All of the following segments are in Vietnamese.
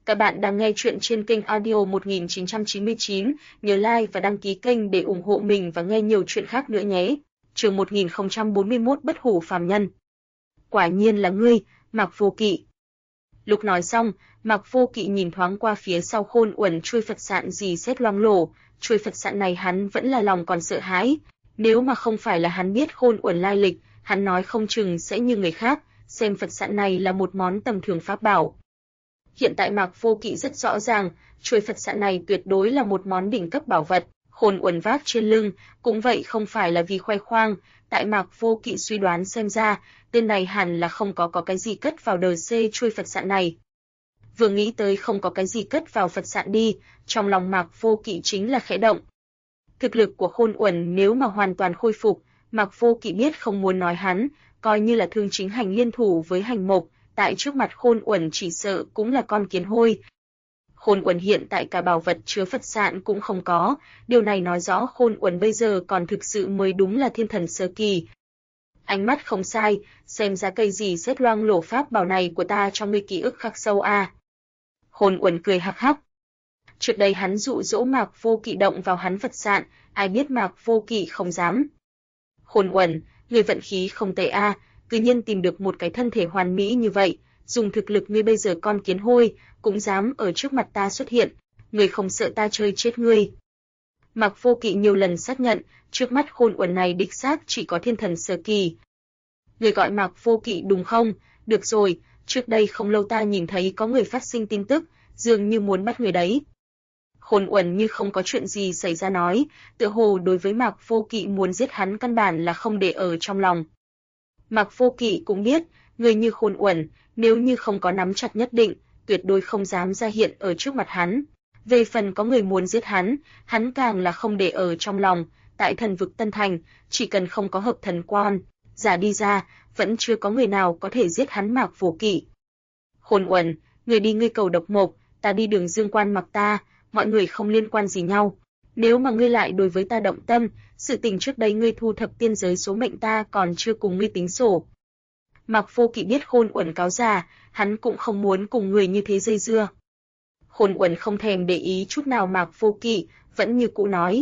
Các bạn đang nghe chuyện trên kênh audio 1999, nhớ like và đăng ký kênh để ủng hộ mình và nghe nhiều chuyện khác nữa nhé. Chương 1041 Bất hủ phàm nhân. Quả nhiên là ngươi, Mạc Vô Kỵ. Lúc nói xong, Mạc Vô Kỵ nhìn thoáng qua phía sau Khôn Uẩn chuôi Phật sạn rì sét loang lổ, chuôi Phật sạn này hắn vẫn là lòng còn sợ hãi. Nếu mà không phải là hắn biết Khôn Uẩn lai lịch, hắn nói không chừng sẽ như người khác, xem Phật sạn này là một món tầm thường pháp bảo. Hiện tại Mạc Vô Kỵ rất rõ ràng, chuôi Phật sạn này tuyệt đối là một món đỉnh cấp bảo vật, Khôn Uẩn vác trên lưng, cũng vậy không phải là vì khoe khoang, tại Mạc Vô Kỵ suy đoán xem ra, tên này hẳn là không có cái gì cất vào đời C chuôi Phật sạn này. Vừa nghĩ tới không có cái gì cất vào Phật sạn đi, trong lòng Mạc Vô Kỵ chính là khẽ động. Thực lực của Khôn Uẩn nếu mà hoàn toàn khôi phục, Mạc Vô Kỵ biết không muốn nói hắn, coi như là Thương Chính Hành liên thủ với Hành Mộc, tại trước mặt Khôn Uẩn chỉ sợ cũng là con kiến hôi. Khôn Uẩn hiện tại cả bảo vật chứa Phật sạn cũng không có, điều này nói rõ Khôn Uẩn bây giờ còn thực sự mới đúng là thiên thần sơ kỳ. Ánh mắt không sai, xem ra cây gì sét loang lổ pháp bảo này của ta cho ngươi ký ức khắc sâu a. Khôn Uẩn cười hắc hắc. Trước đây hắn dụ dỗ Mạc Vô Kỵ động vào hắn Phật sạn, ai biết Mạc Vô Kỵ không dám. Khôn Uẩn, ngươi vận khí không tệ a, tự nhiên tìm được một cái thân thể hoàn mỹ như vậy, dùng thực lực ngươi bây giờ con kiến hôi, cũng dám ở trước mặt ta xuất hiện, ngươi không sợ ta chơi chết ngươi. Mạc Vô Kỵ nhiều lần xác nhận, trước mắt Khôn Uẩn này đích xác chỉ có thiên thần sơ kỳ. Ngươi gọi Mạc Vô Kỵ đúng không? Được rồi, trước đây không lâu ta nhìn thấy có người phát sinh tin tức, dường như muốn bắt người đấy. Khôn Uẩn như không có chuyện gì xảy ra nói, tựa hồ đối với Mạc Vô Kỵ muốn giết hắn căn bản là không để ở trong lòng. Mạc Vô Kỵ cũng biết, người như Khôn Uẩn, nếu như không có nắm chặt nhất định, tuyệt đối không dám ra hiện ở trước mặt hắn. Về phần có người muốn giết hắn càng là không để ở trong lòng, tại thần vực Tân Thành, chỉ cần không có hợp thần quan, giả đi ra, vẫn chưa có người nào có thể giết hắn Mạc Vô Kỵ. Khôn Uẩn, người đi ngươi cầu Độc Mộc, ta đi Đường Dương Quan mặc ta, mọi người không liên quan gì nhau. Nếu mà ngươi lại đối với ta động tâm, sự tình trước đây ngươi thu thập tiên giới số mệnh ta còn chưa cùng ngươi tính sổ. Mạc Vô Kỵ biết Khôn Uẩn cáo già, hắn cũng không muốn cùng người như thế dây dưa. Khôn Uẩn không thèm để ý chút nào Mạc Vô Kỵ, vẫn như cũ nói.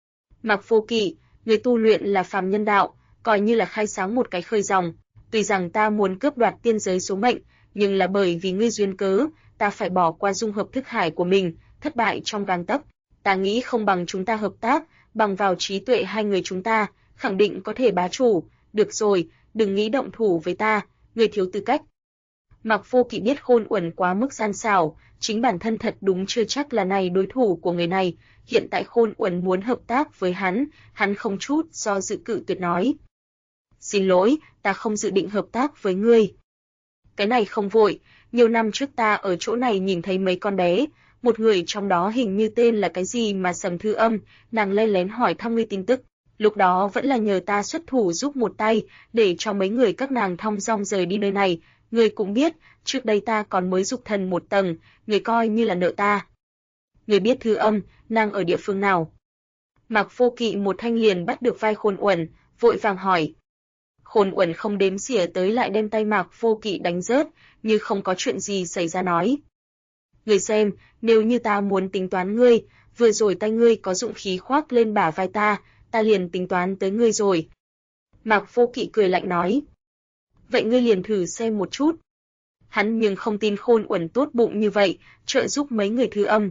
Mạc Vô Kỵ, người tu luyện là phàm nhân đạo, coi như là khai sáng một cái khơi dòng. Tuy rằng ta muốn cướp đoạt tiên giới số mệnh, nhưng là bởi vì ngươi duyên cớ, ta phải bỏ qua dung hợp thức hải của mình, thất bại trong gang tấc. Ta nghĩ không bằng chúng ta hợp tác, bằng vào trí tuệ hai người chúng ta, khẳng định có thể bá chủ. Được rồi, đừng nghĩ động thủ với ta, ngươi thiếu tư cách. Mạc Vô Kỵ biết Khôn Uẩn quá mức gian xảo, chính bản thân thật đúng chưa chắc là này đối thủ của người này. Hiện tại Khôn Uẩn muốn hợp tác với hắn không chút do dự cự tuyệt nói. Xin lỗi, ta không dự định hợp tác với ngươi. Cái này không vội, nhiều năm trước ta ở chỗ này nhìn thấy mấy con bé, một người trong đó hình như tên là cái gì mà Sầm Thư Âm, nàng lén lén hỏi thăm ngươi tin tức. Lúc đó vẫn là nhờ ta xuất thủ giúp một tay, để cho mấy người các nàng thong dong rời đi nơi này. Ngươi cũng biết, trước đây ta còn mới dục thần một tầng, ngươi coi như là nợ ta. Ngươi biết Thư Âm, nàng ở địa phương nào? Mạc Vô Kỵ một thanh liền bắt được vai Khôn Uẩn, vội vàng hỏi. Khôn Uẩn không đếm xỉa tới lại đem tay Mạc Vô Kỵ đánh rớt, như không có chuyện gì xảy ra nói. Ngươi xem, nếu như ta muốn tính toán ngươi, vừa rồi tay ngươi có dụng khí khoác lên bả vai ta liền tính toán tới ngươi rồi. Mạc Vô Kỵ cười lạnh nói. Vậy ngươi liền thử xem một chút. Hắn nhưng không tin Khôn Uẩn tốt bụng như vậy, trợ giúp mấy người Thư Âm.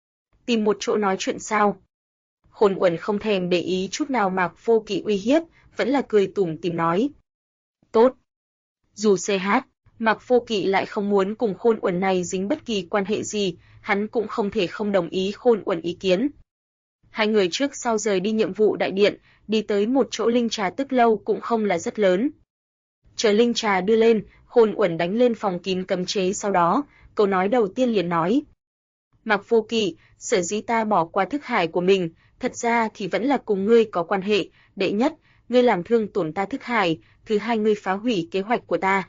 Tìm một chỗ nói chuyện sao? Khôn Uẩn không thèm để ý chút nào Mạc Vô Kỵ uy hiếp, vẫn là cười tủm tỉm nói. Tốt. Dù CH, Mạc Vô Kỵ lại không muốn cùng Khôn Uẩn này dính bất kỳ quan hệ gì, hắn cũng không thể không đồng ý Khôn Uẩn ý kiến. Hai người trước sau rời đi nhiệm vụ đại điện, đi tới một chỗ linh trà tức lâu cũng không là rất lớn. Chờ linh trà đưa lên, Khôn Uẩn đánh lên phòng kín cấm chế sau đó, câu nói đầu tiên liền nói. Mạc Vô Kỵ, sở dĩ ta bỏ qua thức hải của mình, thật ra thì vẫn là cùng ngươi có quan hệ, đệ nhất, ngươi làm thương tổn ta thức hải, thứ hai ngươi phá hủy kế hoạch của ta.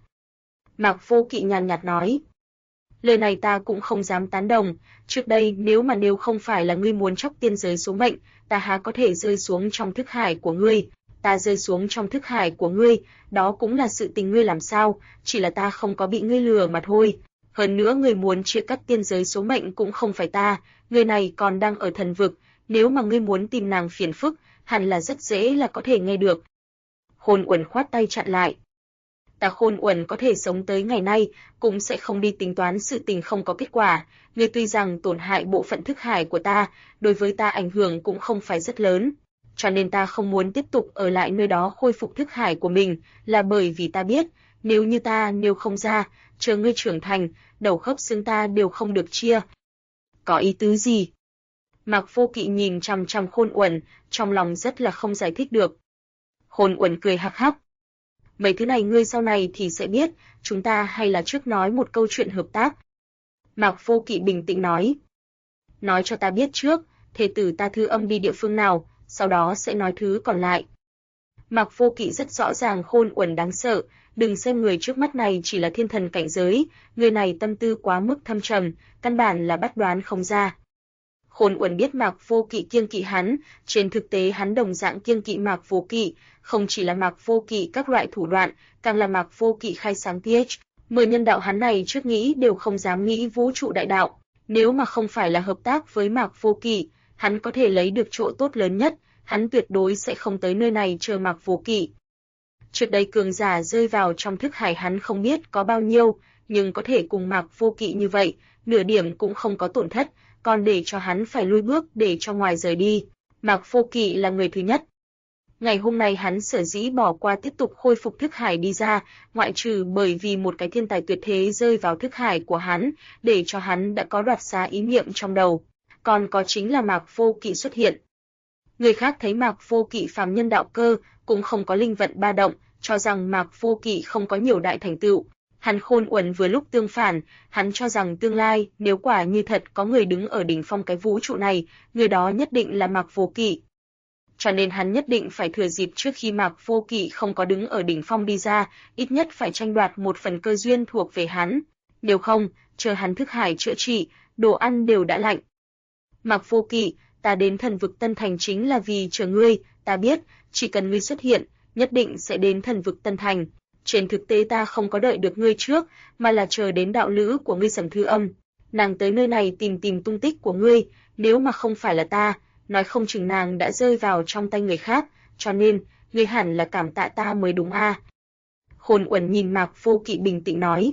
Mạc Vô Kỵ nhàn nhạt nói. Lời này ta cũng không dám tán đồng, trước đây nếu không phải là ngươi muốn chóc tiên giới số mệnh, ta há có thể rơi xuống trong thức hải của ngươi, ta rơi xuống trong thức hải của ngươi, đó cũng là sự tình ngươi làm sao, chỉ là ta không có bị ngươi lừa mà thôi. Hơn nữa ngươi muốn chia cắt tiên giới số mệnh cũng không phải ta, người này còn đang ở thần vực, nếu mà ngươi muốn tìm nàng phiền phức, hẳn là rất dễ là có thể nghe được. Khôn Uẩn khoát tay chặn lại. Ta Khôn Uẩn có thể sống tới ngày nay, cũng sẽ không đi tính toán sự tình không có kết quả. Ngươi tuy rằng tổn hại bộ phận thức hải của ta, đối với ta ảnh hưởng cũng không phải rất lớn. Cho nên ta không muốn tiếp tục ở lại nơi đó khôi phục thức hải của mình, là bởi vì ta biết, nếu như ta nêu không ra, chờ ngươi trưởng thành, đầu khớp xương ta đều không được chia. Có ý tứ gì? Mạc Vô Kỵ nhìn chằm chằm Khôn Uẩn, trong lòng rất là không giải thích được. Khôn Uẩn cười hắc hắc. Mấy thứ này ngươi sau này thì sẽ biết, chúng ta hay là trước nói một câu chuyện hợp tác. Mạc Vô Kỵ bình tĩnh nói. Nói cho ta biết trước, thê tử ta Thư Âm đi địa phương nào, sau đó sẽ nói thứ còn lại. Mạc Vô Kỵ rất rõ ràng Khôn Uẩn đáng sợ, đừng xem người trước mắt này chỉ là thiên thần cảnh giới, người này tâm tư quá mức thâm trầm, căn bản là bắt đoán không ra. Khôn Uẩn biết Mạc Vô Kỵ kiêng kỵ hắn, trên thực tế hắn đồng dạng kiêng kỵ Mạc Vô Kỵ, không chỉ là Mạc Vô Kỵ các loại thủ đoạn, càng là Mạc Vô Kỵ khai sáng TH10 nhân đạo hắn này trước nghĩ đều không dám nghĩ vũ trụ đại đạo, nếu mà không phải là hợp tác với Mạc Vô Kỵ, hắn có thể lấy được chỗ tốt lớn nhất, hắn tuyệt đối sẽ không tới nơi này chờ Mạc Vô Kỵ. Trước đây cường giả rơi vào trong thức hải hắn không biết có bao nhiêu, nhưng có thể cùng Mạc Vô Kỵ như vậy, nửa điểm cũng không có tổn thất, còn để cho hắn phải lui bước để cho ngoài rời đi. Mạc Vô Kỵ là người thứ nhất. Ngày hôm nay hắn sở dĩ bỏ qua tiếp tục khôi phục thức hải đi ra, ngoại trừ bởi vì một cái thiên tài tuyệt thế rơi vào thức hải của hắn, để cho hắn đã có đoạt xá ý niệm trong đầu. Còn có chính là Mạc Vô Kỵ xuất hiện. Người khác thấy Mạc Vô Kỵ phàm nhân đạo cơ, cũng không có linh vận ba động, cho rằng Mạc Vô Kỵ không có nhiều đại thành tựu. Hắn Khôn Uẩn vừa lúc tương phản, hắn cho rằng tương lai nếu quả như thật có người đứng ở đỉnh phong cái vũ trụ này, người đó nhất định là Mạc Vô Kỵ. Cho nên hắn nhất định phải thừa dịp trước khi Mạc Vô Kỵ không có đứng ở đỉnh phong đi ra, ít nhất phải tranh đoạt một phần cơ duyên thuộc về hắn. Nếu không, chờ hắn thức hải chữa trị, đồ ăn đều đã lạnh. Mạc Vô Kỵ, ta đến thần vực Tân Thành chính là vì chờ ngươi, ta biết, chỉ cần ngươi xuất hiện, nhất định sẽ đến thần vực Tân Thành. Trên thực tế ta không có đợi được ngươi trước, mà là chờ đến đạo lữ của ngươi Sầm Thư Âm. Nàng tới nơi này tìm tung tích của ngươi, nếu mà không phải là ta, nói không chừng nàng đã rơi vào trong tay người khác, cho nên, ngươi hẳn là cảm tạ ta mới đúng a. Khôn Uẩn nhìn Mạc Vô Kỵ bình tĩnh nói.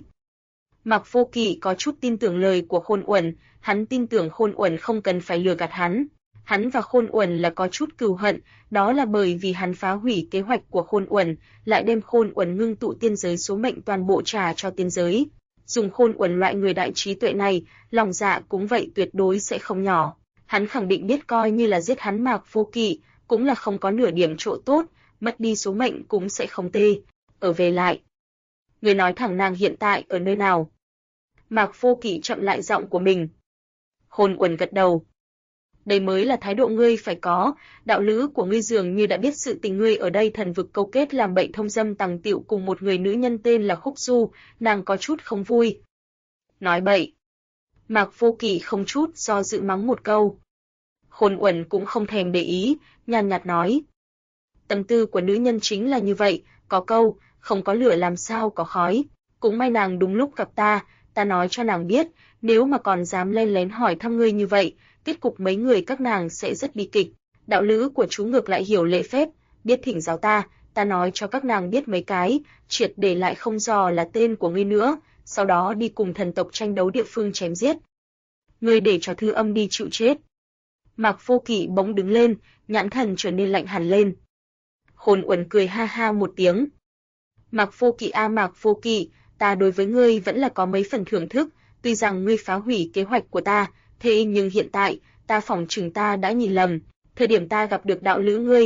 Mạc Vô Kỵ có chút tin tưởng lời của Khôn Uẩn, hắn tin tưởng Khôn Uẩn không cần phải lừa gạt hắn. Hắn và Khôn Uẩn là có chút cừu hận, đó là bởi vì hắn phá hủy kế hoạch của Khôn Uẩn, lại đem Khôn Uẩn ngưng tụ tiên giới số mệnh toàn bộ trả cho tiên giới. Dùng Khôn Uẩn loại người đại trí tuệ này, lòng dạ cũng vậy tuyệt đối sẽ không nhỏ. Hắn khẳng định biết coi như là giết hắn Mạc Vô Kỵ, cũng là không có nửa điểm chỗ tốt, mất đi số mệnh cũng sẽ không tê. Ở về lại. Người nói thẳng nàng hiện tại ở nơi nào? Mạc Vô Kỵ chậm lại giọng của mình. Khôn Uẩn gật đầu. Đây mới là thái độ ngươi phải có, đạo lữ của ngươi dường như đã biết sự tình ngươi ở đây thần vực câu kết làm bậy thông dâm tằng tiệu cùng một người nữ nhân tên là Khúc Du, nàng có chút không vui. Nói bậy. Mạc Vô Kỵ không chút do dự mắng một câu. Khôn Uẩn cũng không thèm để ý, nhàn nhạt nói. Tâm tư của nữ nhân chính là như vậy, có câu, không có lửa làm sao có khói. Cũng may nàng đúng lúc gặp ta nói cho nàng biết, nếu mà còn dám lên lén hỏi thăm ngươi như vậy, kết cục mấy người các nàng sẽ rất bi kịch. Đạo lữ của chú ngược lại hiểu lễ phép, biết thỉnh giáo ta nói cho các nàng biết mấy cái, triệt để lại không dò là tên của ngươi nữa, sau đó đi cùng thần tộc tranh đấu địa phương chém giết. Ngươi để cho Thư Âm đi chịu chết. Mạc Vô Kỵ bỗng đứng lên, nhãn thần trở nên lạnh hẳn lên. Khôn Uẩn cười ha ha một tiếng. Mạc Vô Kỵ Mạc Vô Kỵ, ta đối với ngươi vẫn là có mấy phần thưởng thức, tuy rằng ngươi phá hủy kế hoạch của ta, thế nhưng hiện tại, ta phỏng chừng ta đã nhìn lầm, thời điểm ta gặp được đạo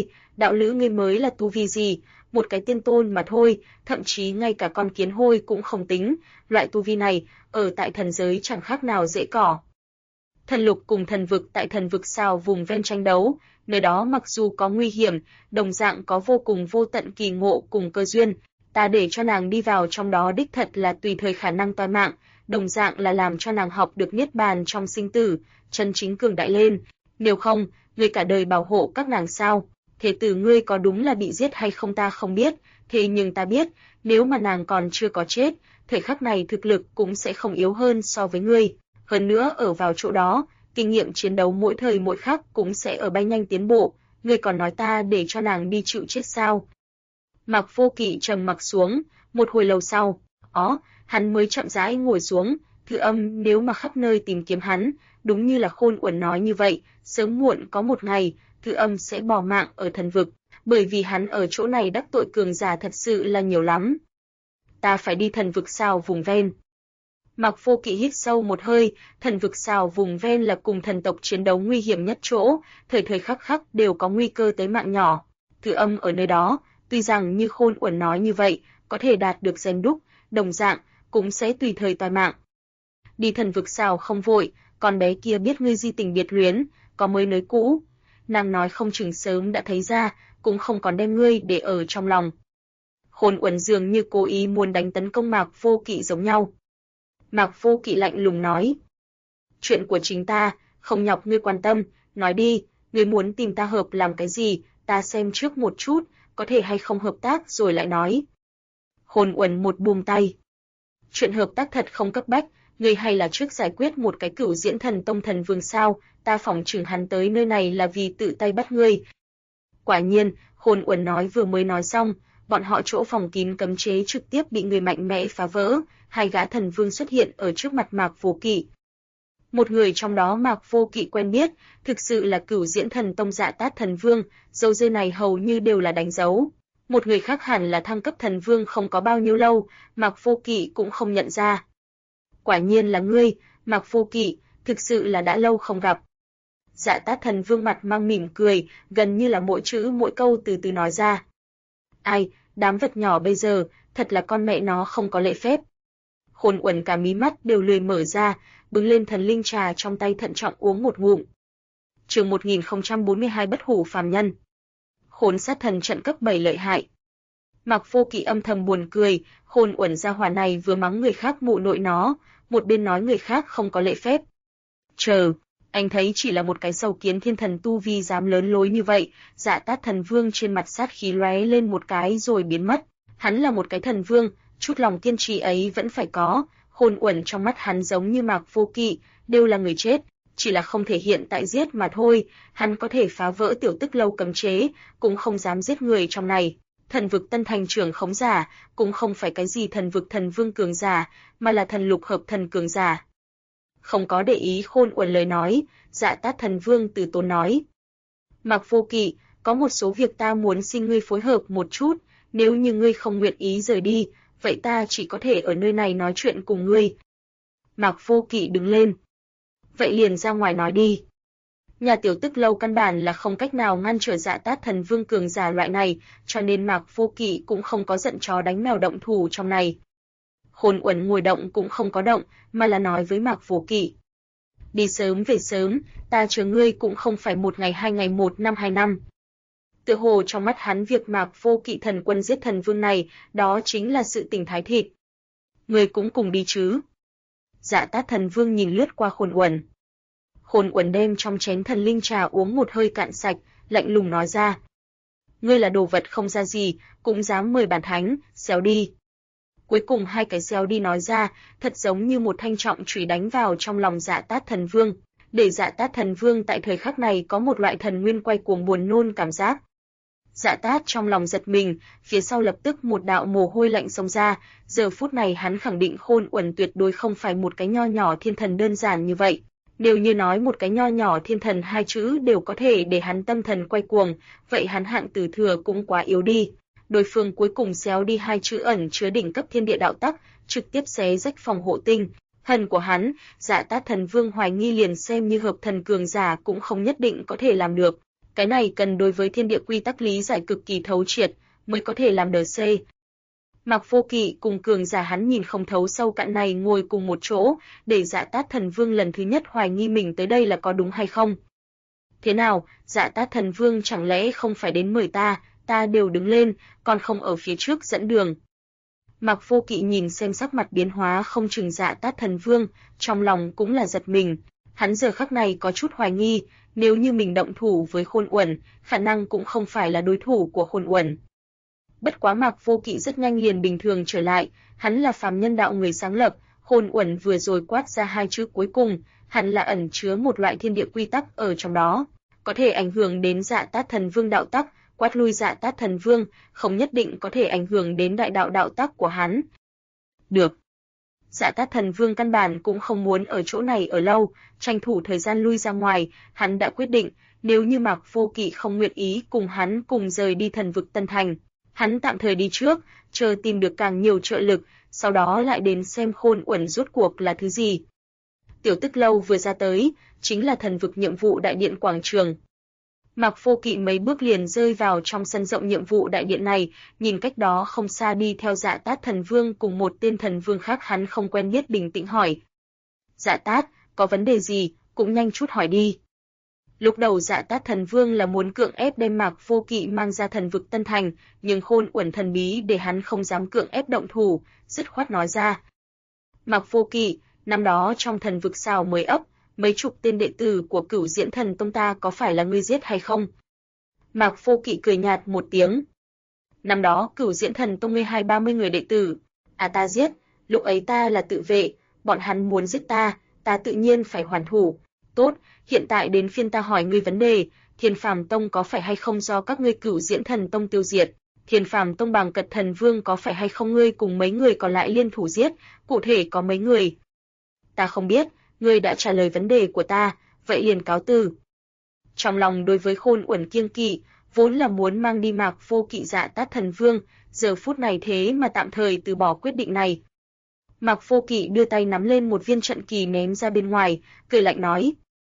lữ ngươi mới là tu vi gì, một cái tiên tôn mà thôi, thậm chí ngay cả con kiến hôi cũng không tính, loại tu vi này, ở tại thần giới chẳng khác nào rễ cỏ. Thần lục cùng thần vực tại thần vực sao vùng ven tranh đấu, nơi đó mặc dù có nguy hiểm, đồng dạng có vô cùng vô tận kỳ ngộ cùng cơ duyên, ta để cho nàng đi vào trong đó đích thật là tùy thời khả năng toi mạng, đồng dạng là làm cho nàng học được niết bàn trong sinh tử, chân chính cường đại lên, nếu không, ngươi cả đời bảo hộ các nàng sao? Thế tử ngươi có đúng là bị giết hay không ta không biết, thế nhưng ta biết, nếu mà nàng còn chưa có chết, thời khắc này thực lực cũng sẽ không yếu hơn so với ngươi. Hơn nữa ở vào chỗ đó, kinh nghiệm chiến đấu mỗi thời mỗi khắc cũng sẽ ở bay nhanh tiến bộ, ngươi còn nói ta để cho nàng đi chịu chết sao? Mạc Vô Kỵ trầm mặc xuống, một hồi lâu sau, hắn mới chậm rãi ngồi xuống. Thư Âm nếu mà khắp nơi tìm kiếm hắn, đúng như là Khôn Uẩn nói như vậy, sớm muộn có một ngày, Thư Âm sẽ bỏ mạng ở thần vực, bởi vì hắn ở chỗ này đắc tội cường giả thật sự là nhiều lắm. Ta phải đi thần vực sao vùng ven. Mạc Vô Kỵ hít sâu một hơi, thần vực sao vùng ven là cùng thần tộc chiến đấu nguy hiểm nhất chỗ, thời thời khắc khắc đều có nguy cơ tới mạng nhỏ. Thư Âm ở nơi đó, tuy rằng như Khôn Uẩn nói như vậy, có thể đạt được rèn đúc, đồng dạng cũng sẽ tùy thời toại mạng. Đi thần vực sao không vội, con bé kia biết ngươi di tình biệt luyến, có mới nới cũ. Nàng nói không chừng sớm đã thấy ra, cũng không còn đem ngươi để ở trong lòng. Khôn Uẩn dường như cố ý muốn đánh tấn công Mạc Vô Kỵ giống nhau. Mạc Vô Kỵ lạnh lùng nói: chuyện của chính ta, không nhọc ngươi quan tâm, nói đi, ngươi muốn tìm ta hợp làm cái gì, ta xem trước một chút, có thể hay không hợp tác rồi lại nói. Khôn Uẩn một buông tay: chuyện hợp tác thật không cấp bách, ngươi hay là trước giải quyết một cái Cửu Diễn Thần Tông thần vương sao, ta phỏng chừng hắn tới nơi này là vì tự tay bắt ngươi. Quả nhiên, Khôn Uẩn nói vừa mới nói xong, bọn họ chỗ phòng kín cấm chế trực tiếp bị người mạnh mẽ phá vỡ, hai gã thần vương xuất hiện ở trước mặt Mạc Vô Kỵ. Một người trong đó Mạc Vô Kỵ quen biết, thực sự là Cửu Diễn Thần Tông Dạ Tát Thần Vương, dấu rơi này hầu như đều là đánh dấu. Một người khác hẳn là thăng cấp thần vương không có bao nhiêu lâu, Mạc Vô Kỵ cũng không nhận ra. Quả nhiên là ngươi, Mạc Vô Kỵ, thực sự là đã lâu không gặp. Dạ Tát Thần Vương mặt mang mỉm cười, gần như là mỗi chữ mỗi câu từ từ nói ra. Ai, đám vật nhỏ bây giờ, thật là con mẹ nó không có lễ phép. Khôn Uẩn cả mí mắt đều lười mở ra, bưng lên thần linh trà trong tay thận trọng uống một ngụm. Chương 1042 Bất hủ phàm nhân. Khốn sát thần trận cấp 7 lợi hại. Mạc Vô Kỵ âm thầm buồn cười, Khôn Uẩn gia hỏa này vừa mắng người khác mụ nội nó, một bên nói người khác không có lễ phép. Chờ, anh thấy chỉ là một cái sâu kiến thiên thần tu vi dám lớn lối như vậy, Dạ Tát Thần Vương trên mặt sát khí lóe lên một cái rồi biến mất. Hắn là một cái thần vương, chút lòng kiên trì ấy vẫn phải có. Khôn Uẩn trong mắt hắn giống như Mạc Vô Kỵ, đều là người chết, chỉ là không thể hiện tại giết mà thôi. Hắn có thể phá vỡ tiểu tức lâu cấm chế, cũng không dám giết người trong này. Thần vực tân thành trưởng khống giả, cũng không phải cái gì thần vực thần vương cường giả, mà là thần lục hợp thần cường giả. Không có để ý Khôn Uẩn lời nói, Dạ Tát Thần Vương từ tốn nói: Mạc Vô Kỵ, có một số việc ta muốn xin ngươi phối hợp một chút, nếu như ngươi không nguyện ý rời đi, vậy ta chỉ có thể ở nơi này nói chuyện cùng ngươi. Mạc Vô Kỵ đứng lên: vậy liền ra ngoài nói đi. Nhà tiểu tức lâu căn bản là không cách nào ngăn trở Dạ Tát Thần Vương cường giả loại này, cho nên Mạc Vô Kỵ cũng không có giận chó đánh mèo động thủ trong này. Khôn Uẩn ngồi động cũng không có động, mà là nói với Mạc Vô Kỵ: đi sớm về sớm, ta chờ ngươi cũng không phải một ngày hai ngày, một năm hai năm. Tựa hồ trong mắt hắn việc Mạc Vô Kỵ thần quân giết thần vương này, đó chính là sự tình thái thịt. Ngươi cũng cùng đi chứ? Dạ Tát Thần Vương nhìn lướt qua Khôn Uẩn. Khôn Uẩn đem trong chén thần linh trà uống một hơi cạn sạch, lạnh lùng nói ra: ngươi là đồ vật không ra gì, cũng dám mời bản thánh, xéo đi. Cuối cùng hai cái xéo đi nói ra, thật giống như một thanh trọng chùy đánh vào trong lòng Dạ Tát Thần Vương, để Dạ Tát Thần Vương tại thời khắc này có một loại thần nguyên quay cuồng buồn nôn cảm giác. Dạ Tát trong lòng giật mình, phía sau lập tức một đạo mồ hôi lạnh xông ra, giờ phút này hắn khẳng định Khôn Uẩn tuyệt đối không phải một cái nho nhỏ thiên thần đơn giản như vậy. Nếu như nói một cái nho nhỏ thiên thần hai chữ đều có thể để hắn tâm thần quay cuồng, vậy hắn Hạng Tử Thừa cũng quá yếu đi. Đối phương cuối cùng xéo đi hai chữ ẩn chứa đỉnh cấp thiên địa đạo tắc, trực tiếp xé rách phòng hộ tinh. Thần của hắn, Dạ Tát Thần Vương hoài nghi liền xem như hợp thần cường giả cũng không nhất định có thể làm được. Cái này cần đối với thiên địa quy tắc lý giải cực kỳ thấu triệt mới có thể làm đờ xê. Mạc Vô Kỵ cùng cường giả hắn nhìn không thấu sâu cạn này ngồi cùng một chỗ, để Dạ Tát Thần Vương lần thứ nhất hoài nghi mình tới đây là có đúng hay không. Thế nào, Dạ Tát Thần Vương chẳng lẽ không phải đến mời ta đều đứng lên, còn không ở phía trước dẫn đường. Mạc Vô Kỵ nhìn xem sắc mặt biến hóa không chừng Dạ Tát Thần Vương, trong lòng cũng là giật mình. Hắn giờ khắc này có chút hoài nghi, nếu như mình động thủ với Khôn Uẩn, khả năng cũng không phải là đối thủ của Khôn Uẩn. Bất quá Mạc Vô Kỵ rất nhanh liền bình thường trở lại, hắn là phàm nhân đạo người sáng lập, Khôn Uẩn vừa rồi quát ra hai chữ cuối cùng, hẳn là ẩn chứa một loại thiên địa quy tắc ở trong đó, có thể ảnh hưởng đến Dạ Tát Thần Vương đạo tắc, quát lui Dạ Tát Thần Vương, không nhất định có thể ảnh hưởng đến đại đạo đạo tắc của hắn. Được. Dạ Tát Thần Vương căn bản cũng không muốn ở chỗ này ở lâu, tranh thủ thời gian lui ra ngoài, hắn đã quyết định, nếu như Mạc Vô Kỵ không nguyện ý cùng hắn cùng rời đi thần vực Tân Thành, hắn tạm thời đi trước, chờ tìm được càng nhiều trợ lực, sau đó lại đến xem Khôn Uẩn rốt cuộc là thứ gì. Tiểu Tức Lâu vừa ra tới, chính là thần vực nhiệm vụ đại điện quảng trường. Mạc Vô Kỵ mấy bước liền rơi vào trong sân rộng nhiệm vụ đại điện này, nhìn cách đó không xa đi theo Dạ Tát Thần Vương cùng một tên thần vương khác hắn không quen biết bình tĩnh hỏi. Dạ Tát, có vấn đề gì, cũng nhanh chút hỏi đi. Lúc đầu Dạ Tát Thần Vương là muốn cưỡng ép đem Mạc Vô Kỵ mang ra thần vực Tân Thành, nhưng Khôn Uẩn thần bí để hắn không dám cưỡng ép động thủ, dứt khoát nói ra. Mạc Vô Kỵ, năm đó trong thần vực sao mới ấp, mấy chục tên đệ tử của Cửu Diễn Thần Tông ta có phải là ngươi giết hay không? Mạc Vô Kỵ cười nhạt một tiếng. Năm đó Cửu Diễn Thần Tông ngươi 20-30 người đệ tử, ta giết, lúc ấy ta là tự vệ, bọn hắn muốn giết ta tự nhiên phải hoàn thủ. Tốt, hiện tại đến phiên ta hỏi ngươi vấn đề, Thiên Phàm Tông có phải hay không do các ngươi Cửu Diễn Thần Tông tiêu diệt? Thiên Phàm Tông Bàng Cật Thần Vương có phải hay không ngươi cùng mấy người còn lại liên thủ giết, cụ thể có mấy người? Ta không biết, ngươi đã trả lời vấn đề của ta, vậy liền cáo từ. Trong lòng đối với Khôn Uẩn kiêng kỵ, vốn là muốn mang đi Mạc Vô Kỵ Dạ Tát Thần Vương, giờ phút này thế mà tạm thời từ bỏ quyết định này. Mạc Vô Kỵ đưa tay nắm lên một viên trận kỳ ném ra bên ngoài, cười lạnh nói.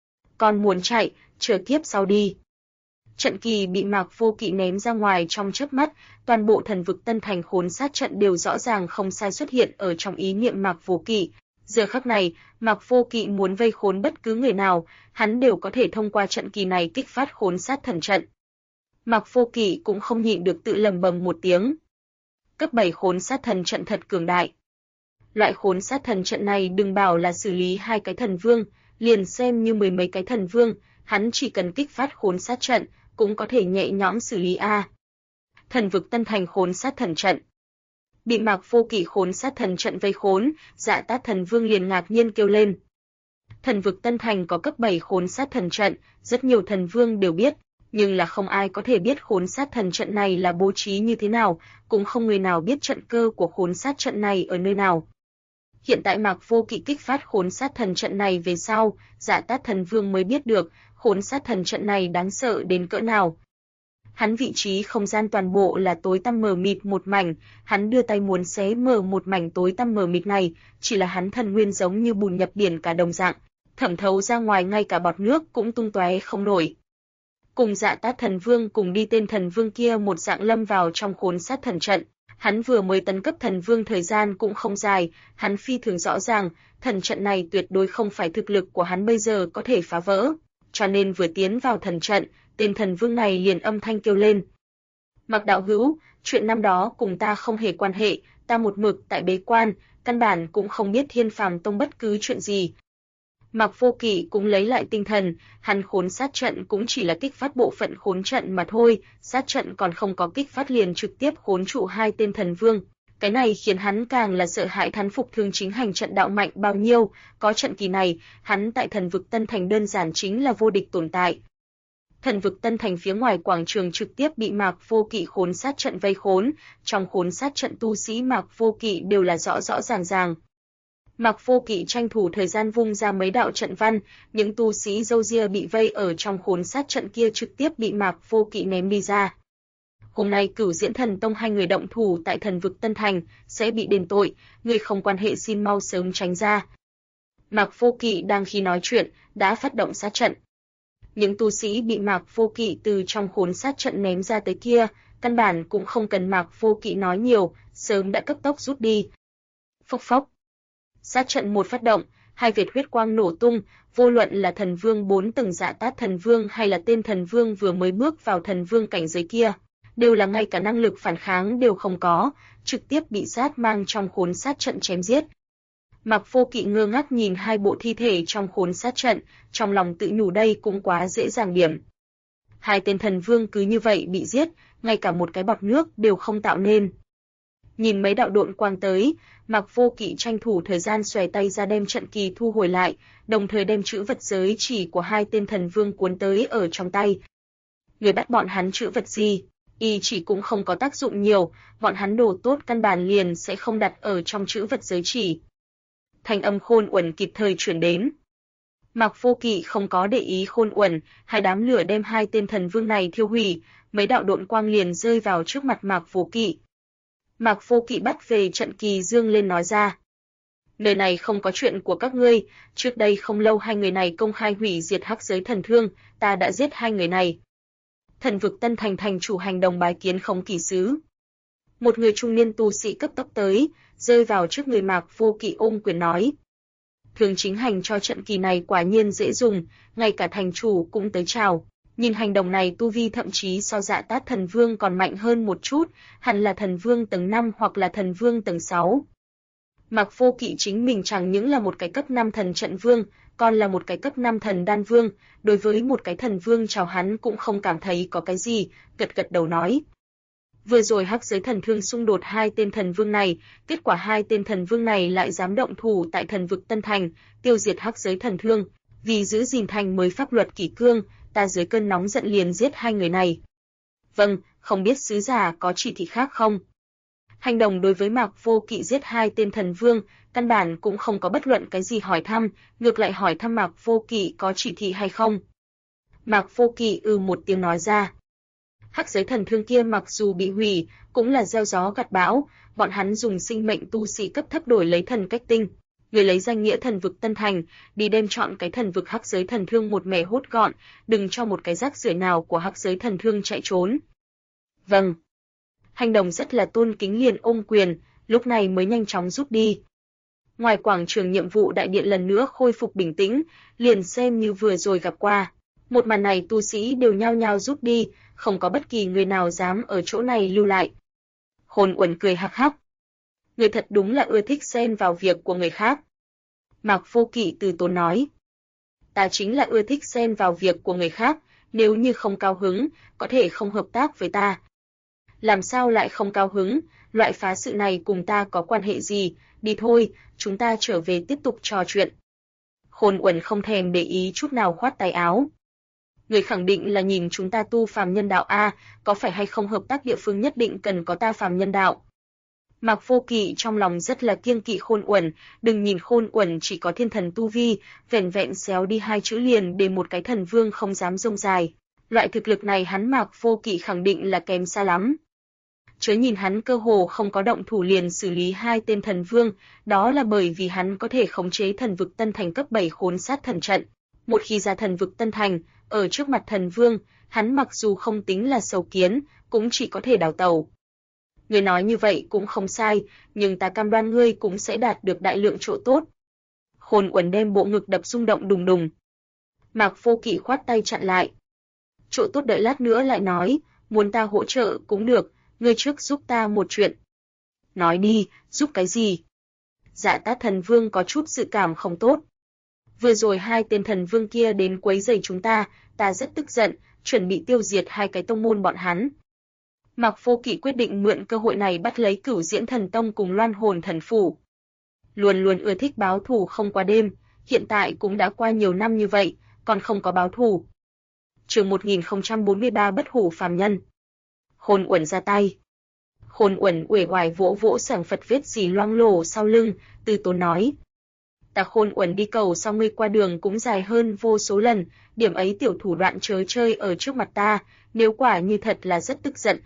Con muốn chạy, chờ kiếp sau đi. Trận kỳ bị Mạc Vô Kỵ ném ra ngoài trong chớp mắt, toàn bộ thần vực Tân Thành khốn sát trận đều rõ ràng không sai xuất hiện ở trong ý niệm Mạc Vô Kỵ. Giờ khắc này, Mạc Vô Kỵ muốn vây khốn bất cứ người nào, hắn đều có thể thông qua trận kỳ này kích phát khốn sát thần trận. Mạc Vô Kỵ cũng không nhịn được tự lẩm bẩm một tiếng. Cấp 7 khốn sát thần trận thật cường đại. Loại khốn sát thần trận này đừng bảo là xử lý 2 cái thần vương, liền xem như 10 mấy cái thần vương, hắn chỉ cần kích phát khốn sát trận, cũng có thể nhẹ nhõm xử lý a. Thần vực Tân Thành khốn sát thần trận. Bị Mạc Vô Kỵ khốn sát thần trận vây khốn, Dạ Tát Thần Vương liền ngạc nhiên kêu lên. Thần vực Tân Thành có cấp 7 khốn sát thần trận, rất nhiều thần vương đều biết, nhưng là không ai có thể biết khốn sát thần trận này là bố trí như thế nào, cũng không người nào biết trận cơ của khốn sát trận này ở nơi nào. Hiện tại Mạc Vô Kỵ kích phát khốn sát thần trận này về sau, Dạ Tát Thần Vương mới biết được khốn sát thần trận này đáng sợ đến cỡ nào. Hắn vị trí không gian toàn bộ là tối tăm mờ mịt một mảnh, hắn đưa tay muốn xé mở một mảnh tối tăm mờ mịt này, chỉ là hắn thần nguyên giống như bùn nhập biển cả đồng dạng, thẩm thấu ra ngoài ngay cả bọt nước cũng tung tóe không nổi. Cùng Dạ Tát Thần Vương cùng đi tên thần vương kia một dạng lâm vào trong khốn sát thần trận. Hắn vừa mới tấn cấp thần vương thời gian cũng không dài, hắn phi thường rõ ràng, thần trận này tuyệt đối không phải thực lực của hắn bây giờ có thể phá vỡ, cho nên vừa tiến vào thần trận, tên thần vương này liền âm thanh kêu lên. Mạc đạo hữu, chuyện năm đó cùng ta không hề quan hệ, ta một mực tại bế quan, căn bản cũng không biết Thiên Phàm Tông bất cứ chuyện gì. Mạc Vô Kỵ cũng lấy lại tinh thần, hắn khốn sát trận cũng chỉ là kích phát bộ phận khốn trận mà thôi, sát trận còn không có kích phát liền trực tiếp khốn trụ 2 tên thần vương. Cái này khiến hắn càng là sợ hãi thán phục thương chính hành trận đạo mạnh bao nhiêu, có trận kỳ này, hắn tại thần vực Tân Thành đơn giản chính là vô địch tồn tại. Thần vực Tân Thành phía ngoài quảng trường trực tiếp bị Mạc Vô Kỵ khốn sát trận vây khốn, trong khốn sát trận tu sĩ Mạc Vô Kỵ đều là rõ rõ ràng ràng. Mạc Vô Kỵ tranh thủ thời gian vung ra mấy đạo trận văn, những tu sĩ râu ria bị vây ở trong khốn sát trận kia trực tiếp bị Mạc Vô Kỵ ném đi ra. Hôm nay Cửu Diễn Thần Tông 2 người động thủ tại thần vực Tân Thành sẽ bị đền tội, người không quan hệ xin mau sớm tránh ra. Mạc Vô Kỵ đang khi nói chuyện, đã phát động sát trận. Những tu sĩ bị Mạc Vô Kỵ từ trong khốn sát trận ném ra tới kia, căn bản cũng không cần Mạc Vô Kỵ nói nhiều, sớm đã cấp tốc rút đi. Phốc phốc. Sát trận một phát động, 2 vệt huyết quang nổ tung, vô luận là thần vương 4 tầng Dạ Tát Thần Vương hay là tên thần vương vừa mới bước vào thần vương cảnh giới kia, đều là ngay cả năng lực phản kháng đều không có, trực tiếp bị sát mang trong khốn sát trận chém giết. Mạc Vô Kỵ ngơ ngác nhìn 2 bộ thi thể trong khốn sát trận, trong lòng tự nhủ đây cũng quá dễ dàng điểm. 2 tên thần vương cứ như vậy bị giết, ngay cả một cái bọt nước đều không tạo nên. Nhìn mấy đạo độn quang tới, Mạc Vô Kỵ tranh thủ thời gian xòe tay ra đem trận kỳ thu hồi lại, đồng thời đem chữ vật giới chỉ của hai tên thần vương cuốn tới ở trong tay. Người bắt bọn hắn chữ vật gì? Y chỉ cũng không có tác dụng nhiều, bọn hắn đồ tốt căn bản liền sẽ không đặt ở trong chữ vật giới chỉ. Thanh âm Khôn Uẩn kịp thời truyền đến. Mạc Vô Kỵ không có để ý Khôn Uẩn, hai đám lửa đem hai tên thần vương này thiêu hủy, mấy đạo độn quang liền rơi vào trước mặt Mạc Vô Kỵ. Mạc Vô Kỵ bắt về trận kỳ dương lên nói ra. Nơi này không có chuyện của các ngươi, trước đây không lâu hai người này công khai hủy diệt hắc giới thần thương, ta đã giết hai người này. Thần vực Tân Thành thành chủ hành đồng bái kiến Khống Kỳ sứ. Một người trung niên tu sĩ cấp tốc tới, rơi vào trước người Mạc Vô Kỵ ôm quyền nói. Thường chính hành cho trận kỳ này quả nhiên dễ dùng, ngay cả thành chủ cũng tới chào. Nhìn hành động này tu vi thậm chí so Dạ Tát thần vương còn mạnh hơn một chút, hẳn là thần vương tầng 5 hoặc là thần vương tầng 6. Mạc Vô Kỵ chính mình chẳng những là một cái cấp 5 thần trận vương, còn là một cái cấp 5 thần đan vương, đối với một cái thần vương chào hắn cũng không cảm thấy có cái gì, gật gật đầu nói. Vừa rồi hắc giới thần thương xung đột hai tên thần vương này, kết quả hai tên thần vương này lại dám động thủ tại thần vực Tân Thành, tiêu diệt hắc giới thần thương, vì giữ gìn thành mới pháp luật kỷ cương, ta dưới cơn nóng giận liền giết hai người này. Vâng, không biết sứ giả có chỉ thị khác không? Hành động đối với Mạc Vô Kỵ giết hai tên thần vương, căn bản cũng không có bất luận cái gì hỏi thăm, ngược lại hỏi thăm Mạc Vô Kỵ có chỉ thị hay không. Mạc Vô Kỵ một tiếng nói ra. Hắc giới thần thương kia mặc dù bị hủy, cũng là gieo gió gặt bão, bọn hắn dùng sinh mệnh tu sĩ cấp thấp đổi lấy thần cách tinh. Người lấy danh nghĩa thần vực Tân Thành, đi đem chọn cái thần vực hắc giới thần thương một mẻ hốt gọn, đừng cho một cái rác rưởi nào của hắc giới thần thương chạy trốn. Vâng. Hành động rất là tôn kính liền ôm quyền, lúc này mới nhanh chóng rút đi. Ngoài quảng trường nhiệm vụ đại điện lần nữa khôi phục bình tĩnh, liền xem như vừa rồi gặp qua. Một màn này tu sĩ đều nhao nhao rút đi, không có bất kỳ người nào dám ở chỗ này lưu lại. Khôn Uẩn cười hắc hắc. Người thật đúng là ưa thích xen vào việc của người khác. Mạc Vô Kỵ từ tốn nói. Ta chính là ưa thích xen vào việc của người khác, nếu như không cao hứng, có thể không hợp tác với ta. Làm sao lại không cao hứng, loại phá sự này cùng ta có quan hệ gì, đi thôi, chúng ta trở về tiếp tục trò chuyện. Khôn Uẩn không thèm để ý chút nào khoát tay áo. Người khẳng định là nhìn chúng ta tu phàm nhân đạo a, có phải hay không hợp tác địa phương nhất định cần có ta phàm nhân đạo. Mạc Vô Kỵ trong lòng rất là kiêng kỵ Khôn Uẩn, đừng nhìn Khôn Uẩn chỉ có thiên thần tu vi, vẻn vẹn xéo đi hai chữ liền để một cái thần vương không dám rông dài. Loại thực lực này hắn Mạc Vô Kỵ khẳng định là kém xa lắm. Chớ nhìn hắn cơ hồ không có động thủ liền xử lý hai tên thần vương, đó là bởi vì hắn có thể khống chế thần vực Tân Thành cấp 7 khốn sát thần trận. Một khi ra thần vực Tân Thành, ở trước mặt thần vương, hắn mặc dù không tính là sâu kiến, cũng chỉ có thể đào tẩu. Người nói như vậy cũng không sai, nhưng ta cam đoan ngươi cũng sẽ đạt được đại lượng chỗ tốt. Khôn Uẩn đem bộ ngực đập rung động đùng đùng. Mạc Vô Kỵ khoát tay chặn lại. Chỗ tốt đợi lát nữa lại nói, muốn ta hỗ trợ cũng được, ngươi trước giúp ta một chuyện. Nói đi, giúp cái gì? Dạ Tát thần vương có chút dự cảm không tốt. Vừa rồi hai tên thần vương kia đến quấy rầy chúng ta rất tức giận, chuẩn bị tiêu diệt hai cái tông môn bọn hắn. Mạc Vô Kỵ quyết định mượn cơ hội này bắt lấy Cửu Diễn Thần Tông cùng Loan Hồn Thần Phủ. Luôn luôn ưa thích báo thù không qua đêm, hiện tại cũng đã qua nhiều năm như vậy, còn không có báo thù. Chương 1043 Bất Hủ phàm nhân. Khôn Uẩn ra tay. Khôn Uẩn uể oải vỗ vỗ sảng Phật vết gì loang lổ sau lưng, từ tốn nói. Ta Khôn Uẩn đi cầu sau ngươi qua đường cũng dài hơn vô số lần, điểm ấy tiểu thủ đoạn chớ chơi ở trước mặt ta, nếu quả như thật là rất tức giận,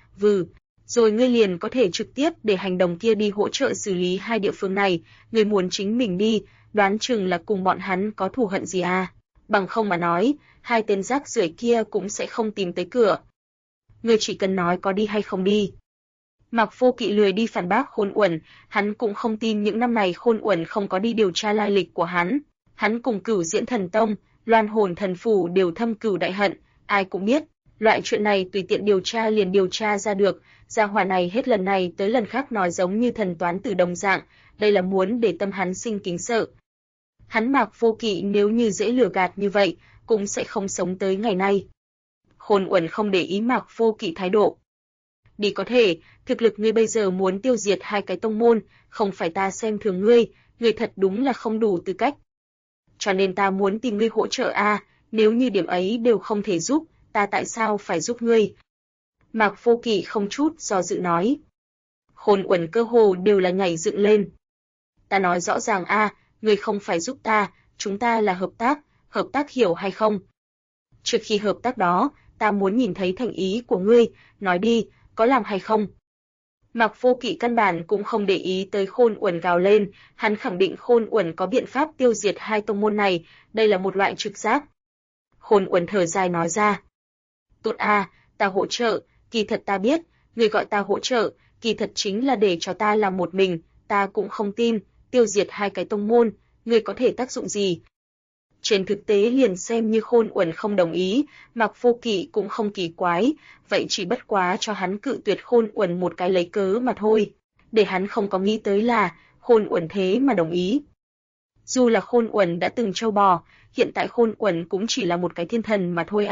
rồi ngươi liền có thể trực tiếp để hành động kia đi hỗ trợ xử lý hai địa phương này, ngươi muốn chính mình đi, đoán chừng là cùng bọn hắn có thù hận gì à, bằng không mà nói, hai tên rác rưởi kia cũng sẽ không tìm tới cửa. Ngươi chỉ cần nói có đi hay không đi. Mạc Vô Kỵ lười đi phản bác Khôn Uẩn, hắn cũng không tin những năm này Khôn Uẩn không có đi điều tra lai lịch của hắn. Hắn cùng Cửu Diễn Thần Tông, Loan Hồn Thần Phủ đều thâm cừu đại hận, ai cũng biết, loại chuyện này tùy tiện điều tra liền điều tra ra được, gia hỏa này hết lần này tới lần khác nói giống như thần toán tử đồng dạng, đây là muốn để tâm hắn sinh kính sợ. Hắn Mạc Vô Kỵ nếu như dễ lừa gạt như vậy, cũng sẽ không sống tới ngày nay. Khôn Uẩn không để ý Mạc Vô Kỵ thái độ. đi có thể, thực lực ngươi bây giờ muốn tiêu diệt hai cái tông môn, không phải ta xem thường ngươi, ngươi thật đúng là không đủ tư cách. Cho nên ta muốn tìm ngươi hỗ trợ nếu như điểm ấy đều không thể giúp, ta tại sao phải giúp ngươi? Mạc Vô Kỵ không chút do dự nói. Khôn Uẩn cơ hồ đều là nhảy dựng lên. Ta nói rõ ràng ngươi không phải giúp ta, chúng ta là hợp tác hiểu hay không? Trước khi hợp tác đó, ta muốn nhìn thấy thành ý của ngươi, nói đi, có làm hay không? Mạc Vô Kỵ căn bản cũng không để ý tới Khôn Uẩn gào lên, hắn khẳng định Khôn Uẩn có biện pháp tiêu diệt hai tông môn này, đây là một loại trực giác. Khôn Uẩn thở dài nói ra. Tốt ta hỗ trợ, kỳ thật ta biết, người gọi ta hỗ trợ, kỳ thật chính là để cho ta làm một mình, ta cũng không tin, tiêu diệt hai cái tông môn, người có thể tác dụng gì? Trên thực tế liền xem như Khôn Uẩn không đồng ý, Mạc Vô Kỵ cũng không kỳ quái, vậy chỉ bất quá cho hắn cự tuyệt Khôn Uẩn một cái lấy cớ mà thôi, để hắn không có nghĩ tới là Khôn Uẩn thế mà đồng ý. Dù là Khôn Uẩn đã từng trâu bò, hiện tại Khôn Uẩn cũng chỉ là một cái thiên thần mà thôi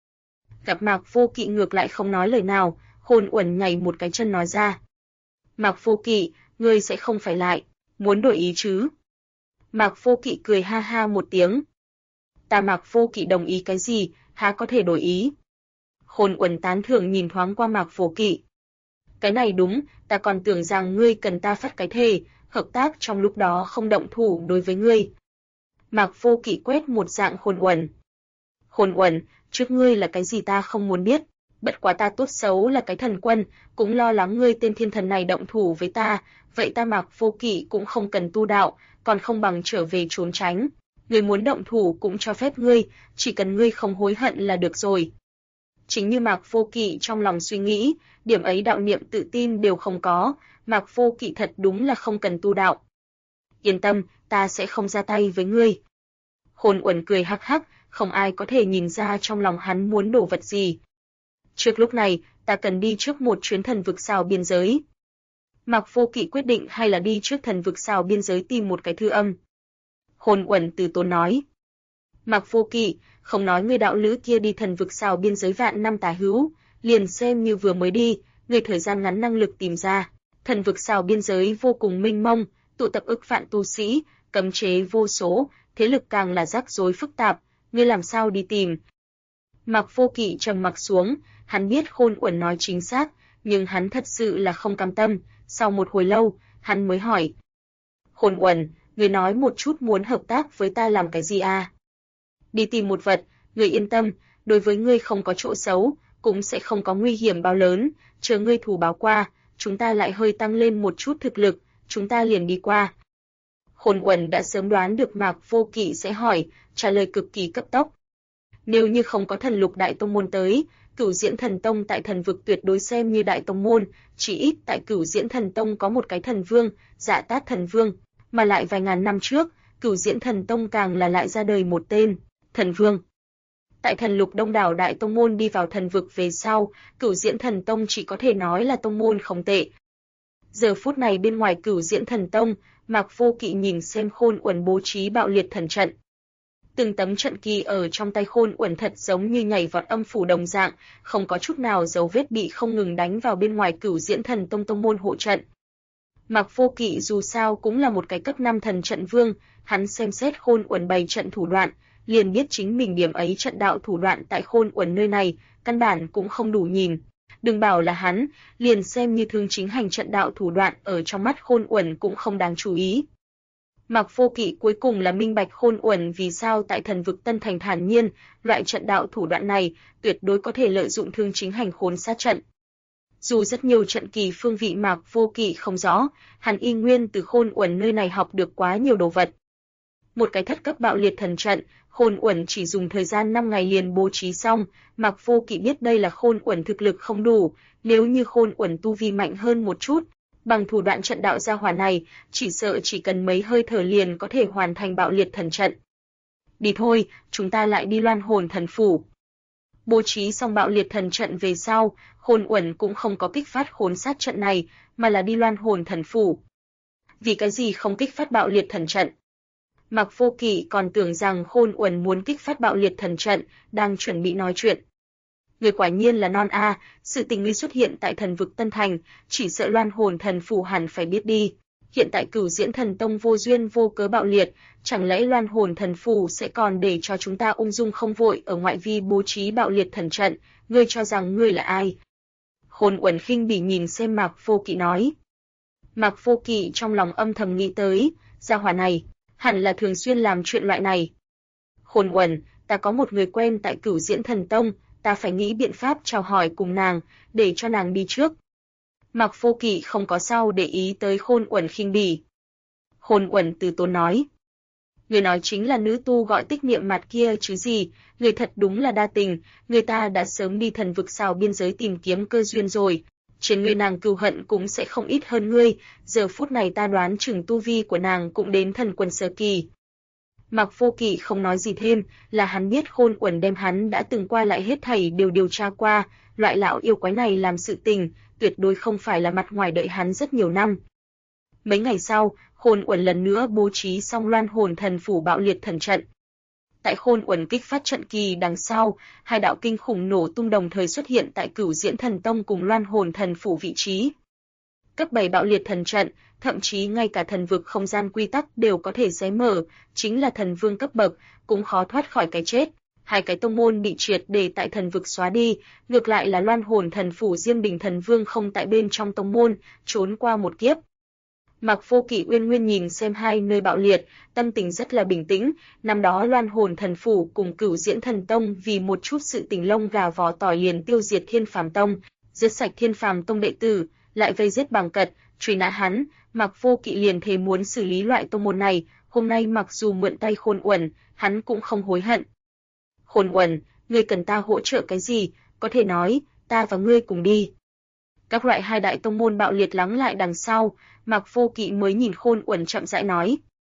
Gặp Mạc Vô Kỵ ngược lại không nói lời nào, Khôn Uẩn nhảy một cái chân nói ra. Mạc Vô Kỵ, ngươi sẽ không phải lại muốn đổi ý chứ? Mạc Vô Kỵ cười ha ha một tiếng. Ta Mạc Vô Kỵ đồng ý cái gì, há có thể đổi ý? Khôn Uẩn tán thưởng nhìn thoáng qua Mạc Vô Kỵ. Cái này đúng, ta còn tưởng rằng ngươi cần ta phát cái thề, hợp tác trong lúc đó không động thủ đối với ngươi. Mạc Vô Kỵ quét một dạng Khôn Uẩn. Khôn Uẩn, trước ngươi là cái gì ta không muốn biết, bất quá ta tốt xấu là cái thần quân, cũng lo lắng ngươi tên thiên thần này động thủ với ta, vậy ta Mạc Vô Kỵ cũng không cần tu đạo, còn không bằng trở về trốn tránh. Ngươi muốn động thủ cũng cho phép ngươi, chỉ cần ngươi không hối hận là được rồi. Chính như Mạc Vô Kỵ trong lòng suy nghĩ, điểm ấy đạo niệm tự tin đều không có, Mạc Vô Kỵ thật đúng là không cần tu đạo. Yên tâm, ta sẽ không ra tay với ngươi. Khôn Uẩn cười hắc hắc, không ai có thể nhìn ra trong lòng hắn muốn đổ vật gì. Trước lúc này, ta cần đi trước một chuyến thần vực sao biên giới. Mạc Vô Kỵ quyết định hay là đi trước thần vực sao biên giới tìm một cái thư âm. Khôn Uẩn từ tốn nói. Mạc Vô Kỵ, không nói người đạo lữ kia đi thần vực sao biên giới vạn năm tà hữu, liền xem như vừa mới đi, người thời gian ngắn năng lực tìm ra. Thần vực sao biên giới vô cùng mênh mông, tụ tập ức vạn tu sĩ, cấm chế vô số, thế lực càng là rắc rối phức tạp, ngươi làm sao đi tìm? Mạc Vô Kỵ trầm mặc xuống, hắn biết Khôn Uẩn nói chính xác, nhưng hắn thật sự là không cam tâm, sau một hồi lâu, hắn mới hỏi. Khôn Uẩn, ngươi nói một chút muốn hợp tác với ta làm cái gì Đi tìm một vật, ngươi yên tâm, đối với ngươi không có chỗ xấu, cũng sẽ không có nguy hiểm bao lớn, chờ ngươi thù báo qua, chúng ta lại hơi tăng lên một chút thực lực, chúng ta liền đi qua. Khôn Uẩn đã sớm đoán được Mạc Vô Kỵ sẽ hỏi, trả lời cực kỳ cấp tốc. Nếu như không có thần lục đại tông môn tới, Cửu Diễn Thần Tông tại thần vực tuyệt đối xem như đại tông môn, chỉ ít tại Cửu Diễn Thần Tông có một cái thần vương, Dạ Tát Thần Vương, mà lại vài ngàn năm trước, Cửu Diễn Thần Tông càng là lại ra đời một tên, Thần Vương. Tại thần lục đông đảo đại tông môn đi vào thần vực về sau, Cửu Diễn Thần Tông chỉ có thể nói là tông môn không tệ. Giờ phút này bên ngoài Cửu Diễn Thần Tông, Mạc Vô Kỵ nhìn xem Khôn Uẩn bố trí bạo liệt thần trận. Từng tấm trận kỳ ở trong tay Khôn Uẩn thật giống như nhảy vọt âm phủ đồng dạng, không có chút nào dấu vết bị không ngừng đánh vào bên ngoài Cửu Diễn Thần Tông tông môn hộ trận. Mạc Vô Kỵ dù sao cũng là một cái cấp 5 thần trận vương, hắn xem xét Khôn Uẩn bày trận thủ đoạn, liền biết chính mình điểm ấy trận đạo thủ đoạn tại Khôn Uẩn nơi này, căn bản cũng không đủ nhìn. Đừng bảo là hắn, liền xem như Thương Chính Hành trận đạo thủ đoạn ở trong mắt Khôn Uẩn cũng không đáng chú ý. Mạc Vô Kỵ cuối cùng là minh bạch Khôn Uẩn vì sao tại thần vực Tân Thành thản nhiên, loại trận đạo thủ đoạn này tuyệt đối có thể lợi dụng Thương Chính Hành khốn sát trận. Dù rất nhiều trận kỳ phương vị Mạc Vô Kỵ không rõ, hắn y nguyên từ Khôn Uẩn nơi này học được quá nhiều đồ vật. Một cái thất cấp bạo liệt thần trận, Khôn Uẩn chỉ dùng thời gian 5 ngày liền bố trí xong, Mạc Vô Kỵ biết đây là Khôn Uẩn thực lực không đủ, nếu như Khôn Uẩn tu vi mạnh hơn một chút, bằng thủ đoạn trận đạo gia hỏa này, chỉ sợ chỉ cần mấy hơi thở liền có thể hoàn thành bạo liệt thần trận. Đi thôi, chúng ta lại đi Loan Hồn Thần Phủ. Bố trí xong bạo liệt thần trận về sau, Khôn Uẩn cũng không có kích phát khốn sát trận này, mà là đi Loan Hồn Thần Phủ. Vì cái gì không kích phát bạo liệt thần trận? Mạc Vô Kỵ còn tưởng rằng Khôn Uẩn muốn kích phát bạo liệt thần trận, đang chuẩn bị nói chuyện. Người quả nhiên là non a, sự tình ngươi xuất hiện tại thần vực Tân Thành, chỉ sợ Loan Hồn Thần Phủ hẳn phải biết đi. Hiện tại Cửu Diễn Thần Tông vô duyên vô cớ bạo liệt, chẳng lẽ Loan Hồn Thần Phủ sẽ còn để cho chúng ta ung dung không vội ở ngoại vi bố trí bạo liệt thần trận, ngươi cho rằng ngươi là ai? Khôn Uẩn khinh bỉ nhìn xem Mạc Vô Kỵ nói. Mạc Vô Kỵ trong lòng âm thầm nghĩ tới, gia hỏa này, hẳn là thường xuyên làm chuyện loại này. Khôn Uẩn, ta có một người quen tại Cửu Diễn Thần Tông, ta phải nghĩ biện pháp chào hỏi cùng nàng, để cho nàng đi trước. Mạc Vô Kỵ không có sao để ý tới Khôn Uẩn khinh bỉ. Khôn Uẩn từ tốn nói. Người nói chính là nữ tu gọi Tích Niệm Mặt kia chứ gì, người thật đúng là đa tình, người ta đã sớm đi thần vực sao biên giới tìm kiếm cơ duyên rồi. Trên người nàng cừu hận cũng sẽ không ít hơn ngươi, giờ phút này ta đoán chừng tu vi của nàng cũng đến thần quân sơ kỳ. Mạc Vô Kỵ không nói gì thêm, là hắn biết Khôn Uẩn đem hắn đã từng qua lại hết thảy đều điều tra qua, loại lão yêu quái này làm sự tình, tuyệt đối không phải là mặt ngoài đợi hắn rất nhiều năm. Mấy ngày sau, Khôn Uẩn lần nữa bố trí xong Loan Hồn Thần Phủ bạo liệt thần trận. Tại Khôn Uẩn kích phát trận kỳ đằng sau, hai đạo kinh khủng nổ tung đồng thời xuất hiện tại Cửu Diễn Thần Tông cùng Loan Hồn Thần Phủ vị trí. Cấp 7 bạo liệt thần trận, thậm chí ngay cả thần vực không gian quy tắc đều có thể xé mở, chính là thần vương cấp bậc, cũng khó thoát khỏi cái chết. Hai cái tông môn bị triệt để tại thần vực xóa đi, ngược lại là Loan Hồn Thần Phủ Diêm Đình Thần Vương không tại bên trong tông môn, trốn qua một kiếp. Mạc Vô Kỵ uyên nguyên nhìn xem hai nơi bạo liệt, tâm tình rất là bình tĩnh, năm đó Loan Hồn Thần Phủ cùng Cửu Diễn Thần Tông vì một chút sự tình lông gà vỏ tỏi liền tiêu diệt Thiên Phàm Tông, giết sạch Thiên Phàm Tông đệ tử, lại vây giết Bằng Cật, truy nã hắn, Mạc Vô Kỵ liền thề muốn xử lý loại tông môn này, hôm nay mặc dù mượn tay Khôn Uẩn, hắn cũng không hối hận. Khôn Uẩn, ngươi cần ta hỗ trợ cái gì, có thể nói, ta và ngươi cùng đi. Các loại hai đại tông môn bạo liệt lắng lại đằng sau, Mạc Vô Kỵ mới nhìn Khôn Uẩn chậm rãi nói.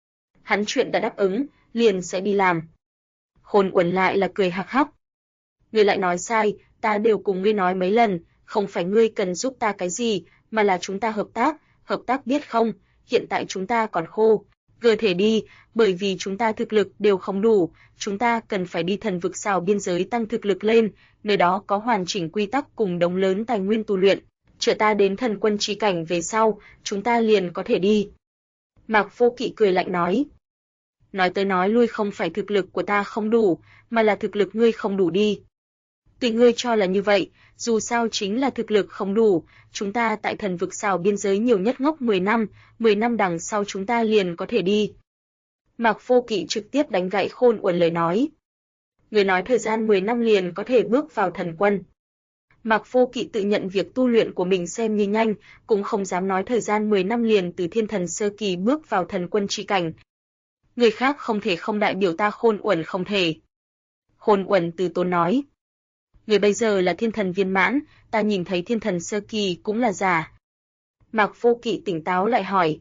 Hắn chuyện đã đáp ứng, liền sẽ đi làm. Khôn Uẩn lại là cười hắc hắc. Ngươi lại nói sai, ta đều cùng ngươi nói mấy lần, không phải ngươi cần giúp ta cái gì, mà là chúng ta hợp tác biết không, hiện tại chúng ta còn khô. Cơ thể đi, bởi vì chúng ta thực lực đều không đủ, chúng ta cần phải đi thần vực sao biên giới tăng thực lực lên, nơi đó có hoàn chỉnh quy tắc cùng đống lớn tài nguyên tu luyện. Chờ ta đến thần quân chi cảnh về sau, chúng ta liền có thể đi. Mạc Vô Kỵ cười lạnh nói. Nói tới nói lui không phải thực lực của ta không đủ, mà là thực lực ngươi không đủ đi. Tùy ngươi cho là như vậy, dù sao chính là thực lực không đủ, chúng ta tại thần vực sao biên giới nhiều nhất ngốc 10 năm đằng sau chúng ta liền có thể đi. Mạc Vô Kỵ trực tiếp đánh gãy Khôn Uẩn lời nói. Người nói thời gian 10 năm liền có thể bước vào thần quân. Mạc Vô Kỵ tự nhận việc tu luyện của mình xem như nhanh, cũng không dám nói thời gian 10 năm liền từ thiên thần sơ kỳ bước vào thần quân chi cảnh. Người khác không thể không đại biểu ta Khôn Uẩn không thể. Khôn Uẩn từ tốn nói. Người bây giờ là thiên thần viên mãn, ta nhìn thấy thiên thần sơ kỳ cũng là giả. Mạc Vô Kỵ tỉnh táo lại hỏi.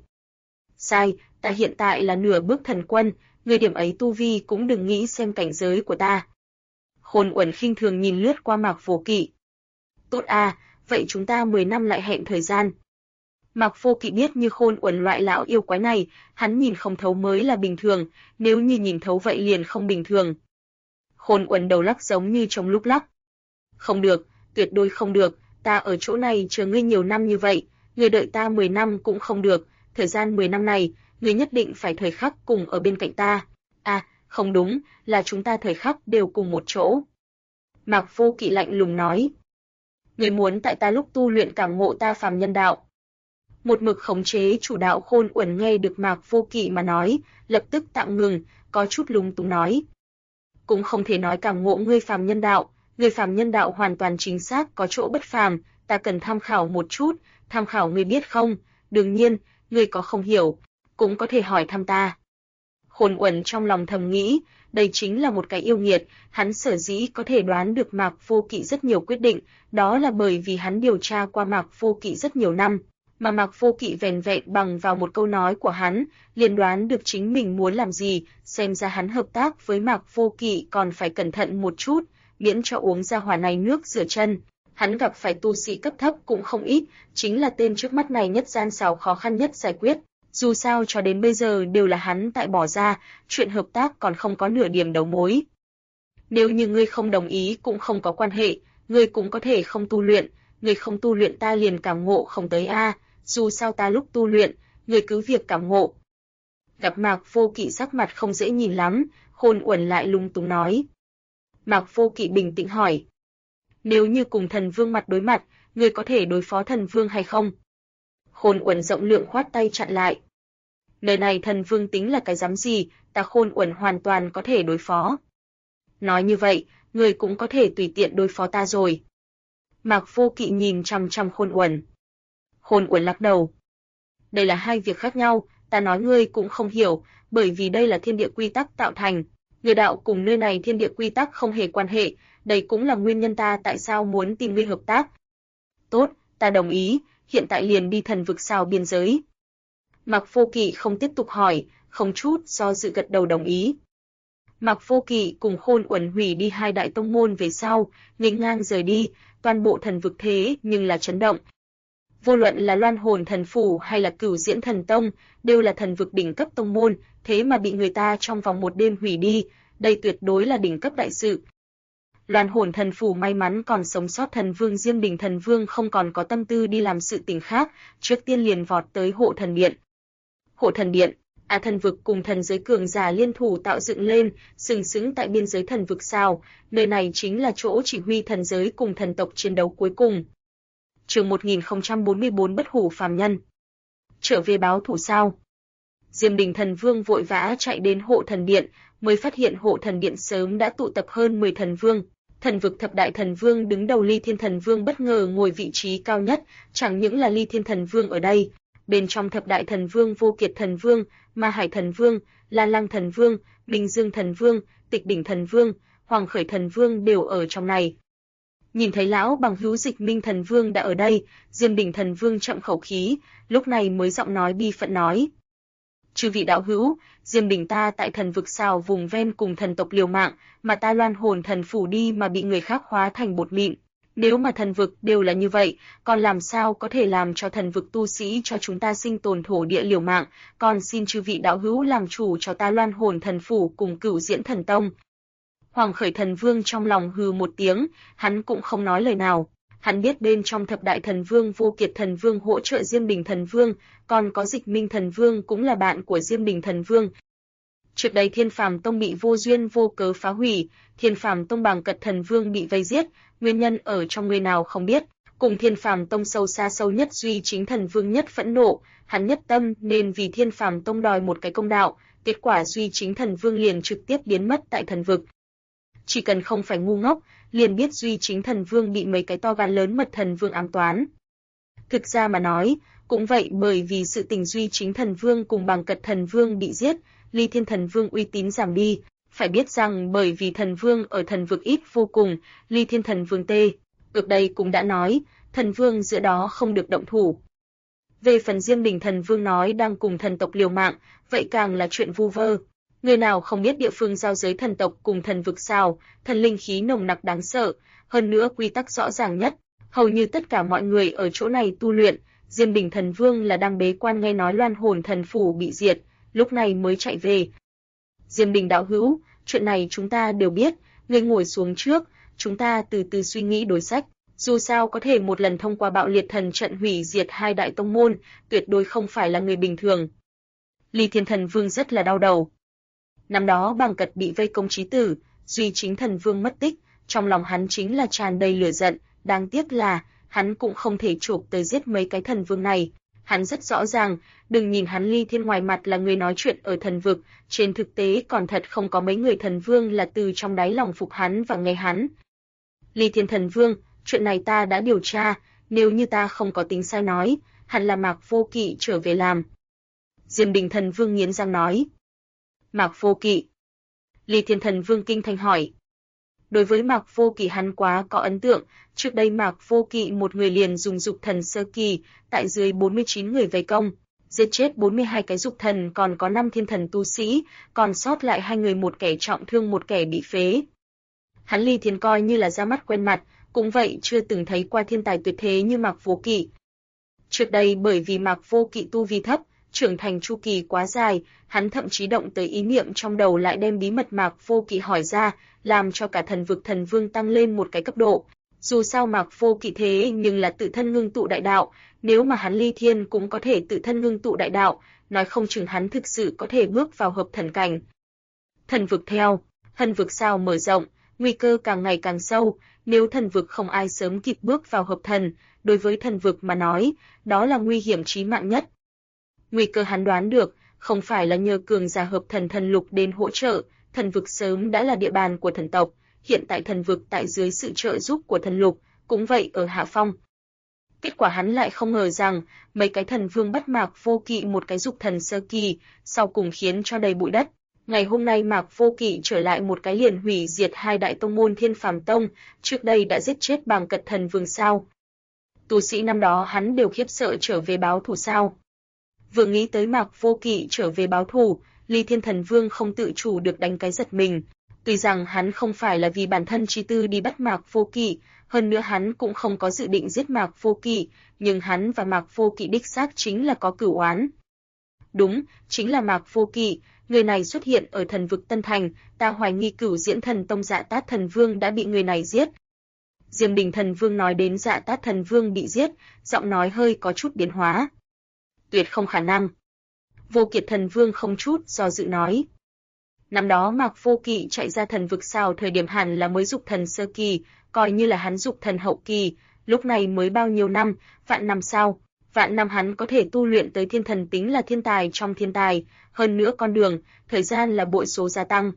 Sai, ta hiện tại là nửa bước thần quân, người điểm ấy tu vi cũng đừng nghĩ xem cảnh giới của ta. Khôn Uẩn khinh thường nhìn lướt qua Mạc Vô Kỵ. Tốt à, vậy chúng ta 10 năm lại hẹn thời gian. Mạc Vô Kỵ biết như Khôn Uẩn loại lão yêu quái này, hắn nhìn không thấu mới là bình thường, nếu như nhìn thấu vậy liền không bình thường. Khôn Uẩn đầu lắc giống như trống lúc lắc. Không được, tuyệt đối không được, ta ở chỗ này chờ ngươi nhiều năm như vậy, ngươi đợi ta 10 năm cũng không được, thời gian 10 năm này, ngươi nhất định phải thời khắc cùng ở bên cạnh ta. À, không đúng, là chúng ta thời khắc đều cùng một chỗ. Mạc Vô Kỵ lạnh lùng nói. Ngươi muốn tại ta lúc tu luyện cảm ngộ ta phàm nhân đạo. Một mực khống chế chủ đạo Khôn Uẩn nghe được Mạc Vô Kỵ mà nói, lập tức tạm ngừng, có chút lúng túng nói. Cũng không thể nói cảm ngộ ngươi phàm nhân đạo, người phàm nhân đạo hoàn toàn chính xác có chỗ bất phàm, ta cần tham khảo một chút, tham khảo ngươi biết không, đương nhiên, ngươi có không hiểu, cũng có thể hỏi thăm ta. Khôn Uẩn trong lòng thầm nghĩ, đây chính là một cái yêu nghiệt, hắn sở dĩ có thể đoán được Mạc Vô Kỵ rất nhiều quyết định, đó là bởi vì hắn điều tra qua Mạc Vô Kỵ rất nhiều năm, mà Mạc Vô Kỵ vẻn vẹn bằng vào một câu nói của hắn, liền đoán được chính mình muốn làm gì, xem ra hắn hợp tác với Mạc Vô Kỵ còn phải cẩn thận một chút, miễn cho uống ra hỏa này nước rửa chân. Hắn gặp phải tu sĩ cấp thấp cũng không ít, chính là tên trước mắt này nhất gian xảo khó khăn nhất giải quyết. Dù sao cho đến bây giờ đều là hắn tại bỏ ra, chuyện hợp tác còn không có nửa điểm đầu mối. Nếu như ngươi không đồng ý cũng không có quan hệ, ngươi cũng có thể không tu luyện, ngươi không tu luyện ta liền cảm ngộ không tới a, dù sao ta lúc tu luyện, ngươi cứ việc cảm ngộ. Gặp Mạc Vô Kỵ sắc mặt không dễ nhìn lắm, Khôn Uẩn lại lúng túng nói. Mạc Vô Kỵ bình tĩnh hỏi. Nếu như cùng thần vương mặt đối mặt, ngươi có thể đối phó thần vương hay không? Khôn Uẩn rộng lượng khoát tay chặn lại. Nơi này thần vương tính là cái dám gì, ta Khôn Uẩn hoàn toàn có thể đối phó. Nói như vậy, ngươi cũng có thể tùy tiện đối phó ta rồi. Mạc Vô Kỵ nhìn chằm chằm Khôn Uẩn. Khôn Uẩn lắc đầu. Đây là hai việc khác nhau, ta nói ngươi cũng không hiểu, bởi vì đây là thiên địa quy tắc tạo thành. Người đạo cùng nơi này thiên địa quy tắc không hề quan hệ, đây cũng là nguyên nhân ta tại sao muốn tìm ngươi hợp tác. Tốt, ta đồng ý, hiện tại liền đi thần vực sao biên giới. Mạc Vô Kỵ không tiếp tục hỏi, không chút do dự gật đầu đồng ý. Mạc Vô Kỵ cùng Khôn Uẩn hủy đi hai đại tông môn về sau, nghênh ngang rời đi, toàn bộ thần vực thế nhưng là chấn động. Vô luận là Loan Hồn Thần Phủ hay là Cửu Diễn Thần Tông, đều là thần vực đỉnh cấp tông môn, thế mà bị người ta trong vòng một đêm hủy đi, đây tuyệt đối là đỉnh cấp đại sự. Loan Hồn Thần Phủ may mắn còn sống sót thần vương Diêm Đình Thần Vương không còn có tâm tư đi làm sự tình khác, trước tiên liền vọt tới Hộ Thần Điện. Hộ Thần Điện, thần vực cùng thần giới cường giả liên thủ tạo dựng lên, sừng sững tại biên giới thần vực sao, nơi này chính là chỗ chỉ huy thần giới cùng thần tộc chiến đấu cuối cùng. Chương 1044 Bất hủ phàm nhân. Trở về báo thủ sao? Diêm Đình Thần Vương vội vã chạy đến Hộ Thần Điện, mới phát hiện Hộ Thần Điện sớm đã tụ tập hơn 10 thần vương. Thần vực thập đại thần vương đứng đầu Ly Thiên Thần Vương bất ngờ ngồi vị trí cao nhất, chẳng những là Ly Thiên Thần Vương ở đây, bên trong thập đại thần vương Vô Kiệt Thần Vương, Ma Hải Thần Vương, La Lăng Thần Vương, Bình Dương Thần Vương, Tịch Đỉnh Thần Vương, Hoàng Khởi Thần Vương đều ở trong này. Nhìn thấy lão bằng hữu Dịch Minh Thần Vương đã ở đây, Diêm Đình Thần Vương chậm khẩu khí, lúc này mới giọng nói bi phận nói: "Chư vị đạo hữu, Diêm Đình ta tại thần vực sao vùng ven cùng thần tộc liều mạng, mà ta Loan Hồn Thần Phủ đi mà bị người khác hóa thành bột mịn. Nếu mà thần vực đều là như vậy, còn làm sao có thể làm cho thần vực tu sĩ cho chúng ta sinh tồn thổ địa liều mạng, còn xin chư vị đạo hữu làm chủ cho ta Loan Hồn Thần Phủ cùng Cửu Diễn Thần Tông." Hoàng Khởi Thần Vương trong lòng hừ một tiếng, hắn cũng không nói lời nào. Hắn biết bên trong thập đại thần vương Vô Kiệt Thần Vương hỗ trợ Diêm Đình Thần Vương, còn có Dịch Minh Thần Vương cũng là bạn của Diêm Đình Thần Vương. Trước đây Thiên Phàm Tông bị vô duyên vô cớ phá hủy, Thiên Phàm Tông Bàng Cật Thần Vương bị vây giết, nguyên nhân ở trong người nào không biết. Cùng Thiên Phàm Tông sâu xa sâu nhất Duy Chính Thần Vương nhất phẫn nộ, hắn nhất tâm nên vì Thiên Phàm Tông đòi một cái công đạo, kết quả Duy Chính Thần Vương liền trực tiếp biến mất tại thần vực. Chỉ cần không phải ngu ngốc, liền biết Duy Chính Thần Vương bị mấy cái to gan lớn mật thần vương ám toán. Thực ra mà nói, cũng vậy, bởi vì sự tình Duy Chính Thần Vương cùng Bàng Cật Thần Vương bị giết, Ly Thiên Thần Vương uy tín giảm đi. Phải biết rằng bởi vì thần vương ở thần vực ít vô cùng, Ly Thiên Thần Vương Ước đây cũng đã nói, thần vương giữa đó không được động thủ. Về phần Diêm Đình Thần Vương nói đang cùng thần tộc liều mạng, vậy càng là chuyện vu vơ. Người nào không biết địa phương giao giới thần tộc cùng thần vực sao, thần linh khí nồng nặc đáng sợ, hơn nữa quy tắc rõ ràng nhất, hầu như tất cả mọi người ở chỗ này tu luyện. Diêm Đình Thần Vương là đang bế quan nghe nói Loan Hồn Thần Phủ bị diệt, lúc này mới chạy về. Diêm Đình đạo hữu, chuyện này chúng ta đều biết, ngươi ngồi xuống trước, chúng ta từ từ suy nghĩ đối sách. Dù sao có thể một lần thông qua bạo liệt thần trận hủy diệt hai đại tông môn, tuyệt đối không phải là người bình thường. Ly Thiên Thần Vương rất là đau đầu. Năm đó Bàng Cật bị vây công chí tử, Duy Chính Thần Vương mất tích, trong lòng hắn chính là tràn đầy lửa giận, đáng tiếc là hắn cũng không thể chộp tới giết mấy cái thần vương này. Hắn rất rõ ràng, đừng nhìn hắn Ly Thiên ngoài mặt là người nói chuyện ở thần vực, trên thực tế còn thật không có mấy người thần vương là từ trong đáy lòng phục hắn và nghe hắn. Ly Thiên Thần Vương, chuyện này ta đã điều tra, nếu như ta không có tính sai nói, hẳn là Mạc Vô Kỵ trở về làm. Diêm Đình Thần Vương nghiến răng nói. Mạc Vô Kỵ. Ly Thiên Thần Vương kinh thành hỏi. Đối với Mạc Vô Kỵ hắn quá có ấn tượng, trước đây Mạc Vô Kỵ một người liền dùng dục thần sơ kỳ, tại dưới 49 người vây công, giết chết 42 cái dục thần, còn có 5 thiên thần tu sĩ, còn sót lại 2 người, một kẻ trọng thương một kẻ bị phế. Hắn Ly Thiên coi như là ra mắt quen mặt, cũng vậy chưa từng thấy qua thiên tài tuyệt thế như Mạc Vô Kỵ. Trước đây bởi vì Mạc Vô Kỵ tu vi thấp, trưởng thành chu kỳ quá dài, hắn thậm chí động tới ý niệm trong đầu lại đem bí mật Mạc Vô Kỵ hỏi ra, làm cho cả thần vực thần vương tăng lên một cái cấp độ. Dù sao Mạc Vô Kỵ thế nhưng là tự thân ngưng tụ đại đạo, nếu mà hắn ly thiên cũng có thể tự thân ngưng tụ đại đạo, nói không chừng hắn thực sự có thể bước vào hợp thần cảnh. Thần vực theo, thần vực sao mở rộng, nguy cơ càng ngày càng sâu, nếu thần vực không ai sớm kịp bước vào hợp thần, đối với thần vực mà nói, đó là nguy hiểm chí mạng nhất. Nguy cơ hắn đoán được, không phải là nhờ cường giả hợp thần thần lục đến hỗ trợ, thần vực sớm đã là địa bàn của thần tộc, hiện tại thần vực tại dưới sự trợ giúp của thần lục, cũng vậy ở hạ phong. Kết quả hắn lại không ngờ rằng, mấy cái thần vương bắt Mạc Vô Kỵ một cái dục thần sơ kỳ, sau cùng khiến cho đầy bụi đất. Ngày hôm nay Mạc Vô Kỵ trở lại một cái liền hủy diệt hai đại tông môn Thiên Phàm Tông, trước đây đã giết chết Bàng Cật thần vương sao. Tu sĩ năm đó hắn đều khiếp sợ trở về báo thù sao. Vừa nghĩ tới Mạc Vô Kỵ trở về báo thù, Ly Thiên Thần Vương không tự chủ được đánh cái giật mình. Tuy rằng hắn không phải là vì bản thân chi tư đi bắt Mạc Vô Kỵ, hơn nữa hắn cũng không có dự định giết Mạc Vô Kỵ, nhưng hắn và Mạc Vô Kỵ đích xác chính là có cửu oán. Đúng, chính là Mạc Vô Kỵ, người này xuất hiện ở thần vực Tân Thành, ta hoài nghi Cửu Diễn Thần Tông Dạ Tát Thần Vương đã bị người này giết. Diêm Đình Thần Vương nói đến Dạ Tát Thần Vương bị giết, giọng nói hơi có chút biến hóa. Tuyệt không khả năng. Vô Kiệt Thần Vương không chút do dự nói. Năm đó Mạc Vô Kỵ chạy ra thần vực sao thời điểm hẳn là mới dục thần sơ kỳ, coi như là hắn dục thần hậu kỳ, lúc này mới bao nhiêu năm, vạn năm sao? Vạn năm hắn có thể tu luyện tới thiên thần tính là thiên tài trong thiên tài, hơn nữa con đường, thời gian là bội số gia tăng.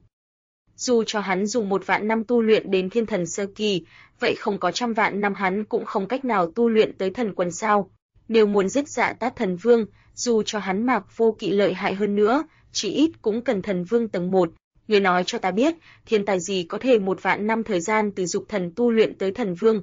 Dù cho hắn dùng 1 vạn năm tu luyện đến thiên thần sơ kỳ, vậy không có 100 vạn năm hắn cũng không cách nào tu luyện tới thần quân sao? Nếu muốn giết Dạ Tát Thần Vương, dù cho hắn Mạc Vô Kỵ lợi hại hơn nữa, chỉ ít cũng cần thần vương tầng 1. Người nói cho ta biết, thiên tài gì có thể 1 vạn năm thời gian từ dục thần tu luyện tới thần vương?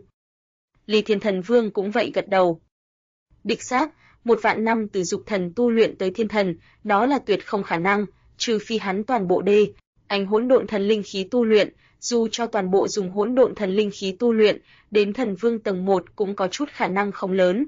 Ly Thiên Thần Vương cũng vậy gật đầu. Đích xác, 1 vạn năm từ dục thần tu luyện tới thiên thần, đó là tuyệt không khả năng, trừ phi hắn toàn bộ anh hỗn độn thần linh khí tu luyện, dù cho toàn bộ dùng hỗn độn thần linh khí tu luyện, đến thần vương tầng 1 cũng có chút khả năng không lớn.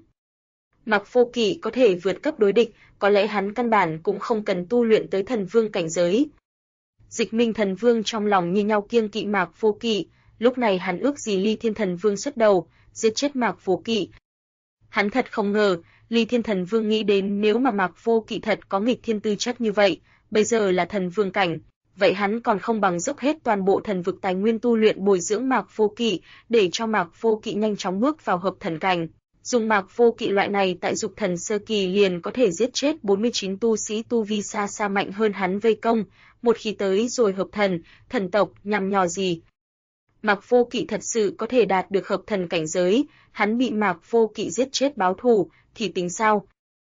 Mạc Vô Kỵ có thể vượt cấp đối địch, có lẽ hắn căn bản cũng không cần tu luyện tới thần vương cảnh giới. Dịch Minh Thần Vương trong lòng như nhau kiêng kỵ Mạc Vô Kỵ, lúc này hắn ước gì Ly Thiên Thần Vương xuất đầu, giết chết Mạc Vô Kỵ. Hắn thật không ngờ, Ly Thiên Thần Vương nghĩ đến nếu mà Mạc Vô Kỵ thật có nghịch thiên tư chất như vậy, bây giờ là thần vương cảnh, vậy hắn còn không bằng dốc hết toàn bộ thần vực tài nguyên tu luyện bồi dưỡng Mạc Vô Kỵ, để cho Mạc Vô Kỵ nhanh chóng bước vào hợp thần cảnh. Dùng Mạc Vô Kỵ loại này tại dục thần sơ kỳ liền có thể giết chết 49 tu sĩ tu vi xa xa mạnh hơn hắn vây công, một khi tới rồi hợp thần, thần tộc nhằm nhò gì. Mạc Vô Kỵ thật sự có thể đạt được hợp thần cảnh giới, hắn bị Mạc Vô Kỵ giết chết báo thù, thì tính sao?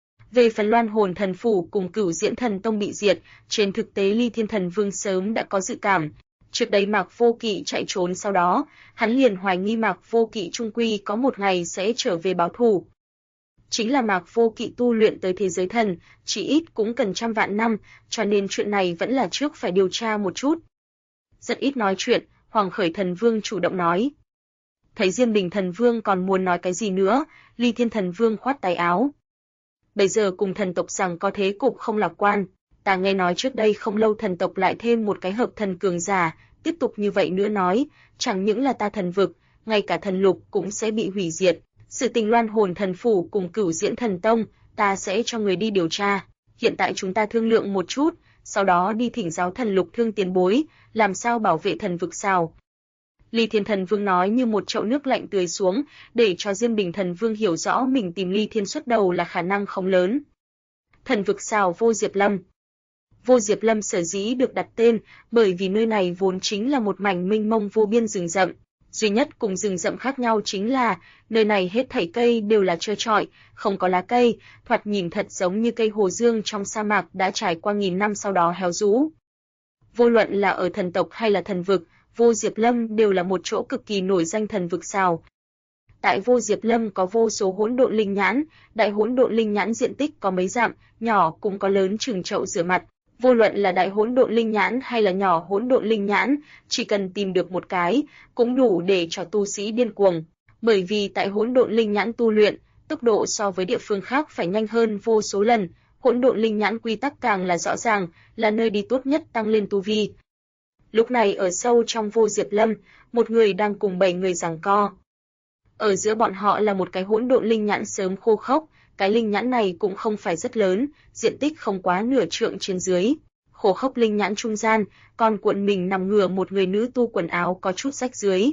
Về phần Loan Hồn Thần Phủ cùng Cửu Diễn Thần Tông bị diệt, trên thực tế Ly Thiên Thần Vương sớm đã có dự cảm. Trước đấy Mạc Vô Kỵ chạy trốn sau đó, hắn liền hoài nghi Mạc Vô Kỵ trung quy có một ngày sẽ trở về báo thù. Chính là Mạc Vô Kỵ tu luyện tới thế giới thần, chỉ ít cũng cần 100 vạn năm, cho nên chuyện này vẫn là trước phải điều tra một chút. Rất ít nói chuyện, Hoàng Khởi Thần Vương chủ động nói. Thấy Diêm Đình Thần Vương còn muốn nói cái gì nữa, Ly Thiên Thần Vương khoát tay áo. Bây giờ cùng thần tộc rằng có thế cục không lạc quan, ta nghe nói trước đây không lâu thần tộc lại thêm một cái hợp thần cường giả, tiếp tục như vậy nữa nói, chẳng những là ta thần vực, ngay cả thần lục cũng sẽ bị hủy diệt. Sự tình Loan Hồn Thần Phủ cùng Cửu Diễn Thần Tông, ta sẽ cho người đi điều tra. Hiện tại chúng ta thương lượng một chút, sau đó đi thỉnh giáo thần lục thương tiền bối, làm sao bảo vệ thần vực sao? Ly Thiên Thần Vương nói như một chậu nước lạnh tưới xuống, để cho Diêm Đình Thần Vương hiểu rõ mình tìm Ly Thiên xuất đầu là khả năng không lớn. Thần vực sao Vô Diệp Lâm? Vô Diệp Lâm sở dĩ được đặt tên, bởi vì nơi này vốn chính là một mảnh mênh mông vô biên rừng rậm. Duy nhất cùng rừng rậm khác nhau chính là, nơi này hết thảy cây đều là trơ trọi, không có lá cây, thoạt nhìn thật giống như cây hồ dương trong sa mạc đã trải qua nghìn năm sau đó héo rũ. Vô luận là ở thần tộc hay là thần vực, Vô Diệp Lâm đều là một chỗ cực kỳ nổi danh thần vực sao. Tại Vô Diệp Lâm có vô số hỗn độn linh nhãn, đại hỗn độn linh nhãn diện tích có mấy dặm, nhỏ cũng có lớn chừng chậu rửa mặt. Vô luận là đại hỗn độn linh nhãn hay là nhỏ hỗn độn linh nhãn, chỉ cần tìm được một cái, cũng đủ để cho tu sĩ điên cuồng. Bởi vì tại hỗn độn linh nhãn tu luyện, tốc độ so với địa phương khác phải nhanh hơn vô số lần. Hỗn độn linh nhãn quy tắc càng là rõ ràng, là nơi đi tốt nhất tăng lên tu vi. Lúc này ở sâu trong Vô Diệp Lâm, một người đang cùng 7 người giằng co. Ở giữa bọn họ là một cái hỗn độn linh nhãn sớm khô khốc, cái linh nhãn này cũng không phải rất lớn, diện tích không quá nửa trượng trên dưới. Khô khốc linh nhãn trung gian, còn cuộn mình nằm ngửa một người nữ tu quần áo có chút rách dưới.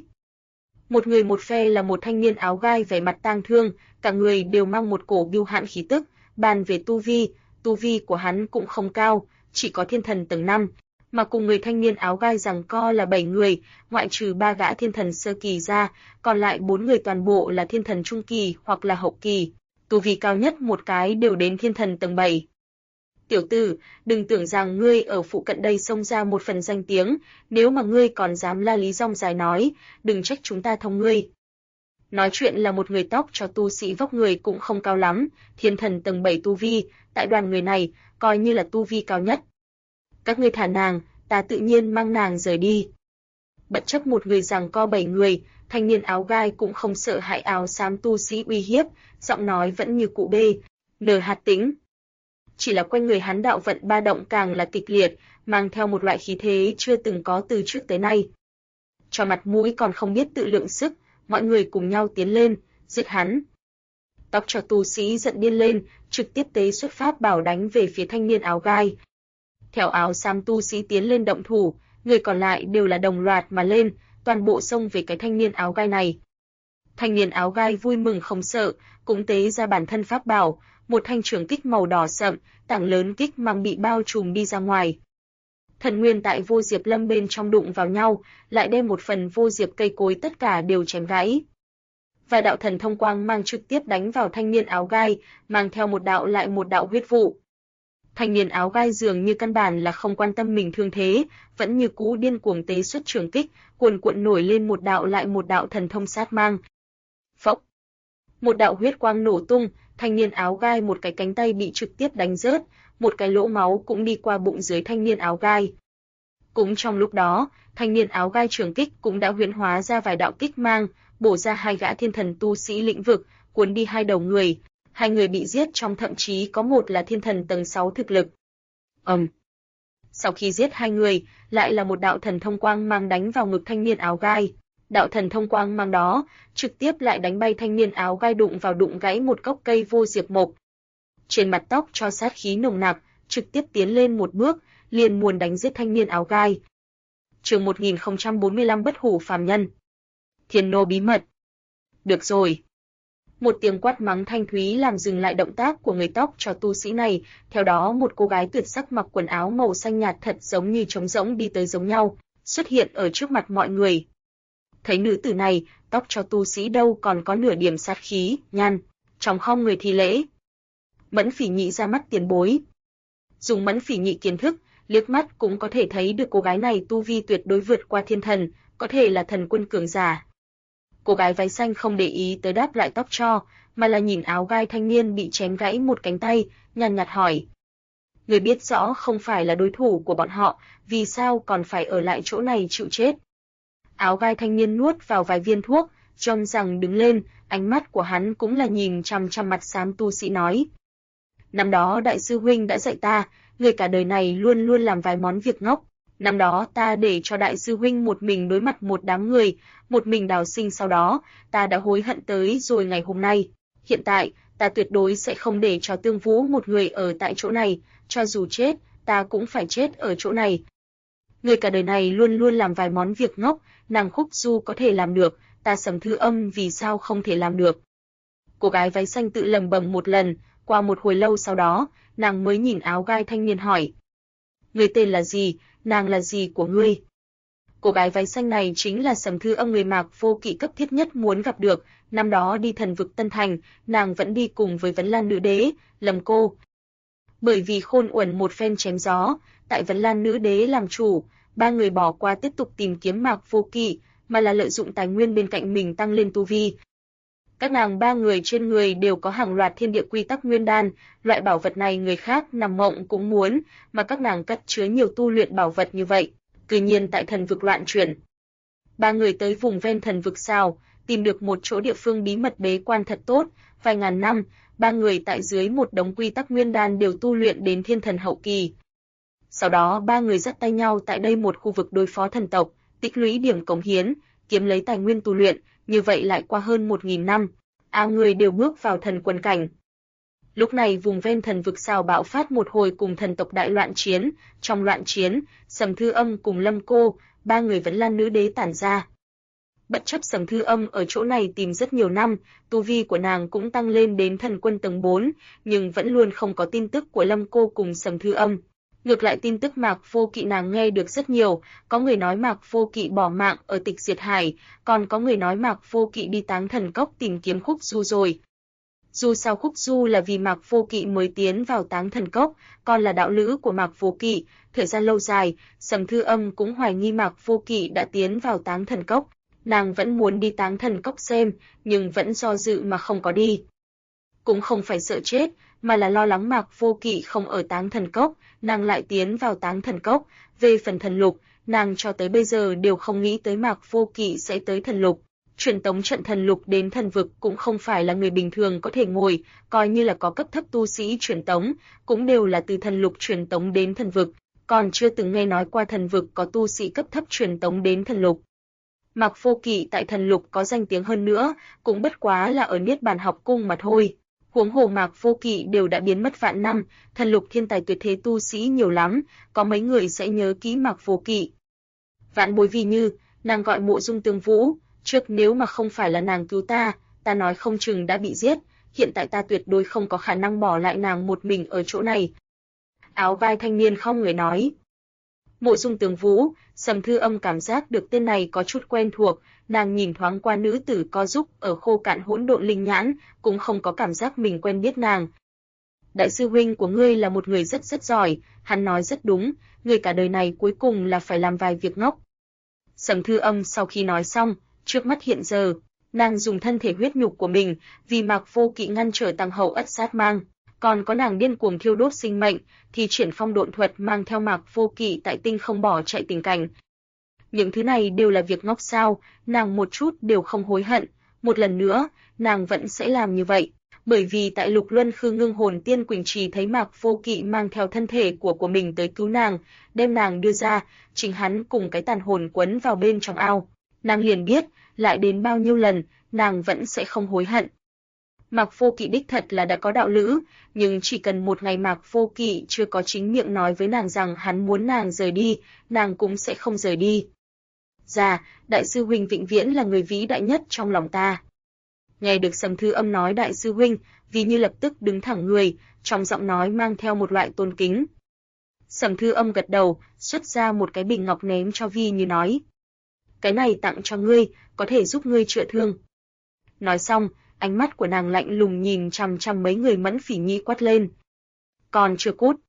Một người một phe là một thanh niên áo gai vẻ mặt tang thương, cả người đều mang một cổ bưu hạn khí tức. Bàn về tu vi của hắn cũng không cao, chỉ có thiên thần tầng 5, mà cùng người thanh niên áo gai giằng co là 7 người, ngoại trừ 3 gã thiên thần sơ kỳ ra, còn lại 4 người toàn bộ là thiên thần trung kỳ hoặc là hậu kỳ, tu vi cao nhất một cái đều đến thiên thần tầng 7. Tiểu tử, đừng tưởng rằng ngươi ở phụ cận đây xông ra một phần danh tiếng, nếu mà ngươi còn dám la lý rong dài nói, đừng trách chúng ta thông ngươi. Nói chuyện là một người tóc cho tu sĩ vóc người cũng không cao lắm, thiên thần tầng 7 tu vi, tại đoàn người này, coi như là tu vi cao nhất. Các ngươi thả nàng, ta tự nhiên mang nàng rời đi. Bất chấp một người giằng co 7 người, thanh niên áo gai cũng không sợ hãi áo xám tu sĩ uy hiếp, giọng nói vẫn như cụ bê, nở hạt tĩnh. Chỉ là quanh người hắn đạo vận ba động càng là kịch liệt, mang theo một loại khí thế chưa từng có từ trước tới nay. Cho mặt mũi còn không biết tự lượng sức, mọi người cùng nhau tiến lên, giết hắn. Tóc cho tu sĩ giận điên lên, trực tiếp tế xuất pháp bảo đánh về phía thanh niên áo gai. Theo áo xám tu sĩ tiến lên động thủ, người còn lại đều là đồng loạt mà lên, toàn bộ xông về cái thanh niên áo gai này. Thanh niên áo gai vui mừng không sợ, cũng tế ra bản thân pháp bảo, một thanh trường kích màu đỏ sậm, tảng lớn kích mang bị bao trùm đi ra ngoài. Thần nguyên tại vô diệp lâm bên trong đụng vào nhau, lại đem một phần vô diệp cây cối tất cả đều chém gãy. Và đạo thần thông quang mang trực tiếp đánh vào thanh niên áo gai, mang theo một đạo lại một đạo huyết vụ. Thanh niên áo gai dường như căn bản là không quan tâm mình thương thế, vẫn như cũ điên cuồng tế xuất trường kích, cuồn cuộn nổi lên một đạo lại một đạo thần thông sát mang. Phốc! Một đạo huyết quang nổ tung, thanh niên áo gai một cái cánh tay bị trực tiếp đánh rớt, một cái lỗ máu cũng đi qua bụng dưới thanh niên áo gai. Cũng trong lúc đó, thanh niên áo gai trường kích cũng đã huyễn hóa ra vài đạo kích mang, bổ ra hai gã thiên thần tu sĩ lĩnh vực, cuốn đi hai đầu người. Hai người bị giết trong thậm chí có một là thiên thần tầng 6 thực lực. Sau khi giết hai người, lại là một đạo thần thông quang mang đánh vào ngực thanh niên áo gai. Đạo thần thông quang mang đó, trực tiếp lại đánh bay thanh niên áo gai đụng gãy một gốc cây vô diệp mộc. Trên mặt tóc cho sát khí nồng nặc, trực tiếp tiến lên một bước, liền muốn đánh giết thanh niên áo gai. Chương 1045 Bất hủ phàm nhân. Thiên nô bí mật. Được rồi. Một tiếng quát mắng thanh thúy làm dừng lại động tác của người tóc cho tu sĩ này, theo đó một cô gái tuyệt sắc mặc quần áo màu xanh nhạt thật giống như trống rỗng đi tới giống nhau, xuất hiện ở trước mặt mọi người. Thấy nữ tử này, tóc cho tu sĩ đâu còn có nửa điểm sát khí, nhăn, trong khom người thi lễ. Mẫn Phỉ Nhị ra mắt tiền bối. Dùng Mẫn Phỉ Nhị kiến thức, liếc mắt cũng có thể thấy được cô gái này tu vi tuyệt đối vượt qua thiên thần, có thể là thần quân cường giả. Cô gái váy xanh không để ý tới đáp lại tóc cho, mà là nhìn áo gai thanh niên bị chém gãy một cánh tay, nhàn nhạt hỏi. Người biết rõ không phải là đối thủ của bọn họ, vì sao còn phải ở lại chỗ này chịu chết? Áo gai thanh niên nuốt vào vài viên thuốc, trông rằng đứng lên, ánh mắt của hắn cũng là nhìn chằm chằm mặt xám tu sĩ nói. Năm đó đại sư huynh đã dạy ta, người cả đời này luôn luôn làm vài món việc ngốc. Năm đó ta để cho đại sư huynh một mình đối mặt một đám người, một mình đào sinh, sau đó, ta đã hối hận tới rồi ngày hôm nay. Hiện tại, ta tuyệt đối sẽ không để cho Tương Vũ một người ở tại chỗ này, cho dù chết, ta cũng phải chết ở chỗ này. Người cả đời này luôn luôn làm vài món việc ngốc, nàng Khúc Du có thể làm được, ta Sầm Thư Âm vì sao không thể làm được. Cô gái váy xanh tự lẩm bẩm một lần, qua một hồi lâu sau đó, nàng mới nhìn áo gai thanh niên hỏi. Người tên là gì, nàng là gì của ngươi? Cô gái váy xanh này chính là Sầm Thư Âm, người Mạc Vô Kỵ cấp thiết nhất muốn gặp được, năm đó đi thần vực Tân Thành, nàng vẫn đi cùng với Vấn Lan Nữ Đế, Lầm Cô. Bởi vì khôn uẩn một phen chém gió, tại Vấn Lan Nữ Đế làm chủ, ba người bỏ qua tiếp tục tìm kiếm Mạc Vô Kỵ, mà là lợi dụng tài nguyên bên cạnh mình tăng lên tu vi. Các nàng ba người trên người đều có hàng loạt thiên địa quy tắc nguyên đan, loại bảo vật này người khác nằm mộng cũng muốn, mà các nàng cất chứa nhiều tu luyện bảo vật như vậy, cư nhiên tại thần vực loạn chuyển. Ba người tới vùng ven thần vực sao, tìm được một chỗ địa phương bí mật bế quan thật tốt, vài ngàn năm, ba người tại dưới một đống quy tắc nguyên đan đều tu luyện đến thiên thần hậu kỳ. Sau đó ba người dắt tay nhau tại đây một khu vực đối phó thần tộc, tích lũy điểm cống hiến, kiếm lấy tài nguyên tu luyện, như vậy lại qua hơn 1000 năm, người đều bước vào thần quân cảnh. Lúc này vùng ven thần vực Sào bạo phát một hồi cùng thần tộc đại loạn chiến, trong loạn chiến, Sầm Thư Âm cùng Lâm Cô, ba người Vấn Lan nữ đế tản ra. Bất chấp Sầm Thư Âm ở chỗ này tìm rất nhiều năm, tu vi của nàng cũng tăng lên đến thần quân tầng 4, nhưng vẫn luôn không có tin tức của Lâm Cô cùng Sầm Thư Âm. Ngược lại tin tức Mạc Vô Kỵ nàng nghe được rất nhiều, có người nói Mạc Vô Kỵ bỏ mạng ở Tịch Diệt Hải, còn có người nói Mạc Vô Kỵ đi Táng Thần Cốc tìm kiếm Khúc Du rồi. Dù sao Khúc Du là vì Mạc Vô Kỵ mới tiến vào Táng Thần Cốc, còn là đạo lữ của Mạc Vô Kỵ, thời gian lâu dài, Sầm Thư Âm cũng hoài nghi Mạc Vô Kỵ đã tiến vào Táng Thần Cốc, nàng vẫn muốn đi Táng Thần Cốc xem, nhưng vẫn do dự mà không có đi. Cũng không phải sợ chết, mà là lo lắng Mạc Vô Kỵ không ở Táng Thần Cốc, nàng lại tiến vào Táng Thần Cốc. Về phần thần lục, nàng cho tới bây giờ đều không nghĩ tới Mạc Vô Kỵ sẽ tới thần lục. Truyền tống trận thần lục đến thần vực cũng không phải là người bình thường có thể ngồi, coi như là có cấp thấp tu sĩ truyền tống, cũng đều là từ thần lục truyền tống đến thần vực, còn chưa từng nghe nói qua thần vực có tu sĩ cấp thấp truyền tống đến thần lục. Mạc Vô Kỵ tại thần lục có danh tiếng hơn nữa, cũng bất quá là ở Niết Bàn học cung mà thôi. Huống hồ Mạc Vô Kỵ đều đã biến mất vạn năm, thần lục thiên tài tuyệt thế tu sĩ nhiều lắm, có mấy người sẽ nhớ kỹ Mạc Vô Kỵ. Vạn bối vì như, nàng gọi Mộ Dung Tương Vũ, trước nếu mà không phải là nàng cứu ta nói không chừng đã bị giết, hiện tại ta tuyệt đối không có khả năng bỏ lại nàng một mình ở chỗ này. Áo vai thanh niên không người nói. Mộ Dung Tương Vũ, Sầm Thư Âm cảm giác được tên này có chút quen thuộc, nàng nhìn thoáng qua nữ tử co giúp ở khô cạn hỗn độn linh nhãn, cũng không có cảm giác mình quen biết nàng. Đại sư huynh của ngươi là một người rất giỏi, hắn nói rất đúng, ngươi cả đời này cuối cùng là phải làm vài việc ngốc. Sầm Thư Âm sau khi nói xong, trước mắt hiện giờ, nàng dùng thân thể huyết nhục của mình, vì Mạc Vô Kỵ ngăn trở Tăng Hậu Ất Sát Mang, còn có nàng điên cuồng thiêu đốt sinh mệnh, thì triển phong độn thuật mang theo Mạc Vô Kỵ tại tinh không bỏ chạy tình cảnh. Những thứ này đều là việc ngốc sao, nàng một chút đều không hối hận, một lần nữa, nàng vẫn sẽ làm như vậy, bởi vì tại Lục Luân Khư Ngưng Hồn Tiên Quỳnh Trì thấy Mạc Vô Kỵ mang theo thân thể của mình tới cứu nàng, đem nàng đưa ra, chính hắn cùng cái tàn hồn quấn vào bên trong ao. Nàng liền biết, lại đến bao nhiêu lần, nàng vẫn sẽ không hối hận. Mạc Vô Kỵ đích thật là đã có đạo lữ, nhưng chỉ cần một ngày Mạc Vô Kỵ chưa có chính miệng nói với nàng rằng hắn muốn nàng rời đi, nàng cũng sẽ không rời đi. Dạ, đại sư huynh vĩnh viễn là người vĩ đại nhất trong lòng ta. Nghe được Sầm Thư Âm nói đại sư huynh, vì như lập tức đứng thẳng người, trong giọng nói mang theo một loại tôn kính. Sầm Thư Âm gật đầu, xuất ra một cái bình ngọc ném cho Vi Như nói. Cái này tặng cho ngươi, có thể giúp ngươi chữa thương. Nói xong, ánh mắt của nàng lạnh lùng nhìn chằm chằm mấy người Mẫn Phỉ Nhi quát lên. Còn chưa cút.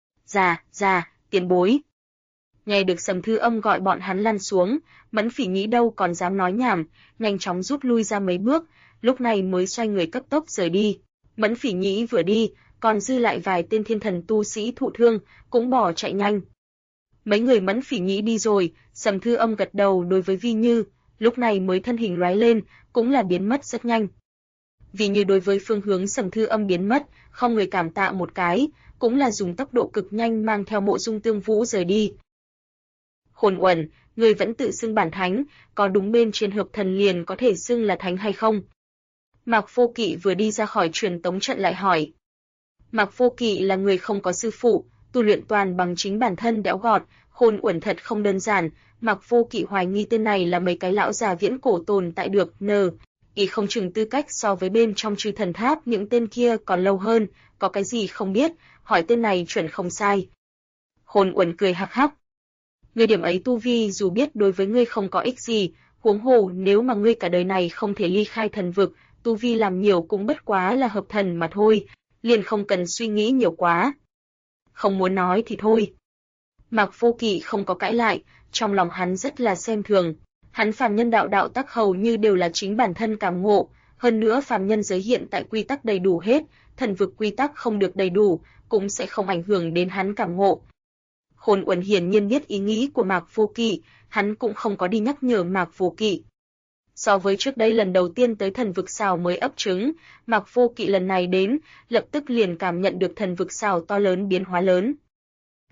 Dạ, tiền bối. Nghe được Sầm Thư Âm gọi bọn hắn lăn xuống, Mẫn Phỉ Nhi đâu còn dám nói nhảm, nhanh chóng rút lui ra mấy bước, lúc này mới xoay người cấp tốc rời đi. Mẫn Phỉ Nhi vừa đi, còn dư lại vài tên thiên thần tu sĩ thụ thương, cũng bỏ chạy nhanh. Mấy người Mẫn Phỉ Nhi đi rồi, Sầm Thư Âm gật đầu đối với Vi Như, lúc này mới thân hình lóe lên, cũng là biến mất rất nhanh. Vi Như đối với phương hướng Sầm Thư Âm biến mất, không người cảm tạ một cái, cũng là dùng tốc độ cực nhanh mang theo Mộ Dung Tương Vũ rời đi. Khôn Uẩn, người vẫn tự xưng bản thánh, có đúng bên trên hợp thần liền có thể xưng là thánh hay không? Mạc Vô Kỵ vừa đi ra khỏi truyền tống trận lại hỏi. Mạc Vô Kỵ là người không có sư phụ, tu luyện toàn bằng chính bản thân đẽo gọt, Khôn Uẩn thật không đơn giản, Mạc Vô Kỵ hoài nghi tên này là mấy cái lão già viễn cổ tồn tại được ý không chừng tư cách so với bên trong Chư Thần Tháp những tên kia còn lâu hơn, có cái gì không biết, hỏi tên này chuẩn không sai. Khôn Uẩn cười hắc hắc. Ngươi điểm ấy tu vi dù biết đối với ngươi không có ích gì, huống hồ nếu mà ngươi cả đời này không thể ly khai thần vực, tu vi làm nhiều cũng bất quá là hợp thần mà thôi, liền không cần suy nghĩ nhiều quá. Không muốn nói thì thôi. Mạc Vô Kỵ không có cãi lại, trong lòng hắn rất là xem thường. Hắn phàm nhân đạo tắc hầu như đều là chính bản thân cảm ngộ, hơn nữa phàm nhân giới hiện tại quy tắc đầy đủ hết, thần vực quy tắc không được đầy đủ, cũng sẽ không ảnh hưởng đến hắn cảm ngộ. Khôn Uẩn hiển nhiên biết ý nghĩ của Mạc Vô Kỵ, hắn cũng không có đi nhắc nhở Mạc Vô Kỵ. So với trước đây lần đầu tiên tới thần vực Sào mới ấp trứng, Mạc Vô Kỵ lần này đến, lập tức liền cảm nhận được thần vực Sào to lớn biến hóa lớn.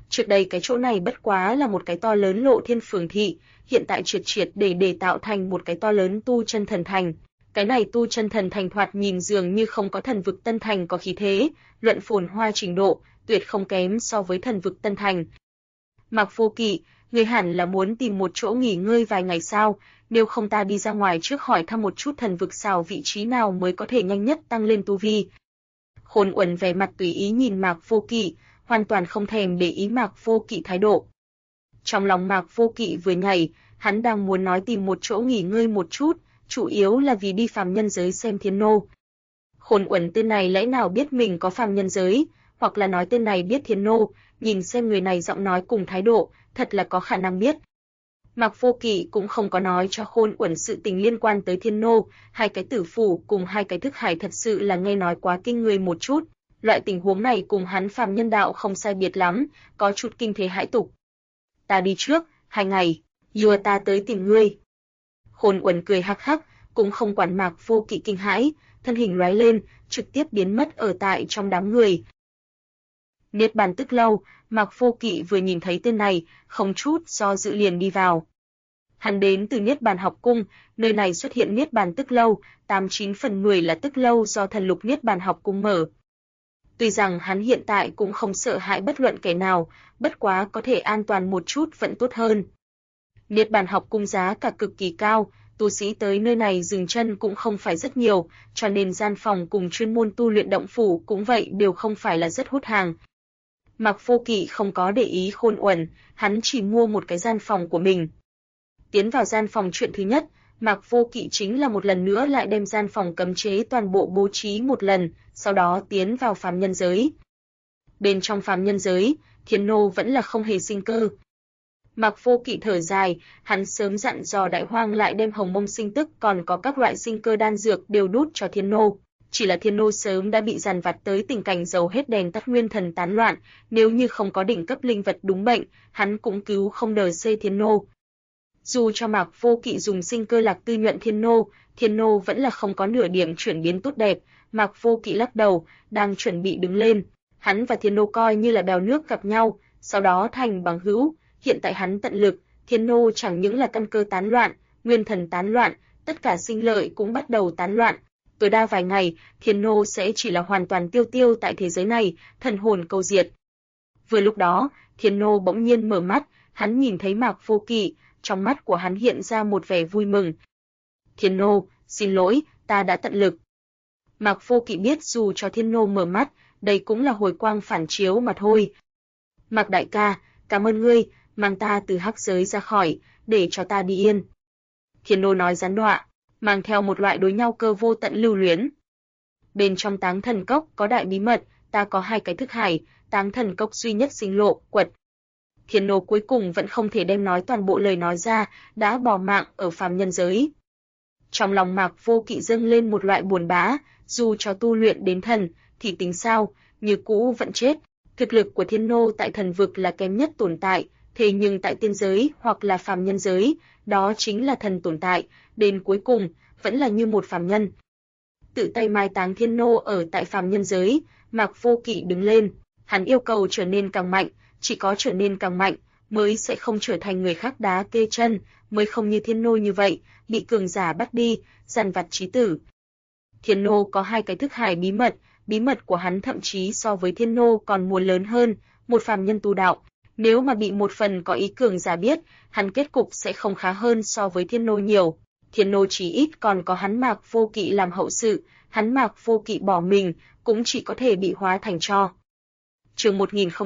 Trước đây cái chỗ này bất quá là một cái to lớn Lộ Thiên phường thị, hiện tại triệt triệt để tạo thành một cái to lớn Tu Chân Thần Thành. Cái này Tu Chân Thần Thành thoạt nhìn dường như không có Thần vực Tân Thành có khí thế, luận phồn hoa trình độ, tuyệt không kém so với Thần vực Tân Thành. Mạc Vô Kỵ, ngươi hẳn là muốn tìm một chỗ nghỉ ngơi vài ngày sao, nếu không ta đi ra ngoài trước hỏi thăm một chút thần vực xào vị trí nào mới có thể nhanh nhất tăng lên tu vi. Khôn Uẩn vẻ mặt tùy ý nhìn Mạc Vô Kỵ, hoàn toàn không thèm để ý Mạc Vô Kỵ thái độ. Trong lòng Mạc Vô Kỵ vừa nhảy, hắn đang muốn nói tìm một chỗ nghỉ ngơi một chút, chủ yếu là vì đi phàm nhân giới xem Thiên Nô. Khôn Uẩn tên này lẽ nào biết mình có phàm nhân giới, hoặc là nói tên này biết Thiên Nô, nhìn xem người này giọng nói cùng thái độ, thật là có khả năng biết. Mạc Vô Kỵ cũng không có nói cho Khôn Uẩn sự tình liên quan tới Thiên Nô, hai cái tử phủ cùng hai cái thức hải thật sự là nghe nói quá kinh người một chút, loại tình huống này cùng hắn phàm nhân đạo không sai biệt lắm, có chút kinh thế hãi tục. Ta đi trước, 2 ngày, vừa ta tới tìm ngươi. Khôn Uẩn cười hắc hắc, cũng không quản Mạc Vô Kỵ kinh hãi, thân hình lóe lên, trực tiếp biến mất ở tại trong đám người. Niết Bàn Tức Lâu, Mạc Vô Kỵ vừa nhìn thấy tên này, không chút do dự liền đi vào. Hắn đến từ Niết Bàn học cung, nơi này xuất hiện Niết Bàn Tức Lâu, 89 phần 10 là Tức Lâu do thần lục Niết Bàn học cung mở. Tuy rằng hắn hiện tại cũng không sợ hãi bất luận kẻ nào, bất quá có thể an toàn một chút vẫn tốt hơn. Niết Bàn học cung giá cả cực kỳ cao, tu sĩ tới nơi này dừng chân cũng không phải rất nhiều, cho nên gian phòng cùng chuyên môn tu luyện động phủ cũng vậy đều không phải là rất hút hàng. Mạc Vô Kỵ không có để ý Khôn Uẩn, hắn chỉ mua một cái gian phòng của mình. Tiến vào gian phòng chuyện thứ nhất, Mạc Vô Kỵ chính là một lần nữa lại đem gian phòng cấm chế toàn bộ bố trí một lần, sau đó tiến vào phàm nhân giới. Bên trong phàm nhân giới, Thiên Nô vẫn là không hề sinh cơ. Mạc Vô Kỵ thở dài, hắn sớm dặn dò Đại Hoang lại đem Hồng Mông Sinh Tức còn có các loại sinh cơ đan dược đều đút cho Thiên Nô. Chỉ là Thiên Nô sớm đã bị dằn vặt tới tình cảnh dầu hết đèn tắt nguyên thần tán loạn, nếu như không có đỉnh cấp linh vật đúng bệnh, hắn cũng cứu không đờ xê Thiên Nô. Dù cho Mạc Vô Kỵ dùng sinh cơ lạc tư nhuận Thiên Nô vẫn là không có nửa điểm chuyển biến tốt đẹp. Mạc Vô Kỵ lắc đầu, đang chuẩn bị đứng lên. Hắn và Thiên Nô coi như là bèo nước gặp nhau, sau đó thành bằng hữu. Hiện tại hắn tận lực, Thiên Nô chẳng những là căn cơ tán loạn, nguyên thần tán loạn, tất cả sinh lợi cũng bắt đầu tán loạn. Tối đa vài ngày, Thiên Nô sẽ chỉ là hoàn toàn tiêu tiêu tại thế giới này, thần hồn câu diệt. Vừa lúc đó, Thiên Nô bỗng nhiên mở mắt, hắn nhìn thấy Mạc Vô Kỵ, trong mắt của hắn hiện ra một vẻ vui mừng. Thiên Nô, xin lỗi, ta đã tận lực. Mạc Vô Kỵ biết dù cho Thiên Nô mở mắt, đây cũng là hồi quang phản chiếu mà thôi. Mạc đại ca, cảm ơn ngươi, mang ta từ hắc giới ra khỏi, để cho ta đi yên. Thiên Nô nói gián đoạn, mang theo một loại đối nhau cơ vô tận lưu luyến. Bên trong Táng Thần Cốc có đại bí mật, ta có 2 cái thức hải, Táng Thần Cốc duy nhất sinh lộ, quật. Thiên Nô cuối cùng vẫn không thể đem nói toàn bộ lời nói ra, đã bỏ mạng ở phàm nhân giới. Trong lòng Mạc Vô Kỵ dâng lên một loại buồn bã, dù cho tu luyện đến thần, thì tính sao, như cũ vẫn chết. Thực lực của Thiên Nô tại thần vực là kém nhất tồn tại, thế nhưng tại tiên giới hoặc là phàm nhân giới, đó chính là thần tồn tại, đến cuối cùng vẫn là như một phàm nhân. Tự tay mai táng Thiên Nô ở tại phàm nhân giới, Mạc Vô Kỵ đứng lên, hắn yêu cầu trở nên càng mạnh, chỉ có trở nên càng mạnh mới sẽ không trở thành người khác đá kê chân, mới không như Thiên Nô như vậy, bị cường giả bắt đi, dằn vặt chí tử. Thiên Nô có 2 cái thức hải bí mật của hắn thậm chí so với Thiên Nô còn muốn lớn hơn, một phàm nhân tu đạo, nếu mà bị một phần có ý cường giả biết, hắn kết cục sẽ không khá hơn so với Thiên Nô nhiều. Thiên Nô chỉ ít còn có hắn Mạc Vô Kỵ làm hậu sự, hắn Mạc Vô Kỵ bỏ mình, cũng chỉ có thể bị hóa thành tro. Chương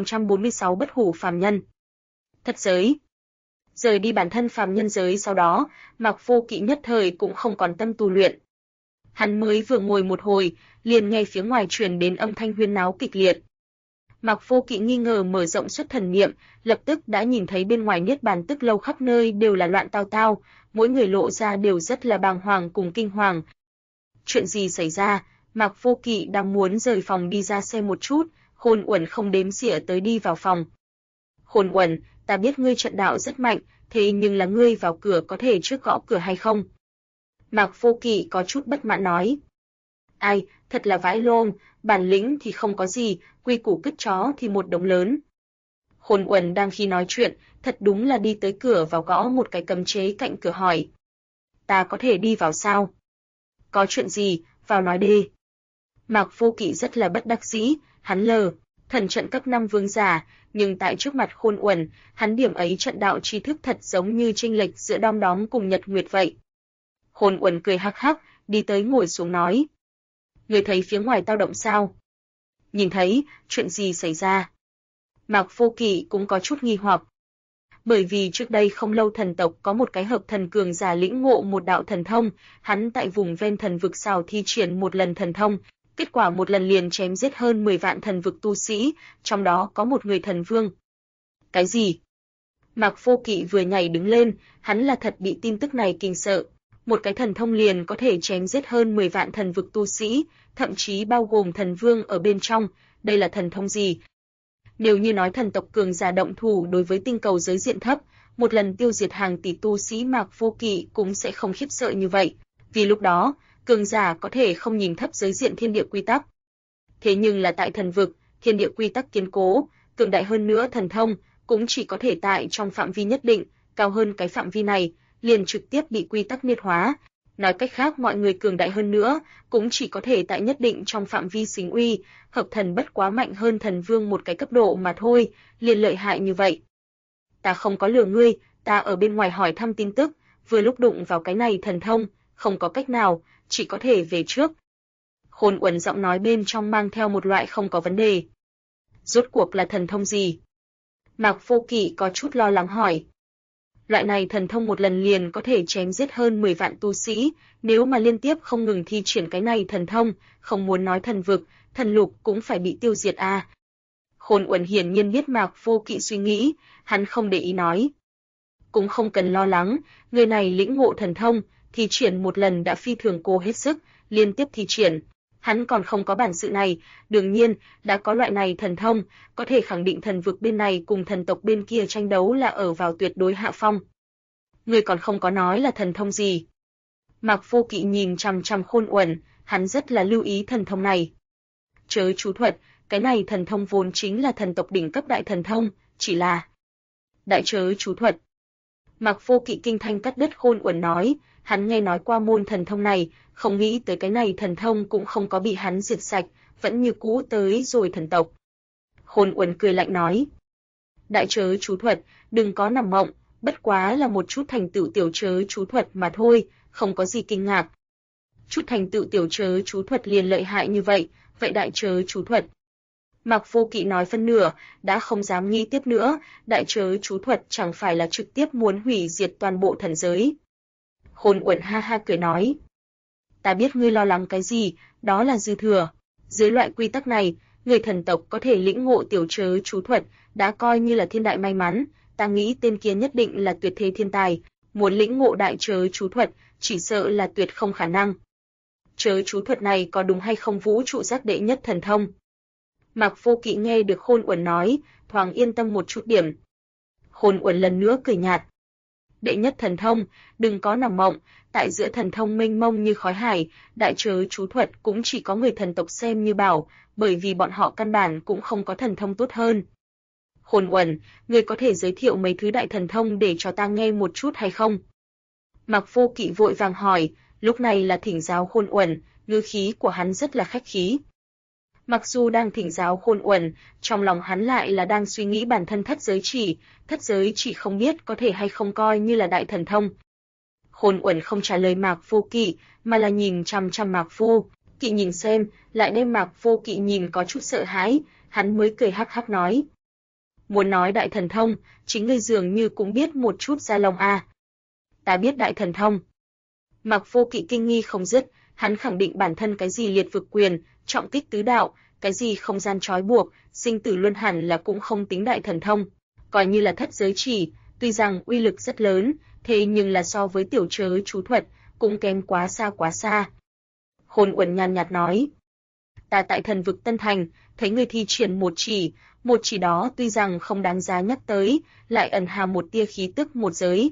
1046 Bất hủ phàm nhân. Thất giới. Rời đi bản thân phàm nhân giới sau đó, Mạc Vô Kỵ nhất thời cũng không còn tâm tu luyện. Hắn mới vừa ngồi một hồi, liền nghe phía ngoài truyền đến âm thanh huyên náo kịch liệt. Mạc Vô Kỵ nghi ngờ mở rộng xuất thần niệm, lập tức đã nhìn thấy bên ngoài Niết Bàn Tức Lâu khắp nơi đều là loạn tao tao, mỗi người lộ ra đều rất là bàng hoàng cùng kinh hoàng. Chuyện gì xảy ra? Mạc Vô Kỵ đang muốn rời phòng đi ra xem một chút, Khôn Uẩn không đếm xỉa tới đi vào phòng. Khôn Uẩn, ta biết ngươi trận đạo rất mạnh, thế nhưng là ngươi vào cửa có thể trước gõ cửa hay không? Mạc Vô Kỵ có chút bất mãn nói. Ai, thật là vãi lông, bản lĩnh thì không có gì, quy củ cứt chó thì một đống lớn. Khôn Uẩn đang khi nói chuyện, thật đúng là đi tới cửa vào gõ một cái cấm chế cạnh cửa hỏi. Ta có thể đi vào sao? Có chuyện gì, vào nói đi. Mạc Vô Kỵ rất là bất đắc dĩ, hắn thần trận cấp 5 vương giả, nhưng tại trước mặt Khôn Uẩn, hắn điểm ấy trận đạo tri thức thật giống như chênh lệch giữa đom đóm cùng nhật nguyệt vậy. Khôn Uẩn cười hắc hắc, đi tới ngồi xuống nói. Người thấy phía ngoài tao động sao? Nhìn thấy, chuyện gì xảy ra? Mạc Vô Kỵ cũng có chút nghi hoặc. Bởi vì trước đây không lâu thần tộc có một cái hợp thần cường giả lĩnh ngộ một đạo thần thông, hắn tại vùng ven thần vực xào thi triển một lần thần thông, kết quả một lần liền chém giết hơn 10 vạn thần vực tu sĩ, trong đó có một người thần vương. Cái gì? Mạc Vô Kỵ vừa nhảy đứng lên, hắn là thật bị tin tức này kinh sợ. Một cái thần thông liền có thể chém giết hơn 10 vạn thần vực tu sĩ, thậm chí bao gồm thần vương ở bên trong, đây là thần thông gì? Nếu như nói thần tộc cường giả động thủ đối với tinh cầu giới diện thấp, một lần tiêu diệt hàng tỷ tu sĩ, Mạc Vô Kỵ cũng sẽ không khiếp sợ như vậy, vì lúc đó, cường giả có thể không nhìn thấp giới diện thiên địa quy tắc. Thế nhưng là tại thần vực, thiên địa quy tắc kiên cố, cường đại hơn nữa thần thông, cũng chỉ có thể tại trong phạm vi nhất định, cao hơn cái phạm vi này, liền trực tiếp bị quy tắc niết hóa. Nói cách khác, mọi người cường đại hơn nữa, cũng chỉ có thể tại nhất định trong phạm vi xính uy, hợp thần bất quá mạnh hơn thần vương một cái cấp độ mà thôi, liền lợi hại như vậy. Ta không có lừa ngươi, ta ở bên ngoài hỏi thăm tin tức, vừa lúc đụng vào cái này thần thông, không có cách nào, chỉ có thể về trước. Khôn Uẩn giọng nói bên trong mang theo một loại không có vấn đề. Rốt cuộc là thần thông gì? Mạc Vô Kỵ có chút lo lắng hỏi. Loại này thần thông một lần liền có thể chém giết hơn 10 vạn tu sĩ, nếu mà liên tiếp không ngừng thi triển cái này thần thông, không muốn nói thần vực, thần lục cũng phải bị tiêu diệt à. Khôn Uẩn hiển nhiên biết Mạc Vô Kỵ suy nghĩ, hắn không để ý nói. Cũng không cần lo lắng, người này lĩnh ngộ thần thông, thi triển một lần đã phi thường cố hết sức, liên tiếp thi triển. Hắn còn không có bản sự này, đương nhiên, đã có loại này thần thông, có thể khẳng định thần vực bên này cùng thần tộc bên kia tranh đấu là ở vào tuyệt đối hạ phong. Người còn không có nói là thần thông gì. Mạc Vô Kỵ nhìn chằm chằm Khôn Uẩn, hắn rất là lưu ý thần thông này. Chớ chú thuật, cái này thần thông vốn chính là thần tộc đỉnh cấp đại thần thông, chỉ là đại chớ chú thuật. Mạc Vô Kỵ kinh thanh cắt đứt Khôn Uẩn nói, hắn nghe nói qua môn thần thông này, không nghĩ tới cái này thần thông cũng không có bị hắn diệt sạch, vẫn như cũ tới rồi thần tộc. Khôn Uẩn cười lạnh nói, đại chớ chú thuật, đừng có nằm mộng, bất quá là một chút thành tựu tiểu chớ chú thuật mà thôi, không có gì kinh ngạc. Chút thành tựu tiểu chớ chú thuật liền lợi hại như vậy, vậy đại chớ chú thuật. Mạc Vô Kỵ nói phân nửa, đã không dám nghĩ tiếp nữa, đại chớ chú thuật chẳng phải là trực tiếp muốn hủy diệt toàn bộ thần giới. Khôn Uẩn ha ha cười nói, ta biết ngươi lo lắng cái gì, đó là dư thừa. Dưới loại quy tắc này, người thần tộc có thể lĩnh ngộ tiểu chớ chú thuật, đã coi như là thiên đại may mắn, ta nghĩ tên kia nhất định là tuyệt thế thiên tài, muốn lĩnh ngộ đại chớ chú thuật, chỉ sợ là tuyệt không khả năng. Chớ chú thuật này có đúng hay không vũ trụ giác đệ nhất thần thông? Mạc Vô Kỵ nghe được Khôn Uẩn nói, thoáng yên tâm một chút điểm. Khôn Uẩn lần nữa cười nhạt. Đệ nhất thần thông, đừng có nằm mộng, tại giữa thần thông mênh mông như khói hải, đại chớ chú thuật cũng chỉ có người thần tộc xem như bảo, bởi vì bọn họ căn bản cũng không có thần thông tốt hơn. Khôn Uẩn, ngươi có thể giới thiệu mấy thứ đại thần thông để cho ta nghe một chút hay không? Mạc Vô Kỵ vội vàng hỏi, lúc này là thỉnh giáo Khôn Uẩn, ngữ khí của hắn rất là khách khí. Mặc dù đang thỉnh giáo Khôn Uẩn, trong lòng hắn lại là đang suy nghĩ bản thân thất giới chỉ không biết có thể hay không coi như là đại thần thông. Khôn Uẩn không trả lời Mạc Vô Kỵ, mà là nhìn chằm chằm Mạc Vô Kỵ nhìn xem, lại đem Mạc Vô Kỵ nhìn có chút sợ hãi, hắn mới cười hắc hắc nói. Muốn nói đại thần thông, chính ngươi dường như cũng biết một chút ra lòng à. Ta biết đại thần thông. Mạc Vô Kỵ kinh nghi không dứt, hắn khẳng định bản thân cái gì liệt vực quyền, trọng kích tứ đạo, cái gì không gian trói buộc, sinh tử luân hẳn là cũng không tính đại thần thông, coi như là thất giới chỉ, tuy rằng uy lực rất lớn, thế nhưng là so với tiểu chớ chú thuật, cũng kém quá xa. Khôn Uẩn nhàn nhạt nói, ta tại thần vực Tân Thành, thấy người thi triển một chỉ đó tuy rằng không đáng giá nhắc tới, lại ẩn hàm một tia khí tức một giới.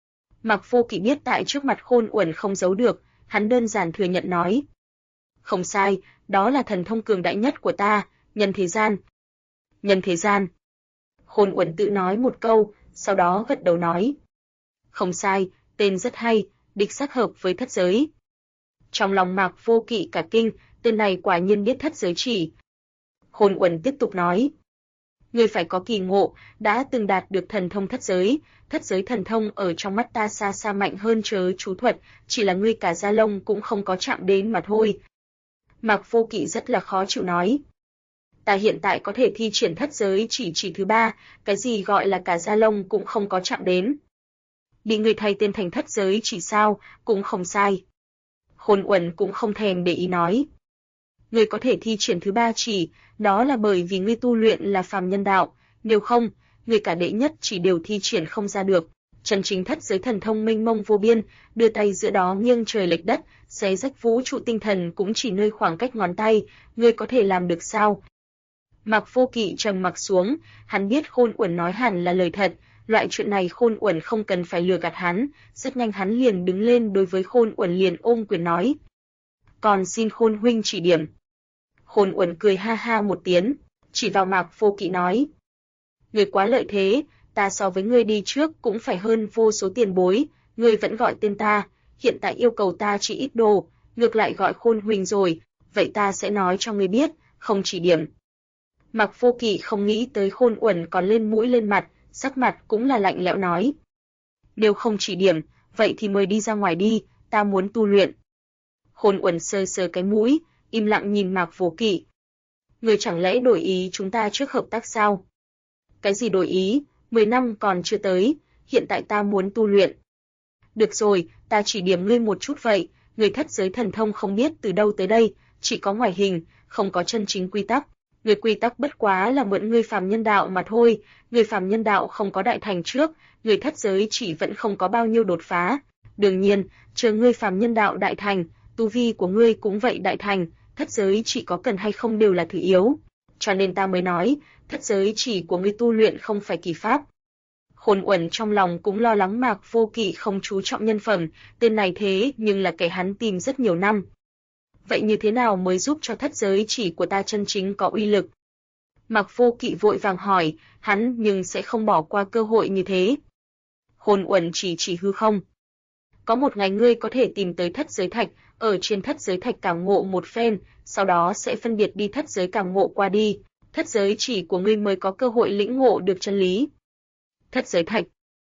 Mạc Vô Kỵ biết tại trước mặt Khôn Uẩn không giấu được, hắn đơn giản thừa nhận nói. Không sai, đó là thần thông cường đại nhất của ta, nhân thế gian. Khôn Uẩn tự nói một câu, sau đó gật đầu nói. Không sai, tên rất hay, đích xác hợp với thất giới. Trong lòng Mạc Vô Kỵ cả kinh, tên này quả nhiên biết thất giới chỉ. Khôn Uẩn tiếp tục nói. Ngươi phải có kỳ ngộ, đã từng đạt được thần thông thất giới thần thông ở trong mắt ta xa xa mạnh hơn chớ chú thuật, chỉ là ngươi cả da lông cũng không có chạm đến mà thôi. Mạc Vô Kỵ rất là khó chịu nói. Ta hiện tại có thể thi triển thất giới chỉ thứ 3, cái gì gọi là cả da lông cũng không có chạm đến. Bị ngươi thay tên thành thất giới chỉ sao, cũng không sai. Khôn Uẩn cũng không thèm để ý nói. Ngươi có thể thi triển thứ 3 chỉ, đó là bởi vì ngươi tu luyện là phàm nhân đạo, nếu không, ngươi cả đệ nhất chỉ đều thi triển không ra được. Chân chính thất giới thần thông mênh mông vô biên, đưa tay giữa đó nghiêng trời lệch đất, xé rách vũ trụ tinh thần cũng chỉ nơi khoảng cách ngón tay, ngươi có thể làm được sao? Mạc Vô Kỵ trầm mặc xuống, hắn biết Khôn Uẩn nói hẳn là lời thật, loại chuyện này Khôn Uẩn không cần phải lừa gạt hắn, rất nhanh hắn liền đứng lên đối với Khôn Uẩn liền ôm quyền nói. Còn xin Khôn huynh chỉ điểm. Khôn Uẩn cười ha ha một tiếng, chỉ vào Mạc Vô Kỵ nói. Ngươi quá lợi thế, ta so với ngươi đi trước cũng phải hơn vô số tiền bối, ngươi vẫn gọi tên ta, hiện tại yêu cầu ta chỉ ít đồ, ngược lại gọi Khôn huynh rồi, vậy ta sẽ nói cho ngươi biết, không chỉ điểm. Mạc Vô Kỵ không nghĩ tới Khôn Uẩn còn lên mũi lên mặt, sắc mặt cũng là lạnh lẽo nói. Nếu không chỉ điểm, vậy thì mời đi ra ngoài đi, ta muốn tu luyện. Khôn Uẩn sờ sờ cái mũi, im lặng nhìn Mạc Vô Kỵ. Ngươi chẳng lẽ đổi ý chúng ta trước hợp tác sao? Cái gì đổi ý, 10 năm còn chưa tới, hiện tại ta muốn tu luyện. Được rồi, ta chỉ điểm ngươi một chút vậy, người thất giới thần thông không biết từ đâu tới đây, chỉ có ngoại hình, không có chân chính quy tắc. Người quy tắc bất quá là mượn ngươi phàm nhân đạo mà thôi, người phàm nhân đạo không có đại thành trước, người thất giới chỉ vẫn không có bao nhiêu đột phá. Đương nhiên, chờ ngươi phàm nhân đạo đại thành, tu vi của ngươi cũng vậy đại thành, thất giới chỉ có cần hay không đều là thứ yếu. Cho nên ta mới nói, thất giới chỉ của ngươi tu luyện không phải kỳ pháp. Khôn Uẩn trong lòng cũng lo lắng Mạc Vô Kỵ không chú trọng nhân phẩm, tên này thế nhưng là kẻ hắn tìm rất nhiều năm. Vậy như thế nào mới giúp cho thất giới chỉ của ta chân chính có uy lực? Mạc Vô Kỵ vội vàng hỏi, hắn nhưng sẽ không bỏ qua cơ hội như thế. Khôn Uẩn chỉ hư không. Có một ngày ngươi có thể tìm tới thất giới thạch, ở trên thất giới thạch cảm ngộ một phen, sau đó sẽ phân biệt đi thất giới cảm ngộ qua đi, thất giới chỉ của ngươi mới có cơ hội lĩnh ngộ được chân lý. Thất giới thạch.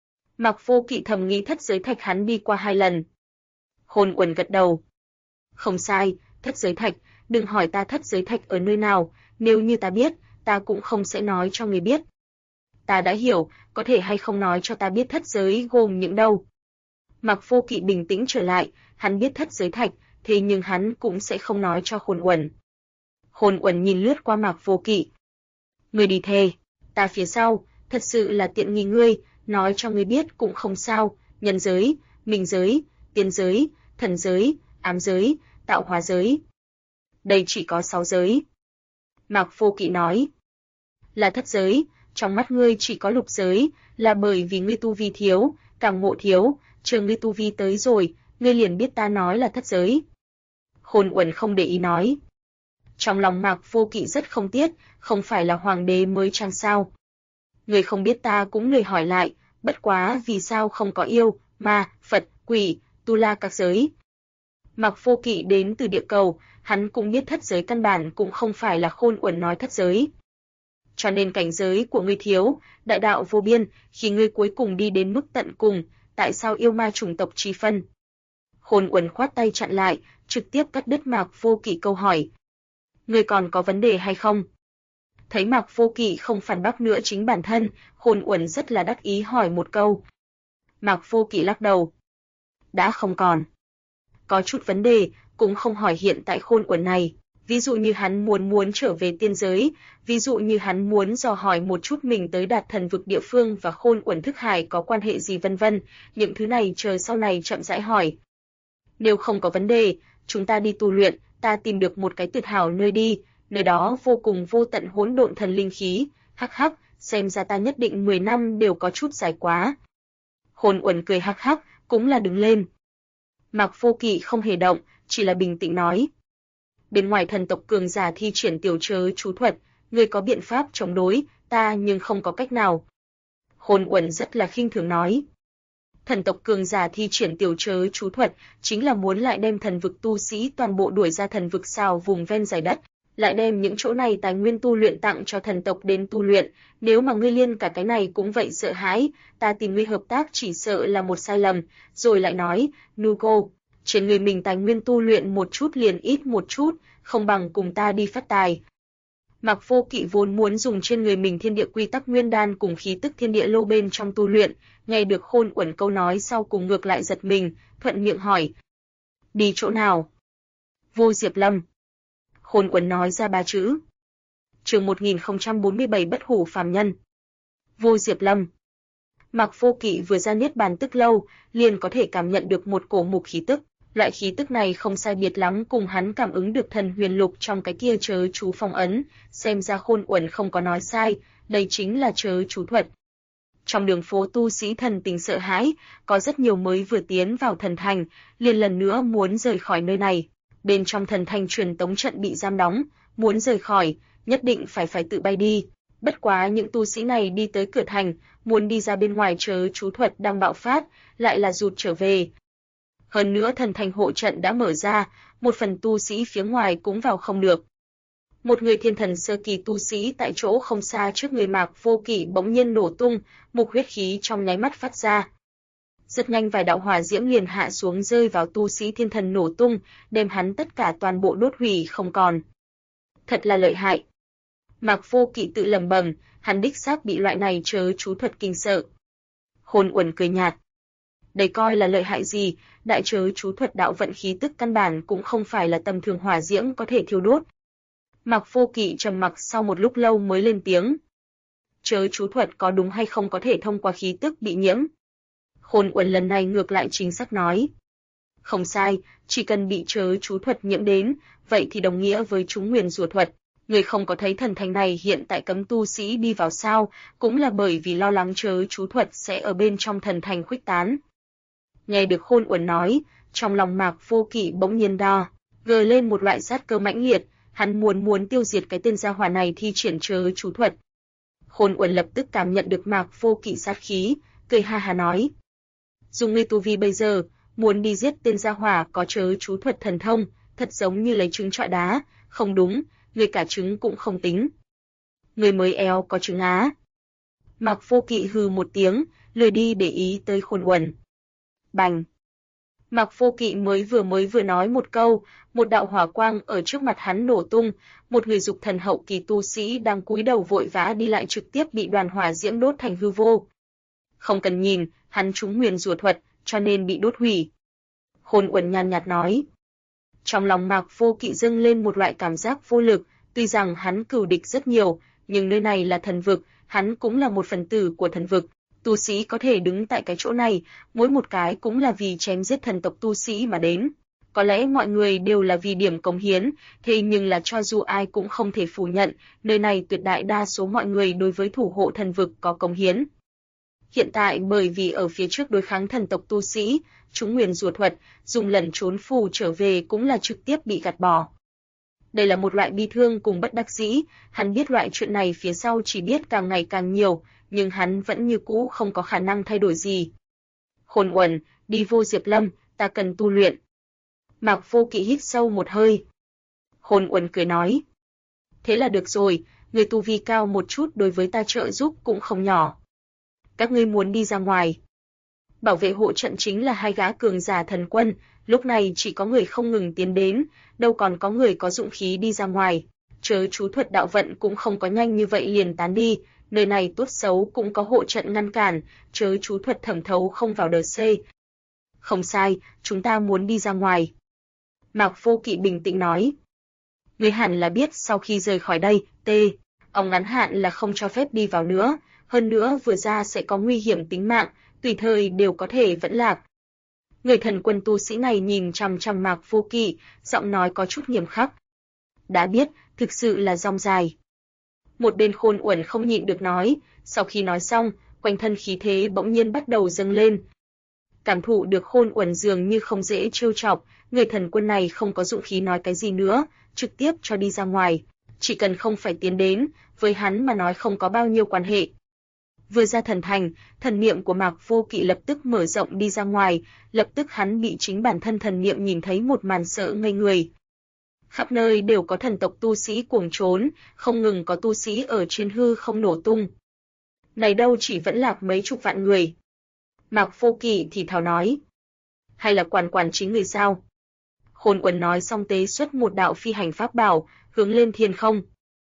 Mạc Vô Kỵ thầm nghĩ thất giới thạch hắn đi qua 2 lần. Khôn Uẩn gật đầu. Không sai, thất giới thạch, đừng hỏi ta thất giới thạch ở nơi nào, nếu như ta biết, ta cũng không sẽ nói cho người biết. Ta đã hiểu, có thể hay không nói cho ta biết thất giới gồm những đâu. Mạc Vô Kỵ bình tĩnh trở lại, hắn biết thất giới thạch, thế nhưng hắn cũng sẽ không nói cho Khôn Uẩn. Khôn Uẩn nhìn lướt qua Mạc Vô Kỵ. Ngươi đi thề, ta phía sau, thật sự là tiện nghi ngươi, nói cho ngươi biết cũng không sao, nhân giới, minh giới, tiên giới, thần giới, ám giới, tạo hóa giới. Đây chỉ có 6 giới. Mạc Vô Kỵ nói. Là thất giới, trong mắt ngươi chỉ có lục giới, là bởi vì ngươi tu vi thiếu, càng ngộ thiếu, chờ ngươi tu vi tới rồi, ngươi liền biết ta nói là thất giới. Khôn Uẩn không để ý nói. Trong lòng Mạc Vô Kỵ rất không tiếc, không phải là hoàng đế mới chăng sao? Ngươi không biết ta cũng lười hỏi lại, bất quá vì sao không có yêu, ma, Phật, quỷ, tu la các giới? Mạc Vô Kỵ đến từ địa cầu, hắn cũng biết thất giới căn bản cũng không phải là Khôn Uẩn nói thất giới. Cho nên cảnh giới của ngươi thiếu, đại đạo vô biên, khi ngươi cuối cùng đi đến mức tận cùng, tại sao yêu ma chủng tộc chi phân? Khôn Uẩn khoát tay chặn lại, trực tiếp cắt đứt Mạc Vô Kỵ câu hỏi. Ngươi còn có vấn đề hay không? Thấy Mạc Vô Kỵ không phản bác nữa chính bản thân, Khôn Uẩn rất là đắc ý hỏi một câu. Mạc Vô Kỵ lắc đầu. Đã không còn. Có chút vấn đề, cũng không hỏi hiện tại Khôn Uẩn này. Ví dụ như hắn muốn trở về tiên giới, ví dụ như hắn muốn dò hỏi một chút mình tới Đạt Thần vực địa phương và Khôn Uẩn thức hải có quan hệ gì vân vân, những thứ này chờ sau này chậm rãi hỏi. Nếu không có vấn đề, chúng ta đi tu luyện, ta tìm được một cái tuyệt hảo nơi đi, nơi đó vô cùng vô tận hỗn độn thần linh khí, hắc hắc, xem ra ta nhất định 10 năm đều có chút dài quá. Khôn Uẩn cười hắc hắc, cũng là đứng lên. Mạc Vô Kỵ không hề động, chỉ là bình tĩnh nói. Bên ngoài thần tộc cường giả thi triển tiểu chớ chú thuật, ngươi có biện pháp chống đối, ta nhưng không có cách nào. Khôn Uẩn rất là khinh thường nói. Thần tộc cường giả thi triển tiểu chớ chú thuật, chính là muốn lại đem thần vực tu sĩ toàn bộ đuổi ra thần vực sao vùng ven dải đất, lại đem những chỗ này tài nguyên tu luyện tặng cho thần tộc đến tu luyện, nếu mà ngươi liên cả cái này cũng vậy sợ hãi, ta tìm ngươi hợp tác chỉ sợ là một sai lầm, rồi lại nói, Nugo, trên người mình tài nguyên tu luyện một chút liền ít một chút, không bằng cùng ta đi phát tài. Mạc Vô Kỵ vốn muốn dùng trên người mình thiên địa quy tắc nguyên đan cùng khí tức thiên địa lô bên trong tu luyện, nghe được Khôn Uẩn câu nói sau cùng ngược lại giật mình, thuận miệng hỏi. Đi chỗ nào? Vô Diệp Lâm. Khôn Uẩn nói ra 3 chữ. Chương 1047 Bất hủ phàm nhân. Vô Diệp Lâm. Mạc Vô Kỵ vừa ra niết bàn tức lâu, liền có thể cảm nhận được một cổ mục khí tức. Loại khí tức này không sai biệt lắm cùng hắn cảm ứng được thần huyền lục trong cái kia chớ chú phong ấn, xem ra Khôn Uẩn không có nói sai, đây chính là chớ chú thuật. Trong đường phố tu sĩ thần tình sợ hãi, có rất nhiều mới vừa tiến vào thần thành, liền lần nữa muốn rời khỏi nơi này. Bên trong thần thành truyền tống trận bị giam đóng, muốn rời khỏi, nhất định phải tự bay đi. Bất quá những tu sĩ này đi tới cửa thành, muốn đi ra bên ngoài chớ chú thuật đang bạo phát, lại là rụt trở về. Hơn nữa thần thành hộ trận đã mở ra, một phần tu sĩ phía ngoài cũng vào không được. Một người thiên thần sơ kỳ tu sĩ tại chỗ không xa trước người Mạc Vô Kỵ bỗng nhiên nổ tung, một huyết khí trong nháy mắt phát ra. Rất nhanh vài đạo hỏa diễm liền hạ xuống rơi vào tu sĩ thiên thần nổ tung, đem hắn tất cả toàn bộ đốt hủy không còn. Thật là lợi hại. Mạc Vô Kỵ tự lẩm bẩm, hắn đích xác bị loại này chớ chú thuật kinh sợ. Khôn Uẩn cười nhạt. Đây coi là lợi hại gì, đại chớ chú thuật đạo vận khí tức căn bản cũng không phải là tầm thường hỏa diễm có thể thiêu đốt. Mạc Vô Kỵ trầm mặc sau một lúc lâu mới lên tiếng. Chớ chú thuật có đúng hay không có thể thông qua khí tức bị nhiễm? Khôn Uẩn lần này ngược lại chính xác nói. Không sai, chỉ cần bị chớ chú thuật nhiễm đến, vậy thì đồng nghĩa với chúng nguyền rủa thuật. Người không có thấy thần thành này hiện tại cấm tu sĩ đi vào sao, cũng là bởi vì lo lắng chớ chú thuật sẽ ở bên trong thần thành khuếch tán. Nghe được Khôn Uẩn nói, trong lòng Mạc Vô Kỵ bỗng nhiên đo, gờ lên một loại sát cơ mãnh liệt, hắn muốn tiêu diệt cái tên gia hỏa này thi triển chớ chú thuật. Khôn Uẩn lập tức cảm nhận được Mạc Vô Kỵ sát khí, cười ha ha nói: "Dùng ngươi tu vi bây giờ, muốn đi giết tên gia hỏa có chớ chú thuật thần thông, thật giống như lấy trứng trọi đá, không đúng, ngươi cả trứng cũng không tính. Ngươi mới éo có trứng á." Mạc Vô Kỵ hừ một tiếng, lười đi để ý tới Khôn Uẩn. Bành! Mạc Vô Kỵ mới vừa nói một câu, một đạo hỏa quang ở trước mặt hắn nổ tung, một người dục thần hậu kỳ tu sĩ đang cúi đầu vội vã đi lại trực tiếp bị đoàn hỏa diễm đốt thành hư vô. Không cần nhìn, hắn trúng nguyền rủa thuật, cho nên bị đốt hủy. Khôn Uẩn nhàn nhạt nói. Trong lòng Mạc Vô Kỵ dâng lên một loại cảm giác vô lực, tuy rằng hắn cừu địch rất nhiều, nhưng nơi này là thần vực, hắn cũng là một phần tử của thần vực. Tu sĩ có thể đứng tại cái chỗ này, mỗi một cái cũng là vì chém giết thần tộc tu sĩ mà đến. Có lẽ mọi người đều là vì điểm cống hiến, thế nhưng là cho dù ai cũng không thể phủ nhận, nơi này tuyệt đại đa số mọi người đối với thủ hộ thần vực có cống hiến. Hiện tại bởi vì ở phía trước đối kháng thần tộc tu sĩ, chúng nguyền rủa thuật, dùng lẩn trốn phù trở về cũng là trực tiếp bị gạt bỏ. Đây là một loại bi thương cùng bất đắc dĩ, hắn biết loại chuyện này phía sau chỉ biết càng ngày càng nhiều, nhưng hắn vẫn như cũ không có khả năng thay đổi gì. Khôn Uẩn, đi Vô Diệp Lâm, ta cần tu luyện. Mạc Vô Kỵ hít sâu một hơi. Khôn Uẩn cười nói. Thế là được rồi, người tu vi cao một chút đối với ta trợ giúp cũng không nhỏ. Các ngươi muốn đi ra ngoài. Bảo vệ hộ trận chính là hai gã cường giả thần quân, lúc này chỉ có người không ngừng tiến đến, đâu còn có người có dụng khí đi ra ngoài. Chớ chú thuật đạo vận cũng không có nhanh như vậy liền tán đi, nơi này tốt xấu cũng có hộ trận ngăn cản, chớ chú thuật thẩm thấu không vào đờ C. Không sai, chúng ta muốn đi ra ngoài. Mạc Vô Kỵ bình tĩnh nói. Ngươi hẳn là biết sau khi rời khỏi đây, ông ngắn hạn là không cho phép đi vào nữa, hơn nữa vừa ra sẽ có nguy hiểm tính mạng, tùy thời đều có thể vẫn lạc. Người thần quân tu sĩ này nhìn chằm chằm Mạc Vô Kỵ, giọng nói có chút nghiêm khắc. Đã biết, thực sự là rong dài. Một bên Khôn Uẩn không nhịn được nói, sau khi nói xong, quanh thân khí thế bỗng nhiên bắt đầu dâng lên. Cảm thụ được Khôn Uẩn dường như không dễ trêu chọc, người thần quân này không có dụng khí nói cái gì nữa, trực tiếp cho đi ra ngoài. chỉ cần không phải tiến đến, với hắn mà nói không có bao nhiêu quan hệ. Vừa ra thần thành, thần niệm của Mạc Vô Kỵ lập tức mở rộng đi ra ngoài, lập tức hắn bị chính bản thân thần niệm nhìn thấy một màn sợ ngây người. Khắp nơi đều có thần tộc tu sĩ cuồng trốn, không ngừng có tu sĩ ở trên hư không nổ tung. Này đâu chỉ vẫn lạc mấy chục vạn người. Mạc Vô Kỵ thì thào nói. Hay là quản chính người sao? Khôn Uẩn nói xong tế xuất một đạo phi hành pháp bảo, hướng lên thiên không.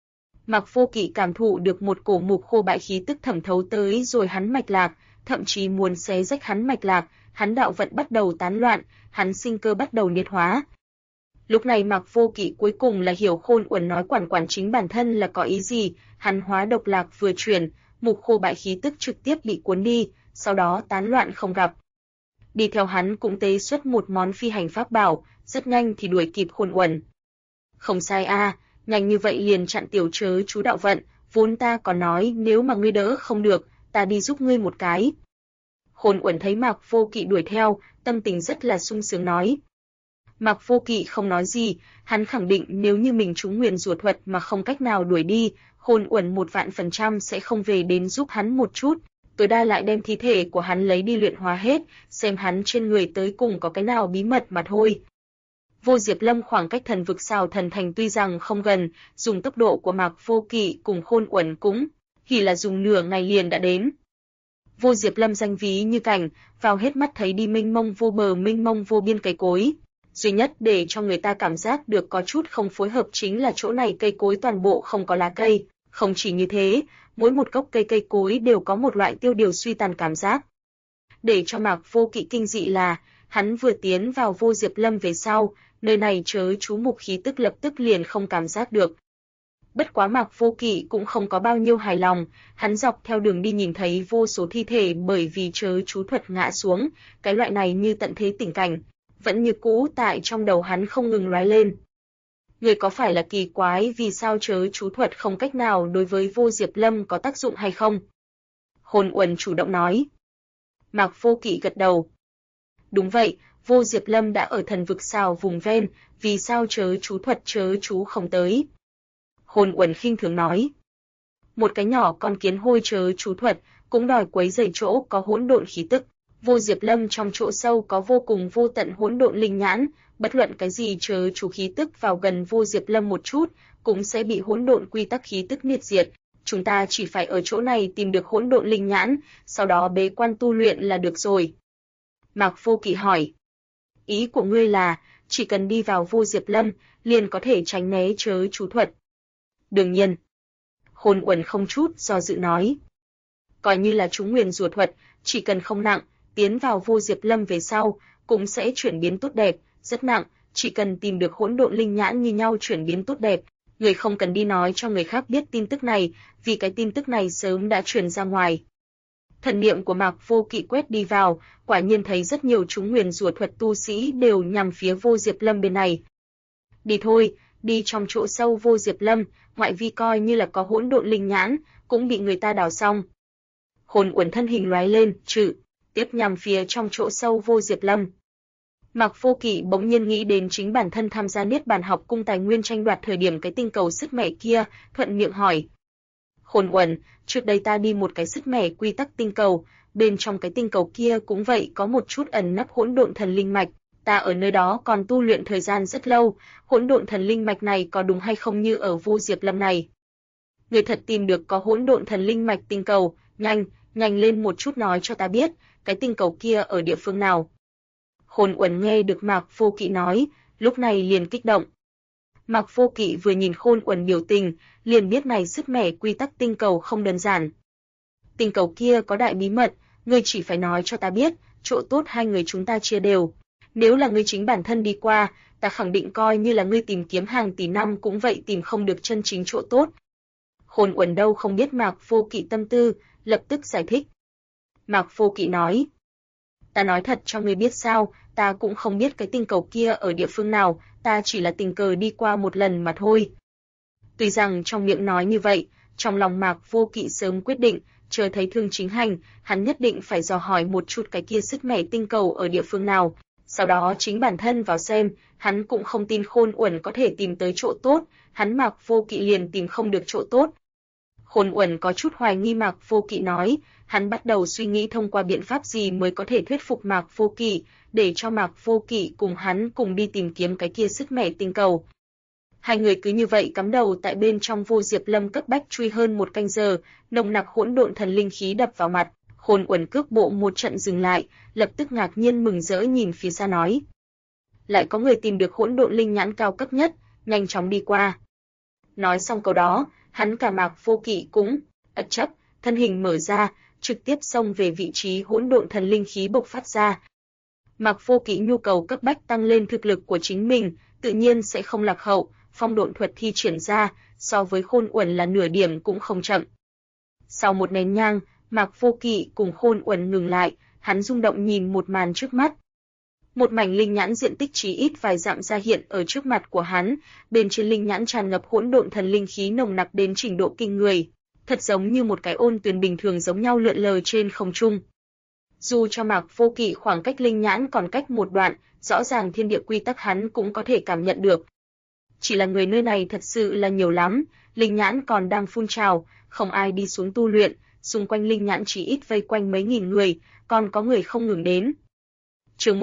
Mạc Vô Kỵ cảm thụ được một cổ mục khô bại khí tức thẩm thấu tới rồi hắn mạch lạc, thậm chí muốn xé rách hắn mạch lạc, hắn đạo vận bắt đầu tán loạn, hắn sinh cơ bắt đầu nhiệt hóa. Lúc này Mạc Vô Kỵ cuối cùng là hiểu Khôn Uẩn nói quản chính bản thân là có ý gì, hắn hóa độc lạc vừa chuyển, mục khô bại khí tức trực tiếp bị cuốn đi, sau đó tán loạn không gặp. Đi theo hắn cũng tế xuất một món phi hành pháp bảo, rất nhanh thì đuổi kịp Khôn Uẩn. Không sai a, nhanh như vậy liền chặn tiểu chớ chú đạo vận, vốn ta còn nói nếu mà ngươi đỡ không được, ta đi giúp ngươi một cái. Khôn Uẩn thấy Mạc Vô Kỵ đuổi theo, tâm tình rất là sung sướng nói. Mạc Vô Kỵ không nói gì, hắn khẳng định nếu như mình trúng nguyền rủa thuật mà không cách nào đuổi đi, Khôn Uẩn 100% sẽ không về đến giúp hắn một chút, tối đa lại đem thi thể của hắn lấy đi luyện hóa hết, xem hắn trên người tới cùng có cái nào bí mật mà thôi. Vô Diệp Lâm khoảng cách thần vực Sào Thần Thành tuy rằng không gần, dùng tốc độ của Mạc Vô Kỵ cùng Khôn Uẩn cũng chỉ là dùng nửa ngày liền đã đến. Vô Diệp Lâm danh ví như cảnh, vào hết mắt thấy đi mênh mông vô bờ mênh mông vô biên cây cối. Duy nhất để cho người ta cảm giác được có chút không phối hợp chính là chỗ này cây cối toàn bộ không có lá cây, không chỉ như thế, mỗi một gốc cây cối đều có một loại tiêu điều suy tàn cảm giác. Để cho Mạc Vô Kỵ kinh dị là, hắn vừa tiến vào Vô Diệp Lâm về sau, nơi này chớ chú mục khí tức lập tức liền không cảm giác được. Bất quá Mạc Vô Kỵ cũng không có bao nhiêu hài lòng, hắn dọc theo đường đi nhìn thấy vô số thi thể bởi vì chớ chú thuật ngã xuống, cái loại này như tận thế tình cảnh, vẫn như cũ tại trong đầu hắn không ngừng lóe lên. Người có phải là kỳ quái vì sao chớ chú thuật không cách nào đối với Vô Diệp Lâm có tác dụng hay không? Khôn Uẩn chủ động nói. Mạc Vô Kỵ gật đầu. Đúng vậy, Vô Diệp Lâm đã ở thần vực Sào vùng ven, vì sao chớ chú thuật chớ chú không tới? Khôn Uẩn khinh thường nói. Một cái nhỏ con kiến hôi chớ chú thuật cũng đòi quấy rầy chỗ có hỗn độn khí tức. Vô Diệp Lâm trong chỗ sâu có vô cùng vô tận hỗn độn linh nhãn, bất luận cái gì chớ chú khí tức vào gần Vô Diệp Lâm một chút, cũng sẽ bị hỗn độn quy tắc khí tức miệt diệt. Chúng ta chỉ phải ở chỗ này tìm được hỗn độn linh nhãn, sau đó bế quan tu luyện là được rồi. Mạc Vô Kỵ hỏi. Ý của ngươi là, chỉ cần đi vào Vô Diệp Lâm, liền có thể tránh né chớ chú thuật. Đương nhiên. Khôn Uẩn không chút do dự nói. Coi như là chúng nguyền rủa thuật, chỉ cần không nặng, tiến vào Vô Diệp Lâm về sau, cũng sẽ chuyển biến tốt đẹp, rất nặng, chỉ cần tìm được hỗn độn linh nhãn như nhau chuyển biến tốt đẹp, người không cần đi nói cho người khác biết tin tức này, vì cái tin tức này sớm đã truyền ra ngoài. Thần niệm của Mạc Vô Kỵ quét đi vào, quả nhiên thấy rất nhiều chúng nguyền rủa thuật tu sĩ đều nhằm phía Vô Diệp Lâm bên này. Đi thôi, đi trong chỗ sâu Vô Diệp Lâm, ngoại vi coi như là có hỗn độn linh nhãn, cũng bị người ta đào xong. Khôn Uẩn thân hình lóe lên, tiếp nhằm phía trong chỗ sâu Vô Diệp Lâm. Mạc Vô Kỵ bỗng nhiên nghĩ đến chính bản thân tham gia Niết Bàn học cung tài nguyên tranh đoạt thời điểm cái tinh cầu sứt mẻ kia, thuận miệng hỏi. Khôn Uẩn, trước đây ta đi một cái sứt mẻ quy tắc tinh cầu, bên trong cái tinh cầu kia cũng vậy có một chút ẩn nấp hỗn độn thần linh mạch, ta ở nơi đó còn tu luyện thời gian rất lâu, hỗn độn thần linh mạch này có đúng hay không như ở Vô Diệp Lâm này? Người thật tìm được có hỗn độn thần linh mạch tinh cầu, nhanh lên một chút nói cho ta biết, cái tinh cầu kia ở địa phương nào? Khôn Uẩn nghe được Mạc Vô Kỵ nói, lúc này liền kích động. Mạc Vô Kỵ vừa nhìn Khôn Uẩn biểu tình, liền biết này sứt mẻ quy tắc tinh cầu không đơn giản. Tinh cầu kia có đại bí mật, ngươi chỉ phải nói cho ta biết, chỗ tốt hai người chúng ta chia đều. Nếu là ngươi chính bản thân đi qua, ta khẳng định coi như là ngươi tìm kiếm hàng tỷ năm cũng vậy tìm không được chân chính chỗ tốt. Khôn Uẩn đâu không biết Mạc Vô Kỵ tâm tư, lập tức giải thích. Mạc Vô Kỵ nói. Ta nói thật cho ngươi biết sao, ta cũng không biết cái tinh cầu kia ở địa phương nào, ta chỉ là tình cờ đi qua một lần mà thôi. Tuy rằng trong miệng nói như vậy, trong lòng Mạc Vô Kỵ sớm quyết định, chờ thấy Thương Chính Hành, hắn nhất định phải dò hỏi một chút cái kia sứt mẻ tinh cầu ở địa phương nào. Sau đó chính bản thân vào xem, hắn cũng không tin Khôn Uẩn có thể tìm tới chỗ tốt, hắn Mạc Vô Kỵ liền tìm không được chỗ tốt. Khôn Uẩn có chút hoài nghi Mạc Vô Kỵ nói, hắn bắt đầu suy nghĩ thông qua biện pháp gì mới có thể thuyết phục Mạc Vô Kỵ, để cho Mạc Vô Kỵ cùng hắn cùng đi tìm kiếm cái kia sứt mẻ tinh cầu. Hai người cứ như vậy cắm đầu tại bên trong Vô Diệp Lâm cấp bách truy hơn một canh giờ, nồng nặc hỗn độn thần linh khí đập vào mặt, Khôn Uẩn cước bộ một trận dừng lại, lập tức ngạc nhiên mừng rỡ nhìn phía xa nói: lại có người tìm được hỗn độn linh nhãn cao cấp nhất, nhanh chóng đi qua. Nói xong câu đó, hắn cả Mạc Vô Kỵ cũng ật chấp, thân hình mở ra, trực tiếp xông về vị trí hỗn độn thần linh khí bộc phát ra. Mạc Vô Kỵ nhu cầu cấp bách tăng lên thực lực của chính mình, tự nhiên sẽ không lạc hậu, phong độn thuật thi triển ra, so với Khôn Uẩn là nửa điểm cũng không chậm. Sau một nén nhang, Mạc Vô Kỵ cùng Khôn Uẩn ngừng lại, hắn rung động nhìn một màn trước mắt. Một mảnh linh nhãn diện tích chí ít vài dặm ra hiện ở trước mặt của hắn, bên trên linh nhãn tràn ngập hỗn độn thần linh khí nồng nặc đến trình độ kinh người, thật giống như một cái ôn tuyền bình thường giống nhau lượn lờ trên không trung. Dù cho Mạc Vô Kỵ khoảng cách linh nhãn còn cách một đoạn, rõ ràng thiên địa quy tắc hắn cũng có thể cảm nhận được. Chỉ là người nơi này thật sự là nhiều lắm, linh nhãn còn đang phun trào, không ai đi xuống tu luyện, xung quanh linh nhãn chỉ ít vây quanh mấy nghìn người, còn có người không ngừng đến. Chương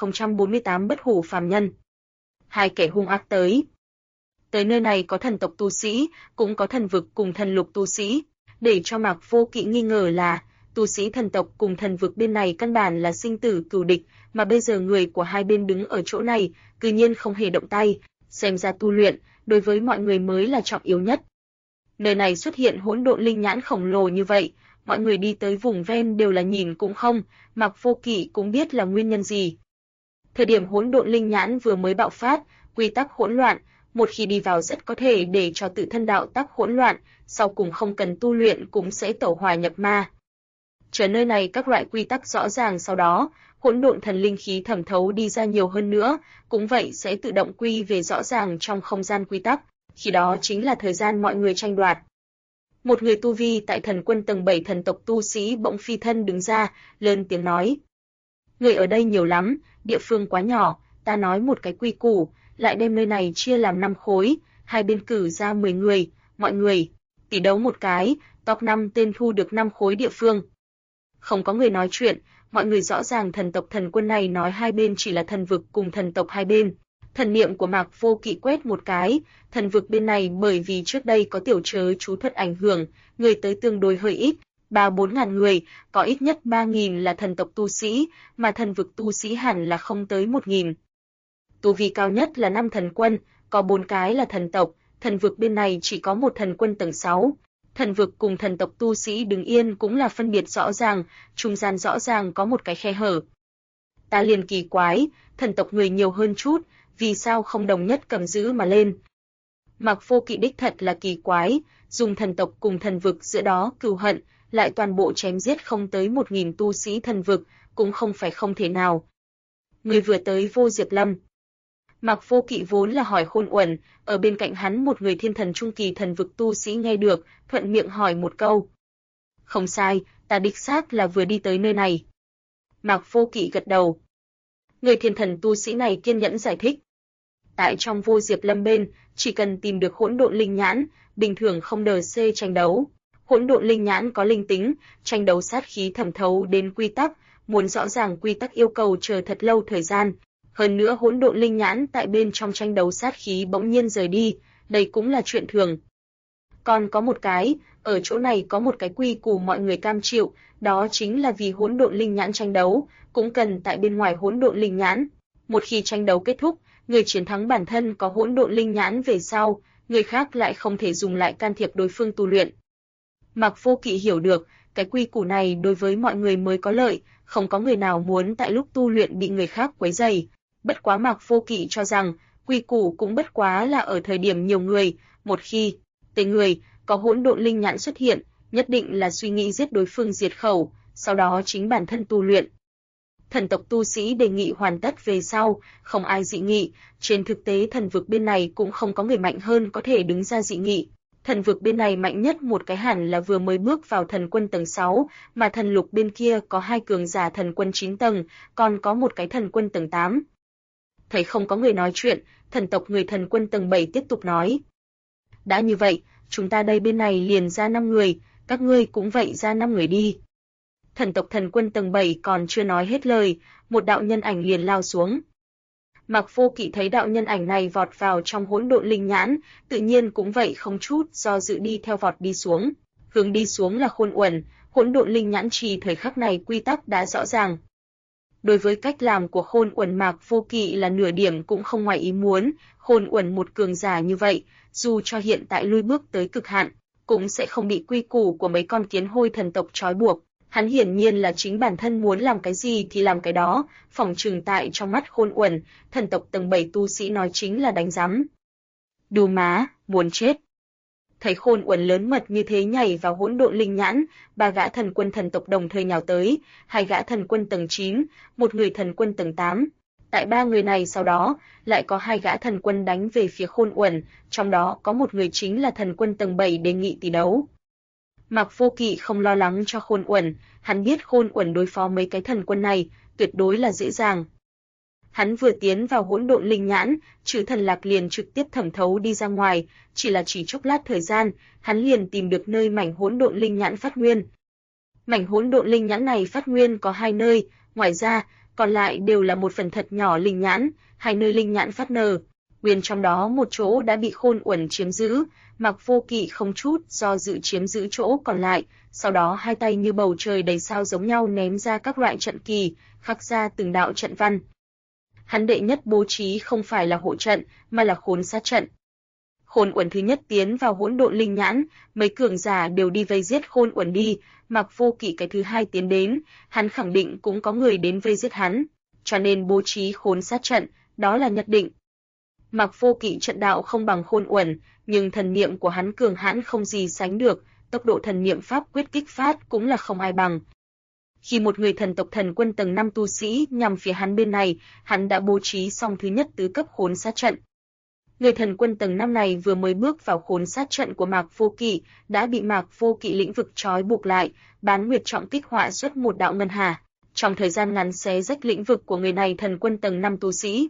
1048 Bất hủ phàm nhân. Hai kẻ hung ác tới. Tới nơi này có thần tộc tu sĩ, cũng có thần vực cùng thần lục tu sĩ, để cho Mạc Vô Kỵ nghi ngờ là tu sĩ thần tộc cùng thần vực bên này căn bản là sinh tử cừu địch, mà bây giờ người của hai bên đứng ở chỗ này, cư nhiên không hề động tay, xem ra tu luyện đối với mọi người mới là trọng yếu nhất. Nơi này xuất hiện hỗn độn linh nhãn khổng lồ như vậy, mọi người đi tới vùng ven đều là nhìn cũng không, Mạc Vô Kỵ cũng biết là nguyên nhân gì. Thời điểm hỗn độn linh nhãn vừa mới bạo phát, quy tắc hỗn loạn, một khi đi vào rất có thể để cho tự thân đạo tắc hỗn loạn, sau cùng không cần tu luyện cũng sẽ tẩu hỏa nhập ma. Chờ nơi này các loại quy tắc rõ ràng, sau đó, hỗn độn thần linh khí thẩm thấu đi ra nhiều hơn nữa, cũng vậy sẽ tự động quy về rõ ràng trong không gian quy tắc, khi đó chính là thời gian mọi người tranh đoạt. Một người tu vi tại thần quân tầng 7 thần tộc tu sĩ bỗng phi thân đứng ra, lớn tiếng nói: người ở đây nhiều lắm, địa phương quá nhỏ, ta nói một cái quy củ, lại đem nơi này chia làm 5 khối, hai bên cử ra 10 người, mọi người tỷ đấu một cái, top 5 tên thu được 5 khối địa phương. Không có người nói chuyện, mọi người rõ ràng thần tộc thần quân này nói hai bên chỉ là thần vực cùng thần tộc hai bên. Thần niệm của Mạc Vô Kỵ quét một cái, thần vực bên này bởi vì trước đây có tiểu chớ chú thuật ảnh hưởng, người tới tương đối hơi ít, 3-4 ngàn người, có ít nhất 3.000 là thần tộc tu sĩ, mà thần vực tu sĩ hẳn là không tới 1.000. Tu vi cao nhất là 5 thần quân, có 4 cái là thần tộc, thần vực bên này chỉ có một thần quân tầng 6. Thần vực cùng thần tộc tu sĩ đứng yên cũng là phân biệt rõ ràng, trung gian rõ ràng có một cái khe hở. Ta liền kỳ quái, thần tộc người nhiều hơn chút, vì sao không đồng nhất cầm giữ mà lên? Mạc Vô Kỵ đích thật là kỳ quái, dùng thần tộc cùng thần vực giữa đó cừu hận, lại toàn bộ chém giết không tới 1.000 tu sĩ thần vực, cũng không phải không thể nào. Người vừa tới Vô Diệp Lâm. Mạc Vô Kỵ vốn là hỏi Khôn Uẩn, ở bên cạnh hắn một người thiên thần trung kỳ thần vực tu sĩ nghe được, thuận miệng hỏi một câu. Không sai, ta đích xác là vừa đi tới nơi này. Mạc Vô Kỵ gật đầu. Người thiên thần tu sĩ này kiên nhẫn giải thích. Tại trong Vô Diệp Lâm bên, chỉ cần tìm được hỗn độn linh nhãn, bình thường không đờ xê tranh đấu. Hỗn độn linh nhãn có linh tính, tranh đấu sát khí thẩm thấu đến quy tắc, muốn rõ ràng quy tắc yêu cầu chờ thật lâu thời gian. Hơn nữa hỗn độn linh nhãn tại bên trong tranh đấu sát khí bỗng nhiên rời đi, đây cũng là chuyện thường. Còn có một cái, ở chỗ này có một cái quy củ mọi người cam chịu, đó chính là vì hỗn độn linh nhãn tranh đấu, cũng cần tại bên ngoài hỗn độn linh nhãn. Một khi tranh đấu kết thúc, người chiến thắng bản thân có hỗn độn linh nhãn về sau, người khác lại không thể dùng lại can thiệp đối phương tu luyện. Mạc Vô Kỵ hiểu được, cái quy củ này đối với mọi người mới có lợi, không có người nào muốn tại lúc tu luyện bị người khác quấy rầy. Bất quá Mạc Vô Kỵ cho rằng, quy củ cũng bất quá là ở thời điểm nhiều người, một khi tên người có hỗn độn linh nhãn xuất hiện, nhất định là suy nghĩ giết đối phương diệt khẩu, sau đó chính bản thân tu luyện. Thần tộc tu sĩ đề nghị hoàn tất về sau, không ai dị nghị, trên thực tế thần vực bên này cũng không có người mạnh hơn có thể đứng ra dị nghị. Thần vực bên này mạnh nhất một cái hẳn là vừa mới bước vào thần quân tầng 6, mà thần lục bên kia có 2 cường giả thần quân 9 tầng, còn có một cái thần quân tầng 8. Thấy không có người nói chuyện, thần tộc người thần quân tầng 7 tiếp tục nói. Đã như vậy, chúng ta đây bên này liền ra 5 người, các ngươi cũng vậy ra 5 người đi. Thần tộc thần quân tầng 7 còn chưa nói hết lời, một đạo nhân ảnh liền lao xuống. Mạc Vô Kỵ thấy đạo nhân ảnh này vọt vào trong hỗn độn linh nhãn, tự nhiên cũng vậy không chút do dự đi theo vọt đi xuống. Hướng đi xuống là Khôn Uẩn, hỗn độn linh nhãn trì thời khắc này quy tắc đã rõ ràng. Đối với cách làm của Khôn Uẩn, Mạc Vô Kỵ là nửa điểm cũng không ngoài ý muốn, Khôn Uẩn một cường giả như vậy, dù cho hiện tại lui bước tới cực hạn, cũng sẽ không bị quy củ của mấy con kiến hôi thần tộc trói buộc. Hắn hiển nhiên là chính bản thân muốn làm cái gì thì làm cái đó, phỏng chừng tại trong mắt Khôn Uẩn, thần tộc tầng 7 tu sĩ nói chính là đánh rắm. Đù má, muốn chết. Thấy Khôn Uẩn lớn mật như thế nhảy vào hỗn độn linh nhãn, 3 gã thần quân thần tộc đồng thời nhào tới, 2 gã thần quân tầng 9, một người thần quân tầng 8. Tại 3 người này sau đó, lại có 2 gã thần quân đánh về phía Khôn Uẩn, trong đó có một người chính là thần quân tầng 7 đề nghị tỷ đấu. Mạc Vô Kỵ không lo lắng cho Khôn Uẩn, hắn biết Khôn Uẩn đối phó mấy cái thần quân này, tuyệt đối là dễ dàng. Hắn vừa tiến vào hỗn độn linh nhãn, chữ thần lạc liền trực tiếp thẩm thấu đi ra ngoài, chỉ chốc lát thời gian, hắn liền tìm được nơi mảnh hỗn độn linh nhãn phát nguyên. Mảnh hỗn độn linh nhãn này phát nguyên có 2 nơi, ngoài ra, còn lại đều là một phần thật nhỏ linh nhãn, 2 nơi linh nhãn phát nở. Nguyên trong đó một chỗ đã bị Khôn Uẩn chiếm giữ, Mạc Vô Kỵ không chút do dự chiếm giữ chỗ còn lại, sau đó hai tay như bầu trời đầy sao giống nhau ném ra các loại trận kỳ, khắc ra từng đạo trận văn. Hắn đệ nhất bố trí không phải là hộ trận, mà là khốn sát trận. Khôn Uẩn thứ nhất tiến vào hỗn độn linh nhãn, mấy cường giả đều đi vây giết Khôn Uẩn đi, Mạc Vô Kỵ cái thứ hai tiến đến, hắn khẳng định cũng có người đến vây giết hắn, cho nên bố trí khốn sát trận, đó là nhất định. Mạc Vô Kỵ trận đạo không bằng Khôn Uẩn, nhưng thần niệm của hắn cường hãn không gì sánh được, tốc độ thần niệm pháp quyết kích phát cũng là không ai bằng. Khi một người thần tộc thần quân tầng 5 tu sĩ nhằm phía hắn bên này, hắn đã bố trí xong thứ nhất tứ cấp khốn sát trận. Người thần quân tầng 5 này vừa mới bước vào khốn sát trận của Mạc Vô Kỵ, đã bị Mạc Vô Kỵ lĩnh vực trói buộc lại, Bán Nguyệt trọng kích họa xuất một đạo ngân hà, trong thời gian ngắn xé rách lĩnh vực của người này thần quân tầng 5 tu sĩ.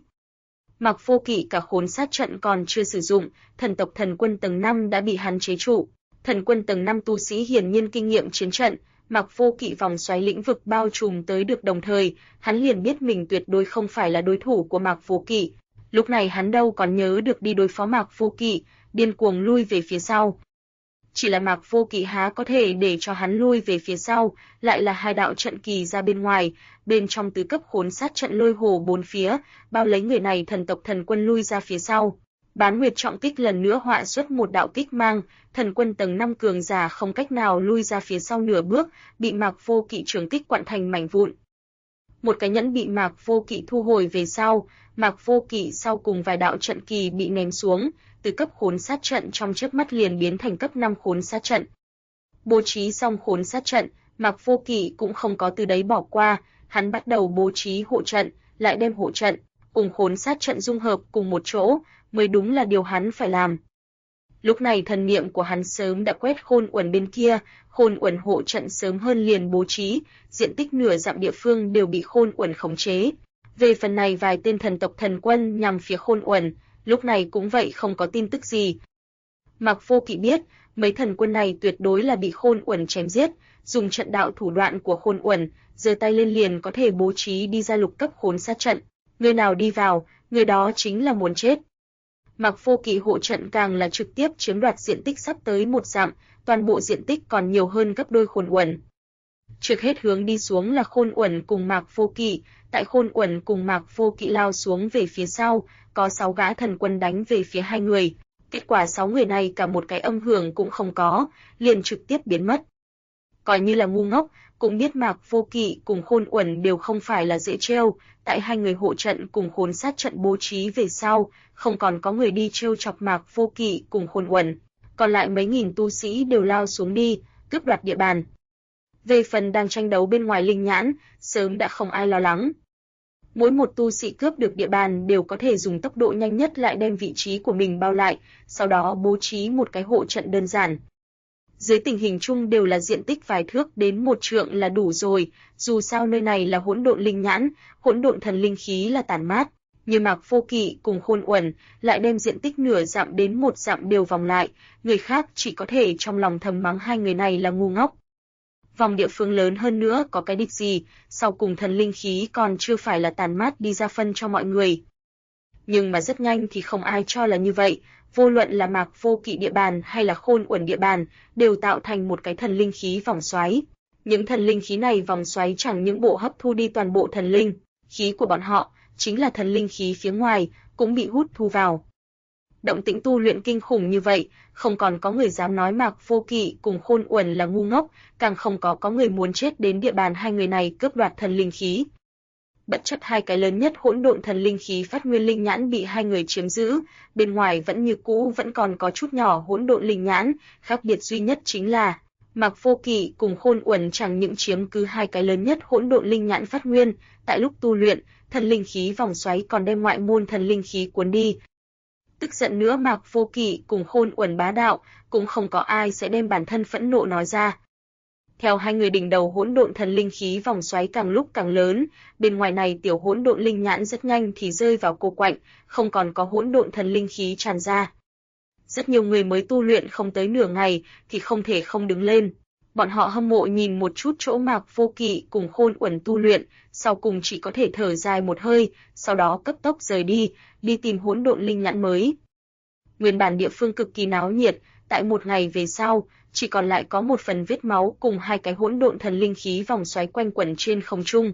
Mạc Vô Kỵ cả khốn sát trận còn chưa sử dụng, thần tộc thần quân tầng 5 đã bị hắn chế trụ. Thần quân tầng 5 tu sĩ hiển nhiên kinh nghiệm chiến trận, Mạc Vô Kỵ vòng xoáy lĩnh vực bao trùm tới được đồng thời, hắn liền biết mình tuyệt đối không phải là đối thủ của Mạc Vô Kỵ. Lúc này hắn đâu còn nhớ được đi đối phó Mạc Vô Kỵ, điên cuồng lui về phía sau. Chỉ là Mạc Vô Kỵ há có thể để cho hắn lui về phía sau, lại là hai đạo trận kỳ ra bên ngoài, bên trong tứ cấp khốn sát trận lôi hồ bốn phía, bao lấy người này thần tộc thần quân lui ra phía sau. Bán Nguyệt trọng kích lần nữa họa xuất một đạo kích mang, thần quân tầng 5 cường giả không cách nào lui ra phía sau nửa bước, bị Mạc Vô Kỵ trường kích quặn thành mảnh vụn. Một cái nhẫn bị Mạc Vô Kỵ thu hồi về sau, Mạc Vô Kỵ sau cùng vài đạo trận kỳ bị ném xuống, từ cấp khốn sát trận trong chớp mắt liền biến thành cấp 5 khốn sát trận. Bố trí xong khốn sát trận, Mạc Vô Kỵ cũng không có từ đấy bỏ qua, hắn bắt đầu bố trí hộ trận, lại đem hộ trận cùng khốn sát trận dung hợp cùng một chỗ, mới đúng là điều hắn phải làm. Lúc này thần niệm của hắn sớm đã quét Khôn Uẩn bên kia, Khôn Uẩn hộ trận sớm hơn liền bố trí, diện tích nửa dặm địa phương đều bị Khôn Uẩn khống chế. Về phần này vài tên thần tộc thần quân nhằm phía Khôn Uẩn, lúc này cũng vậy không có tin tức gì. Mạc Vô Kỵ biết, mấy thần quân này tuyệt đối là bị Khôn Uẩn chém giết, dùng trận đạo thủ đoạn của Khôn Uẩn, giơ tay lên liền có thể bố trí đi ra lục cấp khốn sát trận. Người nào đi vào, người đó chính là muốn chết. Mạc Vô Kỵ hộ trận càng là trực tiếp chiếm đoạt diện tích sắp tới 1 dặm, toàn bộ diện tích còn nhiều hơn gấp đôi Khôn Uẩn. Trước hết hướng đi xuống là Khôn Uẩn cùng Mạc Vô Kỵ, tại Khôn Uẩn cùng Mạc Vô Kỵ lao xuống về phía sau, có 6 gã thần quân đánh về phía hai người. Kết quả 6 người này cả một cái âm hưởng cũng không có, liền trực tiếp biến mất. Coi như là ngu ngốc, cũng biết Mạc Vô Kỵ cùng Khôn Uẩn đều không phải là dễ trêu, tại hai người hộ trận cùng khốn sát trận bố trí về sau, không còn có người đi trêu chọc Mạc Vô Kỵ cùng Khôn Uẩn, còn lại mấy nghìn tu sĩ đều lao xuống đi, cướp đoạt địa bàn. Về phần đang tranh đấu bên ngoài linh nhãn, sớm đã không ai lo lắng. Mỗi một tu sĩ cướp được địa bàn đều có thể dùng tốc độ nhanh nhất lại đem vị trí của mình bao lại, sau đó bố trí một cái hộ trận đơn giản. Dưới tình hình chung đều là diện tích vài thước đến 1 trượng là đủ rồi, dù sao nơi này là hỗn độn linh nhãn, hỗn độn thần linh khí là tản mát, như Mạc Vô Kỵ cùng Khôn Uẩn lại đem diện tích nửa dặm đến 1 dặm đều vòng lại, người khác chỉ có thể trong lòng thầm mắng hai người này là ngu ngốc. Vòng địa phương lớn hơn nữa có cái đích gì, sau cùng thần linh khí còn chưa phải là tàn mát đi ra phân cho mọi người. Nhưng mà rất nhanh thì không ai cho là như vậy, vô luận là Mạc Vô Kỵ địa bàn hay là Khôn Uẩn địa bàn, đều tạo thành một cái thần linh khí vòng xoáy. Những thần linh khí này vòng xoáy chẳng những bộ hấp thu đi toàn bộ thần linh khí của bọn họ, chính là thần linh khí phía ngoài cũng bị hút thu vào. Động tĩnh tu luyện kinh khủng như vậy, không còn có người dám nói Mạc Vô Kỵ cùng Khôn Uẩn là ngu ngốc, càng không có người muốn chết đến địa bàn hai người này cướp đoạt thần linh khí. Bất chấp hai cái lớn nhất hỗn độn thần linh khí phát nguyên linh nhãn bị hai người chiếm giữ, bên ngoài vẫn như cũ vẫn còn có chút nhỏ hỗn độn linh nhãn, khác biệt duy nhất chính là Mạc Vô Kỵ cùng Khôn Uẩn chẳng những chiếm cứ hai cái lớn nhất hỗn độn linh nhãn phát nguyên, tại lúc tu luyện, thần linh khí vòng xoáy còn đem ngoại môn thần linh khí cuốn đi. Tức giận nữa Mạc Vô Kỵ cùng Khôn Uẩn bá đạo, cũng không có ai sẽ đem bản thân phẫn nộ nói ra. Theo hai người đỉnh đầu hỗn độn thần linh khí vòng xoáy càng lúc càng lớn, bên ngoài này tiểu hỗn độn linh nhãn rất nhanh thì rơi vào cô quạnh, không còn có hỗn độn thần linh khí tràn ra. Rất nhiều người mới tu luyện không tới nửa ngày thì không thể không đứng lên. Bọn họ hâm mộ nhìn một chút chỗ Mạc Vô Kỵ cùng Khôn Uẩn tu luyện, sau cùng chỉ có thể thở dài một hơi, sau đó cấp tốc rời đi tìm hỗn độn linh nhãn mới. Nguyên bản địa phương cực kỳ náo nhiệt, tại một ngày về sau, chỉ còn lại có một phần vết máu cùng hai cái hỗn độn thần linh khí vòng xoáy quanh quẩn trên không trung.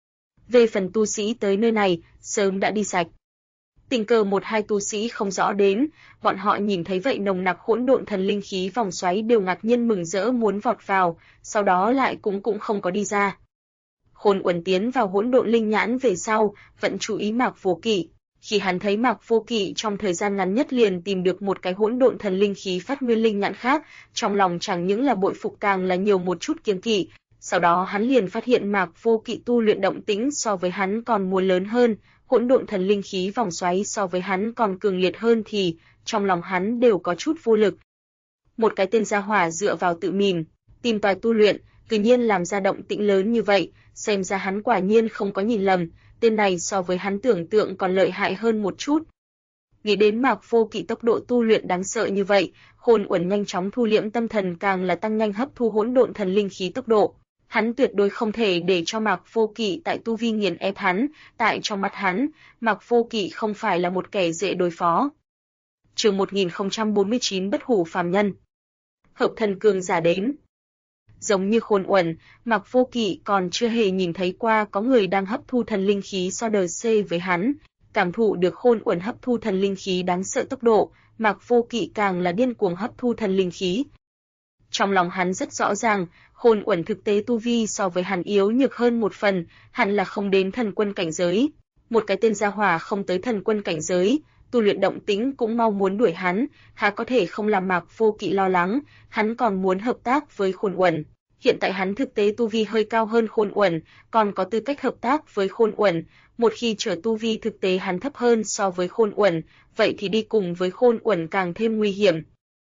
Về phần tu sĩ tới nơi này, sớm đã đi sạch. Tình cờ một hai tu sĩ không rõ đến, bọn họ nhìn thấy vậy nồng nặc hỗn độn thần linh khí vòng xoáy đều ngạc nhiên mừng rỡ muốn vọt vào, sau đó lại cũng không có đi ra. Khôn Uẩn tiến vào hỗn độn linh nhãn về sau, vẫn chú ý Mạc Vô Kỵ. Khi hắn thấy Mạc Vô Kỵ trong thời gian ngắn nhất liền tìm được một cái hỗn độn thần linh khí phát nguyên linh nhãn khác, trong lòng chẳng những là bội phục càng là nhiều một chút kiêng kỵ. Sau đó hắn liền phát hiện Mạc Vô Kỵ tu luyện động tĩnh so với hắn còn muốn lớn hơn, hỗn độn thần linh khí vòng xoáy so với hắn còn cường liệt hơn thì trong lòng hắn đều có chút vô lực. Một cái tên gia hỏa dựa vào tự mình tìm tòi tu luyện, tự nhiên làm ra động tĩnh lớn như vậy, xem ra hắn quả nhiên không có nhìn lầm, tên này so với hắn tưởng tượng còn lợi hại hơn một chút. Nghĩ đến Mạc Vô Kỵ tốc độ tu luyện đáng sợ như vậy, Khôn Uẩn nhanh chóng thu liễm tâm thần càng là tăng nhanh hấp thu hỗn độn thần linh khí tốc độ. Hắn tuyệt đối không thể để cho Mạc Vô Kỵ tại tu vi nghiền ép hắn, tại trong mắt hắn, Mạc Vô Kỵ không phải là một kẻ dễ đối phó. Chương 1049 Bất hủ phàm nhân. Hợp thần cường giả đến. Giống như Khôn Uẩn, Mạc Vô Kỵ còn chưa hề nhìn thấy qua có người đang hấp thu thần linh khí so đờ C với hắn, cảm thụ được Khôn Uẩn hấp thu thần linh khí đáng sợ tốc độ, Mạc Vô Kỵ càng là điên cuồng hấp thu thần linh khí. Trong lòng hắn rất rõ ràng, Khôn Uẩn thực tế tu vi so với hắn yếu nhược hơn một phần, hẳn là không đến thần quân cảnh giới. Một cái tên gia hỏa không tới thần quân cảnh giới, tu luyện động tĩnh cũng mau muốn đuổi hắn, há có thể không làm Mạc Vô Kỵ lo lắng, hắn còn muốn hợp tác với Khôn Uẩn. Hiện tại hắn thực tế tu vi hơi cao hơn Khôn Uẩn, còn có tư cách hợp tác với Khôn Uẩn, một khi trở tu vi thực tế hắn thấp hơn so với Khôn Uẩn, vậy thì đi cùng với Khôn Uẩn càng thêm nguy hiểm.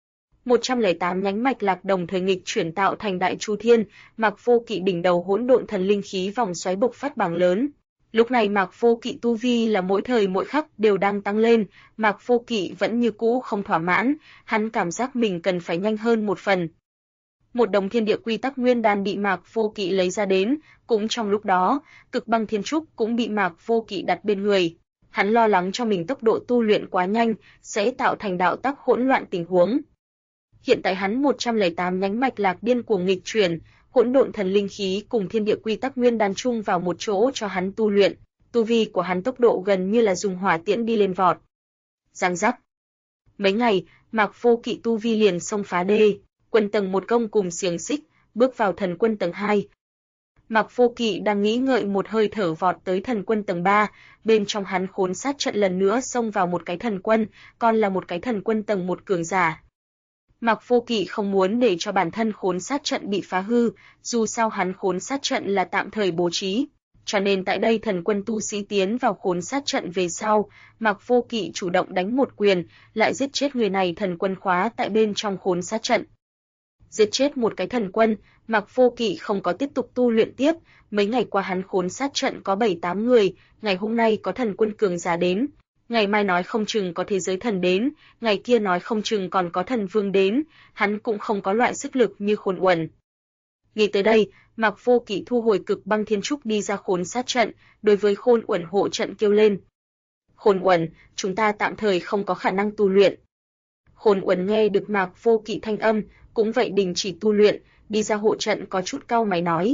108 nhánh mạch lạc đồng thời nghịch chuyển tạo thành Đại Chu Thiên, Mạc Vô Kỵ đỉnh đầu hỗn độn thần linh khí vòng xoáy bộc phát bảng lớn. Lúc này Mạc Vô Kỵ tu vi là mỗi thời mỗi khắc đều đang tăng lên, Mạc Vô Kỵ vẫn như cũ không thỏa mãn, hắn cảm giác mình cần phải nhanh hơn một phần. Một đống thiên địa quy tắc nguyên đan bị Mạc Vô Kỵ lấy ra đến, cũng trong lúc đó, cực băng thiên trúc cũng bị Mạc Vô Kỵ đặt bên người. Hắn lo lắng cho mình tốc độ tu luyện quá nhanh, sẽ tạo thành đạo tắc hỗn loạn tình huống. Hiện tại hắn 108 nhánh mạch lạc điên cuồng nghịch chuyển, hỗn độn thần linh khí cùng thiên địa quy tắc nguyên đan chung vào một chỗ cho hắn tu luyện, tu vi của hắn tốc độ gần như là dùng hỏa tiễn đi lên vọt. Giang giác. Mấy ngày, Mạc Vô Kỵ tu vi liền xông phá đê, quân tầng 1 công cùng xiềng xích, bước vào thần quân tầng 2. Mạc Vô Kỵ đang nghĩ ngợi một hơi thở vọt tới thần quân tầng 3, bên trong hắn khốn sát trận lần nữa xông vào một cái thần quân, còn là một cái thần quân tầng 1 cường giả. Mạc Vô Kỵ không muốn để cho bản thân khốn sát trận bị phá hư, dù sao hắn khốn sát trận là tạm thời bố trí. cho nên tại đây thần quân tu sĩ tiến vào khốn sát trận về sau, Mạc Vô Kỵ chủ động đánh một quyền, lại giết chết người này thần quân khóa tại bên trong khốn sát trận. Giết chết một cái thần quân, Mạc Vô Kỵ không có tiếp tục tu luyện tiếp, mấy ngày qua hắn khốn sát trận có 7-8 người, ngày hôm nay có thần quân cường giả đến, ngày mai nói không chừng có thế giới thần đến, ngày kia nói không chừng còn có thần vương đến, hắn cũng không có loại sức lực như Khôn Uẩn. Nghĩ tới đây, Mạc Vô Kỵ thu hồi Cực Băng Thiên Trúc đi ra khốn sát trận, đối với Khôn Uẩn hộ trận kêu lên. Khôn Uẩn, chúng ta tạm thời không có khả năng tu luyện. Khôn Uẩn nghe được Mạc Vô Kỵ thanh âm, cũng vậy đình chỉ tu luyện, đi ra hộ trận có chút cau mày nói.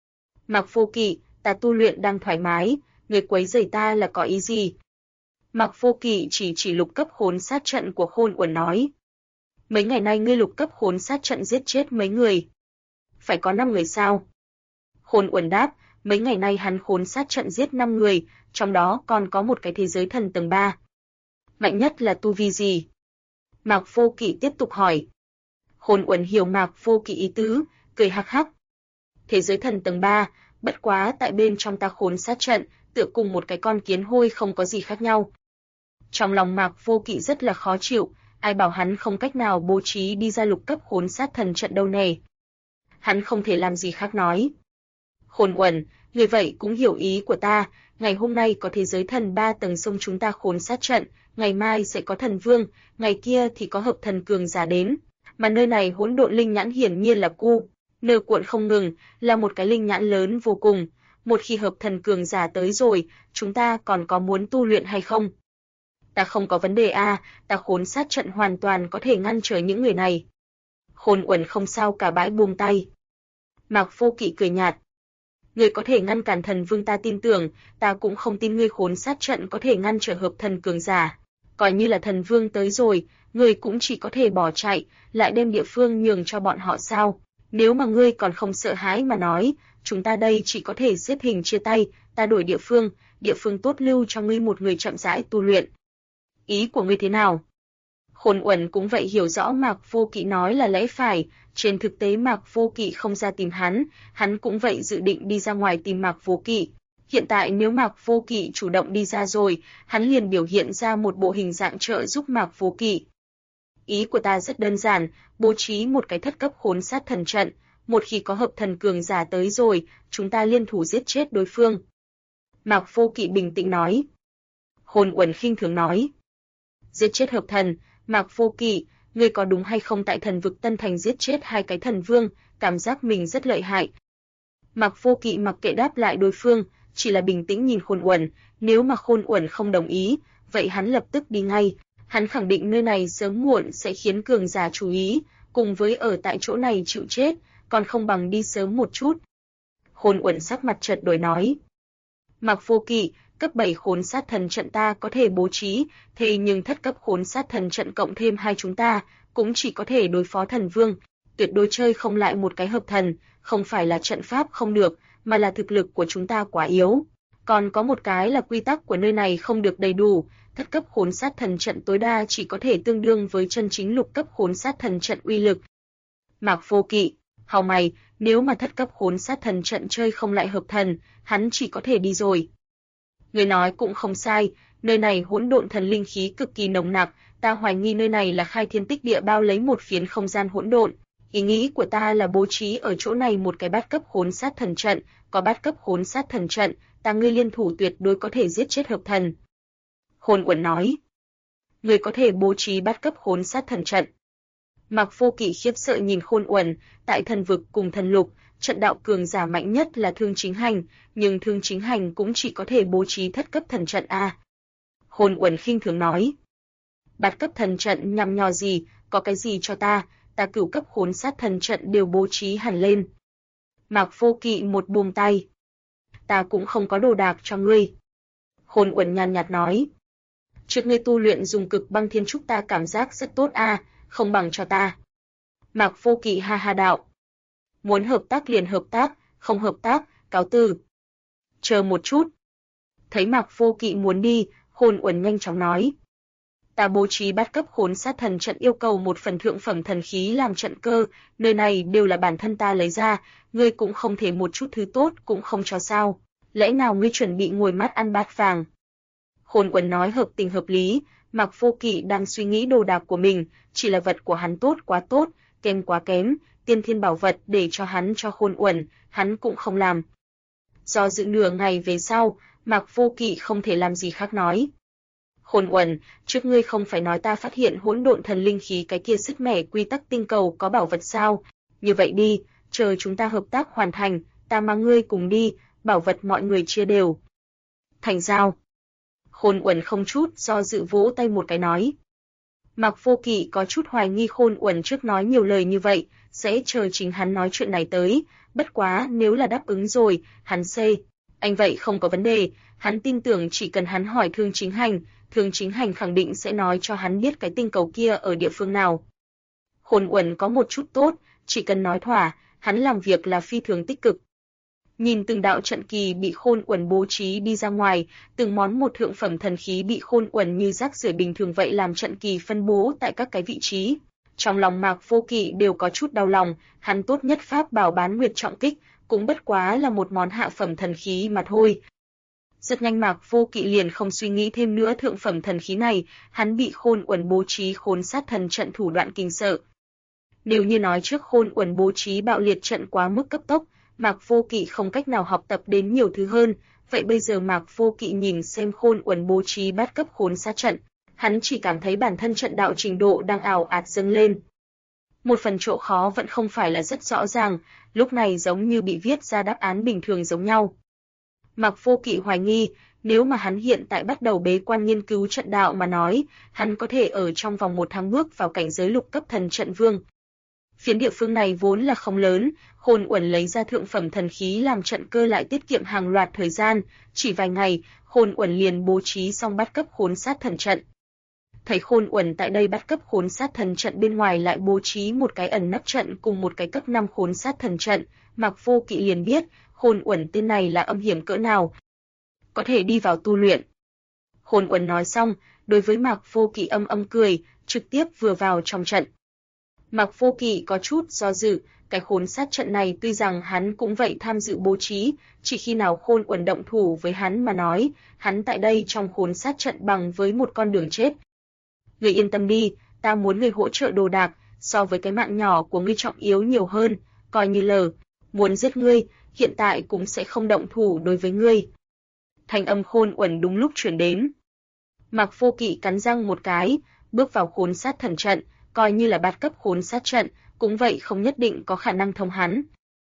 Mạc Vô Kỵ, ta tu luyện đang thoải mái, người quấy rầy ta là có ý gì? Mạc Vô Kỵ chỉ lục cấp khốn sát trận của Khôn Uẩn nói. Mấy ngày nay ngươi lục cấp khốn sát trận giết chết mấy người? Phải có 5 người sao? Khôn Uẩn đáp, mấy ngày nay hắn khốn sát trận giết 5 người, trong đó còn có một cái thế giới thần tầng 3. Mạnh nhất là tu vi gì? Mạc Vô Kỵ tiếp tục hỏi. Khôn Uẩn hiểu Mạc Vô Kỵ ý tứ, cười hắc hắc. Thế giới thần tầng 3, bất quá tại bên trong ta khốn sát trận, tựa cùng một cái con kiến hôi không có gì khác nhau. Trong lòng Mạc Vô Kỵ rất là khó chịu, ai bảo hắn không cách nào bố trí đi ra lục cấp khốn sát thần trận đâu nè. Hắn không thể làm gì khác nói. Khôn Uẩn, người vậy cũng hiểu ý của ta, ngày hôm nay có thế giới thần 3 tầng xông chúng ta khốn sát trận, ngày mai sẽ có thần vương, ngày kia thì có hợp thần cường giả đến, mà nơi này hỗn độn linh nhãn hiển nhiên là nơ cuộn không ngừng, là một cái linh nhãn lớn vô cùng, một khi hợp thần cường giả tới rồi, chúng ta còn có muốn tu luyện hay không? Ta không có vấn đề a, ta khốn sát trận hoàn toàn có thể ngăn trở những người này. Khôn Uẩn không sao cả bãi buông tay. Mạc Vô Kỵ cười nhạt. Ngươi có thể ngăn cản thần vương ta tin tưởng, ta cũng không tin ngươi khốn sát trận có thể ngăn trở hợp thần cường giả. Coi như là thần vương tới rồi, ngươi cũng chỉ có thể bỏ chạy, lại đem địa phương nhường cho bọn họ sao? Nếu mà ngươi còn không sợ hãi mà nói, chúng ta đây chỉ có thể xếp hình chia tay, ta đổi địa phương tốt lưu cho ngươi một người chậm rãi tu luyện. Ý của ngươi thế nào? Khôn Uẩn cũng vậy hiểu rõ Mạc Vô Kỵ nói là lẽ phải, trên thực tế Mạc Vô Kỵ không ra tìm hắn cũng vậy dự định đi ra ngoài tìm Mạc Vô Kỵ. Hiện tại nếu Mạc Vô Kỵ chủ động đi ra rồi, hắn liền biểu hiện ra một bộ hình dạng trợ giúp Mạc Vô Kỵ. Ý của ta rất đơn giản, bố trí một cái thất cấp khốn sát thần trận, một khi có hợp thần cường giả tới rồi, chúng ta liên thủ giết chết đối phương. Mạc Vô Kỵ bình tĩnh nói. Khôn Uẩn khinh thường nói. Giết chết hợp thần, Mạc Vô Kỵ, ngươi có đúng hay không tại thần vực Tân Thành giết chết 2 cái thần vương, cảm giác mình rất lợi hại. Mạc Vô Kỵ mặc kệ đáp lại đối phương, chỉ là bình tĩnh nhìn Khôn Uẩn, nếu mà Khôn Uẩn không đồng ý, vậy hắn lập tức đi ngay, hắn khẳng định nơi này sớm muộn sẽ khiến cường giả chú ý, cùng với ở tại chỗ này chịu chết, còn không bằng đi sớm một chút. Khôn Uẩn sắc mặt chợt đổi nói. Mạc Vô Kỵ, cấp 7 khốn sát thần trận ta có thể bố trí, thế nhưng thất cấp khốn sát thần trận cộng thêm 2 chúng ta, cũng chỉ có thể đối phó thần vương, tuyệt đối chơi không lại một cái hợp thần, không phải là trận pháp không được, mà là thực lực của chúng ta quá yếu. Còn có một cái là quy tắc của nơi này không được đầy đủ, thất cấp khốn sát thần trận tối đa chỉ có thể tương đương với chân chính lục cấp khốn sát thần trận uy lực. Mạc Vô Kỵ, hào mày, nếu mà thất cấp khốn sát thần trận chơi không lại hợp thần, hắn chỉ có thể đi rồi. Người nói cũng không sai, nơi này hỗn độn thần linh khí cực kỳ nồng nặc, ta hoài nghi nơi này là khai thiên tích địa bao lấy một phiến không gian hỗn độn. Ý nghĩ của ta là bố trí ở chỗ này một cái bát cấp khốn sát thần trận, có bát cấp khốn sát thần trận, ta ngươi liên thủ tuyệt đối có thể giết chết hợp thần. Khôn Uẩn nói, người có thể bố trí bát cấp khốn sát thần trận. Mạc Vô Kỵ khiếp sợ nhìn Khôn Uẩn, tại thần vực cùng thần lục, trận đạo cường giả mạnh nhất là Thương Chính Hành, nhưng Thương Chính Hành cũng chỉ có thể bố trí thất cấp thần trận a. Khôn Uẩn khinh thường nói, bát cấp thần trận nhằm nhò gì, có cái gì cho ta cửu cấp khốn sát thần trận đều bố trí hẳn lên. Mạc Vô Kỵ một buông tay, ta cũng không có đồ đạc cho ngươi. Khôn Uẩn nhàn nhạt nói, trước ngươi tu luyện dùng Cực Băng Thiên Trúc ta cảm giác rất tốt a, không bằng cho ta. Mạc Vô Kỵ ha ha đạo, muốn hợp tác liền hợp tác, không hợp tác, cáo từ. Chờ một chút. Thấy Mạc Vô Kỵ muốn đi, Khôn Uẩn nhanh chóng nói, ta bố trí bát cấp khốn sát thần trận yêu cầu một phần thượng phẩm thần khí làm trận cơ, nơi này đều là bản thân ta lấy ra, ngươi cũng không thể một chút thứ tốt cũng không cho sao. lẽ nào ngươi chuẩn bị ngồi mắt ăn bát vàng? Khôn Uẩn nói hợp tình hợp lý, Mạc Vô Kỵ đang suy nghĩ đồ đạc của mình, chỉ là vật của hắn tốt quá tốt, kém quá kém, tiên thiên bảo vật để cho hắn cho Khôn Uẩn, hắn cũng không làm. Do dự nửa ngày về sau, Mạc Vô Kỵ không thể làm gì khác nói. Khôn Uẩn, trước ngươi không phải nói ta phát hiện hỗn độn thần linh khí cái kia sứt mẻ quy tắc tinh cầu có bảo vật sao? Như vậy đi, chờ chúng ta hợp tác hoàn thành, ta mang ngươi cùng đi, bảo vật mọi người chia đều. Thành giao. Khôn Uẩn không chút do dự vỗ tay một cái nói. Mạc Vô Kỵ có chút hoài nghi Khôn Uẩn trước nói nhiều lời như vậy, sẽ chờ chính hắn nói chuyện này tới, bất quá nếu là đáp ứng rồi, hắn anh vậy không có vấn đề, hắn tin tưởng chỉ cần hắn hỏi Thương Chính Hành khẳng định sẽ nói cho hắn biết cái tinh cầu kia ở địa phương nào. Khôn Uẩn có một chút tốt, chỉ cần nói thỏa, hắn làm việc là phi thường tích cực. Nhìn từng đạo trận kỳ bị Khôn Uẩn bố trí đi ra ngoài, từng món một thượng phẩm thần khí bị Khôn Uẩn như rác rưởi bình thường vậy làm trận kỳ phân bố tại các cái vị trí. Trong lòng Mạc Vô Kỵ đều có chút đau lòng, hắn tốt nhất pháp bảo Bán Nguyệt trọng kích, cũng bất quá là một món hạ phẩm thần khí mà thôi. Rất nhanh Mạc Vô Kỵ liền không suy nghĩ thêm nữa thượng phẩm thần khí này, hắn bị Khôn Uẩn bố trí Khốn Sát Thần trận thủ đoạn kinh sợ. Nếu như nói trước Khôn Uẩn bố trí bạo liệt trận quá mức cấp tốc, Mạc Vô Kỵ không cách nào học tập đến nhiều thứ hơn, vậy bây giờ Mạc Vô Kỵ nhìn xem Khôn Uẩn bố trí bát cấp khốn sát trận, hắn chỉ cảm thấy bản thân trận đạo trình độ đang ào ạt dâng lên. Một phần chỗ khó vẫn không phải là rất rõ ràng, lúc này giống như bị viết ra đáp án bình thường giống nhau. Mạc Vô Kỵ hoài nghi, nếu mà hắn hiện tại bắt đầu bế quan nghiên cứu trận đạo mà nói, hắn có thể ở trong vòng 1 tháng bước vào cảnh giới lục cấp thần trận vương. Phiến địa phương này vốn là không lớn, Khôn Uẩn lấy ra thượng phẩm thần khí làm trận cơ lại tiết kiệm hàng loạt thời gian, chỉ vài ngày, Khôn Uẩn liền bố trí xong bát cấp khốn sát thần trận. Thấy Khôn Uẩn tại đây bát cấp khốn sát thần trận bên ngoài lại bố trí một cái ẩn nấp trận cùng một cái cấp 5 khốn sát thần trận, Mạc Vô Kỵ liền biết, Khôn Uẩn tên này là âm hiểm cỡ nào. Có thể đi vào tu luyện. Khôn Uẩn nói xong, đối với Mạc Vô Kỵ âm cười, trực tiếp vừa vào trong trận. Mạc Vô Kỵ có chút do dự, cái khốn sát trận này tuy rằng hắn cũng vậy tham dự bố trí, chỉ khi nào Khôn Uẩn động thủ với hắn mà nói, hắn tại đây trong khốn sát trận bằng với một con đường chết. Ngươi yên tâm đi, ta muốn ngươi hỗ trợ đồ đạc, so với cái mạng nhỏ của ngươi trọng yếu nhiều hơn, coi như muốn giết ngươi, hiện tại cũng sẽ không động thủ đối với ngươi. Thanh âm Khôn Uẩn đúng lúc truyền đến. Mạc Vô Kỵ cắn răng một cái, bước vào khốn sát thần trận, coi như là bát cấp khốn sát trận, cũng vậy không nhất định có khả năng thông hắn.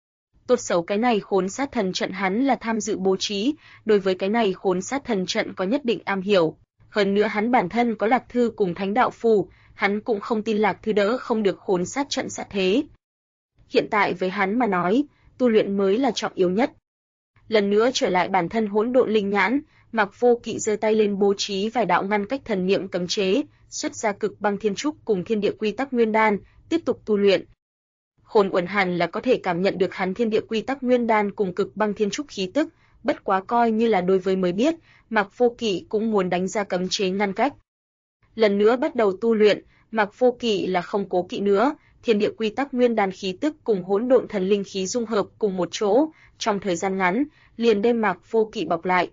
Tốt xấu cái này khốn sát thần trận hắn là tham dự bố trí, đối với cái này khốn sát thần trận có nhất định am hiểu. Hơn nữa hắn bản thân có Lạc Thư cùng Thánh Đạo Phù, hắn cũng không tin Lạc Thư đỡ không được khốn sát trận sát thế. Hiện tại với hắn mà nói, tu luyện mới là trọng yếu nhất. Lần nữa trở lại bản thân hỗn độn linh nhãn, Mạc Vô Kỵ giơ tay lên bố trí vài đạo ngăn cách thần niệm cấm chế, xuất ra cực băng thiên trúc cùng thiên địa quy tắc nguyên đan, tiếp tục tu luyện. Khôn Uẩn hẳn là có thể cảm nhận được hắn thiên địa quy tắc nguyên đan cùng cực băng thiên trúc khí tức, bất quá coi như là đối với mới biết, Mạc Vô Kỵ cũng muốn đánh ra cấm chế ngăn cách. Lần nữa bắt đầu tu luyện, Mạc Vô Kỵ là không cố kỵ nữa, thiên địa quy tắc nguyên đan khí tức cùng hỗn độn thần linh khí dung hợp cùng một chỗ, trong thời gian ngắn, liền đem Mạc Vô Kỵ bọc lại.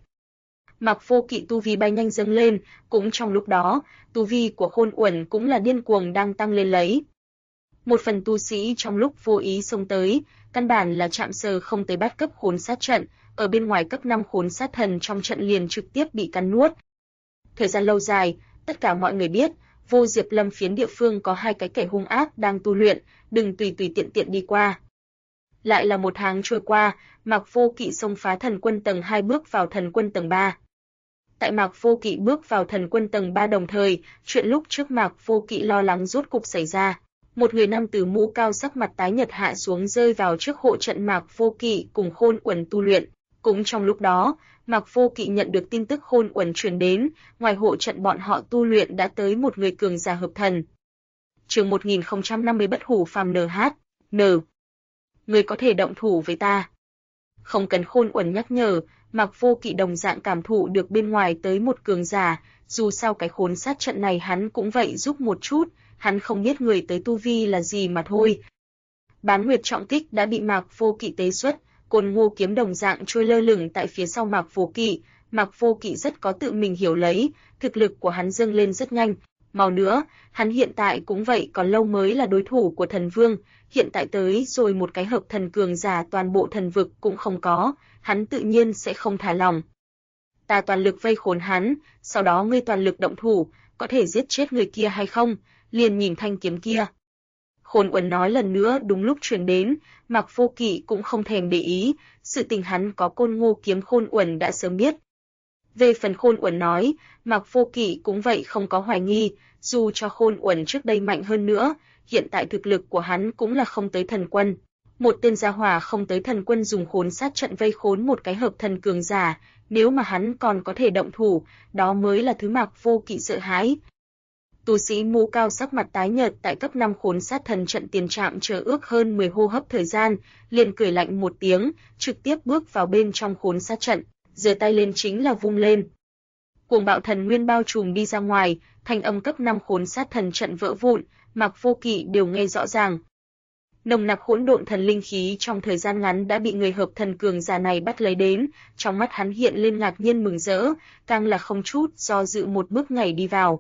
Mạc Vô Kỵ tu vi bay nhanh dâng lên, cũng trong lúc đó, tu vi của Khôn Uẩn cũng là điên cuồng đang tăng lên lấy. Một phần tu sĩ trong lúc vô ý xông tới, căn bản là chạm sờ không tới bát cấp khốn sát trận, ở bên ngoài cấp 5 khốn sát thần trong trận liền trực tiếp bị cắn nuốt. Thời gian lâu dài, tất cả mọi người biết, Vô Diệp Lâm phiến địa phương có 2 cái kẻ hung ác đang tu luyện, đừng tùy tiện đi qua. Lại là 1 tháng trôi qua, Mạc Vô Kỵ xông phá thần quân tầng 2 bước vào thần quân tầng 3. Tại Mạc Vô Kỵ bước vào thần quân tầng 3 đồng thời, chuyện lúc trước Mạc Vô Kỵ lo lắng rốt cục xảy ra. Một người nam tử mũ cao sắc mặt tái nhợt hạ xuống rơi vào trước hộ trận Mạc Vô Kỵ cùng Khôn Uẩn tu luyện. Cũng trong lúc đó, Mạc Vô Kỵ nhận được tin tức Khôn Uẩn truyền đến, ngoài hộ trận bọn họ tu luyện đã tới một người cường giả hợp thần. Chương 1050 Bất Hủ Phàm NHN. Người có thể động thủ với ta. Không cần Khôn Uẩn nhắc nhở, Mạc Vô Kỵ đồng dạng cảm thụ được bên ngoài tới một cường giả, dù sao cái khốn sát trận này hắn cũng vậy giúp một chút, hắn không biết người tới tu vi là gì mà thôi. Bán Nguyệt trọng kích đã bị Mạc Vô Kỵ tế xuất, Côn Ngô kiếm đồng dạng trôi lơ lửng tại phía sau Mạc Vô Kỵ. Mạc Vô Kỵ rất có tự mình hiểu lấy, thực lực của hắn dâng lên rất nhanh. Mau nữa, hắn hiện tại cũng vậy còn lâu mới là đối thủ của thần vương, hiện tại tới rồi một cái hợp thần cường giả toàn bộ thần vực cũng không có, hắn tự nhiên sẽ không thả lòng. Ta toàn lực vây khốn hắn, sau đó ngươi toàn lực động thủ, có thể giết chết người kia hay không, liền nhìn thanh kiếm kia. Khôn Uẩn nói lần nữa đúng lúc truyền đến, Mạc Vô Kỵ cũng không thèm để ý, sự tình hắn có Côn Ngô kiếm Khôn Uẩn đã sớm biết. Về phần Khôn Uẩn nói, Mạc Vô Kỵ cũng vậy không có hoài nghi, dù cho Khôn Uẩn trước đây mạnh hơn nữa, hiện tại thực lực của hắn cũng là không tới thần quân. Một tên gia hỏa không tới thần quân dùng khốn sát trận vây khốn một cái hợp thần cường giả, nếu mà hắn còn có thể động thủ, đó mới là thứ Mạc Vô Kỵ sợ hãi. Tu sĩ mũ cao sắc mặt tái nhợt tại cấp 5 khốn sát thần trận tiền trạm chờ ước hơn 10 hô hấp thời gian, liền cười lạnh một tiếng, trực tiếp bước vào bên trong khốn sát trận, giơ tay lên chính là vung lên. Cuồng bạo thần nguyên bao trùm đi ra ngoài, thanh âm cấp 5 khốn sát thần trận vỡ vụn, Mạc Vô Kỵ đều nghe rõ ràng. Nồng nặc hỗn độn thần linh khí trong thời gian ngắn đã bị người hợp thần cường giả này bắt lấy đến, trong mắt hắn hiện lên ngạc nhiên mừng rỡ, càng là không chút do dự một bước nhảy đi vào.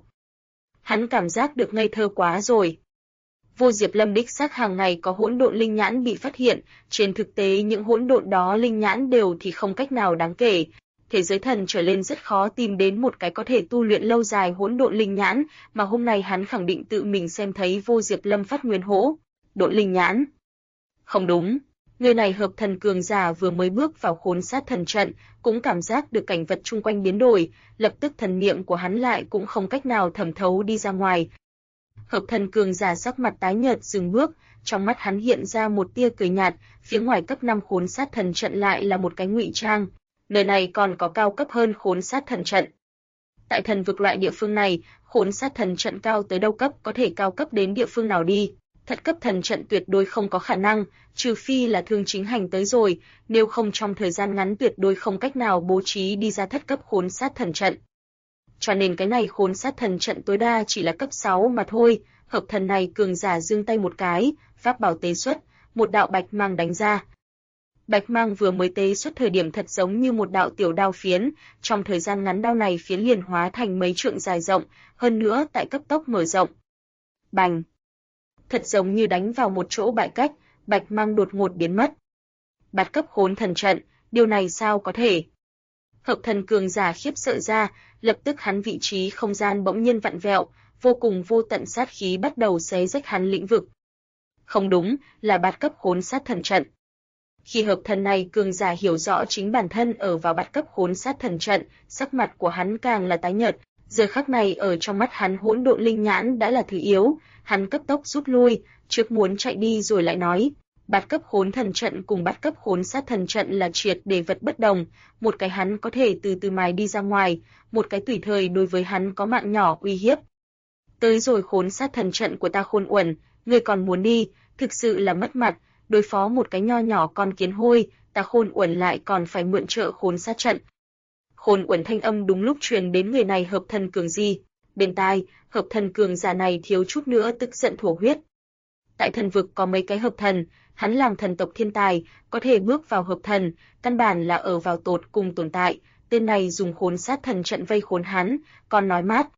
Hắn cảm giác được ngây thơ quá rồi. Vô Diệp Lâm đích xác hàng ngày có hỗn độn linh nhãn bị phát hiện, trên thực tế những hỗn độn đó linh nhãn đều thì không cách nào đáng kể. Thế giới thần trở lên rất khó tìm đến một cái có thể tu luyện lâu dài hỗn độn linh nhãn, mà hôm nay hắn khẳng định tự mình xem thấy Vô Diệp Lâm phát nguyên hỗn độn linh nhãn. Không đúng, người này hợp thần cường giả vừa mới bước vào khốn sát thần trận, cũng cảm giác được cảnh vật chung quanh biến đổi, lập tức thần niệm của hắn lại cũng không cách nào thẩm thấu đi ra ngoài. Hợp thần cường giả sắc mặt tái nhợt dừng bước, trong mắt hắn hiện ra một tia cười nhạt, phía ngoài cấp 5 khốn sát thần trận lại là một cái ngụy trang, nơi này còn có cao cấp hơn khốn sát thần trận. Tại thần vực loại địa phương này, khốn sát thần trận cao tới đâu cấp có thể cao cấp đến địa phương nào đi. Thất cấp thần trận tuyệt đối không có khả năng, trừ phi là Thương Chính Hành tới rồi, nếu không trong thời gian ngắn tuyệt đối không cách nào bố trí đi ra thất cấp khốn sát thần trận. Cho nên cái này khốn sát thần trận tối đa chỉ là cấp 6 mà thôi, hợp thần này cường giả giương tay một cái, pháp bảo tế xuất, một đạo bạch mang đánh ra. Bạch mang vừa mới tế xuất thời điểm thật giống như một đạo tiểu đao phiến, trong thời gian ngắn đao này phiến liền hóa thành mấy trượng dài rộng, hơn nữa tại cấp tốc mở rộng. Bành! Thật giống như đánh vào một chỗ bại cách, bạch mang đột ngột biến mất. Bát cấp khốn thần trận, điều này sao có thể? Hợp thần cường giả khiếp sợ ra, lập tức hắn vị trí không gian bỗng nhiên vặn vẹo, vô cùng vô tận sát khí bắt đầu xé rách hắn lĩnh vực. Không đúng, là bát cấp khốn sát thần trận. Khi hợp thần này cường giả hiểu rõ chính bản thân ở vào bát cấp khốn sát thần trận, sắc mặt của hắn càng là tái nhợt, giờ khắc này ở trong mắt hắn hỗn độn linh nhãn đã là thứ yếu, hắn cấp tốc rút lui, trước muốn chạy đi rồi lại nói, bát cấp khốn thần trận cùng bát cấp khốn sát thần trận là triệt để vật bất đồng, một cái hắn có thể từ từ mài đi ra ngoài, một cái tùy thời đối với hắn có mạng nhỏ uy hiếp. Tới rồi khốn sát thần trận của ta Khôn Uẩn, ngươi còn muốn đi, thực sự là mất mặt, đối phó một cái nho nhỏ con kiến hôi, ta Khôn Uẩn lại còn phải mượn trợ khốn sát trận. Khôn Uẩn thanh âm đúng lúc truyền đến người này hợp thần cường gì, bên tai, hợp thần cường giả này thiếu chút nữa tức giận thổ huyết. Tại thần vực có mấy cái hợp thần, hắn làm thần tộc thiên tài, có thể bước vào hợp thần, căn bản là ở vào tột cùng tồn tại, tên này dùng khốn sát thần trận vây khốn hắn, còn nói mát.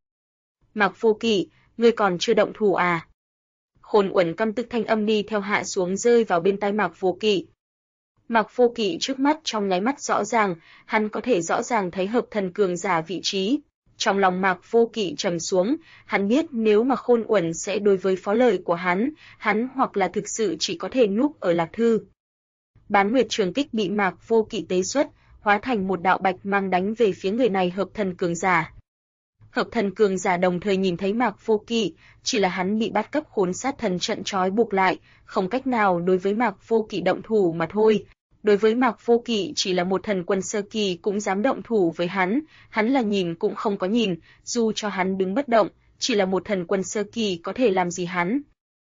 Mạc Vô Kỵ, ngươi còn chưa động thủ à? Khôn Uẩn căm tức thanh âm đi theo hạ xuống rơi vào bên tai Mạc Vô Kỵ. Mạc Vô Kỵ trước mắt trong nháy mắt rõ ràng, hắn có thể rõ ràng thấy hợp thần cường giả vị trí. Trong lòng Mạc Vô Kỵ trầm xuống, hắn biết nếu mà Khôn Uẩn sẽ đối với phó lời của hắn hoặc là thực sự chỉ có thể núp ở Lạc Thư. Bán Nguyệt Trường Kích bị Mạc Vô Kỵ tế xuất, hóa thành một đạo bạch mang đánh về phía người này hợp thần cường giả. Hợp thần cường giả đồng thời nhìn thấy Mạc Vô Kỵ, chỉ là hắn bị bắt cấp khốn sát thần trận trói buộc lại, không cách nào đối với Mạc Vô Kỵ động thủ mà thôi. Đối với Mạc Vô Kỵ chỉ là một thần quân sơ kỳ cũng dám động thủ với hắn là nhìn cũng không có nhìn, dù cho hắn đứng bất động, chỉ là một thần quân sơ kỳ có thể làm gì hắn.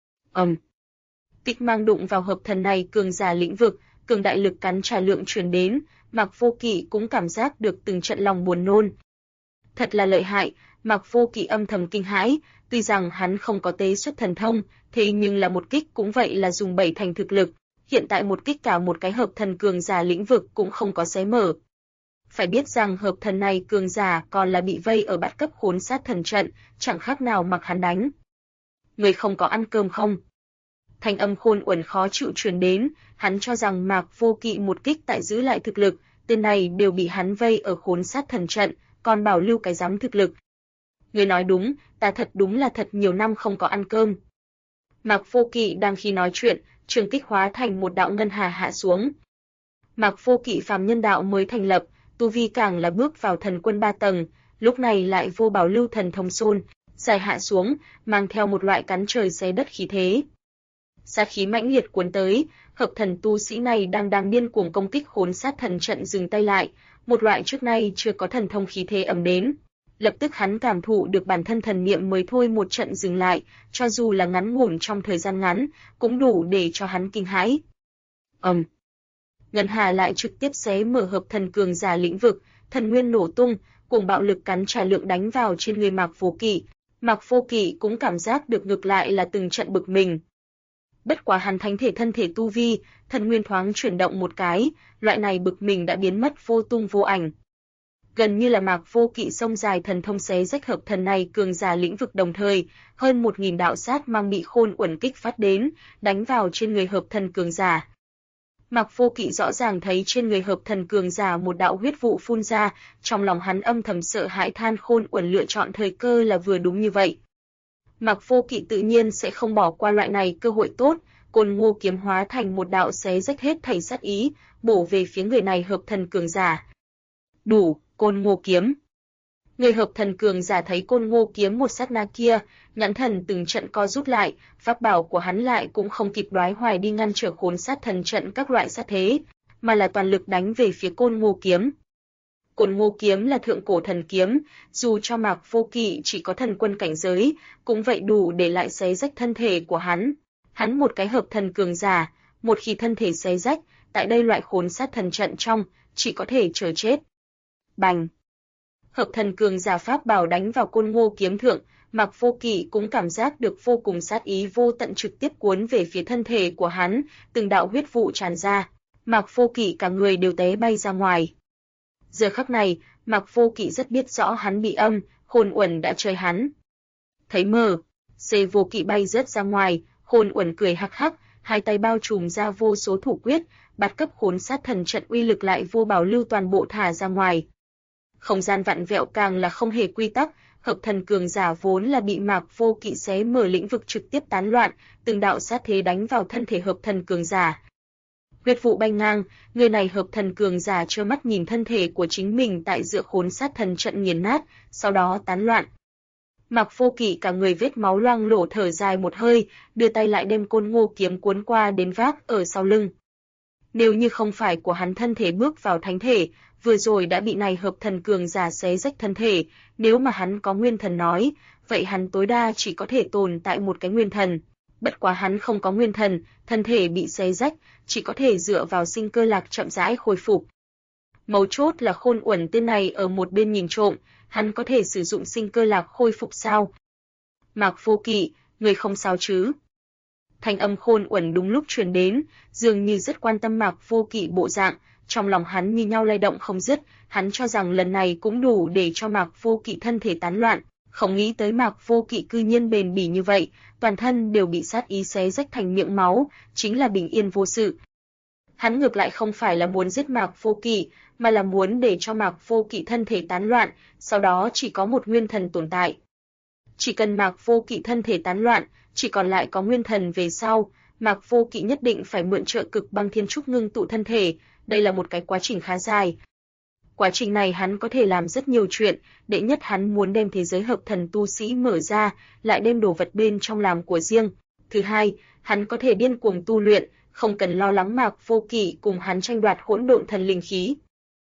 Kích mang đụng vào hợp thần này cường giả lĩnh vực, cường đại lực cắn trả lượng truyền đến, Mạc Vô Kỵ cũng cảm giác được từng trận lòng buồn nôn. Thật là lợi hại, Mạc Vô Kỵ âm thầm kinh hãi, tuy rằng hắn không có tế xuất thần thông, thế nhưng là một kích cũng vậy là dùng 7 thành thực lực. hiện tại một kích cả một cái hợp thần cường giả lĩnh vực cũng không có xé mở. Phải biết rằng hợp thần này cường giả còn là bị vây ở bát cấp khốn sát thần trận, chẳng khác nào mặc hắn đánh. Người không có ăn cơm không? Thanh âm Khôn Uẩn khó chịu truyền đến, hắn cho rằng Mạc Vô Kỵ một kích tại giữ lại thực lực, tên này đều bị hắn vây ở khốn sát thần trận, còn bảo lưu cái dám thực lực. Người nói đúng, ta thật đúng là thật nhiều năm không có ăn cơm. Mạc Vô Kỵ đang khi nói chuyện, trường kích hóa thành một đạo ngân hà hạ xuống. Mạc Vô Kỵ phàm nhân đạo mới thành lập, tu vi càng là bước vào thần quân 3 tầng, lúc này lại vô bảo lưu thần thông xôn, dài hạ xuống, mang theo một loại cắn trời xé đất khí thế. Sát khí mãnh liệt cuốn tới, hợp thần tu sĩ này đang điên cuồng công kích khốn sát thần trận dừng tay lại, một loại trước nay chưa có thần thông khí thế ầm đến. Lập tức hắn cảm thụ được bản thân thần niệm mới thôi một trận dừng lại, cho dù là ngắn ngủn trong thời gian ngắn, cũng đủ để cho hắn kinh hãi. Ngân hà lại trực tiếp xé mở hợp thần cường giả lĩnh vực, thần nguyên nổ tung, cuồng bạo lực cắn trả lượng đánh vào trên người Mạc Vô Kỵ. Mạc Vô Kỵ cũng cảm giác được ngược lại là từng trận bực mình. Bất quá hắn thánh thể thân thể tu vi, thần nguyên thoáng chuyển động một cái, loại này bực mình đã biến mất vô tung vô ảnh. Gần như là Mạc Vô Kỵ xông dài thần thông xé rách hợp thần này cường giả lĩnh vực đồng thời, hơn 1000 đạo sát mang bị Khôn Uẩn kích phát đến, đánh vào trên người hợp thần cường giả. Mạc Vô Kỵ rõ ràng thấy trên người hợp thần cường giả một đạo huyết vụ phun ra, trong lòng hắn âm thầm sợ hãi than Khôn Uẩn lựa chọn thời cơ là vừa đúng như vậy. Mạc Vô Kỵ tự nhiên sẽ không bỏ qua loại này cơ hội tốt, Côn Ngô kiếm hóa thành một đạo xé rách hết thảy sát ý, bổ về phía người này hợp thần cường giả. Đủ, Côn Ngô kiếm. Người hợp thần cường giả thấy Côn Ngô kiếm một sát na kia, nhãn thần từng trận co rút lại, pháp bảo của hắn lại cũng không kịp đoái hoài đi ngăn trở khốn sát thần trận các loại sát thế, mà là toàn lực đánh về phía Côn Ngô kiếm. Côn Ngô kiếm là thượng cổ thần kiếm, dù cho Mạc Vô Kỵ chỉ có thần quân cảnh giới, cũng vậy đủ để lại xé rách thân thể của hắn. Hắn một cái hợp thần cường giả, một khi thân thể xé rách, tại đây loại khốn sát thần trận trong, chỉ có thể chờ chết. Bành! Hợp thần cường giả pháp bảo đánh vào Côn Ngô kiếm thượng, Mạc Vô Kỵ cũng cảm giác được vô cùng sát ý vô tận trực tiếp cuốn về phía thân thể của hắn, từng đạo huyết vụ tràn ra, Mạc Vô Kỵ cả người đều té bay ra ngoài. Giờ khắc này, Mạc Vô Kỵ rất biết rõ hắn bị Khôn Uẩn đã chơi hắn. Thấy mờ, Vô Kỵ bay rớt ra ngoài, Khôn Uẩn cười hắc hắc, hai tay bao trùm ra vô số thủ quyết, bát cấp khốn sát thần trận uy lực lại vô bảo lưu toàn bộ thả ra ngoài. Không gian vặn vẹo càng là không hề quy tắc, hợp thần cường giả vốn là bị Mạc Vô Kỵ xé mở lĩnh vực trực tiếp tán loạn, từng đạo sát thế đánh vào thân thể hợp thần cường giả. Huyết vụ bay ngang, người này hợp thần cường giả trơ mắt nhìn thân thể của chính mình tại giữa khốn sát thần trận nghiền nát, sau đó tán loạn. Mạc Vô Kỵ cả người vết máu loang lổ thở dài một hơi, đưa tay lại đem Côn Ngô kiếm cuốn qua đến vác ở sau lưng. Nếu như không phải của hắn thân thể bước vào thánh thể, vừa rồi đã bị này hợp thần cường giả xé rách thân thể, nếu mà hắn có nguyên thần nói, vậy hắn tối đa chỉ có thể tồn tại một cái nguyên thần. Bất quá hắn không có nguyên thần, thân thể bị xé rách, chỉ có thể dựa vào sinh cơ lạc chậm rãi khôi phục. Mấu chốt là Khôn Uẩn tên này ở một bên nhìn trộm, hắn có thể sử dụng sinh cơ lạc khôi phục sao? Mạc Vô Kỵ, người không sao chứ? Thanh âm Khôn Uẩn đúng lúc truyền đến, dường như rất quan tâm Mạc Vô Kỵ bộ dạng, trong lòng hắn như nhau lay động không dứt, hắn cho rằng lần này cũng đủ để cho Mạc Vô Kỵ thân thể tán loạn, không nghĩ tới Mạc Vô Kỵ cư nhiên bền bỉ như vậy, toàn thân đều bị sát ý xé rách thành miệng máu, chính là bình yên vô sự. Hắn ngược lại không phải là muốn giết Mạc Vô Kỵ, mà là muốn để cho Mạc Vô Kỵ thân thể tán loạn, sau đó chỉ có một nguyên thần tồn tại. Chỉ cần Mạc Vô Kỵ thân thể tán loạn, chỉ còn lại có nguyên thần về sau, Mạc Vô Kỵ nhất định phải mượn trợ cực băng thiên trúc ngưng tụ thân thể, đây là một cái quá trình khá dài. Quá trình này hắn có thể làm rất nhiều chuyện, đệ nhất hắn muốn đem thế giới hợp thần tu sĩ mở ra, lại đem đồ vật bên trong làm của riêng. Thứ hai, hắn có thể điên cuồng tu luyện, không cần lo lắng Mạc Vô Kỵ cùng hắn tranh đoạt hỗn độn thần linh khí.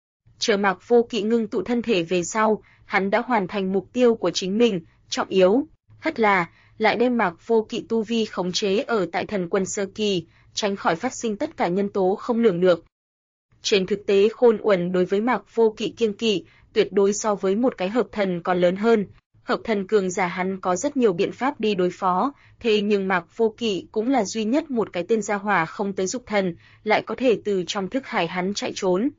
Chờ Mạc Vô Kỵ ngưng tụ thân thể về sau, hắn đã hoàn thành mục tiêu của chính mình, trọng yếu, hất là lại đem Mạc Vô Kỵ tu vi khống chế ở tại thần quân sơ kỳ, tránh khỏi phát sinh tất cả nhân tố không lường được. Trên thực tế Khôn Uẩn đối với Mạc Vô Kỵ kiêng kỵ, tuyệt đối so với một cái hợp thần còn lớn hơn. Hợp thần cường giả hắn có rất nhiều biện pháp đi đối phó, thế nhưng Mạc Vô Kỵ cũng là duy nhất một cái tên gia hỏa không tới dục thần, lại có thể từ trong thức hải hắn chạy trốn.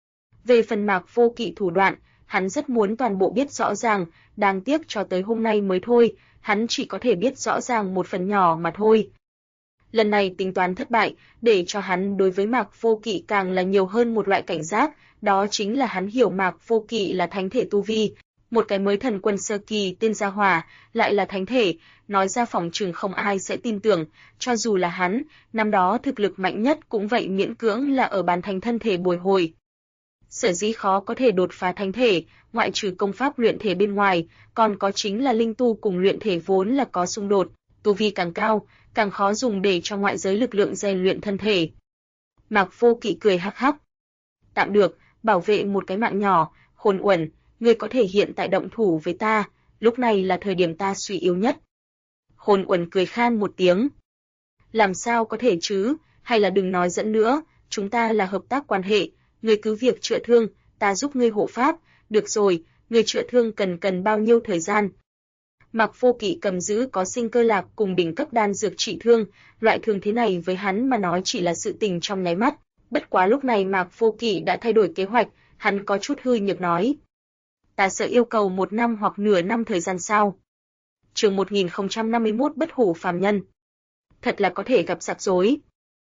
Về phần Mạc Vô Kỵ thủ đoạn, hắn rất muốn toàn bộ biết rõ ràng, đáng tiếc cho tới hôm nay mới thôi, hắn chỉ có thể biết rõ ràng một phần nhỏ mà thôi. Lần này tính toán thất bại, để cho hắn đối với Mạc Vô Kỵ càng là nhiều hơn một loại cảnh giác, đó chính là hắn hiểu Mạc Vô Kỵ là thánh thể tu vi, một cái mới thần quân sơ kỳ tên gia hỏa, lại là thánh thể, nói ra phỏng chừng không ai sẽ tin tưởng, cho dù là hắn, năm đó thực lực mạnh nhất cũng vậy miễn cưỡng là ở bán thánh thân thể bồi hồi. Sở dĩ khó có thể đột phá thánh thể, ngoại trừ công pháp luyện thể bên ngoài, còn có chính là linh tu cùng luyện thể vốn là có xung đột, tu vi càng cao, càng khó dùng để cho ngoại giới lực lượng rèn luyện thân thể. Mạc Vô Kỵ cười hắc hắc. Tạm được, bảo vệ một cái mạng nhỏ, Khôn Uẩn, ngươi có thể hiện tại động thủ với ta, lúc này là thời điểm ta suy yếu nhất. Khôn Uẩn cười khan một tiếng. Làm sao có thể chứ, hay là đừng nói dẫn nữa, chúng ta là hợp tác quan hệ, ngươi cứ việc chữa thương, ta giúp ngươi hộ pháp, được rồi, ngươi chữa thương cần bao nhiêu thời gian? Mạc Vô Kỵ cầm giữ có sinh cơ lạc cùng đỉnh cấp đan dược trị thương, loại thương thế này với hắn mà nói chỉ là sự tình trong nháy mắt, bất quá lúc này Mạc Vô Kỵ đã thay đổi kế hoạch, hắn có chút hư nhược nói. Ta sợ yêu cầu 1 năm hoặc nửa năm thời gian sao? Chương 1051 bất hủ phàm nhân. Thật là có thể gặp rắc rối.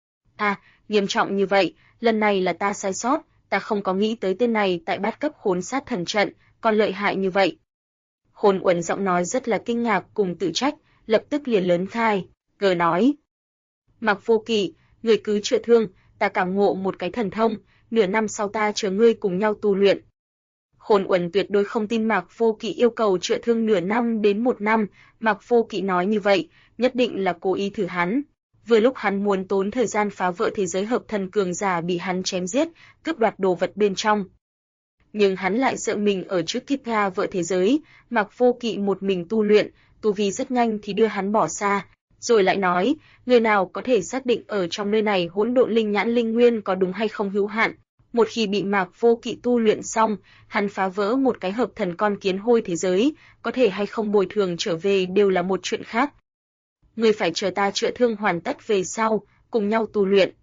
À, nghiêm trọng như vậy, lần này là ta sai sót, ta không có nghĩ tới tên này tại bát cấp khốn sát thần trận, còn lợi hại như vậy. Khôn Uẩn giọng nói rất là kinh ngạc cùng tự trách, lập tức liền lớn khai, gờ nói. Mạc Vô Kỵ, ngươi cứ chữa thương, ta cảm ngộ một cái thần thông, nửa năm sau ta chờ ngươi cùng nhau tu luyện. Khôn Uẩn tuyệt đối không tin Mạc Vô Kỵ yêu cầu chữa thương nửa năm đến 1 năm, Mạc Vô Kỵ nói như vậy, nhất định là cố ý thử hắn. Vừa lúc hắn muốn tốn thời gian phá vỡ thế giới hợp thần cường giả bị hắn chém giết, cướp đoạt đồ vật bên trong. Nhưng hắn lại sợ mình ở trước kiếp ga vỡ thế giới, Mạc Vô Kỵ một mình tu luyện, tu vi rất nhanh thì đưa hắn bỏ xa, rồi lại nói, người nào có thể xác định ở trong nơi này hỗn độn linh nhãn linh nguyên có đúng hay không hữu hạn. Một khi bị Mạc Vô Kỵ tu luyện xong, hắn phá vỡ một cái hợp thần con kiến hôi thế giới, có thể hay không bồi thường trở về đều là một chuyện khác. Ngươi phải chờ ta chữa thương hoàn tất về sau, cùng nhau tu luyện.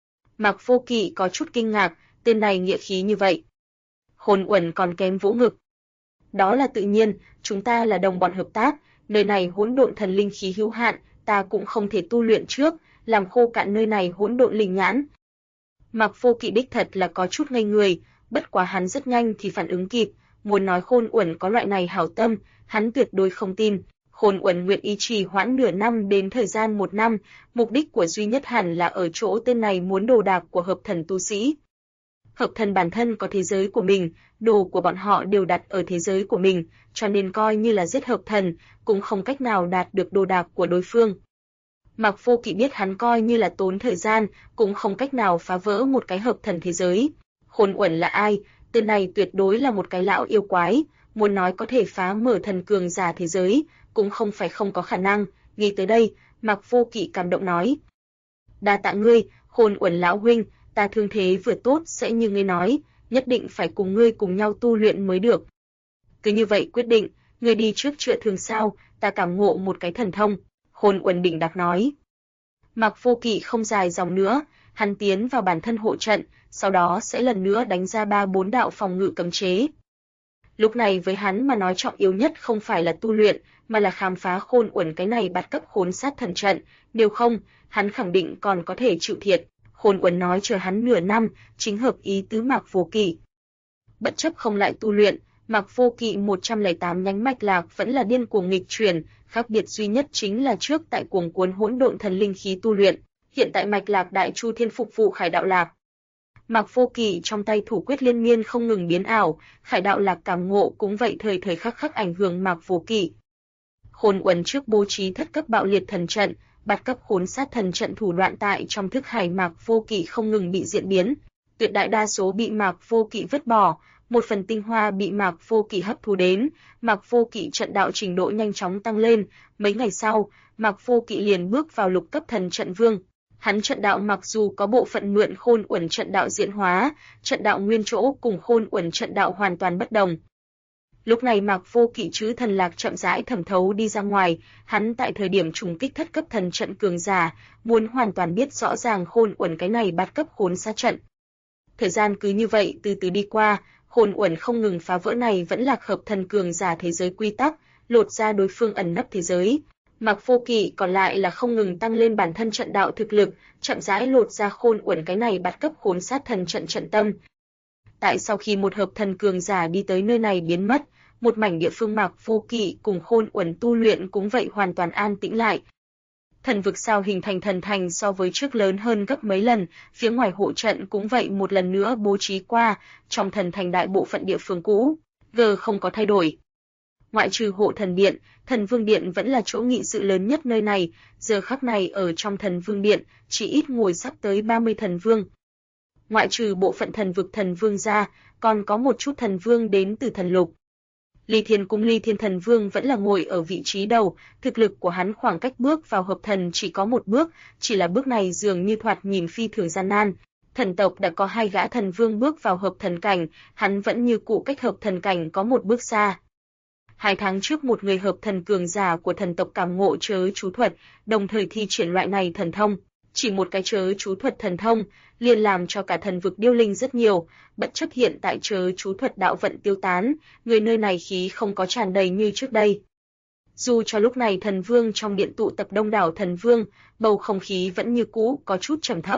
Mạc Vô Kỵ có chút kinh ngạc, tên này nghĩa khí như vậy. Khôn Uẩn còn kém vỗ ngực. Đó là tự nhiên, chúng ta là đồng bọn hợp tác, nơi này hỗn độn thần linh khí hữu hạn, ta cũng không thể tu luyện trước, làm khô cạn nơi này hỗn độn linh nhãn. Mạc Vô Kỵ đích thật là có chút ngây người, bất quá hắn rất nhanh thì phản ứng kịp, muốn nói Khôn Uẩn có loại này hảo tâm, hắn tuyệt đối không tin. Khôn Uẩn nguyện ý trì hoãn nửa năm đến thời gian 1 năm, mục đích của duy nhất hẳn là ở chỗ tên này muốn đồ đạc của hợp thần tu sĩ. Hợp thần bản thân có thế giới của mình, đồ của bọn họ đều đặt ở thế giới của mình, cho nên coi như là giết hợp thần, cũng không cách nào đạt được đồ đạc của đối phương. Mạc Vô Kỵ biết hắn coi như là tốn thời gian, cũng không cách nào phá vỡ một cái hợp thần thế giới. Khôn Uẩn là ai? Tên này tuyệt đối là một cái lão yêu quái, muốn nói có thể phá mở thần cường giả thế giới, cũng không phải không có khả năng. Nghĩ tới đây, Mạc Vô Kỵ cảm động nói. Đa tạ ngươi, Khôn Uẩn lão huynh, ta thương thế vừa tốt sẽ như ngươi nói, nhất định phải cùng ngươi cùng nhau tu luyện mới được. Cứ như vậy quyết định, ngươi đi trước chữa thương sao, ta cảm ngộ một cái thần thông. Khôn Uẩn đỉnh đạc nói. Mạc Vô Kỵ không dài dòng nữa, hắn tiến vào bản thân hộ trận, sau đó sẽ lần nữa đánh ra 3-4 đạo phòng ngự cấm chế. Lúc này với hắn mà nói trọng yếu nhất không phải là tu luyện, mà là khám phá Khôn Uẩn cái này bát cấp khốn sát thần trận, nếu không, hắn khẳng định còn có thể chịu thiệt. Khôn Uẩn nói chờ hắn nửa năm, chính hợp ý tứ Mạc Vô Kỵ. Bất chấp không lại tu luyện, Mạc Vô Kỵ 108 nhánh mạch lạc vẫn là điên cuồng nghịch chuyển, khác biệt duy nhất chính là trước tại cuồng cuốn hỗn độn thần linh khí tu luyện, hiện tại mạch lạc đại chu thiên phục vụ Khải đạo lạc. Mạc Vô Kỵ trong tay thủ quyết liên miên không ngừng biến ảo, Khải đạo lạc cảm ngộ cũng vậy thời thời khắc khắc ảnh hưởng Mạc Vô Kỵ. Khôn Uẩn trước bố trí thất cấp bạo liệt thần trận, bát cấp khốn sát thần trận thủ đoạn tại trong thức hải Mạc Vô Kỵ không ngừng bị diễn biến, tuyệt đại đa số bị Mạc Vô Kỵ vứt bỏ, một phần tinh hoa bị Mạc Vô Kỵ hấp thu đến, Mạc Vô Kỵ trận đạo trình độ nhanh chóng tăng lên, mấy ngày sau, Mạc Vô Kỵ liền bước vào lục cấp thần trận vương. Hắn trận đạo mặc dù có bộ phận mượn Khôn Uẩn trận đạo diễn hóa, trận đạo nguyên chỗ cùng Khôn Uẩn trận đạo hoàn toàn bất đồng. Lúc này Mạc Vô Kỵ chứ thần lạc chậm rãi thẩm thấu đi ra ngoài, hắn tại thời điểm trùng kích thất cấp thần trận cường giả, muốn hoàn toàn biết rõ ràng Khôn Uẩn cái này bát cấp khốn sát trận. Thời gian cứ như vậy từ từ đi qua, Khôn Uẩn không ngừng phá vỡ này vẫn lạc hợp thần cường giả thế giới quy tắc, lột ra đối phương ẩn nấp thế giới. Mạc Vô Kỵ còn lại là không ngừng tăng lên bản thân trận đạo thực lực, chậm rãi lột ra Khôn Uẩn cái này bát cấp khốn sát thần trận trận tâm. Tại sau khi một hợp thần cường giả đi tới nơi này biến mất, một mảnh địa phương Mạc Vô Kỵ cùng Khôn Uẩn tu luyện cũng vậy hoàn toàn an tĩnh lại. Thần vực sao hình thành thần thành so với trước lớn hơn gấp mấy lần, phía ngoài hộ trận cũng vậy một lần nữa bố trí qua, trong thần thành đại bộ phận địa phương cũ, không có thay đổi. Ngoại trừ hộ thần điện, thần vương điện vẫn là chỗ nghị sự lớn nhất nơi này, giờ khắc này ở trong thần vương điện, chỉ ít ngồi sắp tới 30 thần vương. Ngoại trừ bộ phận thần vực thần vương ra, còn có một chút thần vương đến từ thần lục. Ly Thiên Cung Ly Thiên Thần Vương vẫn là ngồi ở vị trí đầu, thực lực của hắn khoảng cách bước vào hợp thần chỉ có một bước, chỉ là bước này dường như thoạt nhìn phi thường gian nan. Thần tộc đã có 2 gã thần vương bước vào hợp thần cảnh, hắn vẫn như cũ cách hợp thần cảnh có một bước xa. 2 tháng trước một người hợp thần cường giả của thần tộc cảm ngộ chớ chú thuật, đồng thời thi triển loại này thần thông. Chỉ một cái chớ chú thuật thần thông, liền làm cho cả thần vực điêu linh rất nhiều, bất chấp hiện tại chớ chú thuật đạo vận tiêu tán, người nơi này khí không có tràn đầy như trước đây. Dù cho lúc này thần vương trong điện tụ tập đông đảo thần vương, bầu không khí vẫn như cũ có chút trầm thấp.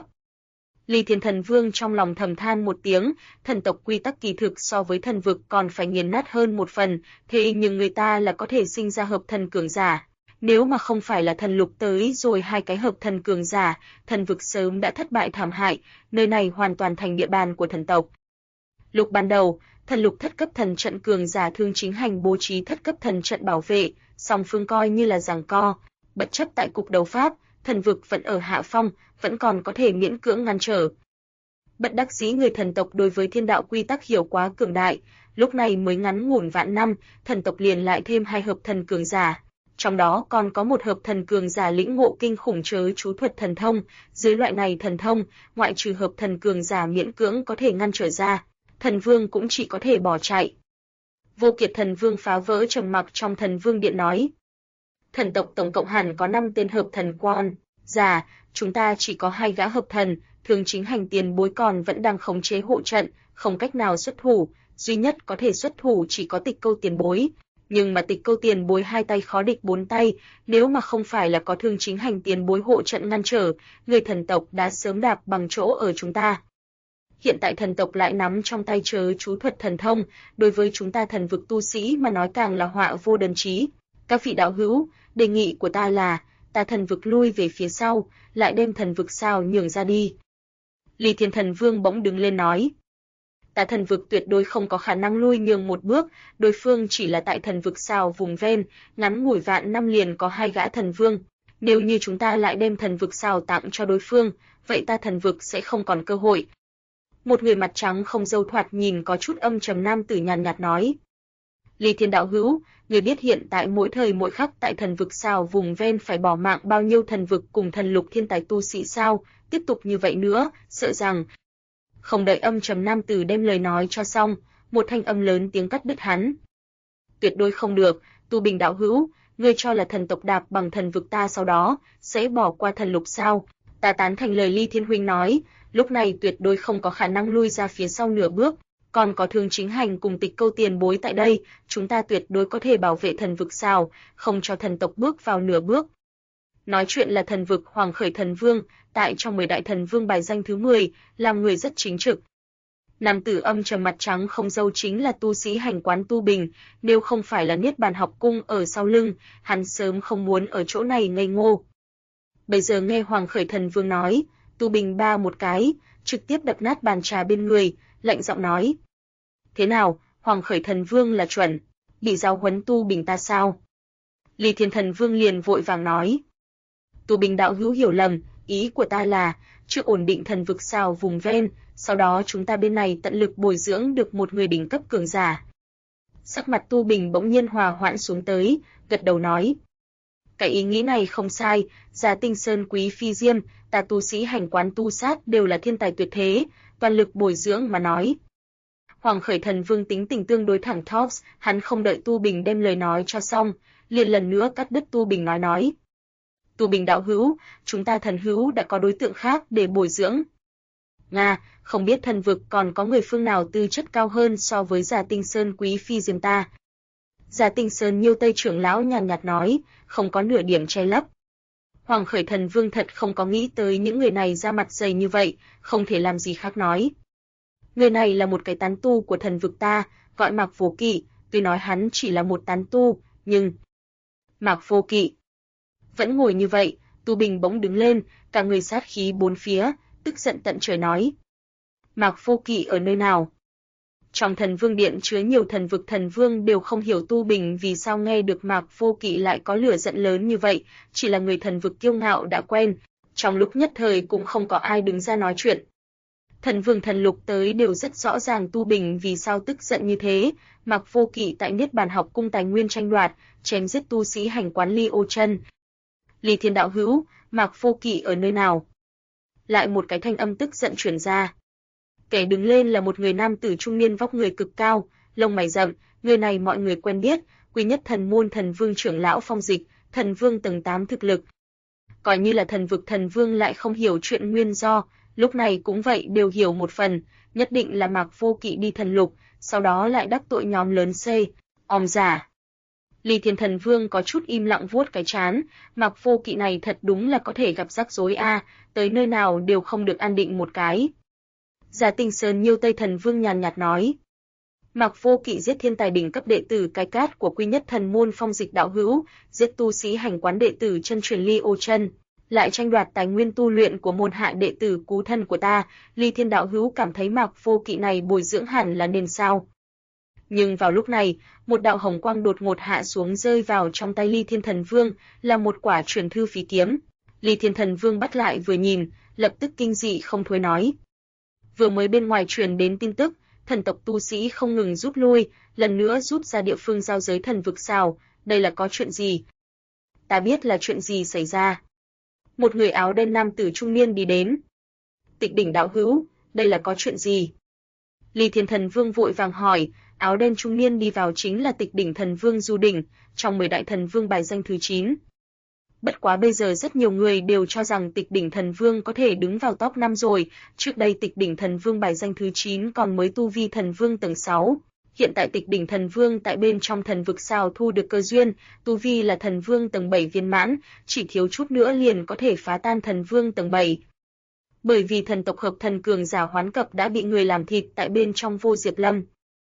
Ly Thiên Thần Vương trong lòng thầm than một tiếng, thần tộc quy tắc kỳ thực so với thần vực còn phải nghiền nát hơn một phần, thế nhưng người ta là có thể sinh ra hợp thần cường giả. Nếu mà không phải là thần lục tới rồi 2 cái hợp thần cường giả, thần vực sớm đã thất bại thảm hại, nơi này hoàn toàn thành địa bàn của thần tộc. Lúc ban đầu, thần lục thất cấp thần trận cường giả Thương Chính Hành bố trí thất cấp thần trận bảo vệ, song phương coi như là giằng co, bất chấp tại cục đấu pháp, thần vực vẫn ở hạ phong, vẫn còn có thể miễn cưỡng ngăn trở. Bất đắc dĩ người thần tộc đối với thiên đạo quy tắc hiểu quá cường đại, lúc này mới ngắn ngủn vạn năm, thần tộc liền lại thêm 2 hợp thần cường giả. Trong đó còn có một hợp thần cường giả lĩnh ngộ kinh khủng chớ chú thuật thần thông, dưới loại này thần thông, ngoại trừ hợp thần cường giả miễn cưỡng có thể ngăn trở ra, thần vương cũng chỉ có thể bỏ chạy. Vô Kiệt Thần Vương phá vỡ trầm mặc trong thần vương điện nói. Thần tộc tổng cộng hẳn có 5 tên hợp thần quan, giả, chúng ta chỉ có 2 gã hợp thần, Thương Chính Hành tiền bối còn vẫn đang khống chế hộ trận, không cách nào xuất thủ, duy nhất có thể xuất thủ chỉ có Tịch Câu tiền bối. Nhưng mà Tịch Câu tiền bối 2 tay khó địch 4 tay, nếu mà không phải là có Thương Chính Hành tiền bối hộ trận ngăn trở, người thần tộc đã sớm đạp bằng chỗ ở chúng ta. Hiện tại thần tộc lại nắm trong tay chớ chú thuật thần thông, đối với chúng ta thần vực tu sĩ mà nói càng là họa vô đơn chí. Các vị đạo hữu, đề nghị của ta là, ta thần vực lui về phía sau, lại đem thần vực sao nhường ra đi. Ly Thiên Thần Vương bỗng đứng lên nói. Ta thần vực tuyệt đối không có khả năng lui nhường một bước, đối phương chỉ là tại thần vực sao vùng ven, ngắn ngủi vạn năm liền có 2 gã thần vương. Nếu như chúng ta lại đem thần vực sao tặng cho đối phương, vậy ta thần vực sẽ không còn cơ hội. Một người mặt trắng không râu thoạt nhìn có chút âm trầm nam tử nhàn nhạt nói. Ly Thiên đạo hữu, người biết hiện tại mỗi thời mỗi khắc tại thần vực sao vùng ven phải bỏ mạng bao nhiêu thần vực cùng thần lục thiên tài tu sĩ sao, tiếp tục như vậy nữa, sợ rằng... Không đợi âm trầm nam tử đem lời nói cho xong, một thanh âm lớn tiếng cắt đứt hắn. Tuyệt đối không được, Tu Bình đạo hữu, ngươi cho là thần tộc đạp bằng thần vực ta sau đó, sẽ bỏ qua thần lục sao? Ta tán thành lời Ly Thiên huynh nói, lúc này tuyệt đối không có khả năng lui ra phía sau nửa bước, còn có Thương Chính Hành cùng Tịch Câu tiền bối tại đây, chúng ta tuyệt đối có thể bảo vệ thần vực sao, không cho thần tộc bước vào nửa bước. Nói chuyện là thần vực Hoàng Khởi Thần Vương, tại trong 10 đại thần vương bài danh thứ 10, làm người rất chính trực. Nam tử âm trầm mặt trắng không râu chính là tu sĩ hành quán Tu Bình, nếu không phải là Niết Bàn học cung ở sau lưng, hắn sớm không muốn ở chỗ này ngây ngô. Bây giờ nghe Hoàng Khởi Thần Vương nói, Tu Bình ba một cái, trực tiếp đập nát bàn trà bên người, lạnh giọng nói. Thế nào, Hoàng Khởi Thần Vương là chuẩn, bị giáo huấn Tu Bình ta sao? Ly Thiên Thần Vương liền vội vàng nói. Tu Bình đạo hữu hiểu lầm, ý của ta là, trước ổn định thần vực sao vùng ven, sau đó chúng ta bên này tận lực bồi dưỡng được một người đỉnh cấp cường giả. Sắc mặt Tu Bình bỗng nhiên hòa hoãn xuống tới, gật đầu nói. Cái ý nghĩ này không sai, Già Tinh Sơn Quý Phi Diêm, ta tu sĩ hành quán tu sát đều là thiên tài tuyệt thế, toàn lực bồi dưỡng mà nói. Hoàng Khởi Thần Vương tính tình tương đối thẳng thóp, hắn không đợi Tu Bình đem lời nói cho xong, liền lần nữa cắt đứt Tu Bình nói. Tu Bình đạo hữu, chúng ta thần hữu đã có đối tượng khác để bồi dưỡng. Nga, không biết thần vực còn có người phương nào tư chất cao hơn so với Già Tinh Sơn quý phi diêm ta. Già Tinh Sơn Nhiêu Tây trưởng lão nhàn nhạt nói, không có nửa điểm che lấp. Hoàng Khởi Thần Vương thật không có nghĩ tới những người này ra mặt dày như vậy, không thể làm gì khác nói. Người này là một cái tán tu của thần vực ta, gọi Mạc Vô Kỵ, tuy nói hắn chỉ là một tán tu, nhưng... Mạc Vô Kỵ vẫn ngồi như vậy, Tu Bình bỗng đứng lên, cả người sát khí bốn phía, tức giận tận trời nói. Mạc Vô Kỵ ở nơi nào? Trong thần vương điện chứa nhiều thần vực thần vương đều không hiểu Tu Bình vì sao nghe được Mạc Vô Kỵ lại có lửa giận lớn như vậy, chỉ là người thần vực kiêu ngạo đã quen, trong lúc nhất thời cũng không có ai đứng ra nói chuyện. Thần vương thần lục tới đều rất rõ ràng Tu Bình vì sao tức giận như thế, Mạc Vô Kỵ tại Niết Bàn học cung tài nguyên tranh đoạt, chém giết tu sĩ hành quán Ly Ô Chân. Ly Thiên đạo hữu, Mạc Vô Kỵ ở nơi nào? Lại một cái thanh âm tức giận truyền ra. Kẻ đứng lên là một người nam tử trung niên vóc người cực cao, lông mày rậm, người này mọi người quen biết, Quy Nhất Thần môn thần vương trưởng lão Phong Dịch, thần vương tầng 8 thực lực. Coi như là thần vực thần vương lại không hiểu chuyện nguyên do, lúc này cũng vậy đều hiểu một phần, nhất định là Mạc Vô Kỵ đi thần lục, sau đó lại đắc tội nhóm lớn C, giả. Ly Thiên Thần Vương có chút im lặng vuốt cái trán, Mạc Vô Kỵ này thật đúng là có thể gặp rắc rối tới nơi nào đều không được an định một cái. Già Tinh Sơn Nhiêu Tây Thần Vương nhàn nhạt nói. Mạc Vô Kỵ giết thiên tài đỉnh cấp đệ tử cái cát của Quy Nhất Thần môn Phong Dịch đạo hữu, giết tu sĩ hành quán đệ tử chân truyền Ly Ô Chân, lại tranh đoạt tài nguyên tu luyện của môn hạ đệ tử cứu thân của ta, Ly Thiên đạo hữu cảm thấy Mạc Vô Kỵ này bồi dưỡng hẳn là nên sao? Nhưng vào lúc này, một đạo hồng quang đột ngột hạ xuống rơi vào trong tay Ly Thiên Thần Vương, là một quả truyền thư phí kiếm. Ly Thiên Thần Vương bắt lại vừa nhìn, lập tức kinh dị không thôi nói. Vừa mới bên ngoài truyền đến tin tức, thần tộc tu sĩ không ngừng rút lui, lần nữa rút ra địa phương giao giới thần vực sao, đây là có chuyện gì? Ta biết là chuyện gì xảy ra. Một người áo đen nam tử trung niên đi đến. Tịch đỉnh đạo hữu, đây là có chuyện gì? Ly Thiên Thần Vương vội vàng hỏi, áo đen trung niên đi vào chính là Tịch đỉnh thần vương Du Đỉnh, trong 10 đại thần vương bài danh thứ 9. Bất quá bây giờ rất nhiều người đều cho rằng Tịch đỉnh thần vương có thể đứng vào top 5 rồi, trước đây Tịch đỉnh thần vương bài danh thứ 9 còn mới tu vi thần vương tầng 6. Hiện tại Tịch đỉnh thần vương tại bên trong thần vực sao thu được cơ duyên, tu vi là thần vương tầng 7 viên mãn, chỉ thiếu chút nữa liền có thể phá tan thần vương tầng 7. Bởi vì thần tộc hợp thần cường giả Hoán Cập đã bị người làm thịt tại bên trong Vô Diệp Lâm.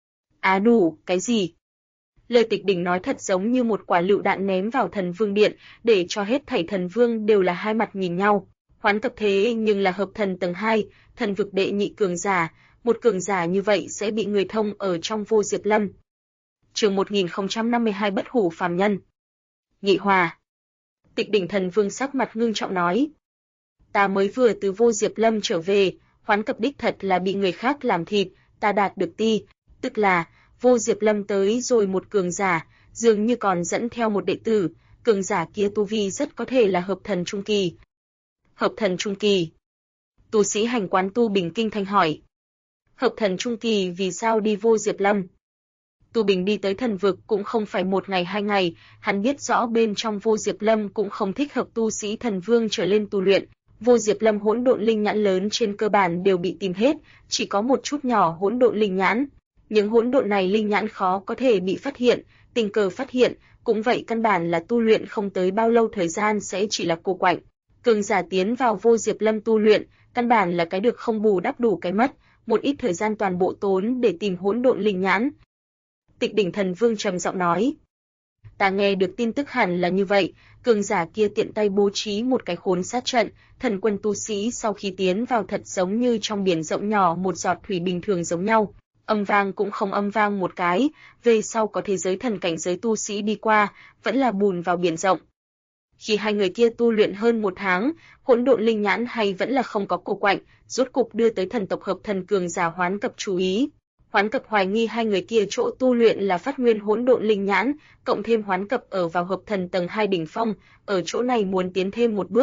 Đủ, cái gì? Lời Tịch đỉnh nói thật giống như một quả lựu đạn ném vào thần vương điện, để cho hết thảy thần vương đều là hai mặt nhìn nhau. Hoán Cập thế nhưng là hợp thần tầng 2, thần vực đệ nhị cường giả, một cường giả như vậy sẽ bị người thông ở trong Vô Diệp Lâm. Chương 1052 Bất hủ phàm nhân. Nghị hòa. Tịch đỉnh thần vương sắc mặt ngưng trọng nói. Ta mới vừa từ Vô Diệp Lâm trở về, Hoán Cập đích thật là bị người khác làm thịt, ta đạt được tức là Vô Diệp Lâm tới rồi một cường giả, dường như còn dẫn theo một đệ tử, cường giả kia tu vi rất có thể là hợp thần trung kỳ. Hợp thần trung kỳ. Tu sĩ hành quán Tu Bình kinh thanh hỏi. Hợp thần trung kỳ vì sao đi Vô Diệp Lâm? Tu Bình đi tới thần vực cũng không phải một ngày hai ngày, hắn biết rõ bên trong Vô Diệp Lâm cũng không thích hợp tu sĩ thần vương trở lên tu luyện. Vô Diệp Lâm hỗn độn linh nhãn lớn trên cơ bản đều bị tìm hết, chỉ có một chút nhỏ hỗn độn linh nhãn. Những hỗn độn này linh nhãn khó có thể bị phát hiện, tình cờ phát hiện, cũng vậy căn bản là tu luyện không tới bao lâu thời gian sẽ chỉ là cô quạnh. Cường giả tiến vào Vô Diệp Lâm tu luyện, căn bản là cái được không bù đắp đủ cái mất, một ít thời gian toàn bộ tốn để tìm hỗn độn linh nhãn. Tịch đỉnh thần vương trầm giọng nói. Ta nghe được tin tức hẳn là như vậy, cường giả kia tiện tay bố trí một cái khốn sát trận, thần quân tu sĩ sau khi tiến vào thật giống như trong biển rộng nhỏ một giọt thủy bình thường giống nhau. Âm vang cũng không âm vang một cái, về sau có thế giới thần cảnh giới tu sĩ đi qua, vẫn là bùn vào biển rộng. Khi hai người kia tu luyện hơn một tháng, hỗn độn linh nhãn hay vẫn là không có cô quạnh, rốt cục đưa tới thần tộc hợp thần cường giả Hoán Cập chú ý. Hoán Cập hoài nghi hai người kia chỗ tu luyện là phát nguyên hỗn độn linh nhãn, cộng thêm Hoán Cập ở vào hợp thần tầng 2 đỉnh phong, ở chỗ này muốn tiến thêm một bước,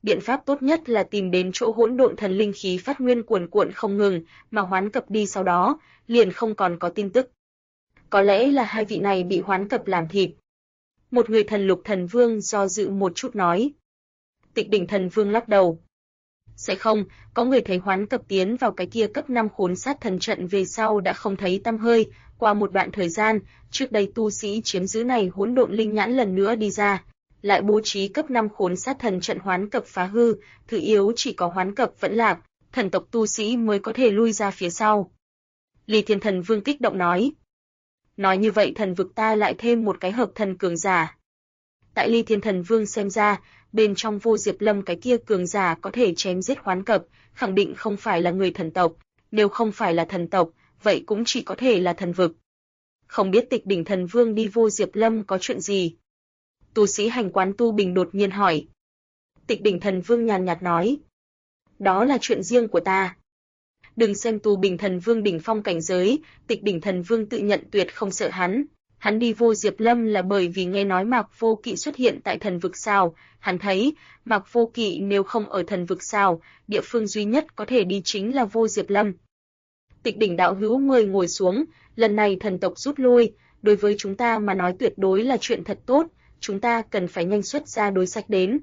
biện pháp tốt nhất là tìm đến chỗ hỗn độn thần linh khí phát nguyên cuồn cuộn không ngừng, mà hoán cập đi sau đó, liền không còn có tin tức. Có lẽ là hai vị này bị hoán cập làm thịt. Một người thần lục thần vương do dự một chút nói. Tịch đỉnh thần vương lắc đầu. Sẽ không, có người thấy hoán cập tiến vào cái kia cấp 5 khốn sát thần trận về sau đã không thấy tăm hơi, qua một đoạn thời gian, trước đây tu sĩ chiếm giữ này hỗn độn linh nhãn lần nữa đi ra, lại bố trí cấp 5 khốn sát thần trận hoán cập phá hư, thứ yếu chỉ có hoán cập vẫn lạc, thần tộc tu sĩ mới có thể lui ra phía sau. Ly Thiên Thần Vương kích động nói. Nói như vậy thần vực ta lại thêm một cái hợp thần cường giả. Tại Ly Thiên Thần Vương xem ra, bên trong Vô Diệp Lâm cái kia cường giả có thể chém giết hoán cập, khẳng định không phải là người thần tộc, nếu không phải là thần tộc, vậy cũng chỉ có thể là thần vực. Không biết Tịch đỉnh thần vương đi Vô Diệp Lâm có chuyện gì? Tu sĩ hành quán Tu Bình đột nhiên hỏi. Tịch đỉnh thần vương nhàn nhạt nói. Đó là chuyện riêng của ta. Đừng xem Tu Bình thần vương đỉnh phong cảnh giới, Tịch đỉnh thần vương tự nhận tuyệt không sợ hắn. Hắn đi Vô Diệp Lâm là bởi vì nghe nói Mạc Vô Kỵ xuất hiện tại thần vực sao, hắn thấy, Mạc Vô Kỵ nếu không ở thần vực sao, địa phương duy nhất có thể đi chính là Vô Diệp Lâm. Tịch đỉnh đạo hữu mời ngồi xuống, lần này thần tộc rút lui, đối với chúng ta mà nói tuyệt đối là chuyện thật tốt, chúng ta cần phải nhanh xuất ra đối sách đến.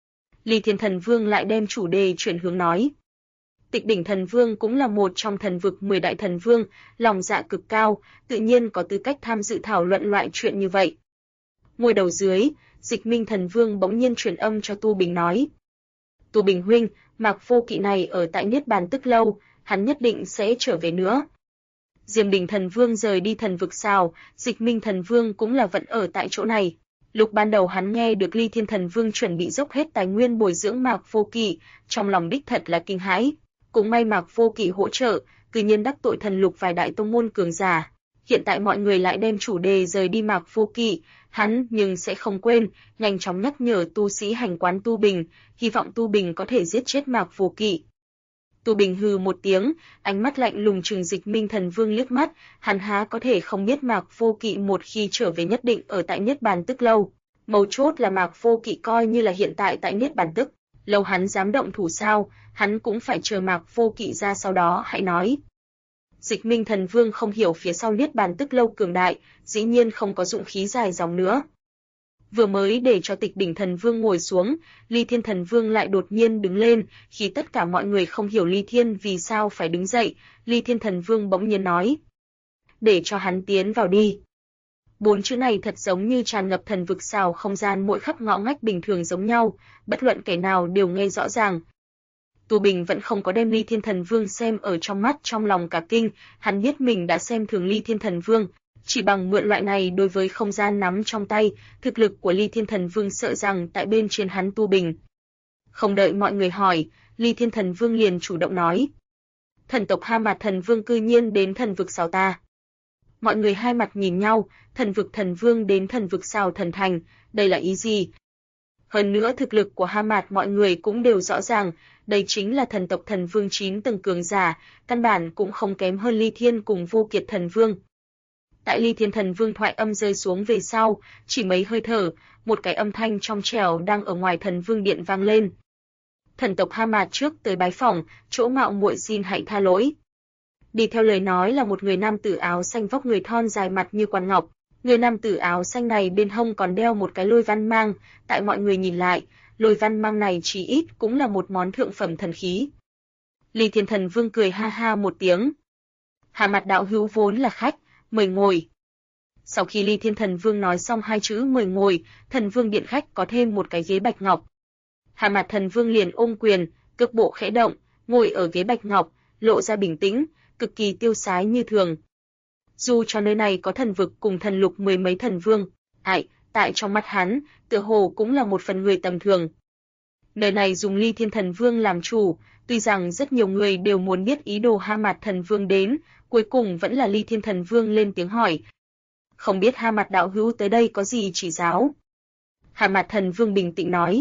Ly Thiên Thần Vương lại đem chủ đề chuyển hướng nói. Tịch đỉnh thần vương cũng là một trong thần vực 10 đại thần vương, lòng dạ cực cao, tự nhiên có tư cách tham dự thảo luận loại chuyện như vậy. Ngồi đầu dưới, Dịch Minh thần vương bỗng nhiên truyền âm cho Tu Bình nói. Tu Bình huynh, Mạc Vô Kỵ này ở tại Niết Bàn Tức lâu, hắn nhất định sẽ trở về nữa. Diêm Đình thần vương rời đi thần vực sao, Dịch Minh thần vương cũng là vẫn ở tại chỗ này. Lúc ban đầu hắn nghe được Ly Thiên thần vương chuẩn bị dốc hết tài nguyên bồi dưỡng Mạc Vô Kỵ, trong lòng đích thật là kinh hãi. Cũng may Mạc Vô Kỵ hỗ trợ, cư nhiên đắc tội thần lục vài đại tông môn cường giả. Hiện tại mọi người lại đem chủ đề rời đi Mạc Vô Kỵ, hắn nhưng sẽ không quên, nhanh chóng nhắc nhở tu sĩ hành quán Tu Bình, hy vọng Tu Bình có thể giết chết Mạc Vô Kỵ. Tu Bình hừ một tiếng, ánh mắt lạnh lùng trừng Dịch Minh thần vương liếc mắt, hắn há có thể không biết Mạc Vô Kỵ một khi trở về nhất định ở tại Niết Bàn Tức lâu. Mấu chốt là Mạc Vô Kỵ coi như là hiện tại tại Niết Bàn Tức lâu hắn dám động thủ sao, hắn cũng phải chờ Mạc Vô Kỵ ra sau đó hãy nói. Dịch Minh thần vương không hiểu phía sau Niết Bàn Tức lâu cường đại, dĩ nhiên không có dụng khí dài dòng nữa. Vừa mới để cho Tịch đỉnh thần vương ngồi xuống, Ly Thiên thần vương lại đột nhiên đứng lên, khi tất cả mọi người không hiểu Ly Thiên vì sao phải đứng dậy, Ly Thiên thần vương bỗng nhiên nói. Để cho hắn tiến vào đi. 4 chữ này thật giống như tràn ngập thần vực xào không gian mỗi khắp ngõ ngách bình thường giống nhau, bất luận kẻ nào đều nghe rõ ràng. Tu Bình vẫn không có đem Ly Thiên thần vương xem ở trong mắt, trong lòng cả kinh, hắn biết mình đã xem thường Ly Thiên thần vương, chỉ bằng mượn loại này đối với không gian nắm trong tay, thực lực của Ly Thiên thần vương sợ rằng tại bên trên hắn Tu Bình. Không đợi mọi người hỏi, Ly Thiên thần vương liền chủ động nói. Thần tộc Ha Mạt thần vương cư nhiên đến thần vực sao ta? Mọi người hai mặt nhìn nhau, thần vực thần vương đến thần vực sao thần thành, đây là ý gì? Hơn nữa thực lực của Ha Mạt mọi người cũng đều rõ ràng, đây chính là thần tộc thần vương 9 tầng cường giả, căn bản cũng không kém hơn Ly Thiên cùng Vô Kiệt thần vương. Tại Ly Thiên thần vương thoại âm rơi xuống về sau, chỉ mấy hơi thở, một cái âm thanh trong trẻo đang ở ngoài thần vương điện vang lên. Thần tộc Ha Mạt trước tới bái phỏng, chỗ mạo muội xin hãy tha lỗi. Đi theo lời nói là một người nam tử áo xanh vóc người thon dài mặt như quan ngọc, người nam tử áo xanh này bên hông còn đeo một cái lôi văn mang, tại mọi người nhìn lại, lôi văn mang này chí ít cũng là một món thượng phẩm thần khí. Ly Thiên thần vương cười ha ha một tiếng. Ha Mạt đạo hữu vốn là khách, mời ngồi. Sau khi Ly Thiên thần vương nói xong hai chữ mời ngồi, thần vương điện khách có thêm một cái ghế bạch ngọc. Ha Mạt thần vương liền ôm quyền, cước bộ khẽ động, ngồi ở ghế bạch ngọc, lộ ra bình tĩnh, cực kỳ tiêu sái như thường. Dù cho nơi này có thần vực cùng thần lục 10 mấy thần vương, tại trong mắt hắn, tựa hồ cũng là một phần người tầm thường. Nơi này dùng Ly Thiên thần vương làm chủ, tuy rằng rất nhiều người đều muốn biết ý đồ Ha Mạt thần vương đến, cuối cùng vẫn là Ly Thiên thần vương lên tiếng hỏi. Không biết Ha Mạt đạo hữu tới đây có gì chỉ giáo? Ha Mạt thần vương bình tĩnh nói.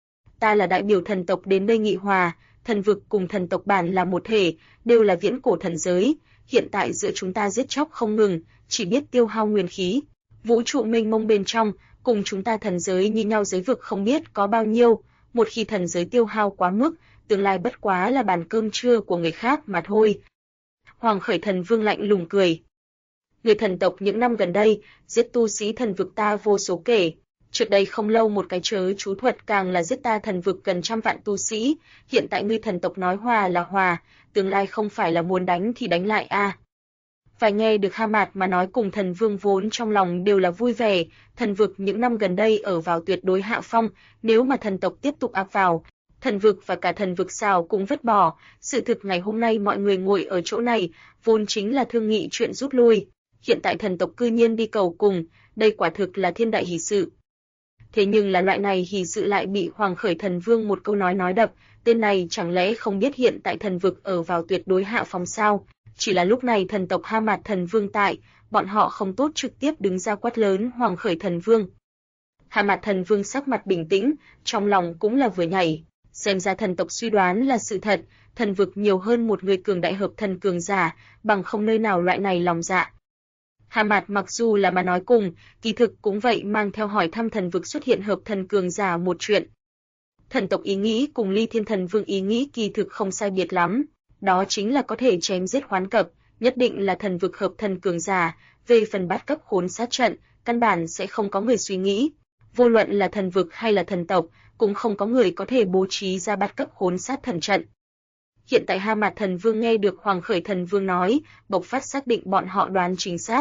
Ta là đại biểu thần tộc đến đây nghị hòa, thần vực cùng thần tộc bản là một thể, đều là viễn cổ thần giới, hiện tại giữa chúng ta giết chóc không ngừng, chỉ biết tiêu hao nguyên khí. Vũ trụ mênh mông bên trong, cùng chúng ta thần giới như nhau giới vực không biết có bao nhiêu, một khi thần giới tiêu hao quá mức, tương lai bất quá là bàn cơm trưa của người khác mà thôi. Hoàng Khởi Thần Vương lạnh lùng cười. Người thần tộc những năm gần đây, giết tu sĩ thần vực ta vô số kể. Trước đây không lâu một cái chớ chú thuật càng là giết ta thần vực gần 100 vạn tu sĩ, hiện tại ngươi thần tộc nói hòa là hòa, tương lai không phải là muốn đánh thì đánh lại a. Phải nghe được Hamad mà nói cùng thần vương vốn trong lòng đều là vui vẻ, thần vực những năm gần đây ở vào tuyệt đối hạ phong, nếu mà thần tộc tiếp tục áp vào, thần vực và cả thần vực sao cũng vứt bỏ, sự thực ngày hôm nay mọi người ngồi ở chỗ này, vốn chính là thương nghị chuyện rút lui, hiện tại thần tộc cư nhiên đi cầu cùng, đây quả thực là thiên đại hỷ sự. Thế nhưng là loại này hỷ sự lại bị Hoàng Khởi Thần Vương một câu nói đập, tên này chẳng lẽ không biết hiện tại thần vực ở vào tuyệt đối hạ phong sao? Chỉ là lúc này thần tộc Hamad Thần Vương tại, bọn họ không tốt trực tiếp đứng ra quát lớn Hoàng Khởi Thần Vương. Hamad Thần Vương sắc mặt bình tĩnh, trong lòng cũng là vừa nhảy, xem ra thần tộc suy đoán là sự thật, thần vực nhiều hơn một người cường đại hợp thần cường giả, bằng không nơi nào loại này lòng dạ. Hamad mặc dù là mà nói cùng, kỳ thực cũng vậy mang theo hỏi thăm thần vực xuất hiện hợp thần cường giả một chuyện. Thần tộc ý nghĩ cùng Ly Thiên Thần Vương ý nghĩ kỳ thực không sai biệt lắm, đó chính là có thể chém giết hoán cập, nhất định là thần vực hợp thần cường giả, về phần bát cấp khốn sát trận, căn bản sẽ không có người suy nghĩ. Vô luận là thần vực hay là thần tộc, cũng không có người có thể bố trí ra bát cấp khốn sát thần trận. Hiện tại Hamad Thần Vương nghe được Hoàng Khởi Thần Vương nói, bộc phát xác định bọn họ đoán chính xác.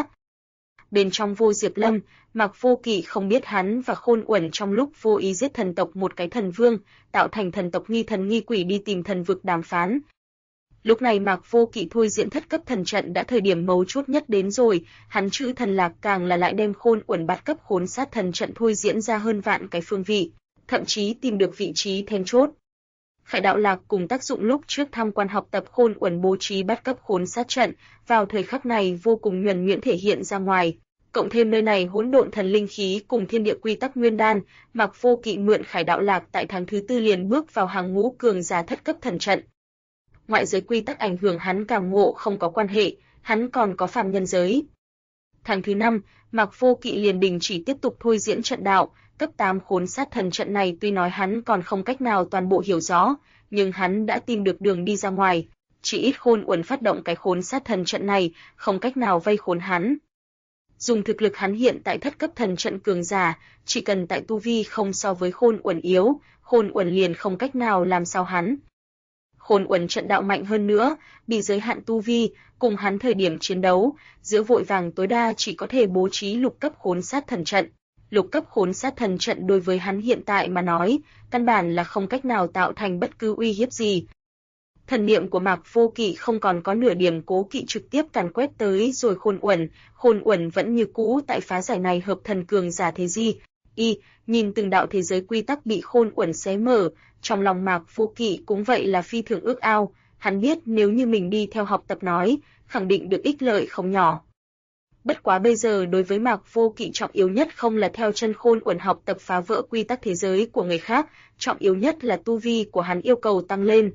Bên trong Vô Diệp Lâm, Mạc Vô Kỵ không biết hắn và Khôn Uẩn trong lúc vô ý giết thần tộc một cái thần vương, tạo thành thần tộc nghi thần nghi quỷ đi tìm thần vực đàm phán. Lúc này Mạc Vô Kỵ thôi diễn thất cấp thần trận đã thời điểm mấu chốt nhất đến rồi, hắn chữ thần lạc càng là lại đem Khôn Uẩn bát cấp khốn sát thần trận thôi diễn ra hơn vạn cái phương vị, thậm chí tìm được vị trí then chốt. Khải Đạo Lạc cùng tác dụng lúc trước tham quan học tập Khôn Uẩn bố trí bát cấp khốn sát trận, vào thời khắc này vô cùng nhuần nhuyễn thể hiện ra ngoài. Cộng thêm nơi này hỗn độn thần linh khí cùng thiên địa quy tắc nguyên đan, Mạc Vô Kỵ mượn Khải Đạo Lạc tại tháng thứ 4 liền bước vào hàng ngũ cường giả thất cấp thần trận. Ngoại giới quy tắc ảnh hưởng hắn cảm ngộ không có quan hệ, hắn còn có phàm nhân giới. Tháng thứ 5, Mạc Vô Kỵ liền đình chỉ tiếp tục thôi diễn trận đạo, cấp 8 khốn sát thần trận này tuy nói hắn còn không cách nào toàn bộ hiểu rõ, nhưng hắn đã tìm được đường đi ra ngoài, chỉ ít Khôn Uẩn phát động cái khốn sát thần trận này, không cách nào vây khốn hắn. Dùng thực lực hắn hiện tại thất cấp thần trận cường giả, chỉ cần tại tu vi không so với Khôn Uẩn yếu, Khôn Uẩn liền không cách nào làm sao hắn. Khôn Uẩn trận đạo mạnh hơn nữa, bị giới hạn tu vi, cùng hắn thời điểm chiến đấu, giữa vội vàng tối đa chỉ có thể bố trí lục cấp khốn sát thần trận. Lục cấp khốn sát thần trận đối với hắn hiện tại mà nói, căn bản là không cách nào tạo thành bất cứ uy hiếp gì. Thần niệm của Mạc Vô Kỵ không còn có nửa điểm cố kỵ trực tiếp càn quét tới rồi Khôn Uẩn vẫn như cũ tại phá giải này hợp thần cường giả thế gì. Nhìn từng đạo thế giới quy tắc bị Khôn Uẩn xé mở, trong lòng Mạc Vô Kỵ cũng vậy là phi thường ước ao, hắn biết nếu như mình đi theo học tập nói, khẳng định được ích lợi không nhỏ. Bất quá bây giờ đối với Mạc Vô Kỵ trọng yếu nhất không là theo chân Khôn Uẩn học tập phá vỡ quy tắc thế giới của người khác, trọng yếu nhất là tu vi của hắn yêu cầu tăng lên.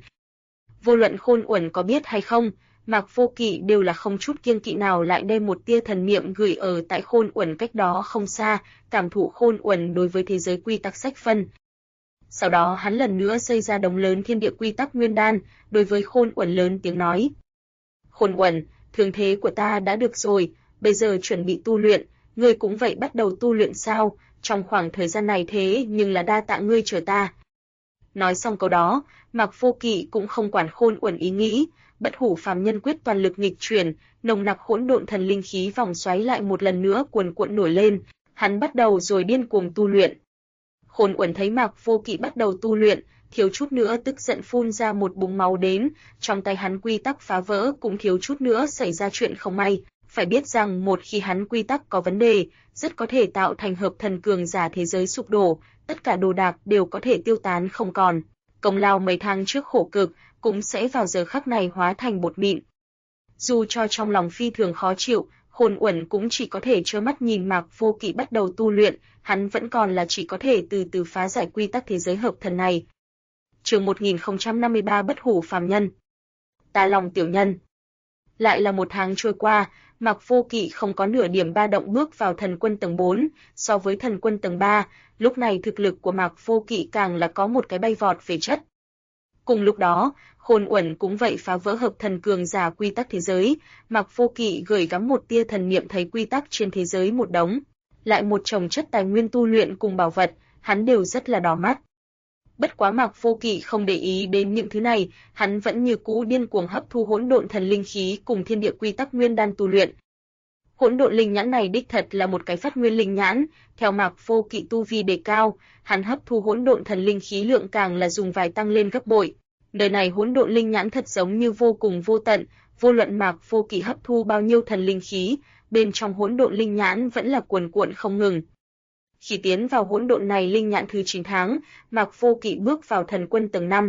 Vô luận Khôn Uẩn có biết hay không, Mạc Vô Kỵ đều là không chút kiêng kỵ nào lại đem một tia thần niệm gửi ở tại Khôn Uẩn cách đó không xa, cảm thụ Khôn Uẩn đối với thế giới quy tắc sách phân. Sau đó hắn lần nữa xây ra đống lớn thiên địa quy tắc nguyên đan, đối với Khôn Uẩn lớn tiếng nói: "Khôn Uẩn, thương thế của ta đã được rồi, bây giờ chuẩn bị tu luyện, ngươi cũng vậy bắt đầu tu luyện sao? Trong khoảng thời gian này thế nhưng là đa tạ ngươi chờ ta." Nói xong câu đó, Mạc Vô Kỵ cũng không quản Khôn Uẩn ý nghĩ, Bất Hủ Phàm Nhân Quyết toàn lực nghịch chuyển, nồng nặc hỗn độn thần linh khí vòng xoáy lại một lần nữa cuồn cuộn nổi lên, hắn bắt đầu rồi điên cuồng tu luyện. Khôn Uẩn thấy Mạc Vô Kỵ bắt đầu tu luyện, thiếu chút nữa tức giận phun ra một búng máu đến, trong tay hắn quy tắc phá vỡ cũng thiếu chút nữa xảy ra chuyện không may. Phải biết rằng một khi hắn quy tắc có vấn đề, rất có thể tạo thành hợp thần cường giả thế giới sụp đổ, tất cả đồ đạc đều có thể tiêu tán không còn. Công lao mấy tháng trước khổ cực cũng sẽ vào giờ khắc này hóa thành bột mịn. Dù cho trong lòng phi thường khó chịu, Khôn Uẩn cũng chỉ có thể trơ mắt nhìn Mạc Vô Kỵ bắt đầu tu luyện, hắn vẫn còn là chỉ có thể từ từ phá giải quy tắc thế giới hợp thần này. Chương 1053 Bất Hủ Phàm Nhân. Ta lòng tiểu nhân. Lại là một tháng trôi qua, Mạc Vô Kỵ không có nửa điểm ba động bước vào thần quân tầng 4, so với thần quân tầng 3, lúc này thực lực của Mạc Vô Kỵ càng là có một cái bay vọt về chất. Cùng lúc đó, Khôn Uẩn cũng vậy phá vỡ hợp thần cường giả quy tắc thế giới, Mạc Vô Kỵ gửi gắm một tia thần niệm thấy quy tắc trên thế giới một đống, lại một chồng chất tài nguyên tu luyện cùng bảo vật, hắn đều rất là đỏ mắt. Bất quá Mạc Vô Kỵ không để ý đến những thứ này, hắn vẫn như cũ điên cuồng hấp thu hỗn độn thần linh khí cùng thiên địa quy tắc nguyên đan tu luyện. Hỗn độn linh nhãn này đích thật là một cái phát nguyên linh nhãn, theo Mạc Vô Kỵ tu vi đề cao, hắn hấp thu hỗn độn thần linh khí lượng càng là dùng vài tăng lên gấp bội. Đời này hỗn độn linh nhãn thật giống như vô cùng vô tận, vô luận Mạc Vô Kỵ hấp thu bao nhiêu thần linh khí, bên trong hỗn độn linh nhãn vẫn là cuồn cuộn không ngừng. Khi tiến vào hỗn độn này linh nhãn thứ 9 tháng, Mạc Vô Kỵ bước vào thần quân tầng 5.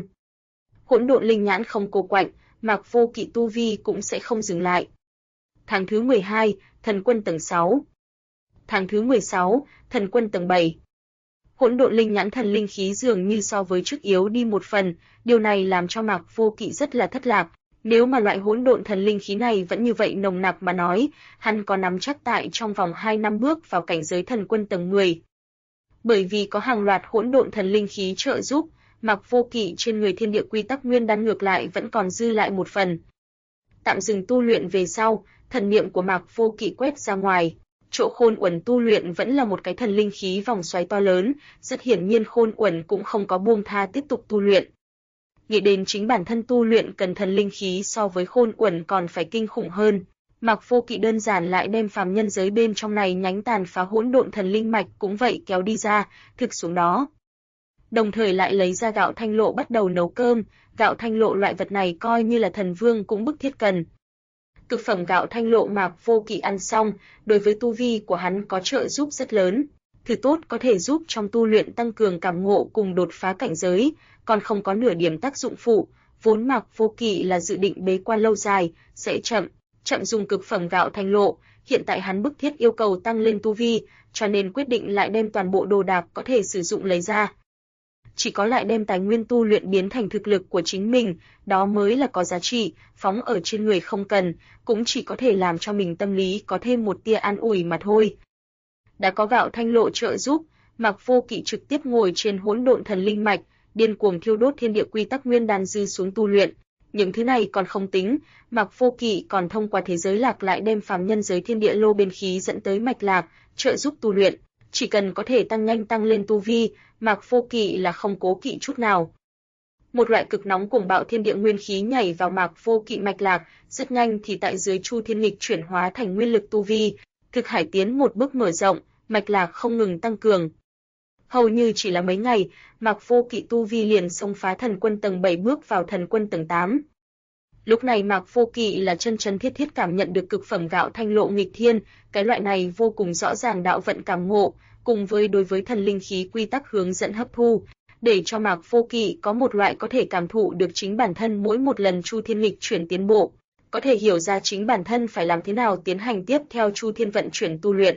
Hỗn độn linh nhãn không cô quạnh, Mạc Vô Kỵ tu vi cũng sẽ không dừng lại. Tháng thứ 12, thần quân tầng 6. Tháng thứ 16, thần quân tầng 7. Hỗn độn linh nhãn thần linh khí dường như so với trước yếu đi một phần, điều này làm cho Mạc Vô Kỵ rất là thất lạc. Nếu mà loại hỗn độn thần linh khí này vẫn như vậy nồng nặc mà nói, hắn có nắm chắc tại trong vòng 2 năm bước vào cảnh giới thần quân tầng 10. Bởi vì có hàng loạt hỗn độn thần linh khí trợ giúp, Mạc Vô Kỵ trên người thiên địa quy tắc nguyên đan ngược lại vẫn còn dư lại một phần. Tạm dừng tu luyện về sau, thần niệm của Mạc Vô Kỵ quét ra ngoài, chỗ Khôn Uẩn tu luyện vẫn là một cái thần linh khí vòng xoáy to lớn, rất hiển nhiên Khôn Uẩn cũng không có buông tha tiếp tục tu luyện. Nghĩ đến chính bản thân tu luyện cần thần linh khí so với Khôn Uẩn còn phải kinh khủng hơn, Mạc Vô Kỵ đơn giản lại đem phàm nhân giới bên trong này nhánh tàn phá hỗn độn thần linh mạch cũng vậy kéo đi ra, thực xuống đó. Đồng thời lại lấy ra gạo thanh lộ bắt đầu nấu cơm, gạo thanh lộ loại vật này coi như là thần vương cũng bức thiết cần. Cực phẩm gạo thanh lộ Mạc Vô Kỵ ăn xong, đối với tu vi của hắn có trợ giúp rất lớn. Thứ tốt có thể giúp trong tu luyện tăng cường cảm ngộ cùng đột phá cảnh giới, còn không có nửa điểm tác dụng phụ, vốn Mạc Vô Kỵ là dự định bế quan lâu dài, sẽ chậm dùng cực phẩm gạo thanh lộ, hiện tại hắn bức thiết yêu cầu tăng lên tu vi, cho nên quyết định lại đem toàn bộ đồ đạc có thể sử dụng lấy ra. Chỉ có lại đem tài nguyên tu luyện biến thành thực lực của chính mình, đó mới là có giá trị, phóng ở trên người không cần, cũng chỉ có thể làm cho mình tâm lý có thêm một tia an ủi mà thôi. Đã có gạo thanh lộ trợ giúp, Mạc Vô Kỵ trực tiếp ngồi trên hỗn độn thần linh mạch, điên cuồng thiêu đốt thiên địa quy tắc nguyên đan dư xuống tu luyện. Những thứ này còn không tính, Mạc Vô Kỵ còn thông qua thế giới lạc lại đem phàm nhân giới thiên địa lô bên khí dẫn tới mạch lạc, trợ giúp tu luyện. Chỉ cần có thể tăng nhanh tăng lên tu vi, Mạc Vô Kỵ là không cố kỵ chút nào. Một loại cực nóng cuồng bạo thiên địa nguyên khí nhảy vào Mạc Vô Kỵ mạch lạc, rất nhanh thì tại dưới chu thiên nghịch chuyển hóa thành nguyên lực tu vi, thực hải tiến một bước mở rộng, mạch lạc không ngừng tăng cường. Hầu như chỉ là mấy ngày, Mạc Vô Kỵ tu vi liền xông phá thần quân tầng 7 bước vào thần quân tầng 8. Lúc này Mạc Vô Kỵ là chân chân thiết thiết cảm nhận được cực phẩm gạo thanh lộ nghịch thiên, cái loại này vô cùng rõ ràng đạo vận cảm ngộ, cùng với đối với thần linh khí quy tắc hướng dẫn hấp thu, để cho Mạc Vô Kỵ có một loại có thể cảm thụ được chính bản thân mỗi một lần chu thiên nghịch chuyển tiến bộ, có thể hiểu ra chính bản thân phải làm thế nào tiến hành tiếp theo chu thiên vận chuyển tu luyện.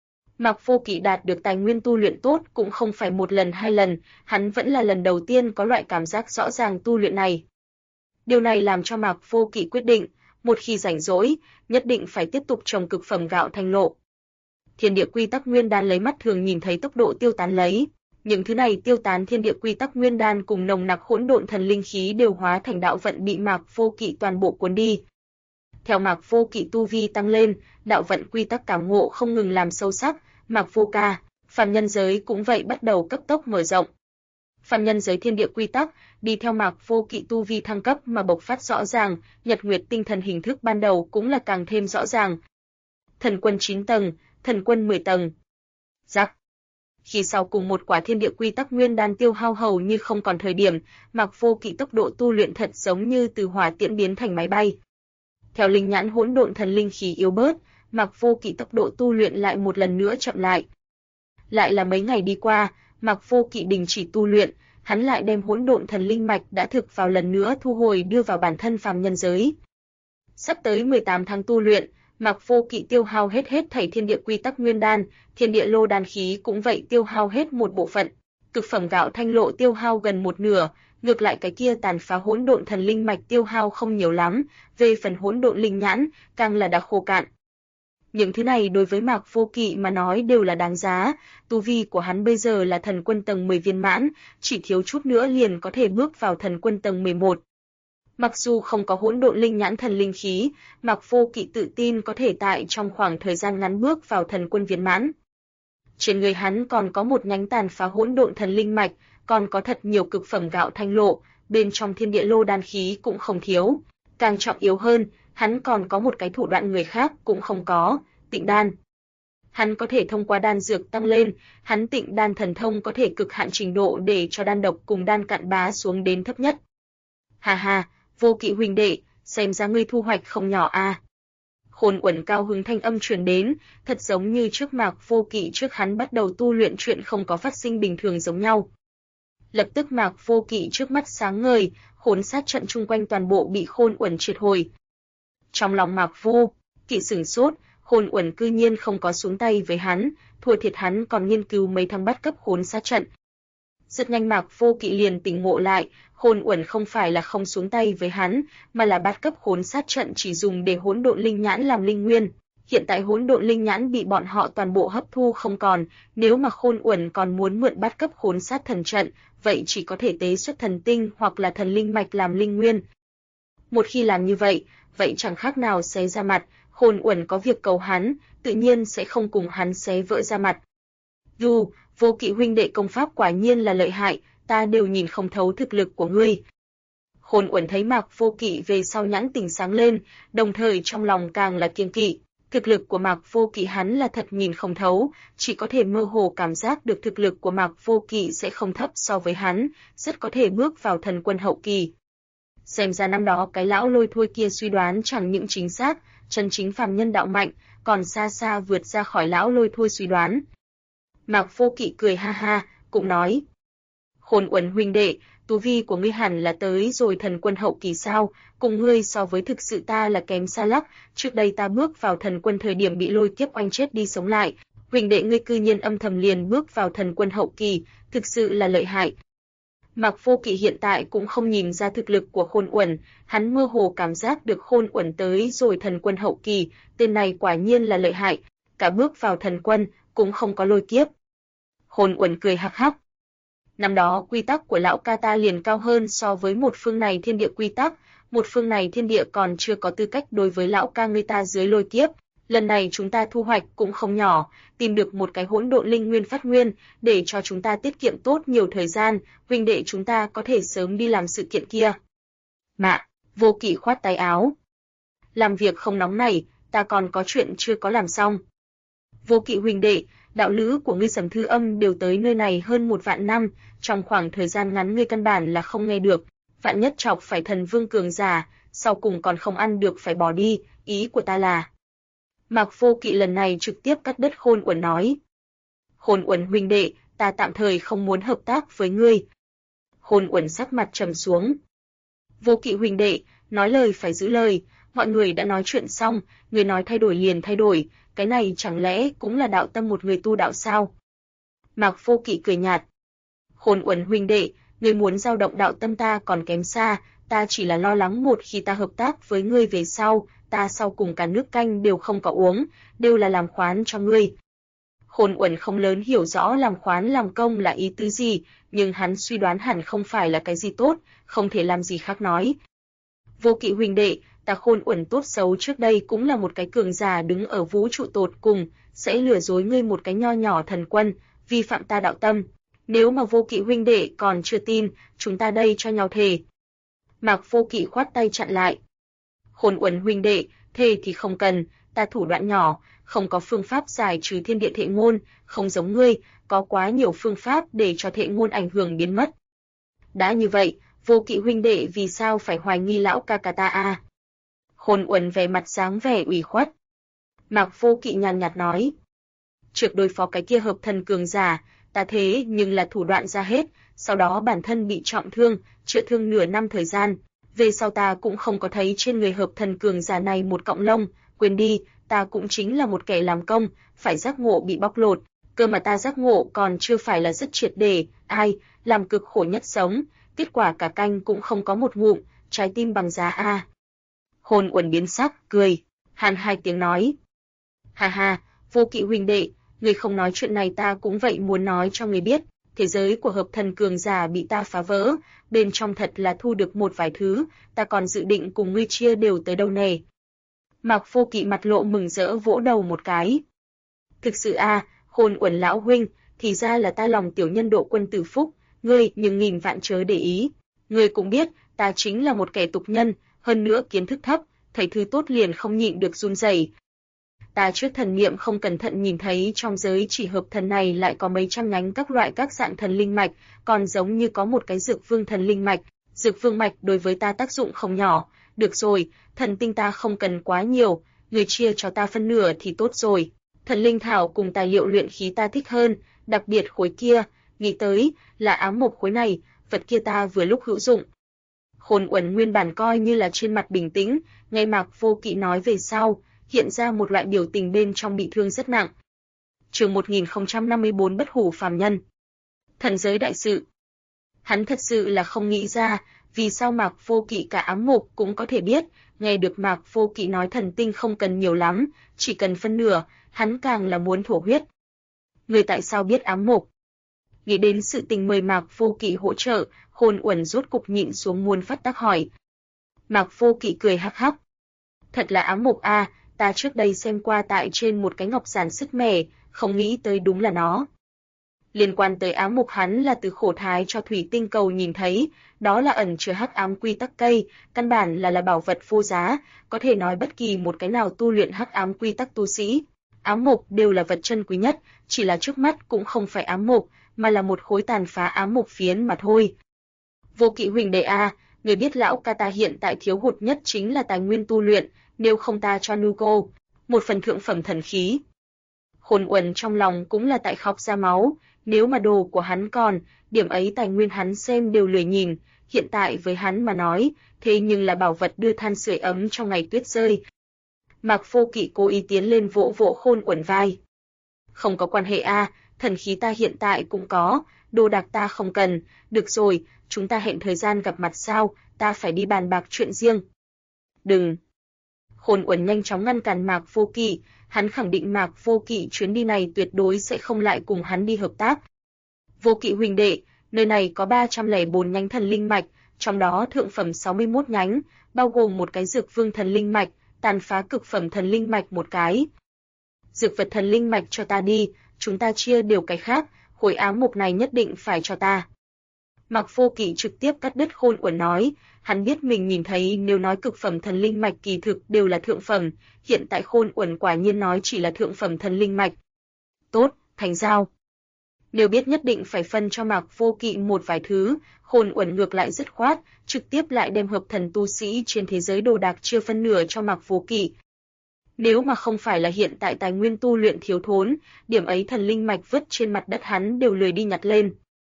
Mạc Vô Kỵ đạt được tài nguyên tu luyện tốt cũng không phải một lần hai lần, hắn vẫn là lần đầu tiên có loại cảm giác rõ ràng tu luyện này. Điều này làm cho Mạc Vô Kỵ quyết định, một khi rảnh rỗi, nhất định phải tiếp tục trồng cực phẩm gạo thanh lộ. Thiên địa quy tắc nguyên đan lấy mắt thường nhìn thấy tốc độ tiêu tán lấy, những thứ này tiêu tán thiên địa quy tắc nguyên đan cùng nồng nặc hỗn độn thần linh khí đều hóa thành đạo vận bị Mạc Vô Kỵ toàn bộ cuốn đi. Theo Mạc Vô Kỵ tu vi tăng lên, đạo vận quy tắc cảm ngộ không ngừng làm sâu sắc, Mạc Vô Ca, phàm nhân giới cũng vậy bắt đầu cấp tốc mở rộng. Phàm nhân giới thiên địa quy tắc đi theo Mạc Vô Kỵ tu vi thăng cấp mà bộc phát rõ ràng, nhật nguyệt tinh thần hình thức ban đầu cũng là càng thêm rõ ràng. Thần quân 9 tầng, thần quân 10 tầng. Rắc. Khi sau cùng một quả thiên địa quy tắc nguyên đan tiêu hao hầu như không còn thời điểm, Mạc Vô Kỵ tốc độ tu luyện thật giống như từ hỏa tiễn biến thành máy bay. Theo linh nhãn hỗn độn thần linh khí yếu bớt, Mạc Vô Kỵ tốc độ tu luyện lại một lần nữa chậm lại. Lại là mấy ngày đi qua, Mạc Vô Kỵ đình chỉ tu luyện, hắn lại đem hỗn độn thần linh mạch đã thực vào lần nữa thu hồi đưa vào bản thân phàm nhân giới. Sắp tới 18 tháng tu luyện, Mạc Vô Kỵ tiêu hao hết thảy thiên địa quy tắc nguyên đan, thiên địa lô đan khí cũng vậy tiêu hao hết một bộ phận. Cực phẩm gạo thanh lộ tiêu hao gần một nửa, ngược lại cái kia tàn phá hỗn độn thần linh mạch tiêu hao không nhiều lắm, về phần hỗn độn linh nhãn, càng là đã khô cạn. Những thứ này đối với Mạc Vô Kỵ mà nói đều là đáng giá, tu vi của hắn bây giờ là thần quân tầng 10 viên mãn, chỉ thiếu chút nữa liền có thể bước vào thần quân tầng 11. Mặc dù không có hỗn độn linh nhãn thần linh khí, Mạc Vô Kỵ tự tin có thể tại trong khoảng thời gian ngắn bước vào thần quân viên mãn. Trên người hắn còn có một nhánh tàn phá hỗn độn thần linh mạch, còn có thật nhiều cực phẩm gạo thanh lộ, bên trong thiên địa lô đan khí cũng không thiếu. Càng trọng yếu hơn, hắn còn có một cái thủ đoạn người khác cũng không có, Tịnh đan. Hắn có thể thông qua đan dược tăng lên, hắn Tịnh đan thần thông có thể cực hạn trình độ để cho đan độc cùng đan cặn bá xuống đến thấp nhất. Hà hà, Vô Kỵ huynh đệ, xem ra ngươi thu hoạch không nhỏ a. Khôn Uẩn cao hứng thanh âm truyền đến, thật giống như trước Mạc Vô Kỵ trước hắn bắt đầu tu luyện chuyện không có phát sinh bình thường giống nhau. Lập tức Mạc Vô Kỵ trước mắt sáng ngời, khốn sát trận chung quanh toàn bộ bị Khôn Uẩn triệt hồi. Trong lòng Mạc Vô Kỵ sửng sốt, Khôn Uẩn cư nhiên không có xuống tay với hắn, thua thiệt hắn còn nghiên cứu mấy tháng bắt cấp khốn sát trận. Rất nhanh Mạc Vô Kỵ liền tỉnh ngộ lại, Khôn Uẩn không phải là không xuống tay với hắn, mà là bát cấp khốn sát trận chỉ dùng để hỗn độn linh nhãn làm linh nguyên. Hiện tại hỗn độn linh nhãn bị bọn họ toàn bộ hấp thu không còn, nếu mà Khôn Uẩn còn muốn mượn bát cấp khốn sát thần trận, vậy chỉ có thể tế xuất thần tinh hoặc là thần linh mạch làm linh nguyên. Một khi làm như vậy, vậy chẳng khác nào xé ra mặt, Khôn Uẩn có việc cầu hắn, tự nhiên sẽ không cùng hắn xé vỡ ra mặt. Dù, Vô Kỵ huynh đệ công pháp quả nhiên là lợi hại, ta đều nhìn không thấu thực lực của ngươi. Khôn Uẩn thấy Mạc Vô Kỵ về sau nhãn tình sáng lên, đồng thời trong lòng càng là kiêng kỵ. Thực lực của Mạc Vô Kỵ hắn là thật nhìn không thấu, chỉ có thể mơ hồ cảm giác được thực lực của Mạc Vô Kỵ sẽ không thấp so với hắn, rất có thể bước vào thần quân hậu kỳ. Xem ra năm đó cái lão lôi thôi kia suy đoán chẳng những chính xác, chân chính phàm nhân đạo mạnh, còn xa xa vượt ra khỏi lão lôi thôi suy đoán. Mạc Vô Kỵ cười ha ha, cũng nói: Khôn Uẩn huynh đệ, tu vi của ngươi hẳn là tới rồi thần quân hậu kỳ sao, cùng ngươi so với thực sự ta là kém xa lắc, trước đây ta bước vào thần quân thời điểm bị lôi kiếp oanh chết đi sống lại, huynh đệ ngươi cư nhiên âm thầm liền bước vào thần quân hậu kỳ, thực sự là lợi hại. Mạc Vô Kỵ hiện tại cũng không nhìn ra thực lực của Khôn Uẩn, hắn mơ hồ cảm giác được Khôn Uẩn tới rồi thần quân hậu kỳ, tên này quả nhiên là lợi hại, cả bước vào thần quân cũng không có lôi kiếp. Khôn Uẩn cười hắc hắc. Năm đó quy tắc của lão ca ta liền cao hơn so với một phương này thiên địa quy tắc, một phương này thiên địa còn chưa có tư cách đối với lão ca người ta dưới lôi kiếp. Lần này chúng ta thu hoạch cũng không nhỏ, tìm được một cái hỗn độn linh nguyên phát nguyên, để cho chúng ta tiết kiệm tốt nhiều thời gian, huynh đệ chúng ta có thể sớm đi làm sự kiện kia. Mạ, Vô Kỵ khoát tay áo. Làm việc không nóng nảy, ta còn có chuyện chưa có làm xong. Vô Kỵ huynh đệ, đạo lữ của ngươi Sầm Thư Âm đều tới nơi này hơn 1 vạn năm, trong khoảng thời gian ngắn ngươi căn bản là không nghe được, vạn nhất chọc phải thần vương cường giả, sau cùng còn không ăn được phải bỏ đi, ý của ta là. Mạc Vô Kỵ lần này trực tiếp cắt đứt Khôn Uẩn nói. Khôn Uẩn huynh đệ, ta tạm thời không muốn hợp tác với ngươi. Khôn Uẩn sắc mặt trầm xuống. Vô Kỵ huynh đệ, nói lời phải giữ lời, mọi người đã nói chuyện xong, người nói thay đổi liền thay đổi, cái này chẳng lẽ cũng là đạo tâm một người tu đạo sao? Mạc Vô Kỵ cười nhạt. Khôn Uẩn huynh đệ, ngươi muốn dao động đạo tâm ta còn kém xa, ta chỉ là lo lắng một khi ta hợp tác với ngươi về sau, ta sau cùng cả nước canh đều không có uống, đều là làm khoán cho ngươi. Khôn Uẩn không lớn hiểu rõ làm khoán làm công là ý tứ gì, nhưng hắn suy đoán hẳn không phải là cái gì tốt, không thể làm gì khác nói. Vô Kỵ huynh đệ, ta Khôn Uẩn tốt xấu trước đây cũng là một cái cường giả đứng ở vũ trụ tột cùng, sẽ lừa dối ngươi một cái nho nhỏ thần quân, vi phạm ta đạo tâm. Nếu mà Vô Kỵ huynh đệ còn chưa tin, chúng ta đây cho nhau thề. Mạc Vô Kỵ khoát tay chặn lại. Khôn Uẩn huynh đệ, thề thì không cần, ta thủ đoạn nhỏ, không có phương pháp giải trừ thiên địa thệ ngôn, không giống ngươi, có quá nhiều phương pháp để cho thệ ngôn ảnh hưởng biến mất. Đã như vậy, Vô Kỵ huynh đệ vì sao phải hoài nghi lão ca ca ta a? Khôn Uẩn vẻ mặt dáng vẻ ủy khuất. Mạc Vô Kỵ nhàn nhạt nói. Trước đối phó cái kia hợp thần cường giả, ta thế nhưng là thủ đoạn ra hết, sau đó bản thân bị trọng thương, chữa thương nửa năm thời gian. Về sau ta cũng không có thấy trên người hợp thần cường giả này một cọng lông, quên đi, ta cũng chính là một kẻ làm công, phải giác ngộ bị bóc lột, cơ mà ta giác ngộ còn chưa phải là rất triệt để, ai, làm cực khổ nhất sống, kết quả cả canh cũng không có một ngụm, trái tim bằng giá a. Khôn Uẩn biến sắc, cười, hàn hai tiếng nói. Ha ha, Vô Kỵ huynh đệ, người không nói chuyện này ta cũng vậy muốn nói cho người biết, thế giới của hợp thần cường giả bị ta phá vỡ, bên trong thật là thu được một vài thứ, ta còn dự định cùng ngươi chia đều tới đâu nè. Mạc Vô Kỵ mặt lộ mừng rỡ vỗ đầu một cái. Thực sự Khôn Uẩn lão huynh, thì ra là ta lòng tiểu nhân độ quân tử phúc, ngươi nhưng nghìn vạn chớ để ý. Ngươi cũng biết, ta chính là một kẻ tục nhân, hơn nữa kiến thức thấp, thấy thứ tốt liền không nhịn được run rẩy. Ta trước thần niệm không cẩn thận nhìn thấy trong giới chỉ hợp thần này lại có mấy trăm nhánh các loại các dạng thần linh mạch, còn giống như có một cái dược vương thần linh mạch. Dược vương mạch đối với ta tác dụng không nhỏ. Được rồi, thần tinh ta không cần quá nhiều, người chia cho ta phân nửa thì tốt rồi. Thần linh thảo cùng tài liệu luyện khí ta thích hơn, đặc biệt khối kia, nghĩ tới là ám mộc khối này, vật kia ta vừa lúc hữu dụng. Khôn Uẩn nguyên bản coi như là trên mặt bình tĩnh, nghe Mạc Vô Kỵ nói về sau, hiện ra một loại biểu tình bên trong bị thương rất nặng. Chương 1054 Bất hủ phàm nhân. Thần giới đại sự. Hắn thật sự là không nghĩ ra, vì sao Mạc Vô Kỵ cả ám mộc cũng có thể biết, nghe được Mạc Vô Kỵ nói thần tinh không cần nhiều lắm, chỉ cần phân nửa, hắn càng là muốn thổ huyết. Người tại sao biết ám mộc? Nghĩ đến sự tình mời Mạc Vô Kỵ hỗ trợ, Khôn Uẩn rốt cục nhịn xuống muốn phát tác hỏi. Mạc Vô Kỵ cười hắc hắc. Thật là ám mộc ta trước đây xem qua tại trên một cái ngọc giản sức mẻ, không nghĩ tới đúng là nó. Liên quan tới ám mộc hắn là từ khổ thái cho thủy tinh cầu nhìn thấy, đó là ẩn chứa hắc ám quy tắc cây, căn bản là bảo vật vô giá, có thể nói bất kỳ một cái nào tu luyện hắc ám quy tắc tu sĩ, ám mộc đều là vật chân quý nhất, chỉ là trước mắt cũng không phải ám mộc, mà là một khối tàn phá ám mộc phiến mà thôi. Vô Kỵ huynh đệ người biết lão ca ta hiện tại thiếu hụt nhất chính là tài nguyên tu luyện, nếu không ta cho Nugo một phần thượng phẩm thần khí. Khôn Uẩn trong lòng cũng là tại khóc ra máu, nếu mà đồ của hắn còn, điểm ấy tài nguyên hắn xem đều lười nhìn, hiện tại với hắn mà nói, thế nhưng là bảo vật đưa than sưởi ấm trong ngày tuyết rơi. Mạc Vô Kỵ cố ý tiến lên vỗ vỗ Khôn Uẩn vai. Không có quan hệ thần khí ta hiện tại cũng có, đồ đạc ta không cần, được rồi, chúng ta hẹn thời gian gặp mặt sau, ta phải đi bàn bạc chuyện riêng. Đừng. Khôn Uẩn nhanh chóng ngăn cản Mạc Vô Kỵ, hắn khẳng định Mạc Vô Kỵ chuyến đi này tuyệt đối sẽ không lại cùng hắn đi hợp tác. Vô Kỵ huynh đệ, nơi này có 304 nhánh thần linh mạch, trong đó thượng phẩm 61 nhánh, bao gồm một cái dược vương thần linh mạch, tàn phá cực phẩm thần linh mạch một cái. Dược vật thần linh mạch cho ta đi, chúng ta chia đều cái khác, khối ám mộc này nhất định phải cho ta. Mạc Vô Kỵ trực tiếp cắt đứt Khôn Uẩn nói, hắn biết mình nhìn thấy nếu nói cực phẩm thần linh mạch kỳ thực đều là thượng phẩm, hiện tại Khôn Uẩn quả nhiên nói chỉ là thượng phẩm thần linh mạch. Tốt, thành giao. Nếu biết nhất định phải phân cho Mạc Vô Kỵ một vài thứ, Khôn Uẩn ngược lại dứt khoát, trực tiếp lại đem hợp thần tu sĩ trên thế giới đồ đạc chia phân nửa cho Mạc Vô Kỵ. Nếu mà không phải là hiện tại tài nguyên tu luyện thiếu thốn, điểm ấy thần linh mạch vứt trên mặt đất hắn đều lười đi nhặt lên.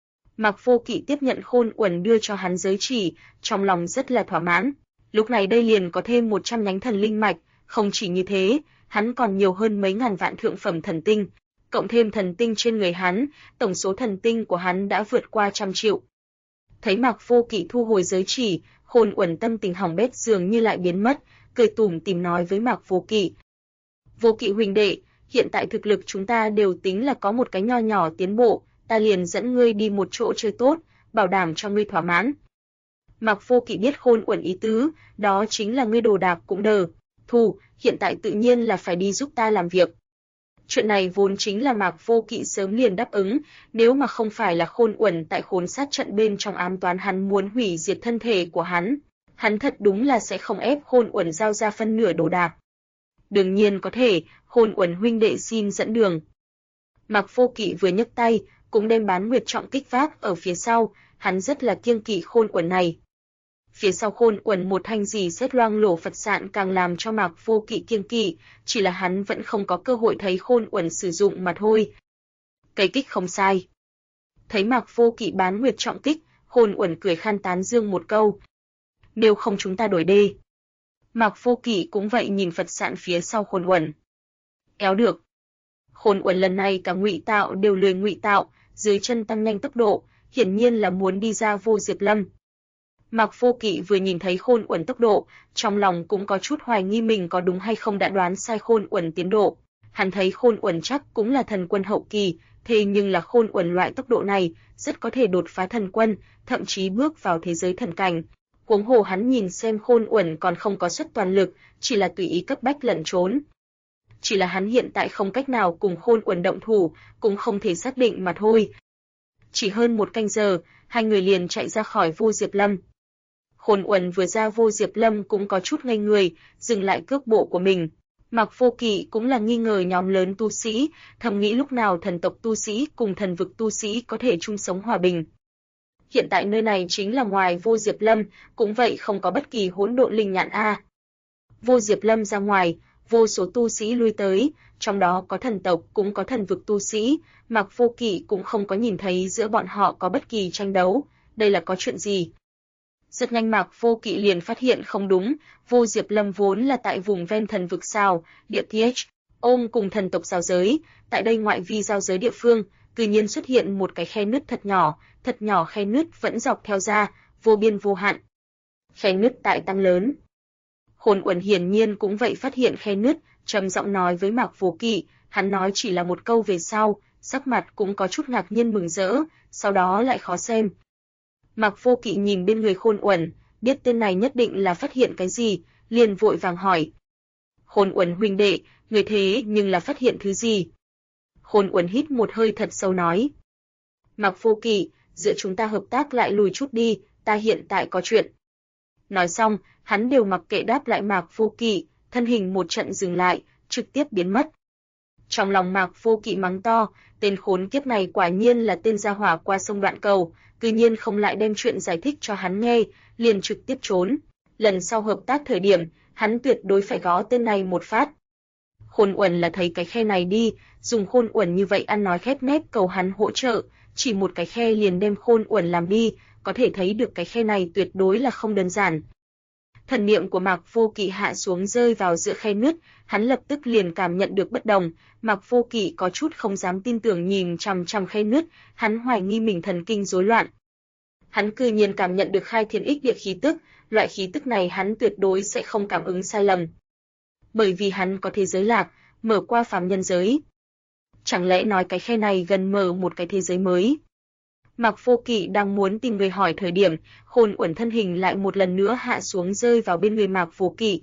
Mạc Vô Kỵ tiếp nhận Khôn Uẩn đưa cho hắn giới chỉ, trong lòng rất là thỏa mãn. Lúc này đây liền có thêm 100 nhánh thần linh mạch, không chỉ như thế, hắn còn nhiều hơn mấy ngàn vạn thượng phẩm thần tinh, cộng thêm thần tinh trên người hắn, tổng số thần tinh của hắn đã vượt qua 100 triệu. Thấy Mạc Vô Kỵ thu hồi giới chỉ, Khôn Uẩn tâm tình hỏng bét dường như lại biến mất, cười tủm tỉm nói với Mạc Vô Kỵ. Vô Kỵ huynh đệ, hiện tại thực lực chúng ta đều tính là có một cái nho nhỏ tiến bộ, ta liền dẫn ngươi đi một chỗ chơi tốt, bảo đảm cho ngươi thỏa mãn. Mạc Vô Kỵ biết Khôn Uẩn ý tứ, đó chính là ngươi đồ đạc cũng đờ, hiện tại tự nhiên là phải đi giúp ta làm việc. Chuyện này vốn chính là Mạc Vô Kỵ sớm liền đáp ứng, nếu mà không phải là Khôn Uẩn tại khốn sát trận bên trong ám toán hắn muốn hủy diệt thân thể của hắn thật đúng là sẽ không ép Khôn Uẩn giao ra phân nửa đồ đạc. Đương nhiên có thể, Khôn Uẩn huynh đệ xin dẫn đường. Mạc Vô Kỵ vừa nhấc tay, cũng đem Bán Nguyệt trọng kích vác ở phía sau, hắn rất là kiêng kỵ Khôn Uẩn này. Phía sau Khôn Uẩn một thanh gì xét loang lổ Phật sạn càng làm cho Mạc Vô Kỵ kiêng kỵ, chỉ là hắn vẫn không có cơ hội thấy Khôn Uẩn sử dụng mà thôi. Cây kích không sai. Thấy Mạc Vô Kỵ Bán Nguyệt trọng kích, Khôn Uẩn cười khan tán dương một câu. Nếu không chúng ta đổi đê. Mạc Vô Kỵ cũng vậy nhìn Phật sạn phía sau Khôn Uẩn. Éo được. Khôn Uẩn lần này cả ngụy tạo đều lười ngụy tạo, dưới chân tăng nhanh tốc độ, hiển nhiên là muốn đi ra Vô Diệp Lâm. Mạc Vô Kỵ vừa nhìn thấy Khôn Uẩn tốc độ, trong lòng cũng có chút hoài nghi mình có đúng hay không đã đoán sai Khôn Uẩn tiến độ. Hắn thấy Khôn Uẩn chắc cũng là thần quân hậu kỳ, thế nhưng là Khôn Uẩn loại tốc độ này, rất có thể đột phá thần quân, thậm chí bước vào thế giới thần cảnh. Huống hồ hắn nhìn xem Khôn Uẩn còn không có xuất toàn lực, chỉ là tùy ý cấp bách lẩn trốn. Chỉ là hắn hiện tại không cách nào cùng Khôn Uẩn động thủ, cũng không thể xác định mà thôi. Chỉ hơn một canh giờ, hai người liền chạy ra khỏi Vô Diệp Lâm. Khôn Uẩn vừa ra Vô Diệp Lâm cũng có chút ngây người, dừng lại cước bộ của mình. Mạc Vô Kỵ cũng là nghi ngờ nhóm lớn tu sĩ, thầm nghĩ lúc nào thần tộc tu sĩ cùng thần vực tu sĩ có thể chung sống hòa bình. Hiện tại nơi này chính là ngoài Vô Diệp Lâm, cũng vậy không có bất kỳ hỗn độn linh nhạn a. Vô Diệp Lâm ra ngoài, vô số tu sĩ lui tới, trong đó có thần tộc cũng có thần vực tu sĩ, Mạc Vô Kỵ cũng không có nhìn thấy giữa bọn họ có bất kỳ tranh đấu, đây là có chuyện gì? Rất nhanh Mạc Vô Kỵ liền phát hiện không đúng, Vô Diệp Lâm vốn là tại vùng ven thần vực sao, địa TH, ôm cùng thần tộc giao giới, tại đây ngoại vi giao giới địa phương, tự nhiên xuất hiện một cái khe nứt thật nhỏ khe nứt vẫn dọc theo ra, vô biên vô hạn. Khe nứt tại tăng lớn. Khôn Uẩn hiển nhiên cũng vậy phát hiện khe nứt, trầm giọng nói với Mạc Vô Kỵ, hắn nói chỉ là một câu về sau, sắc mặt cũng có chút ngạc nhiên mừng rỡ, sau đó lại khó xem. Mạc Vô Kỵ nhìn bên người Khôn Uẩn, biết tên này nhất định là phát hiện cái gì, liền vội vàng hỏi. Khôn Uẩn huynh đệ, người thế nhưng là phát hiện thứ gì? Khôn Uẩn hít một hơi thật sâu nói. Mạc Vô Kỵ, giữa chúng ta hợp tác lại lùi chút đi, ta hiện tại có chuyện. Nói xong, hắn đều mặc kệ đáp lại Mạc Vô Kỵ, thân hình một trận dừng lại, trực tiếp biến mất. Trong lòng Mạc Vô Kỵ mắng to, tên khốn kiếp này quả nhiên là tên gia hỏa qua sông đoạn cầu, tự nhiên không lại đem chuyện giải thích cho hắn nghe, liền trực tiếp trốn. Lần sau hợp tác thời điểm, hắn tuyệt đối phải gõ tên này một phát. Khôn Uẩn là thấy cái khe này đi, dùng Khôn Uẩn như vậy ăn nói khép nép cầu hắn hỗ trợ, chỉ một cái khe liền đem Khôn Uẩn làm đi, có thể thấy được cái khe này tuyệt đối là không đơn giản. Thần niệm của Mạc Vô Kỵ hạ xuống rơi vào giữa khe nứt, hắn lập tức liền cảm nhận được bất đồng, Mạc Vô Kỵ có chút không dám tin tưởng nhìn chằm chằm khe nứt, hắn hoài nghi mình thần kinh rối loạn. Hắn cư nhiên cảm nhận được khai thiên ích địa khí tức, loại khí tức này hắn tuyệt đối sẽ không cảm ứng sai lầm. Bởi vì hắn có thế giới lạc, mở qua phàm nhân giới. Chẳng lẽ nói cái khe này gần mở một cái thế giới mới? Mạc Vô Kỵ đang muốn tìm người hỏi thời điểm, Khôn Uẩn thân hình lại một lần nữa hạ xuống rơi vào bên người Mạc Vô Kỵ.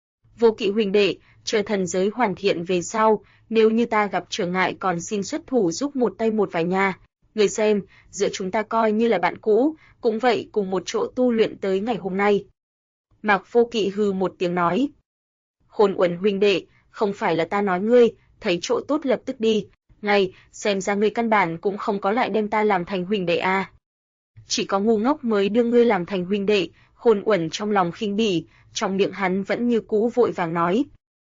Vô Kỵ huynh đệ, chờ thần giới hoàn thiện về sau, nếu như ta gặp trở ngại còn xin xuất thủ giúp một tay một vài nha. Người xem, giữa chúng ta coi như là bạn cũ, cũng vậy cùng một chỗ tu luyện tới ngày hôm nay. Mạc Vô Kỵ hừ một tiếng nói. Khôn Uẩn huynh đệ, không phải là ta nói ngươi, thấy chỗ tốt lập tức đi. Ngay, xem ra ngươi căn bản cũng không có lại đem ta làm thành huynh đệ à. Chỉ có ngu ngốc mới đưa ngươi làm thành huynh đệ, Khôn Uẩn trong lòng khinh bỉ, trong miệng hắn vẫn như cũ vội vàng nói.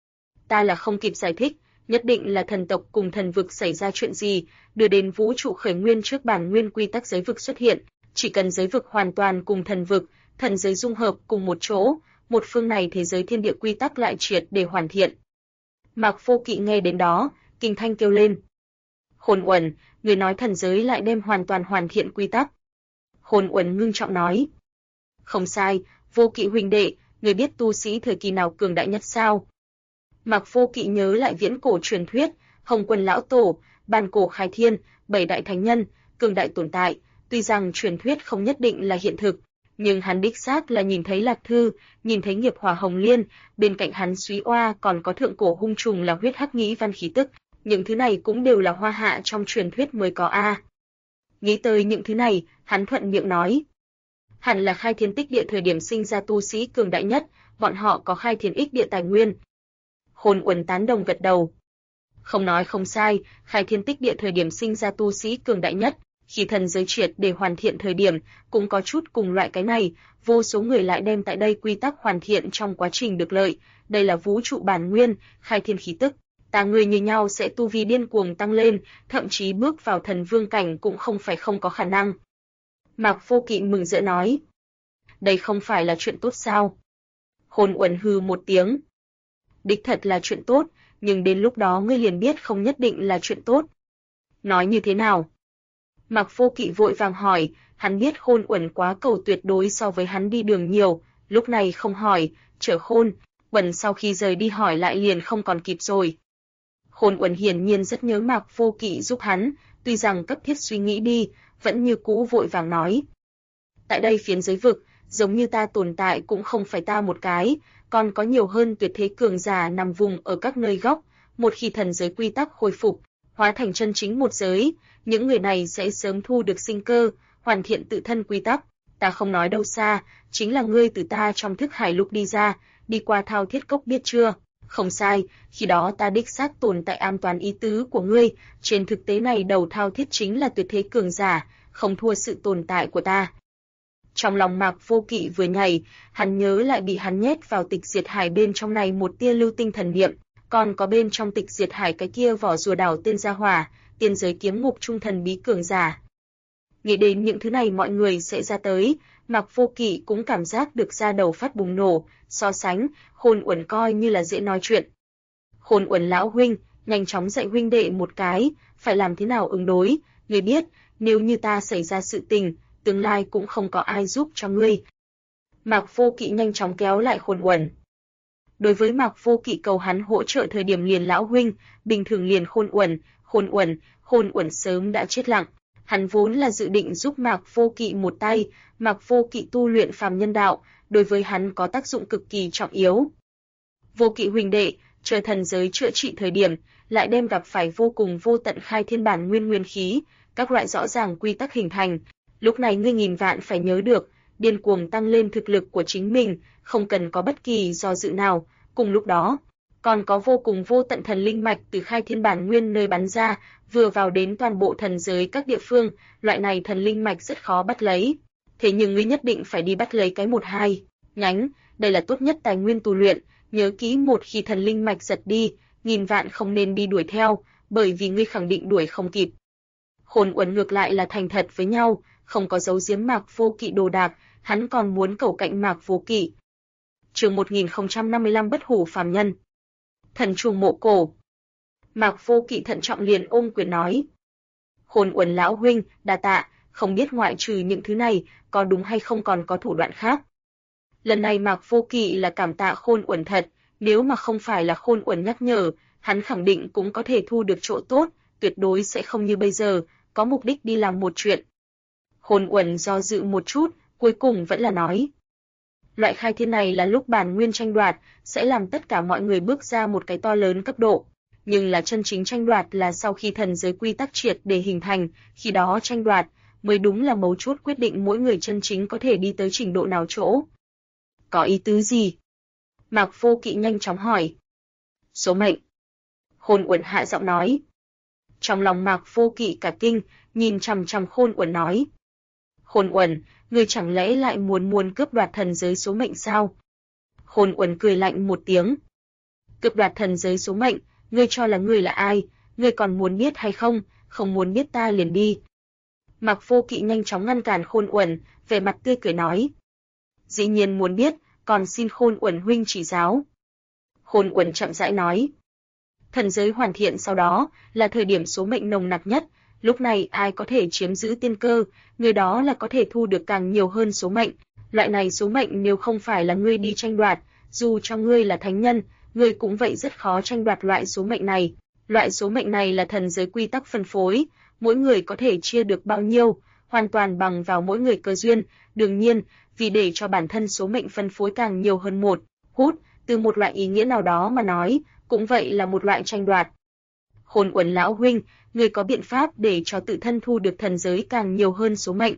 Ta là không kịp giải thích, nhất định là thần tộc cùng thần vực xảy ra chuyện gì, đưa đến vũ trụ khởi nguyên trước bản nguyên quy tắc giới vực xuất hiện, chỉ cần giới vực hoàn toàn cùng thần vực, thần giới dung hợp cùng một chỗ, một phương này thế giới thiên địa quy tắc lại triệt để hoàn thiện. Mạc Vô Kỵ nghe đến đó, kinh thanh kêu lên. Khôn Uẩn, người nói thần giới lại đem hoàn toàn hoàn thiện quy tắc. Khôn Uẩn ngưng trọng nói. Không sai, Vô Kỵ huynh đệ, người biết tu sĩ thời kỳ nào cường đại nhất sao? Mạc Vô Kỵ nhớ lại viễn cổ truyền thuyết, Hồng Quân lão tổ, bàn cổ khai thiên, 7 đại thánh nhân, cường đại tồn tại, tuy rằng truyền thuyết không nhất định là hiện thực, nhưng hắn đích xác là nhìn thấy Lạc Thư, nhìn thấy nghiệp hỏa hồng liên, bên cạnh hắn Súy Oa còn có thượng cổ hung trùng là huyết hắc nghĩ văn khí tức, những thứ này cũng đều là hoa hạ trong truyền thuyết mới có a. Nghĩ tới những thứ này, hắn thuận miệng nói. Hẳn là khai thiên tích địa thời điểm sinh ra tu sĩ cường đại nhất, bọn họ có khai thiên ích địa tài nguyên. Khôn Uẩn tán đồng gật đầu. Không nói không sai, khai thiên tích địa thời điểm sinh ra tu sĩ cường đại nhất, khi thần giới triệt để hoàn thiện thời điểm, cũng có chút cùng loại cái này, vô số người lại đem tại đây quy tắc hoàn thiện trong quá trình được lợi, đây là vũ trụ bản nguyên, khai thiên khí tức. Ta người như nhau sẽ tu vi điên cuồng tăng lên, thậm chí bước vào thần vương cảnh cũng không phải không có khả năng. Mạc Vô Kỵ mừng rỡ nói. Đây không phải là chuyện tốt sao? Khôn Uẩn hừ một tiếng. Đích thật là chuyện tốt, nhưng đến lúc đó ngươi liền biết không nhất định là chuyện tốt. Nói như thế nào? Mạc Vô Kỵ vội vàng hỏi, hắn biết Khôn Uẩn quá cầu tuyệt đối so với hắn đi đường nhiều, lúc này không hỏi, chờ Khôn Uẩn sau khi rời đi hỏi lại liền không còn kịp rồi. Khôn Uẩn hiển nhiên rất nhớ Mạc Vô Kỵ giúp hắn, tuy rằng cấp thiết suy nghĩ đi, vẫn như cũ vội vàng nói. Tại đây phiến giới vực, giống như ta tồn tại cũng không phải ta một cái, còn có nhiều hơn tuyệt thế cường giả nằm vùng ở các nơi góc, một khi thần giới quy tắc khôi phục, hóa thành chân chính một giới, những người này sẽ sớm thu được sinh cơ, hoàn thiện tự thân quy tắc. Ta không nói đâu xa, chính là ngươi từ ta trong thức hải lục đi ra, đi qua Thao Thiết Cốc biết chưa? Không sai, khi đó ta đích xác tồn tại an toàn ý tứ của ngươi, trên thực tế này đầu Thao Thiết chính là tuyệt thế cường giả, không thua sự tồn tại của ta. Trong lòng Mạc Vô Kỵ vừa nhảy, hắn nhớ lại bị hắn nhét vào tịch diệt hải bên trong này một tia lưu tinh thần niệm, còn có bên trong tịch diệt hải cái kia vỏ rùa đảo tên Gia Hỏa, tiên giới kiếm ngục trung thần bí cường giả. Nghĩ đến những thứ này mọi người sẽ ra tới, Mạc Vô Kỵ cũng cảm giác được da đầu phát bùng nổ, so sánh, Khôn Uẩn coi như là dễ nói chuyện. Khôn Uẩn lão huynh, nhanh chóng dạy huynh đệ một cái, phải làm thế nào ứng đối, ngươi biết, nếu như ta xảy ra sự tình, tương lai cũng không có ai giúp cho ngươi. Mạc Vô Kỵ nhanh chóng kéo lại Khôn Uẩn. Đối với Mạc Vô Kỵ cầu hắn hỗ trợ thời điểm liền lão huynh, bình thường liền Khôn Uẩn sớm đã chết lặng. Hắn vốn là dự định giúp Mạc Vô Kỵ một tay, Mạc Vô Kỵ tu luyện phàm nhân đạo, đối với hắn có tác dụng cực kỳ trọng yếu. Vô Kỵ huynh đệ, chờ thần giới chữa trị thời điểm, lại đem gặp phải vô cùng vô tận khai thiên bản nguyên khí, các loại rõ ràng quy tắc hình thành. Lúc này ngươi nghìn vạn phải nhớ được, điên cuồng tăng lên thực lực của chính mình, không cần có bất kỳ do dự nào. Cùng lúc đó, còn có vô cùng vô tận thần linh mạch từ khai thiên bản nguyên nơi bắn ra, vừa vào đến toàn bộ thần giới các địa phương, loại này thần linh mạch rất khó bắt lấy. Thế nhưng ngươi nhất định phải đi bắt lấy cái 1-2 nhánh, đây là tốt nhất tài nguyên tu luyện, nhớ kỹ một khi thần linh mạch giật đi, nghìn vạn không nên đi đuổi theo, bởi vì ngươi khẳng định đuổi không kịp. Khôn Uẩn ngược lại là thành thật với nhau, không có giấu giếm Mạc Vô Kỵ đồ đạc, hắn còn muốn cầu cạnh Mạc Vô Kỵ. Chương 1055 bất hủ phàm nhân. Thần chuông mộ cổ. Mạc Vô Kỵ thận trọng liền ôm quyền nói: Khôn Uẩn lão huynh, đa tạ, không biết ngoại trừ những thứ này, có đúng hay không còn có thủ đoạn khác. Lần này Mạc Vô Kỵ là cảm tạ Khôn Uẩn thật, nếu mà không phải là Khôn Uẩn nhắc nhở, hắn khẳng định cũng có thể thu được chỗ tốt, tuyệt đối sẽ không như bây giờ, có mục đích đi làm một chuyện. Khôn Uẩn do dự một chút, cuối cùng vẫn là nói: loại khai thiên này là lúc bản nguyên tranh đoạt, sẽ làm tất cả mọi người bước ra một cái to lớn cấp độ. Nhưng là chân chính tranh đoạt là sau khi thần giới quy tắc triệt để hình thành, khi đó tranh đoạt mới đúng là mấu chốt quyết định mỗi người chân chính có thể đi tới trình độ nào chỗ. Có ý tứ gì? Mạc Vô Kỵ nhanh chóng hỏi. Số mệnh. Khôn Uẩn hạ giọng nói. Trong lòng Mạc Vô Kỵ cả kinh, nhìn chằm chằm Khôn Uẩn nói: Khôn Uẩn, ngươi chẳng lẽ lại muốn cướp đoạt thần giới số mệnh sao? Khôn Uẩn cười lạnh một tiếng. Cướp đoạt thần giới số mệnh, ngươi cho là ngươi là ai? Ngươi còn muốn biết hay không? Không muốn biết ta liền đi. Mạc Vô Kỵ nhanh chóng ngăn cản Khôn Uẩn, vẻ mặt tươi cười nói: dĩ nhiên muốn biết, còn xin Khôn Uẩn huynh chỉ giáo. Khôn Uẩn chậm rãi nói: thần giới hoàn thiện sau đó, là thời điểm số mệnh nồng nặc nhất, lúc này ai có thể chiếm giữ tiên cơ, người đó là có thể thu được càng nhiều hơn số mệnh. Loại này số mệnh nếu không phải là ngươi đi tranh đoạt, dù cho ngươi là thánh nhân, ngươi cũng vậy rất khó tranh đoạt loại số mệnh này. Loại số mệnh này là thần giới quy tắc phân phối, mỗi người có thể chia được bao nhiêu, hoàn toàn bằng vào mỗi người cơ duyên. Đương nhiên, vì để cho bản thân số mệnh phân phối càng nhiều hơn một hút, từ một loại ý nghĩa nào đó mà nói, cũng vậy là một loại tranh đoạt. Khôn Uẩn lão huynh, ngươi có biện pháp để cho tự thân thu được thần giới càng nhiều hơn số mệnh?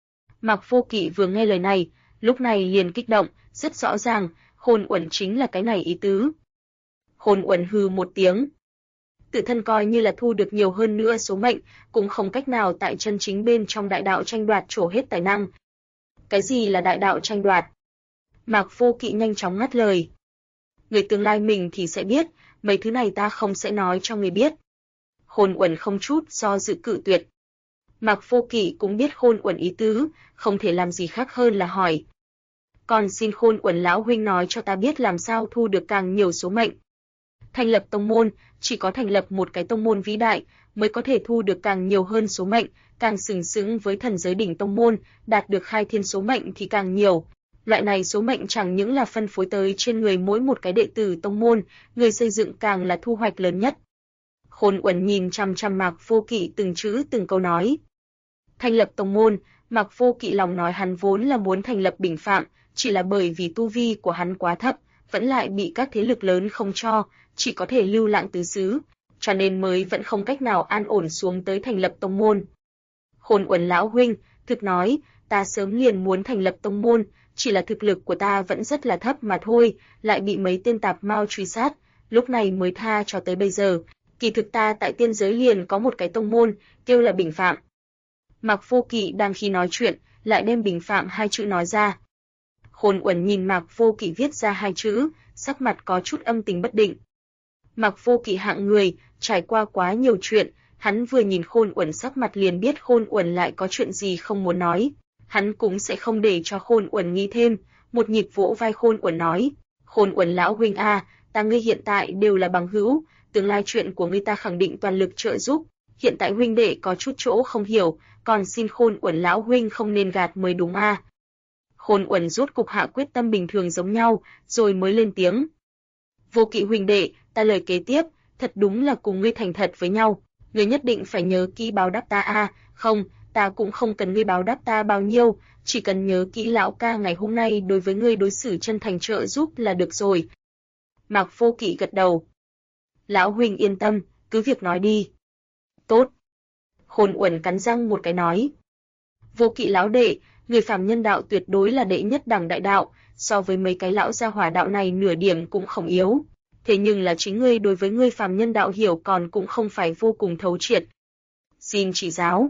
Mạc Vô Kỵ vừa nghe lời này, lúc này liền kích động, rất rõ ràng, Khôn Uẩn chính là cái này ý tứ. Khôn Uẩn hừ một tiếng. Tự thân coi như là thu được nhiều hơn nữa số mệnh, cũng không cách nào tại chân chính bên trong đại đạo tranh đoạt trổ hết tài năng. Cái gì là đại đạo tranh đoạt? Mạc Vô Kỵ nhanh chóng ngắt lời. Người tương lai mình thì sẽ biết, mấy thứ này ta không sẽ nói cho người biết. Khôn Uẩn không chút do dự cự tuyệt. Mạc Vô Kỵ cũng biết Khôn Uẩn ý tứ, không thể làm gì khác hơn là hỏi: còn xin Khôn Uẩn lão huynh nói cho ta biết làm sao thu được càng nhiều số mệnh. Thành lập tông môn, chỉ có thành lập một cái tông môn vĩ đại mới có thể thu được càng nhiều hơn số mệnh, càng sừng sững với thần giới đỉnh tông môn, đạt được khai thiên số mệnh thì càng nhiều. Loại này số mệnh chẳng những là phân phối tới trên người mỗi một cái đệ tử tông môn, người xây dựng càng là thu hoạch lớn nhất. Khôn Uẩn nhìn chằm chằm Mạc Vô Kỵ từng chữ từng câu nói. Thành lập tông môn, Mạc Vô Kỵ lòng nói hắn vốn là muốn thành lập Bình Phạm, chỉ là bởi vì tu vi của hắn quá thấp, vẫn lại bị các thế lực lớn không cho, chỉ có thể lưu lạng tứ xứ, cho nên mới vẫn không cách nào an ổn xuống tới thành lập tông môn. Khôn Uẩn lão huynh, thực nói, ta sớm liền muốn thành lập tông môn, chỉ là thực lực của ta vẫn rất là thấp mà thôi, lại bị mấy tên tạp mao truy sát, lúc này mới tha cho tới bây giờ. Kỳ thực ta tại tiên giới liền có một cái tông môn, kêu là Bình Phạm. Mạc Vô Kỵ đang khi nói chuyện, lại đem Bình Phạm hai chữ nói ra. Khôn Uẩn nhìn Mạc Vô Kỵ viết ra hai chữ, sắc mặt có chút âm tình bất định. Mạc Vô Kỵ hạng người, trải qua quá nhiều chuyện, hắn vừa nhìn Khôn Uẩn sắc mặt liền biết Khôn Uẩn lại có chuyện gì không muốn nói. Hắn cũng sẽ không để cho Khôn Uẩn nghĩ thêm, một nhịp vỗ vai Khôn Uẩn nói, Khôn Uẩn lão huynh a, ta ngươi hiện tại đều là bằng hữu, tương lai chuyện của ngươi ta khẳng định toàn lực trợ giúp, hiện tại huynh đệ có chút chỗ không hiểu, còn xin Khôn Uẩn lão huynh không nên gạt mới đúng a. Khôn Uẩn rốt cục hạ quyết tâm bình thường giống nhau, rồi mới lên tiếng. Vô Kỵ huynh đệ, ta lời kế tiếp, thật đúng là cùng ngươi thành thật với nhau, ngươi nhất định phải nhớ kỹ báo đáp ta a, không, ta cũng không cần ngươi báo đáp ta bao nhiêu, chỉ cần nhớ kỹ lão ca ngày hôm nay đối với ngươi đối xử chân thành trợ giúp là được rồi. Mạc Vô Kỵ gật đầu. Lão huynh yên tâm, cứ việc nói đi. Tốt. Khôn Uẩn cắn răng một cái nói. Vô Kỵ lão đệ, người phàm nhân đạo tuyệt đối là đệ nhất đẳng đại đạo, so với mấy cái lão gia hỏa đạo này nửa điểm cũng không yếu. Thế nhưng là chính ngươi đối với ngươi phàm nhân đạo hiểu còn cũng không phải vô cùng thấu triệt. Xin chỉ giáo.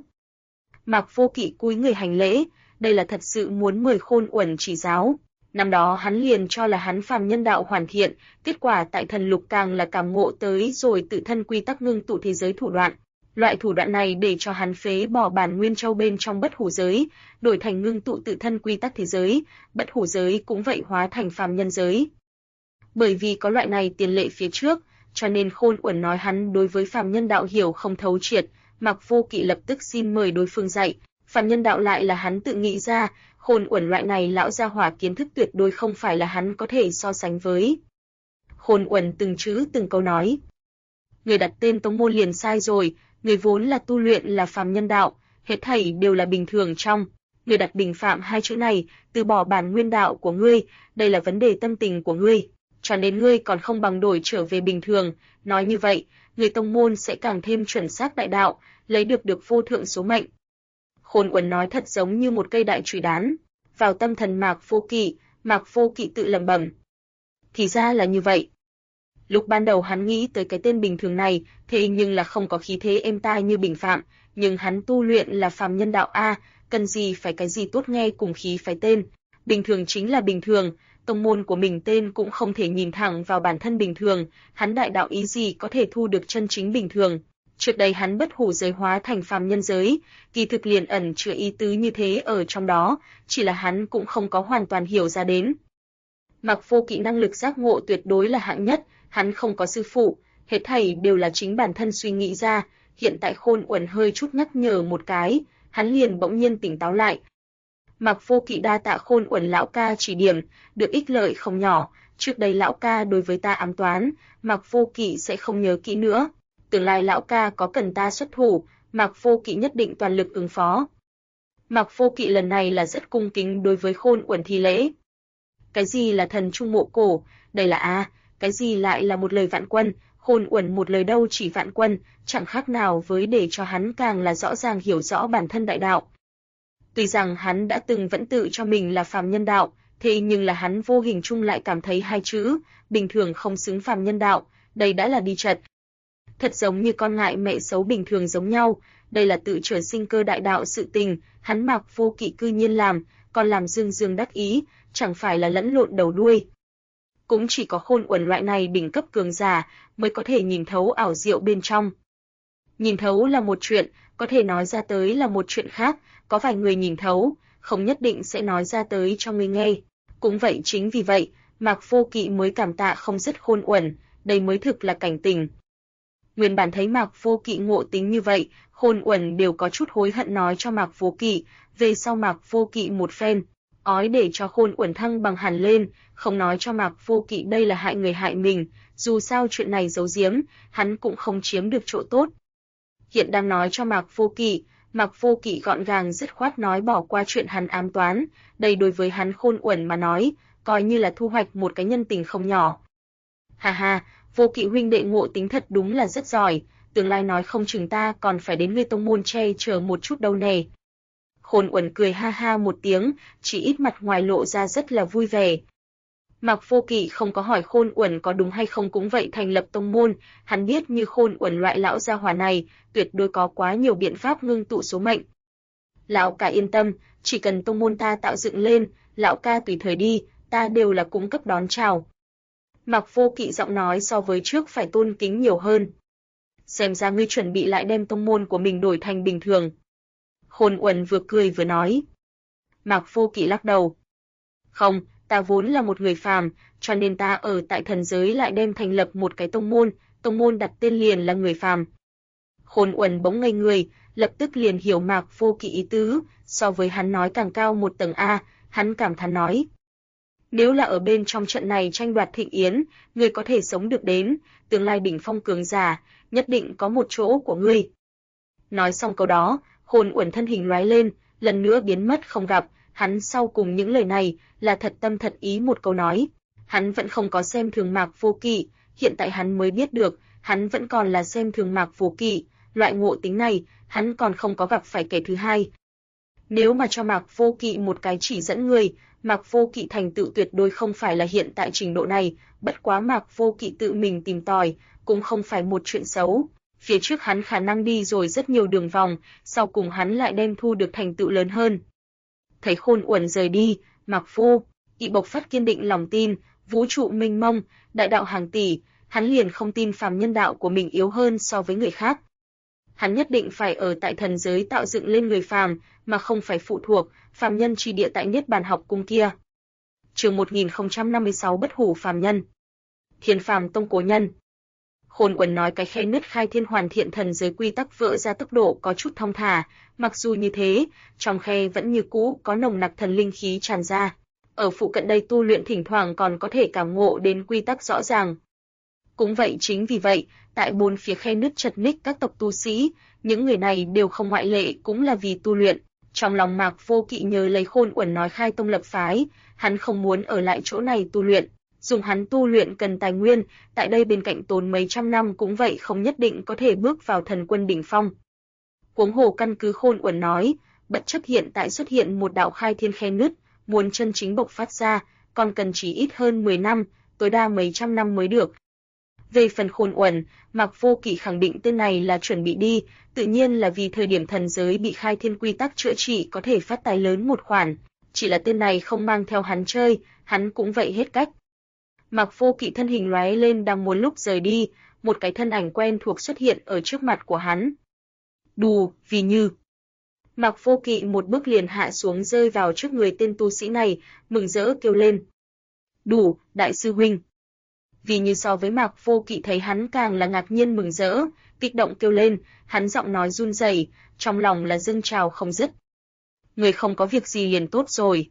Mạc Vô Kỵ cúi người hành lễ, đây là thật sự muốn mời Khôn Uẩn chỉ giáo. Năm đó hắn liền cho là hắn phàm nhân đạo hoàn thiện, kết quả tại thần lục càng là cảm ngộ tới rồi tự thân quy tắc ngưng tụ thế giới thủ đoạn. Loại thủ đoạn này để cho hắn phế bỏ bản nguyên châu bên trong bất hủ giới, đổi thành ngưng tụ tự thân quy tắc thế giới, bất hủ giới cũng vậy hóa thành phàm nhân giới. Bởi vì có loại này tiền lệ phía trước, cho nên Khôn Uẩn nói hắn đối với phàm nhân đạo hiểu không thấu triệt, Mạc Vô Kỵ lập tức xin mời đối phương dạy. Phàm nhân đạo lại là hắn tự nghĩ ra, Khôn Uẩn loại này lão gia hỏa kiến thức tuyệt đối không phải là hắn có thể so sánh với. Khôn Uẩn từng chữ từng câu nói. Người đặt tên tông môn liền sai rồi, người vốn là tu luyện là phàm nhân đạo, hết thảy đều là bình thường trong. Người đặt Bình Phạm hai chữ này, từ bỏ bản nguyên đạo của ngươi, đây là vấn đề tâm tình của ngươi, cho nên ngươi còn không bằng đổi trở về bình thường, nói như vậy, người tông môn sẽ càng thêm chuẩn xác đại đạo, lấy được vô thượng số mệnh. Khôn Uẩn nói thật giống như một cây đại chùy đán, vào tâm thần Mạc Vô Kỵ tự lẩm bẩm. Thì ra là như vậy. Lúc ban đầu hắn nghĩ tới cái tên bình thường này, thế nhưng là không có khí thế êm tai như Bình Phạm, nhưng hắn tu luyện là phàm nhân đạo a, cần gì phải cái gì tốt nghe cùng khí phái tên, bình thường chính là bình thường, tông môn của mình tên cũng không thể nhìn thẳng vào bản thân bình thường, hắn đại đạo ý gì có thể thu được chân chính bình thường. Trước đây hắn bất hủ giới hóa thành phàm nhân giới, kỳ thực liền ẩn chứa ý tứ như thế ở trong đó, chỉ là hắn cũng không có hoàn toàn hiểu ra đến. Mạc Vô Kỵ năng lực giác ngộ tuyệt đối là hạng nhất, hắn không có sư phụ, hết thảy đều là chính bản thân suy nghĩ ra, hiện tại Khôn Uẩn hơi chút nhắc nhở một cái, hắn liền bỗng nhiên tỉnh táo lại. Mạc Vô Kỵ đa tạ Khôn Uẩn lão ca chỉ điểm, được ích lợi không nhỏ, trước đây lão ca đối với ta ám toán, Mạc Vô Kỵ sẽ không nhớ kỹ nữa. Tương lai lão ca có cần ta xuất thủ, Mạc Vô Kỵ nhất định toàn lực ứng phó. Mạc Vô Kỵ lần này là rất cung kính đối với Khôn Uẩn thi lễ. Cái gì là thần trung mộ cổ, đây là cái gì lại là một lời vạn quân, Khôn Uẩn một lời đâu chỉ vạn quân, chẳng khác nào với để cho hắn càng là rõ ràng hiểu rõ bản thân đại đạo. Tuy rằng hắn đã từng vẫn tự cho mình là phàm nhân đạo, thế nhưng là hắn vô hình chung lại cảm thấy hai chữ, bình thường không xứng phàm nhân đạo, đây đã là đi trật. Thật giống như con ngại mẹ xấu bình thường giống nhau, đây là tự trở sinh cơ đại đạo sự tình, hắn Mạc Vô Kỵ cư nhiên làm, còn làm dương dương đắc ý, chẳng phải là lẫn lộn đầu đuôi. Cũng chỉ có Khôn Uẩn loại này đỉnh cấp cường giả mới có thể nhìn thấu ảo diệu bên trong. Nhìn thấu là một chuyện, có thể nói ra tới là một chuyện khác, có vài người nhìn thấu, không nhất định sẽ nói ra tới cho người nghe. Cũng vậy chính vì vậy, Mạc Vô Kỵ mới cảm tạ không dứt Khôn Uẩn, đây mới thực là cảnh tình. Nguyên bản thấy Mạc Vô Kỵ ngộ tính như vậy, Khôn Uẩn đều có chút hối hận nói cho Mạc Vô Kỵ, về sau Mạc Vô Kỵ một phen ói để cho Khôn Uẩn thăng bằng hẳn lên, không nói cho Mạc Vô Kỵ đây là hại người hại mình, dù sao chuyện này giấu giếm, hắn cũng không chiếm được chỗ tốt. Hiện đang nói cho Mạc Vô Kỵ gọn gàng dứt khoát nói bỏ qua chuyện hắn ám toán, đây đối với hắn Khôn Uẩn mà nói, coi như là thu hoạch một cái nhân tình không nhỏ. Ha ha, Vô Kỵ huynh đệ ngộ tính thật đúng là rất giỏi, tương lai nói không chừng ta còn phải đến ngươi tông môn che chở một chút đâu nè. Khôn Uẩn cười ha ha một tiếng, chỉ ít mặt ngoài lộ ra rất là vui vẻ. Mạc Vô Kỵ không có hỏi Khôn Uẩn có đúng hay không cũng vậy thành lập tông môn, hắn biết như Khôn Uẩn loại lão gia hỏa này, tuyệt đối có quá nhiều biện pháp ngưng tụ số mệnh. Lão ca yên tâm, chỉ cần tông môn ta tạo dựng lên, lão ca tùy thời đi, ta đều là cung cấp đón chào. Mạc Vô Kỵ giọng nói so với trước phải tôn kính nhiều hơn. Xem ra ngươi chuẩn bị lại đem tông môn của mình đổi thành bình thường. Khôn Uẩn vừa cười vừa nói. Mạc Vô Kỵ lắc đầu. Không, ta vốn là một người phàm, cho nên ta ở tại thần giới lại đem thành lập một cái tông môn đặt tên liền là người phàm. Khôn Uẩn bỗng ngây người, lập tức liền hiểu Mạc Vô Kỵ ý tứ, so với hắn nói càng cao một tầng a, hắn cảm thán nói. Nếu là ở bên trong trận này tranh đoạt thịnh yến, ngươi có thể sống được đến, tương lai đỉnh phong cường giả, nhất định có một chỗ của ngươi. Nói xong câu đó, Khôn Uẩn thân hình lóe lên, lần nữa biến mất không gặp, hắn sau cùng những lời này là thật tâm thật ý một câu nói. Hắn vẫn không có xem thường Mạc Vô Kỵ, hiện tại hắn mới biết được, hắn vẫn còn là xem thường Mạc Vô Kỵ, loại ngộ tính này, hắn còn không có gặp phải kẻ thứ hai. Nếu mà cho Mạc Vô Kỵ một cái chỉ dẫn người, Mạc Vô Kỵ thành tựu tuyệt đối không phải là hiện tại trình độ này, bất quá Mạc Vô Kỵ tự mình tìm tòi, cũng không phải một chuyện xấu. Phía trước hắn khả năng đi rồi rất nhiều đường vòng, sau cùng hắn lại đem thu được thành tựu lớn hơn. Thấy Khôn Uẩn rời đi, Mạc Vô Kỵ bộc phát kiên định lòng tin, vũ trụ mênh mông, đại đạo hàng tỷ, hắn liền không tin phàm nhân đạo của mình yếu hơn so với người khác. Hắn nhất định phải ở tại thần giới tạo dựng lên người phàm, mà không phải phụ thuộc phàm nhân chi địa tại Niết Bàn học cung kia. Chương 1056 Bất hủ phàm nhân. Thiên Phàm Tông cố nhân. Khôn Uẩn nói cái khe nứt khai thiên hoàn thiện thần giới quy tắc vỡ ra tốc độ có chút thong thả, mặc dù như thế, trong khe vẫn như cũ có nồng nặc thần linh khí tràn ra. Ở phụ cận đây tu luyện thỉnh thoảng còn có thể cảm ngộ đến quy tắc rõ ràng. Cũng vậy chính vì vậy, tại bốn phía khe nứt chật ních các tộc tu sĩ, những người này đều không ngoại lệ cũng là vì tu luyện. Trong lòng Mạc Vô Kỵ nhớ lấy Khôn Uẩn nói khai tông lập phái, hắn không muốn ở lại chỗ này tu luyện. Dùng hắn tu luyện cần tài nguyên, tại đây bên cạnh tốn mấy trăm năm cũng vậy không nhất định có thể bước vào thần quân đỉnh phong. Huống hồ căn cứ Khôn Uẩn nói, bất chấp hiện tại xuất hiện một đạo khai thiên khe nứt, muốn chân chính bộc phát ra, còn cần chỉ ít hơn 10 năm, tối đa mấy trăm năm mới được. Về phần Khôn Uẩn, Mạc Vô Kỵ khẳng định tên này là chuẩn bị đi, tự nhiên là vì thời điểm thần giới bị khai thiên quy tắc chữa trị có thể phát tài lớn một khoản, chỉ là tên này không mang theo hắn chơi, hắn cũng vậy hết cách. Mạc Vô Kỵ thân hình lóe lên đang muốn lúc rời đi, một cái thân ảnh quen thuộc xuất hiện ở trước mặt của hắn. Đù, vì như. Mạc Vô Kỵ một bước liền hạ xuống rơi vào trước người tên tu sĩ này, mừng rỡ kêu lên. Đủ, đại sư huynh. Vì như so với Mạc Vô Kỵ thấy hắn càng là ngạc nhiên mừng rỡ, kích động kêu lên, hắn giọng nói run rẩy, trong lòng là dâng trào không dứt. Người không có việc gì liền tốt rồi.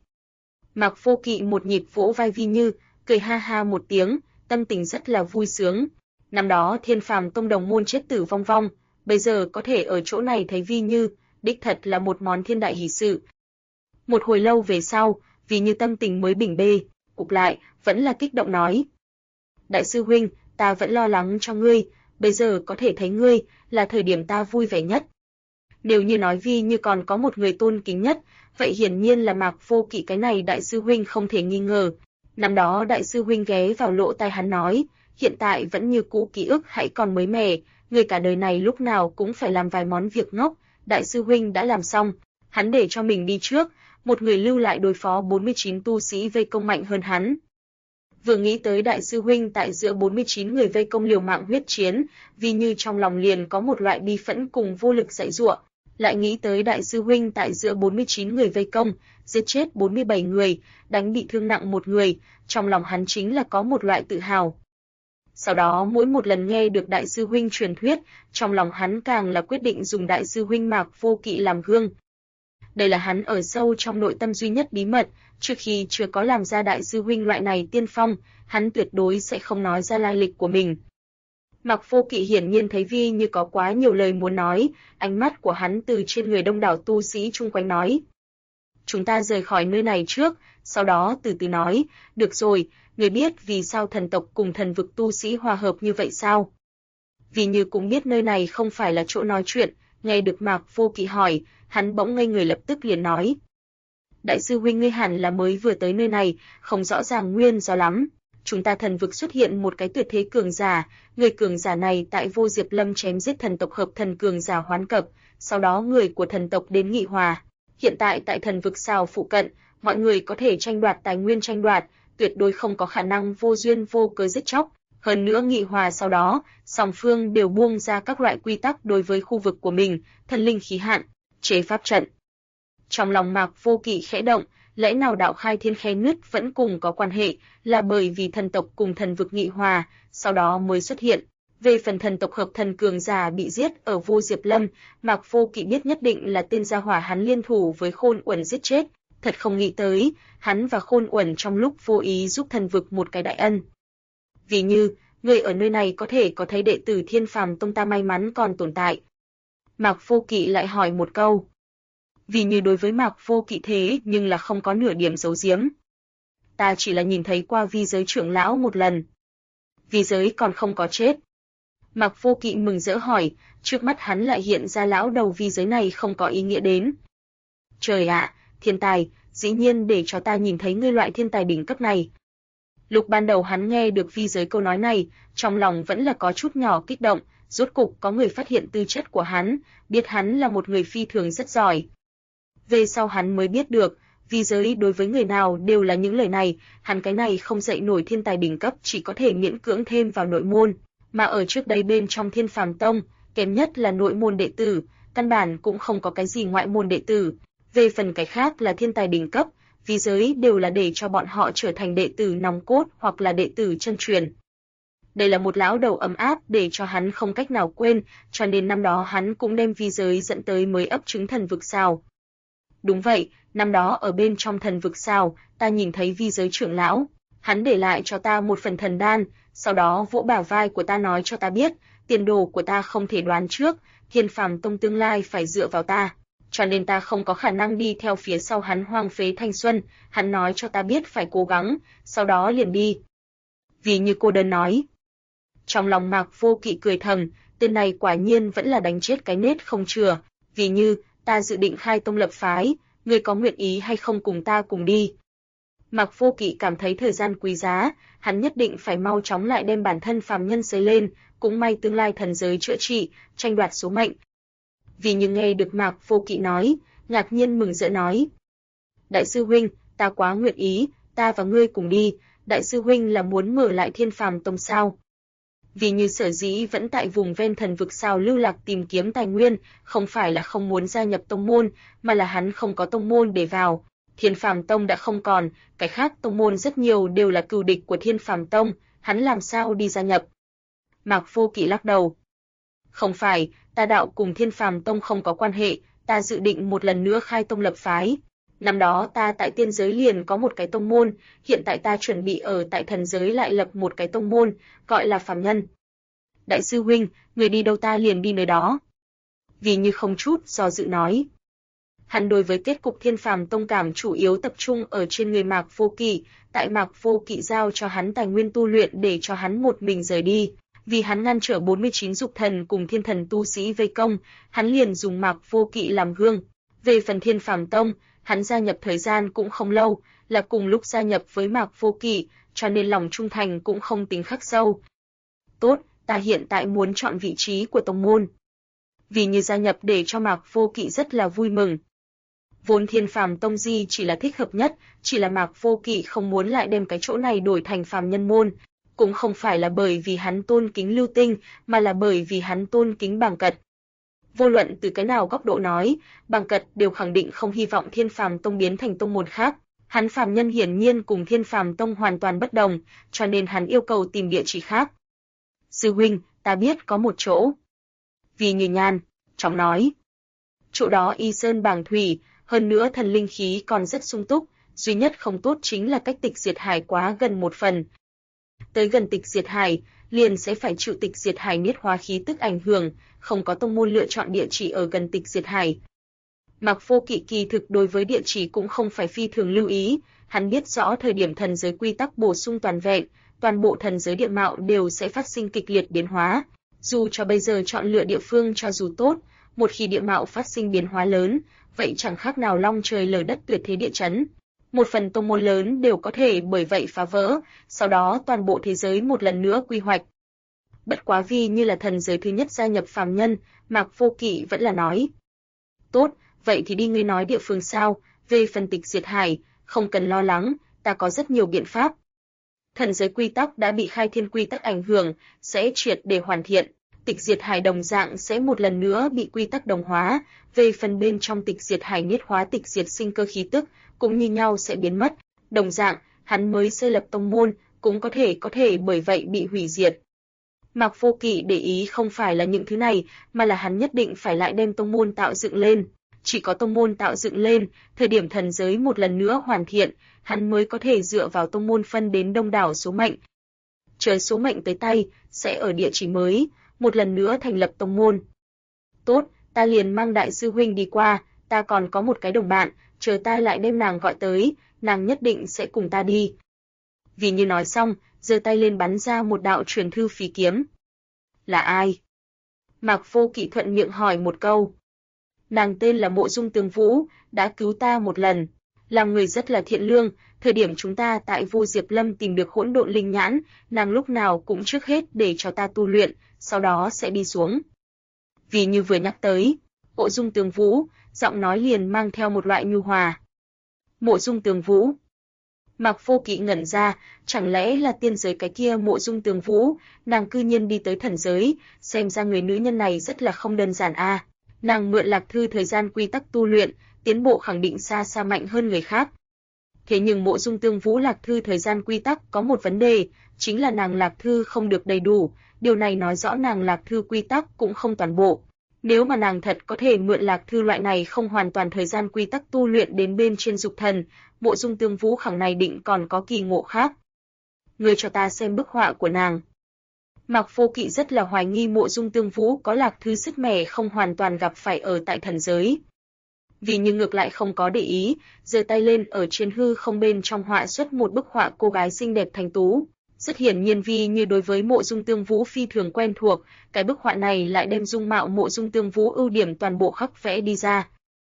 Mạc Vô Kỵ một nhịp vỗ vai Vi Như, cười ha ha một tiếng, tâm tình rất là vui sướng. Năm đó Thiên Phàm Tông đồng môn chết tử vong vong, bây giờ có thể ở chỗ này thấy Vi Như, đích thật là một món thiên đại hỷ sự. Một hồi lâu về sau, Vi Như tâm tình mới bình bê, cục lại, vẫn là kích động nói. Đại sư huynh, ta vẫn lo lắng cho ngươi, bây giờ có thể thấy ngươi, là thời điểm ta vui vẻ nhất. Nếu như nói Vi Như còn có một người tôn kính nhất, vậy hiển nhiên là Mạc Vô Kỵ cái này đại sư huynh không thể nghi ngờ. Năm đó đại sư huynh ghé vào lỗ tai hắn nói, hiện tại vẫn như cũ ký ức hãy còn mới mẻ, người cả đời này lúc nào cũng phải làm vài món việc ngốc, đại sư huynh đã làm xong, hắn để cho mình đi trước, một người lưu lại đối phó 49 tu sĩ vây công mạnh hơn hắn. Vừa nghĩ tới đại sư huynh tại giữa 49 người vây công liều mạng huyết chiến, vì như trong lòng liền có một loại bi phẫn cùng vô lực dãy giụa, lại nghĩ tới đại sư huynh tại giữa 49 người vây công, giết chết 47 người, đánh bị thương nặng một người, trong lòng hắn chính là có một loại tự hào. Sau đó mỗi một lần nghe được đại sư huynh truyền thuyết, trong lòng hắn càng là quyết định dùng đại sư huynh Mạc Vô Kỵ làm gương. Đây là hắn ở sâu trong nội tâm duy nhất bí mật, trước khi chưa có làm ra đại sư huynh loại này tiên phong, hắn tuyệt đối sẽ không nói ra lai lịch của mình. Mạc Vô Kỵ hiển nhiên thấy Vi Như có quá nhiều lời muốn nói, ánh mắt của hắn từ trên người đông đảo tu sĩ chung quanh nói. Chúng ta rời khỏi nơi này trước, sau đó từ từ nói, được rồi, người biết vì sao thần tộc cùng thần vực tu sĩ hòa hợp như vậy sao? Vi Như cũng biết nơi này không phải là chỗ nói chuyện, nghe được Mạc Vô Kỵ hỏi, hắn bỗng ngây người lập tức liền nói. Đại sư huynh ngươi hẳn là mới vừa tới nơi này, không rõ ràng nguyên do lắm. Chúng ta thần vực xuất hiện một cái tuyệt thế cường giả, người cường giả này tại Vô Diệp Lâm chém giết thần tộc hợp thần cường giả Hoán Cập, sau đó người của thần tộc đến nghị hòa. Hiện tại tại thần vực sao phụ cận, mọi người có thể tranh đoạt tài nguyên tranh đoạt, tuyệt đối không có khả năng vô duyên vô cớ giết chóc. Hơn nữa nghị hòa sau đó, song phương đều buông ra các loại quy tắc đối với khu vực của mình, thần linh khí hạn, chế pháp trận. Trong lòng Mạc Vô Kỵ khẽ động, lẽ nào đạo khai thiên khe nứt vẫn cùng có quan hệ, là bởi vì thần tộc cùng thần vực nghị hòa, sau đó mới xuất hiện. Về phần thần tộc hợp thần cường giả bị giết ở Vô Diệp Lâm, Mạc Vô Kỵ biết nhất định là tên gia hỏa hắn liên thủ với Khôn Uẩn giết chết, thật không nghĩ tới, hắn và Khôn Uẩn trong lúc vô ý giúp thần vực một cái đại ân. Vì Như, người ở nơi này có thể có thấy đệ tử Thiên Phàm Tông ta may mắn còn tồn tại. Mạc Vô Kỵ lại hỏi một câu. Vì Như đối với Mạc Vô Kỵ thế nhưng là không có nửa điểm giấu giếm. Ta chỉ là nhìn thấy qua Vi Giới trưởng lão một lần. Vi Giới còn không có chết. Mạc Vô Kỵ mừng rỡ hỏi, trước mắt hắn lại hiện ra lão đầu Vi Giới này không có ý nghĩa đến. Trời ạ, thiên tài, dĩ nhiên để cho ta nhìn thấy ngươi loại thiên tài đỉnh cấp này. Lúc ban đầu hắn nghe được Vi Giới câu nói này, trong lòng vẫn là có chút nhỏ kích động, rốt cục có người phát hiện tư chất của hắn, biết hắn là một người phi thường rất giỏi. Về sau hắn mới biết được, Vi Giới đối với người nào đều là những lời này, hắn cái này không dạy nổi thiên tài đỉnh cấp chỉ có thể miễn cưỡng thêm vào nội môn, mà ở trước đây bên trong Thiên Phàm Tông, kém nhất là nội môn đệ tử, căn bản cũng không có cái gì ngoại môn đệ tử. Về phần cái khác là thiên tài đỉnh cấp, Vi Giới đều là để cho bọn họ trở thành đệ tử nòng cốt hoặc là đệ tử chân truyền. Đây là một lão đầu ấm áp để cho hắn không cách nào quên, cho nên năm đó hắn cũng đem Vi Giới dẫn tới mới ấp trứng thần vực sao. Đúng vậy, năm đó ở bên trong thần vực sao, ta nhìn thấy Vi Giới trưởng lão, hắn để lại cho ta một phần thần đan, sau đó vỗ bả vai của ta nói cho ta biết, tiền đồ của ta không thể đoán trước, Thiên Phàm Tông tương lai phải dựa vào ta, cho nên ta không có khả năng đi theo phía sau hắn hoang phế thanh xuân, hắn nói cho ta biết phải cố gắng, sau đó liền đi. Vì Như cô đơn nói. Trong lòng Mạc Vô Kỵ cười thầm, tên này quả nhiên vẫn là đánh chết cái nết không chừa. Vì Như, ta dự định khai tông lập phái, ngươi có nguyện ý hay không cùng ta cùng đi? Mạc Vô Kỵ cảm thấy thời gian quý giá, hắn nhất định phải mau chóng lại đem bản thân phàm nhân xây lên, cũng may tương lai thần giới chữa trị, tranh đoạt số mệnh. Vì Như nghe được Mạc Vô Kỵ nói, ngạc nhiên mừng rỡ nói: Đại sư huynh, ta quá nguyện ý, ta và ngươi cùng đi. Đại sư huynh là muốn mở lại Thiên Phàm Tông sao? Vì Như sở dĩ vẫn tại vùng ven thần vực sao lưu lạc tìm kiếm tài nguyên, không phải là không muốn gia nhập tông môn, mà là hắn không có tông môn để vào. Thiên Phàm Tông đã không còn, cái khác tông môn rất nhiều đều là cừu địch của Thiên Phàm Tông, hắn làm sao đi gia nhập? Mạc Vô Kỵ lắc đầu. Không phải, ta đạo cùng Thiên Phàm Tông không có quan hệ, ta dự định một lần nữa khai tông lập phái. Năm đó ta tại tiên giới liền có một cái tông môn, hiện tại ta chuẩn bị ở tại thần giới lại lập một cái tông môn, gọi là phàm nhân. Đại sư huynh, người đi đâu ta liền đi nơi đó. Vì Như không chút do dự nói. Hắn đối với kết cục Thiên Phàm Tông cảm chủ yếu tập trung ở trên người Mạc Vô Kỵ, tại Mạc Vô Kỵ giao cho hắn tài nguyên tu luyện để cho hắn một mình rời đi. Vì hắn ngăn trở 49 dục thần cùng thiên thần tu sĩ vây công, hắn liền dùng Mạc Vô Kỵ làm gương. Về phần Thiên Phàm Tông, hắn gia nhập thời gian cũng không lâu, là cùng lúc gia nhập với Mạc Vô Kỵ, cho nên lòng trung thành cũng không tính khắc sâu. Tốt, ta hiện tại muốn chọn vị trí của tông môn. Vì Như gia nhập để cho Mạc Vô Kỵ rất là vui mừng. Vốn Thiên Phàm Tông Di chỉ là thích hợp nhất, chỉ là Mạc Vô Kỵ không muốn lại đem cái chỗ này đổi thành phàm nhân môn, cũng không phải là bởi vì hắn tôn kính Lưu Tinh, mà là bởi vì hắn tôn kính Bàng Cật. Vô luận từ cái nào góc độ nói, Bàng Cật đều khẳng định không hy vọng Thiên Phàm Tông biến thành tông môn khác. Hắn phàm nhân hiển nhiên cùng Thiên Phàm Tông hoàn toàn bất đồng, cho nên hắn yêu cầu tìm địa chỉ khác. Sư huynh, ta biết có một chỗ. Vì Như nhàn, chóng nói. Chỗ đó y sơn bàng thủy, hơn nữa thần linh khí còn rất sung túc, duy nhất không tốt chính là cách tịch diệt hải quá gần một phần. Tới gần tịch diệt hải, liền sẽ phải chịu tịch diệt hải niết hóa khí tức ảnh hưởng, không có tông môn lựa chọn địa chỉ ở gần tịch diệt hải. Mạc Vô Kỵ kỳ thực đối với địa chỉ cũng không phải phi thường lưu ý, hắn biết rõ thời điểm thần giới quy tắc bổ sung toàn vẹn, toàn bộ thần giới địa mạo đều sẽ phát sinh kịch liệt biến hóa. Dù cho bây giờ chọn lựa địa phương cho dù tốt, một khi địa mạo phát sinh biến hóa lớn, vậy chẳng khác nào long trời lở đất tuyệt thế địa chấn. Một phần tông môn lớn đều có thể bởi vậy phá vỡ, sau đó toàn bộ thế giới một lần nữa quy hoạch. Bất quá vì như là thần giới thứ nhất gia nhập phàm nhân, Mạc Vô Kỵ vẫn là nói. Tốt, vậy thì đi ngươi nói địa phương sao, về phần tịch diệt hải, không cần lo lắng, ta có rất nhiều biện pháp. Thần giới quy tắc đã bị khai thiên quy tắc ảnh hưởng, sẽ triệt để hoàn thiện, tịch diệt hải đồng dạng sẽ một lần nữa bị quy tắc đồng hóa, về phần bên trong tịch diệt hải niết hóa tịch diệt sinh cơ khí tức, cũng như nhau sẽ biến mất, đồng dạng, hắn mới xây lập tông môn, cũng có thể bởi vậy bị hủy diệt. Mạc Vô Kỵ để ý không phải là những thứ này, mà là hắn nhất định phải lại đem tông môn tạo dựng lên. Chỉ có tông môn tạo dựng lên, thời điểm thần giới một lần nữa hoàn thiện, hắn mới có thể dựa vào tông môn phân đến đông đảo số mệnh. Chờ số mệnh tới tay, sẽ ở địa chỉ mới, một lần nữa thành lập tông môn. Tốt, ta liền mang đại sư huynh đi qua, ta còn có một cái đồng bạn, chờ ta lại đem nàng gọi tới, nàng nhất định sẽ cùng ta đi. Vì như nói xong, giơ tay lên bắn ra một đạo truyền thư phí kiếm. Là ai? Mạc Vô Kỵ thuận miệng hỏi một câu. Nàng tên là Mộ Dung Tường Vũ, đã cứu ta một lần, là người rất là thiện lương, thời điểm chúng ta tại Vô Diệp Lâm tìm được hỗn độn linh nhãn, nàng lúc nào cũng trước hết để cho ta tu luyện, sau đó sẽ đi xuống. Vì như vừa nhắc tới, Mộ Dung Tường Vũ, giọng nói liền mang theo một loại nhu hòa. Mộ Dung Tường Vũ. Mạc Vô Kỵ ngẩn ra, chẳng lẽ là tiên giới cái kia Mộ Dung Tường Vũ, nàng cư nhiên đi tới thần giới, xem ra người nữ nhân này rất là không đơn giản a. Nàng mượn Lạc Thư thời gian quy tắc tu luyện, tiến bộ khẳng định xa xa mạnh hơn người khác. Thế nhưng Mộ Dung Tường Vũ Lạc Thư thời gian quy tắc có một vấn đề, chính là nàng Lạc Thư không được đầy đủ, điều này nói rõ nàng Lạc Thư quy tắc cũng không toàn bộ. Nếu mà nàng thật có thể mượn Lạc Thư loại này không hoàn toàn thời gian quy tắc tu luyện đến bên trên dục thần, Mộ Dung Tường Vũ khẳng này định còn có kỳ ngộ khác. Ngươi cho ta xem bức họa của nàng. Mạc Vô Kỵ rất là hoài nghi Mộ Dung Tường Vũ có Lạc Thư sức mẻ không hoàn toàn gặp phải ở tại thần giới. Vì như ngược lại không có để ý, giơ tay lên ở trên hư không bên trong họa xuất một bức họa cô gái xinh đẹp thanh tú. Rất hiển nhiên vì như đối với Mộ Dung Tường Vũ phi thường quen thuộc, cái bức họa này lại đem dung mạo Mộ Dung Tường Vũ ưu điểm toàn bộ khắc vẽ đi ra.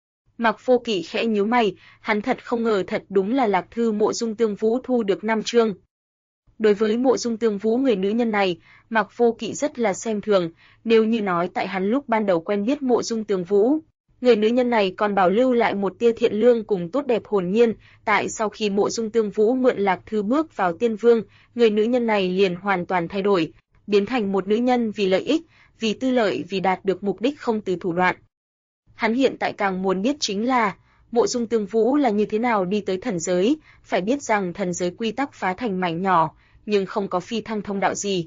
Mạc Vô Kỵ khẽ nhíu mày, hắn thật không ngờ thật đúng là Lạc Thư Mộ Dung Tường Vũ thu được 5 chương. Đối với Mộ Dung Tường Vũ người nữ nhân này, Mạc Vô Kỵ rất là xem thường, nếu như nói tại hắn lúc ban đầu quen biết Mộ Dung Tường Vũ, người nữ nhân này còn bảo lưu lại một tia thiện lương cùng tốt đẹp hồn nhiên, tại sau khi Mộ Dung Tường Vũ mượn Lạc Thư bước vào Tiên Vương, người nữ nhân này liền hoàn toàn thay đổi, biến thành một nữ nhân vì lợi ích, vì tư lợi, vì đạt được mục đích không từ thủ đoạn. Hắn hiện tại càng muốn biết chính là Mộ Dung Tường Vũ là như thế nào đi tới thần giới, phải biết rằng thần giới quy tắc phá thành mảnh nhỏ, nhưng không có phi thăng thông đạo gì.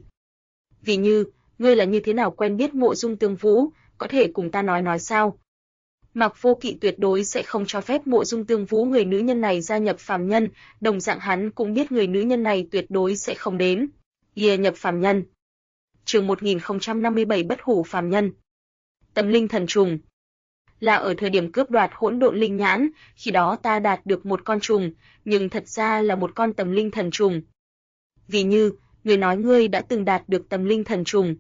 Vì như, ngươi là như thế nào quen biết Mộ Dung Tường Vũ, có thể cùng ta nói sao? Mạc Vô Kỵ tuyệt đối sẽ không cho phép Mộ Dung Tường Vũ người nữ nhân này gia nhập phàm nhân, đồng dạng hắn cũng biết người nữ nhân này tuyệt đối sẽ không đến. Gia nhập phàm nhân. Chương 1057 Bất hủ phàm nhân. Tâm linh thần trùng. Là ở thời điểm cướp đoạt hỗn độn linh nhãn, khi đó ta đạt được một con trùng, nhưng thật ra là một con tâm linh thần trùng. Vì như, người nói ngươi đã từng đạt được tâm linh thần trùng.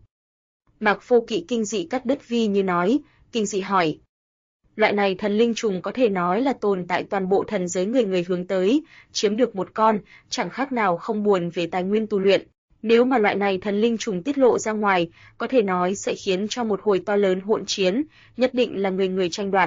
Mạc Vô Kỵ kinh dị cắt đứt Vi như nói, kinh dị hỏi. Loại này thần linh trùng có thể nói là tồn tại toàn bộ thần giới người hướng tới, chiếm được một con, chẳng khác nào không buồn về tài nguyên tu luyện. Nếu mà loại này thần linh trùng tiết lộ ra ngoài, có thể nói sẽ khiến cho một hồi to lớn hỗn chiến, nhất định là người tranh đoạt.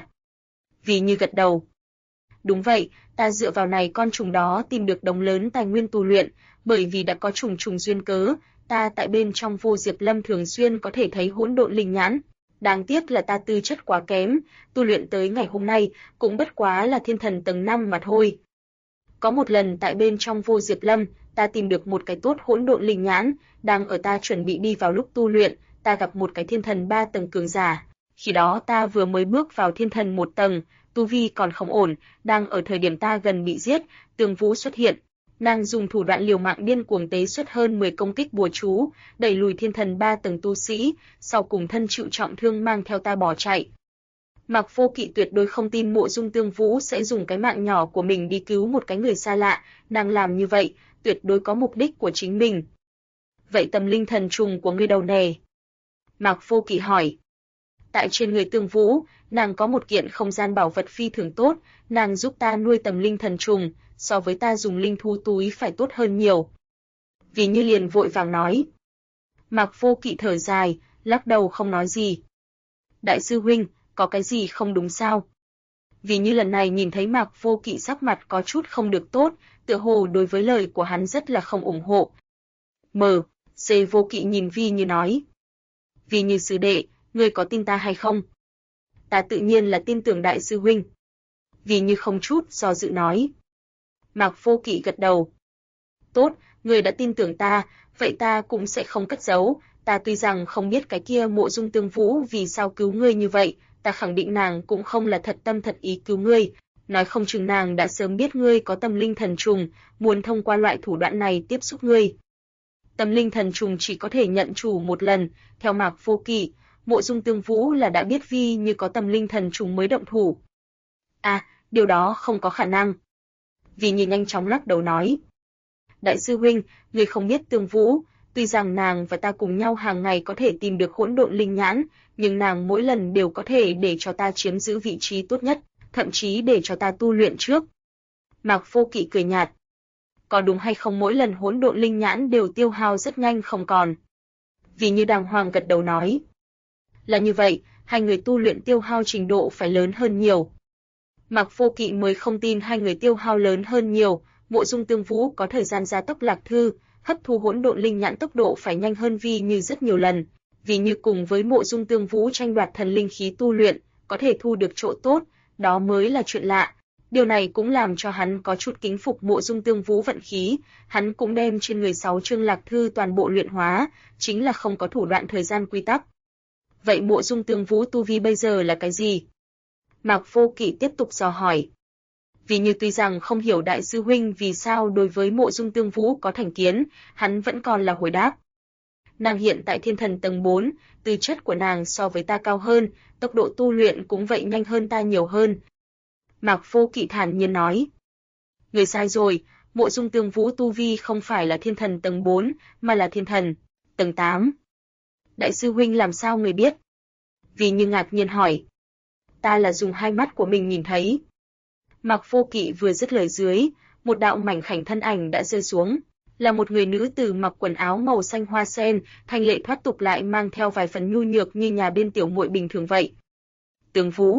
Vì như gật đầu. Đúng vậy, ta dựa vào này con trùng đó tìm được đống lớn tài nguyên tu luyện, bởi vì đã có trùng duyên cớ, ta tại bên trong Vô Diệp Lâm thường xuyên có thể thấy hỗn độn linh nhãn. Đáng tiếc là ta tư chất quá kém, tu luyện tới ngày hôm nay cũng bất quá là thiên thần tầng 5 mà thôi. Có một lần tại bên trong Vô Diệp Lâm, ta tìm được một cái tốt hỗn độn linh nhãn, đang ở ta chuẩn bị đi vào lúc tu luyện, ta gặp một cái thiên thần 3 tầng cường giả. Khi đó ta vừa mới bước vào thiên thần 1 tầng, tu vi còn không ổn, đang ở thời điểm ta gần bị giết, Tương Vũ xuất hiện. Nàng dùng thủ đoạn liều mạng điên cuồng tế xuất hơn 10 công kích bùa chú, đẩy lùi thiên thần 3 tầng tu sĩ, sau cùng thân chịu trọng thương mang theo ta bỏ chạy. Mạc Vô Kỵ tuyệt đối không tin Mộ Dung Tương Vũ sẽ dùng cái mạng nhỏ của mình đi cứu một cái người xa lạ, nàng làm như vậy, tuyệt đối có mục đích của chính mình. Vậy tâm linh thần trùng của ngươi đâu nè? Mạc Vô Kỵ hỏi. Tại trên người Tương Vũ, nàng có một kiện không gian bảo vật phi thường tốt, nàng giúp ta nuôi tâm linh thần trùng, so với ta dùng linh thú túi phải tốt hơn nhiều. Vì Như liền vội vàng nói. Mạc Vô Kỵ thở dài, lắc đầu không nói gì. Đại sư huynh, có cái gì không đúng sao? Vì Như lần này nhìn thấy Mạc Vô Kỵ sắc mặt có chút không được tốt, tựa hồ đối với lời của hắn rất là không ủng hộ. C. Vô Kỵ nhìn Vi Như nói. Vì Như sư đệ, ngươi có tin ta hay không? Ta tự nhiên là tin tưởng đại sư huynh. Vì Như không chút do dự nói. Mạc Vô Kỵ gật đầu. Tốt, ngươi đã tin tưởng ta, vậy ta cũng sẽ không cất giấu. Ta tuy rằng không biết cái kia Mộ Dung Tương Vũ vì sao cứu ngươi như vậy, ta khẳng định nàng cũng không là thật tâm thật ý cứu ngươi. Nói không chừng nàng đã sớm biết ngươi có tâm linh thần trùng, muốn thông qua loại thủ đoạn này tiếp xúc ngươi. Tâm linh thần trùng chỉ có thể nhận chủ một lần, theo Mạc Vô Kỵ, Mộ Dung Tương Vũ là đã biết Vi Như có tâm linh thần trùng mới động thủ. Điều đó không có khả năng. Vi Như nhanh chóng lắc đầu nói. Đại sư huynh, người không biết Tương Vũ, tuy rằng nàng và ta cùng nhau hàng ngày có thể tìm được hỗn độn linh nhãn, nhưng nàng mỗi lần đều có thể để cho ta chiếm giữ vị trí tốt nhất, thậm chí để cho ta tu luyện trước. Mạc Vô Kỵ cười nhạt. Có đúng hay không mỗi lần hỗn độn linh nhãn đều tiêu hao rất nhanh không còn? Vi Như đàng hoàng gật đầu nói. Là như vậy, hai người tu luyện tiêu hao trình độ phải lớn hơn nhiều. Mạc Vô Kỵ mới không tin hai người tiêu hao lớn hơn nhiều, Mộ Dung Tương Vũ có thời gian gia tốc lạc thư, hấp thu hỗn độn linh nhãn tốc độ phải nhanh hơn Vi Như rất nhiều lần. Vi Như cùng với Mộ Dung Tương Vũ tranh đoạt thần linh khí tu luyện, có thể thu được chỗ tốt, đó mới là chuyện lạ. Điều này cũng làm cho hắn có chút kính phục Mộ Dung Tương Vũ vận khí, hắn cũng đem trên người 6 chương lạc thư toàn bộ luyện hóa, chính là không có thủ đoạn thời gian quy tắc. Vậy Mộ Dung Tương Vũ tu vi bây giờ là cái gì? Mạc Vô Kỵ tiếp tục dò hỏi. Vì Như tuy rằng không hiểu đại sư huynh vì sao đối với Mộ Dung Tương Vũ có thành kiến, hắn vẫn còn là hồi đáp. Nàng hiện tại thiên thần tầng 4, tư chất của nàng so với ta cao hơn, tốc độ tu luyện cũng vậy nhanh hơn ta nhiều hơn. Mạc Vô Kỵ thản nhiên nói. Người sai rồi, Mộ Dung Tương Vũ tu vi không phải là thiên thần tầng 4, mà là thiên thần tầng 8. Đại sư huynh làm sao người biết? Vì Như ngạc nhiên hỏi. Ta là dùng hai mắt của mình nhìn thấy. Mạc Vô Kỵ vừa dứt lời dưới, một đạo mảnh khảnh thân ảnh đã rơi xuống, là một người nữ tử mặc quần áo màu xanh hoa sen, thanh lệ thoát tục lại mang theo vài phần nhu nhược như nhà bên tiểu muội bình thường vậy. Tương Vũ.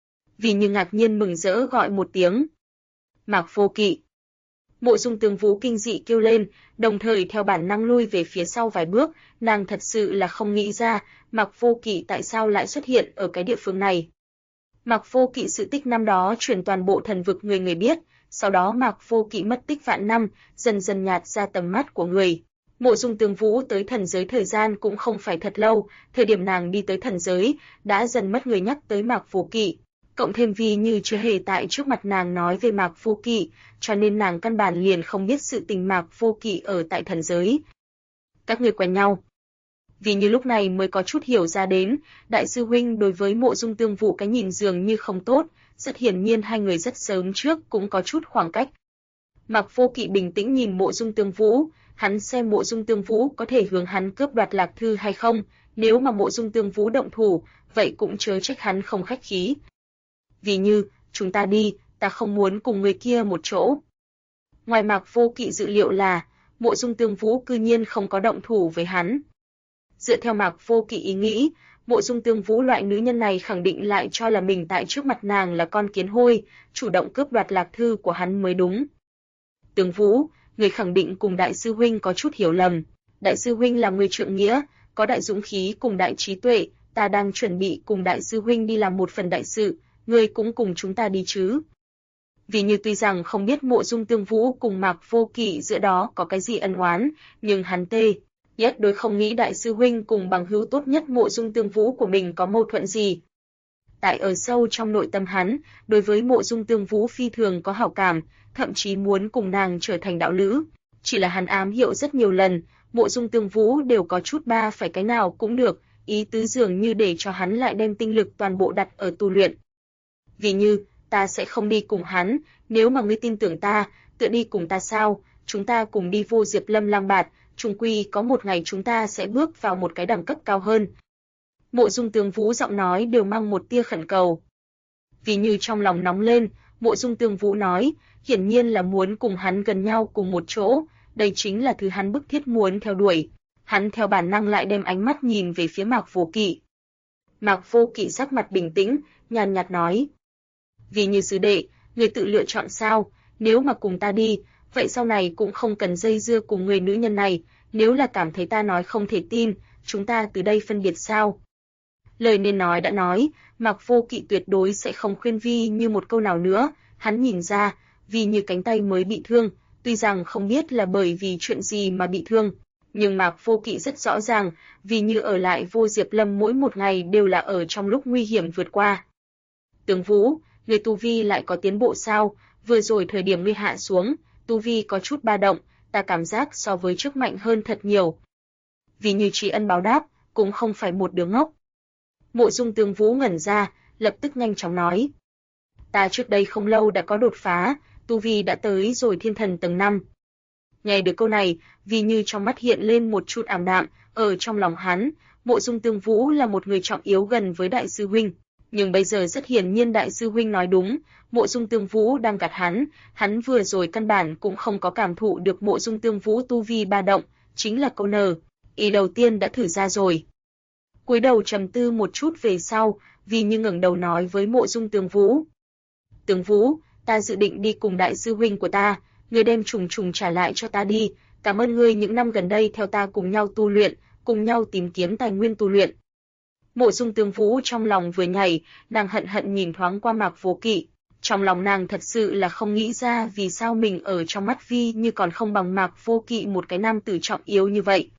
Vì Như ngạc nhiên mừng rỡ gọi một tiếng. Mạc Vô Kỵ. Mộ Dung Tương Vũ kinh dị kêu lên, đồng thời theo bản năng lui về phía sau vài bước, nàng thật sự là không nghĩ ra, Mạc Vô Kỵ tại sao lại xuất hiện ở cái địa phương này. Mạc Vô Kỵ sự tích năm đó truyền toàn bộ thần vực người biết, sau đó Mạc Vô Kỵ mất tích vạn năm, dần dần nhạt ra tầm mắt của người. Mộ Dung Tương Vũ tới thần giới thời gian cũng không phải thật lâu, thời điểm nàng đi tới thần giới, đã dần mất người nhắc tới Mạc Vô Kỵ. Cộng thêm vì Như chưa hề tại trước mặt nàng nói về Mạc Vô Kỵ, cho nên nàng căn bản liền không biết sự tình Mạc Vô Kỵ ở tại thần giới. Các người quen nhau. Vì Như lúc này mới có chút hiểu ra đến, đại sư huynh đối với Mộ Dung Tương Vũ cái nhìn dường như không tốt, rất hiển nhiên hai người rất sớm trước cũng có chút khoảng cách. Mạc Vô Kỵ bình tĩnh nhìn Mộ Dung Tương Vũ, hắn xem Mộ Dung Tương Vũ có thể hướng hắn cướp đoạt lạc thư hay không, nếu mà Mộ Dung Tương Vũ động thủ, vậy cũng chớ trách hắn không khách khí. Vì Như, chúng ta đi, ta không muốn cùng người kia một chỗ. Ngoài Mạc Vô Kỵ dự liệu là, Mộ Dung Tương Vũ cư nhiên không có động thủ với hắn. Dựa theo Mạc Vô Kỵ ý nghĩ, Mộ Dung Tương Vũ loại nữ nhân này khẳng định lại cho là mình tại trước mặt nàng là con kiến hôi, chủ động cướp đoạt lạc thư của hắn mới đúng. Tương Vũ, người khẳng định cùng đại sư huynh có chút hiểu lầm. Đại sư huynh là người trượng nghĩa, có đại dũng khí cùng đại trí tuệ, ta đang chuẩn bị cùng đại sư huynh đi làm một phần đại sự, ngươi cũng cùng chúng ta đi chứ. Vì Như tuy rằng không biết Mộ Dung Tương Vũ cùng Mạc Vô Kỵ giữa đó có cái gì ân oán, nhưng hắn nhất đối không nghĩ đại sư huynh cùng bằng hữu tốt nhất Mộ Dung Tương Vũ của mình có mâu thuẫn gì. Tại ở sâu trong nội tâm hắn, đối với Mộ Dung Tương Vũ phi thường có hảo cảm, thậm chí muốn cùng nàng trở thành đạo lữ. Chỉ là hắn ám hiệu rất nhiều lần, Mộ Dung Tương Vũ đều có chút ba phải cái nào cũng được, ý tứ dường như để cho hắn lại đem tinh lực toàn bộ đặt ở tu luyện. Vì như, ta sẽ không đi cùng hắn, nếu mà ngươi tin tưởng ta, tựa đi cùng ta sao, chúng ta cùng đi Vô Diệp Lâm lang bạt, chung quy có một ngày chúng ta sẽ bước vào một cái đẳng cấp cao hơn. Mộ Dung Tương Vũ giọng nói đều mang một tia khẩn cầu. Vì như trong lòng nóng lên, Mộ Dung Tương Vũ nói, hiển nhiên là muốn cùng hắn gần nhau cùng một chỗ, đây chính là thứ hắn bức thiết muốn theo đuổi. Hắn theo bản năng lại đem ánh mắt nhìn về phía Mạc Vô Kỵ. Mạc Vô Kỵ sắc mặt bình tĩnh, nhàn nhạt nói: "Vì như sư đệ, người tự lựa chọn sao, nếu mà cùng ta đi, vậy sau này cũng không cần dây dưa cùng người nữ nhân này, nếu là cảm thấy ta nói không thể tin, chúng ta từ đây phân biệt sao?" Lời nên nói đã nói, Mạc Vô Kỵ tuyệt đối sẽ không khuyên Vi Như một câu nào nữa, hắn nhìn ra, Vi Như cánh tay mới bị thương, tuy rằng không biết là bởi vì chuyện gì mà bị thương, nhưng Mạc Vô Kỵ rất rõ ràng, Vi Như ở lại Vô Diệp Lâm mỗi một ngày đều là ở trong lúc nguy hiểm vượt qua. "Tướng Vũ, người tu vi lại có tiến bộ sao? Vừa rồi thời điểm ngươi hạ xuống, tu vi có chút ba động, ta cảm giác so với trước mạnh hơn thật nhiều." Vi Như tri ân báo đáp, cũng không phải một đứa ngốc. Mộ Dung Tương Vũ ngẩn ra, lập tức nhanh chóng nói: "Ta trước đây không lâu đã có đột phá, tu vi đã tới rồi thiên thần tầng 5. Nghe được câu này, Vi Như trong mắt hiện lên một chút ảm đạm, ở trong lòng hắn, Mộ Dung Tương Vũ là một người trọng yếu gần với đại sư huynh, nhưng bây giờ rất hiển nhiên đại sư huynh nói đúng, Mộ Dung Tương Vũ đang gạt hắn vừa rồi căn bản cũng không có cảm thụ được Mộ Dung Tương Vũ tu vi ba động, chính là câu nờ, ý đầu tiên đã thử ra rồi. Cúi đầu trầm tư một chút về sau, Vi Như ngẩng đầu nói với Mộ Dung Tương Vũ: "Tướng Vũ, ta dự định đi cùng đại sư huynh của ta, ngươi đem trùng trùng trả lại cho ta đi, cảm ơn ngươi những năm gần đây theo ta cùng nhau tu luyện, cùng nhau tìm kiếm tài nguyên tu luyện." Mộ Dung Tương Vũ trong lòng vừa nhảy, nàng hận hận nhìn thoáng qua Mạc Vô Kỵ, trong lòng nàng thật sự là không nghĩ ra vì sao mình ở trong mắt Vi Như còn không bằng Mạc Vô Kỵ một cái nam tử trọng yếu như vậy.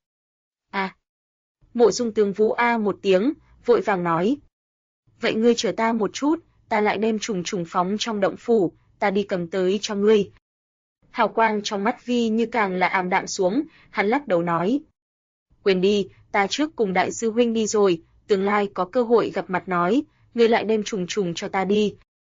Mộ Dung Tương Vũ một tiếng, vội vàng nói: "Vậy ngươi chờ ta một chút, ta lại đem trùng trùng phóng trong động phủ, ta đi cầm tới cho ngươi." Hào quang trong mắt Vi Như càng là ảm đạm xuống, hắn lắc đầu nói: "Quên đi, ta trước cùng đại sư huynh đi rồi, tương lai có cơ hội gặp mặt nói, ngươi lại đem trùng trùng cho ta đi."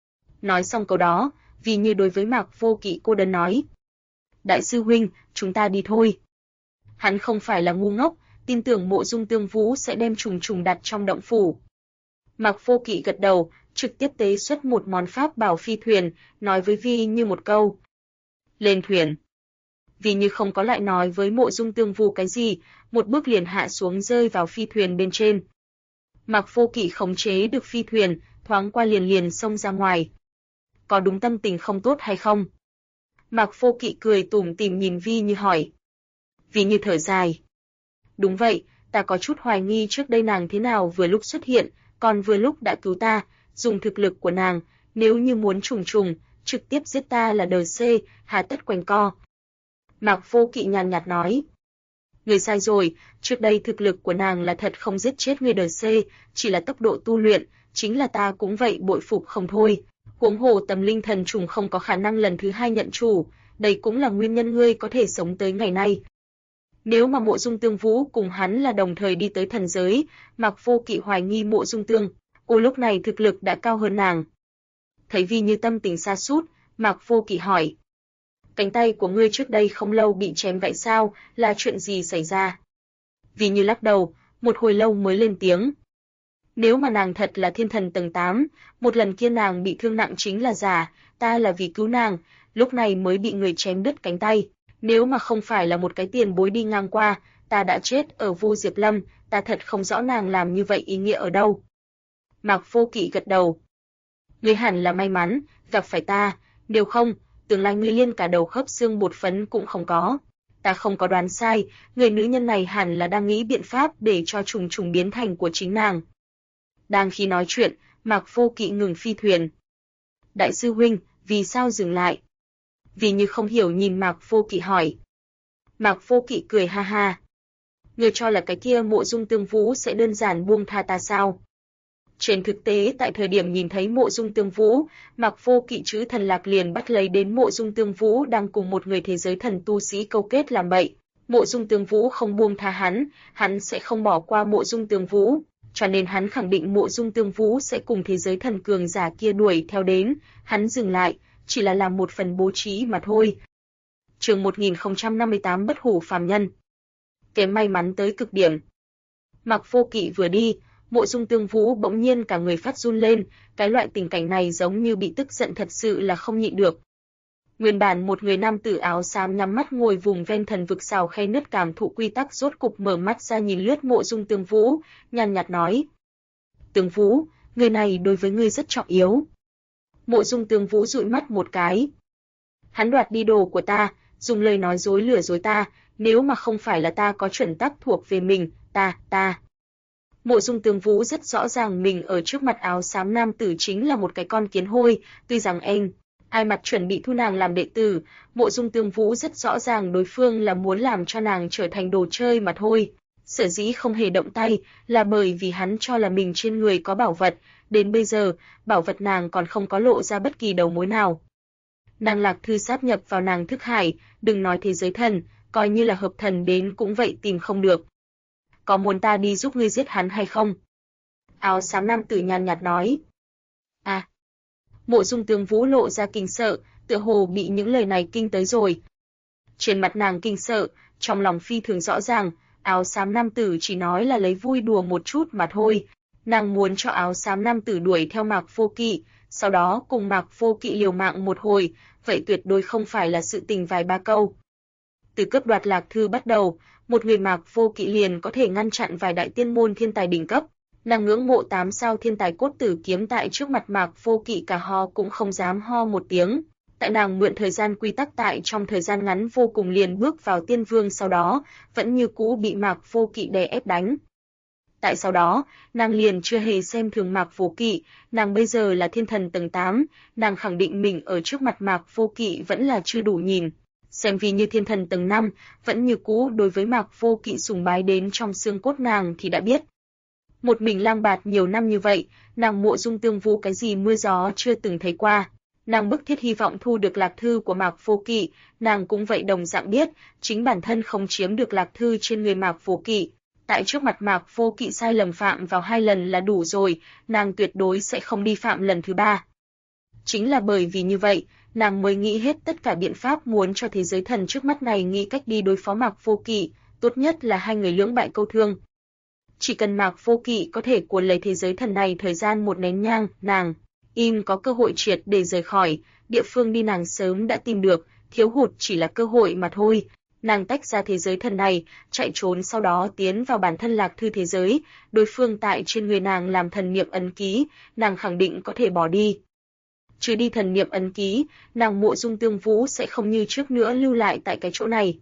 Nói xong câu đó, Vi Như đối với Mạc Vô Kỵ cô đơn nói: "Đại sư huynh, chúng ta đi thôi." Hắn không phải là ngu ngốc, tin tưởng Mộ Dung Tương Vũ sẽ đem trùng trùng đặt trong động phủ. Mạc Vô Kỵ gật đầu, trực tiếp tế xuất một món pháp bảo phi thuyền, nói với Vi Như một câu: "Lên thuyền." Vi Như không có lại nói với Mộ Dung Tương Vũ cái gì, một bước liền hạ xuống rơi vào phi thuyền bên trên. Mạc Vô Kỵ khống chế được phi thuyền, thoáng qua liền xông ra ngoài. "Có đúng tâm tình không tốt hay không?" Mạc Vô Kỵ cười tủm tỉm nhìn Vi Như hỏi. Vi Như thở dài: "Đúng vậy, ta có chút hoài nghi trước đây nàng thế nào vừa lúc xuất hiện, còn vừa lúc đã cứu ta, dùng thực lực của nàng, nếu như muốn trùng trùng, trực tiếp giết ta là đờ C, hà tất quanh co." Mạc Vô Kỵ nhàn nhạt nói: "Người sai rồi, trước đây thực lực của nàng là thật không giết chết người đờ C, chỉ là tốc độ tu luyện, chính là ta cũng vậy bội phục không thôi. Huống hồ Tầm Linh thần trùng không có khả năng lần thứ hai nhận chủ, đây cũng là nguyên nhân ngươi có thể sống tới ngày nay." Nếu mà Mộ Dung Tương Vũ cùng hắn là đồng thời đi tới thần giới, Mạc Vô Kỵ hoài nghi Mộ Dung Tương, lúc này thực lực đã cao hơn nàng. Thấy Vi Như tâm tình sa sút, Mạc Vô Kỵ hỏi: "Cánh tay của ngươi trước đây không lâu bị chém vậy sao, là chuyện gì xảy ra?" Vi Như lắc đầu, một hồi lâu mới lên tiếng: "Nếu mà nàng thật là thiên thần tầng 8, một lần kia nàng bị thương nặng chính là giả, ta là vì cứu nàng, lúc này mới bị người chém đứt cánh tay. Nếu mà không phải là một cái tiền bối đi ngang qua, ta đã chết ở Vô Diệp Lâm, ta thật không rõ nàng làm như vậy ý nghĩa ở đâu." Mạc Vô Kỵ gật đầu: "Ngươi hẳn là may mắn, gặp phải ta, nếu không, tương lai ngươi liên cả đầu khớp xương bột phấn cũng không có. Ta không có đoán sai, người nữ nhân này hẳn là đang nghĩ biện pháp để cho trùng trùng biến thành của chính nàng." Đang khi nói chuyện, Mạc Vô Kỵ ngừng phi thuyền. "Đại sư huynh, vì sao dừng lại?" Vi Như không hiểu nhìn Mạc Vô Kỵ hỏi. Mạc Vô Kỵ cười ha ha: "Ngươi cho là cái kia Mộ Dung Tương Vũ sẽ đơn giản buông tha ta sao? Trên thực tế tại thời điểm nhìn thấy Mộ Dung Tương Vũ, Mạc Vô Kỵ chữ thần lạc liền bắt lấy đến Mộ Dung Tương Vũ đang cùng một người thế giới thần tu sĩ câu kết làm bậy. Mộ Dung Tương Vũ không buông tha hắn sẽ không bỏ qua Mộ Dung Tương Vũ, cho nên hắn khẳng định Mộ Dung Tương Vũ sẽ cùng thế giới thần cường giả kia đuổi theo đến, hắn dừng lại, chỉ là làm một phần bố trí mà thôi. Chương 1058 Bất hủ phàm nhân. Kém may mắn tới cực điểm. Mạc Vô Kỵ vừa đi, Mộ Dung Tương Vũ bỗng nhiên cả người phát run lên, cái loại tình cảnh này giống như bị tức giận thật sự là không nhịn được. Nguyên bản một người nam tử áo xám nhắm mắt ngồi vùng ven thần vực xào khe nứt cảm thụ quy tắc rốt cục mở mắt ra nhìn lướt Mộ Dung Tương Vũ, nhàn nhạt nói: "Tương Vũ, người này đối với ngươi rất trọng yếu." Mộ Dung Tương Vũ dụi mắt một cái. Hắn đoạt đi đồ của ta, dùng lời nói dối lừa dối ta, nếu mà không phải là ta có chuẩn tắc thuộc về mình, ta. Mộ Dung Tương Vũ rất rõ ràng mình ở trước mặt áo xám nam tử chính là một cái con kiến hôi, tuy rằng ai mặt chuẩn bị thu nàng làm đệ tử, Mộ Dung Tương Vũ rất rõ ràng đối phương là muốn làm cho nàng trở thành đồ chơi mà thôi. Sở dĩ không hề động tay là bởi vì hắn cho là mình trên người có bảo vật, đến bây giờ, bảo vật nàng còn không có lộ ra bất kỳ đầu mối nào. Nàng lạc thư sáp nhập vào nàng thức hải, đừng nói thế giới thần, coi như là hợp thần đến cũng vậy tìm không được. Có muốn ta đi giúp ngươi giết hắn hay không? Áo xám nam tử nhàn nhạt nói. Mộ Dung Tương Vũ lộ ra kinh sợ, tựa hồ bị những lời này kinh tới rồi. Trên mặt nàng kinh sợ, trong lòng phi thường rõ ràng, áo xám nam tử chỉ nói là lấy vui đùa một chút mà thôi. Nàng muốn cho áo xám nam tử đuổi theo Mạc Vô Kỵ, sau đó cùng Mạc Vô Kỵ liều mạng một hồi, vậy tuyệt đối không phải là sự tình vài ba câu. Từ cấp đoạt lạc thư bắt đầu, một người Mạc Vô Kỵ liền có thể ngăn chặn vài đại tiên môn thiên tài đỉnh cấp. Nàng ngưỡng mộ 8 sao thiên tài cốt tử kiếm tại trước mặt Mạc Vô Kỵ cả ho cũng không dám ho một tiếng. Tại nàng mượn thời gian quy tắc tại trong thời gian ngắn vô cùng liền bước vào tiên vương, sau đó vẫn như cũ bị Mạc Vô Kỵ đè ép đánh. Tại sau đó, nàng liền chưa hề xem thường Mạc Vô Kỵ, nàng bây giờ là thiên thần tầng 8, nàng khẳng định mình ở trước mặt Mạc Vô Kỵ vẫn là chưa đủ nhìn. Xem vì như thiên thần tầng 5, vẫn như cũ đối với Mạc Vô Kỵ sùng bái đến trong xương cốt nàng thì đã biết. Một mình lang bạt nhiều năm như vậy, nàng Mộ Dung Tương Vũ cái gì mưa gió chưa từng thấy qua. Nàng bức thiết hy vọng thu được lạc thư của Mạc Vô Kỵ, nàng cũng vậy đồng dạng biết, chính bản thân không chiếm được lạc thư trên người Mạc Vô Kỵ. Tại trước mặt Mạc Vô Kỵ sai lầm phạm vào 2 lần là đủ rồi, nàng tuyệt đối sẽ không đi phạm lần thứ 3. Chính là bởi vì như vậy, nàng mới nghĩ hết tất cả biện pháp muốn cho thế giới thần trước mắt này nghĩ cách đi đối phó Mạc Vô Kỵ, tốt nhất là hai người lưỡng bại câu thương. Chỉ cần Mạc Vô Kỵ có thể cuốn lấy thế giới thần này thời gian một nén nhang, nàng có cơ hội triệt để rời khỏi, địa phương đi nàng sớm đã tìm được, thiếu hụt chỉ là cơ hội mà thôi. Nàng tách ra thế giới thần này, chạy trốn sau đó tiến vào bản thân lạc thư thế giới, đối phương tại trên người nàng làm thần niệm ấn ký, nàng khẳng định có thể bỏ đi. Trừ đi thần niệm ấn ký, nàng Mộ Dung Tương Vũ sẽ không như trước nữa lưu lại tại cái chỗ này.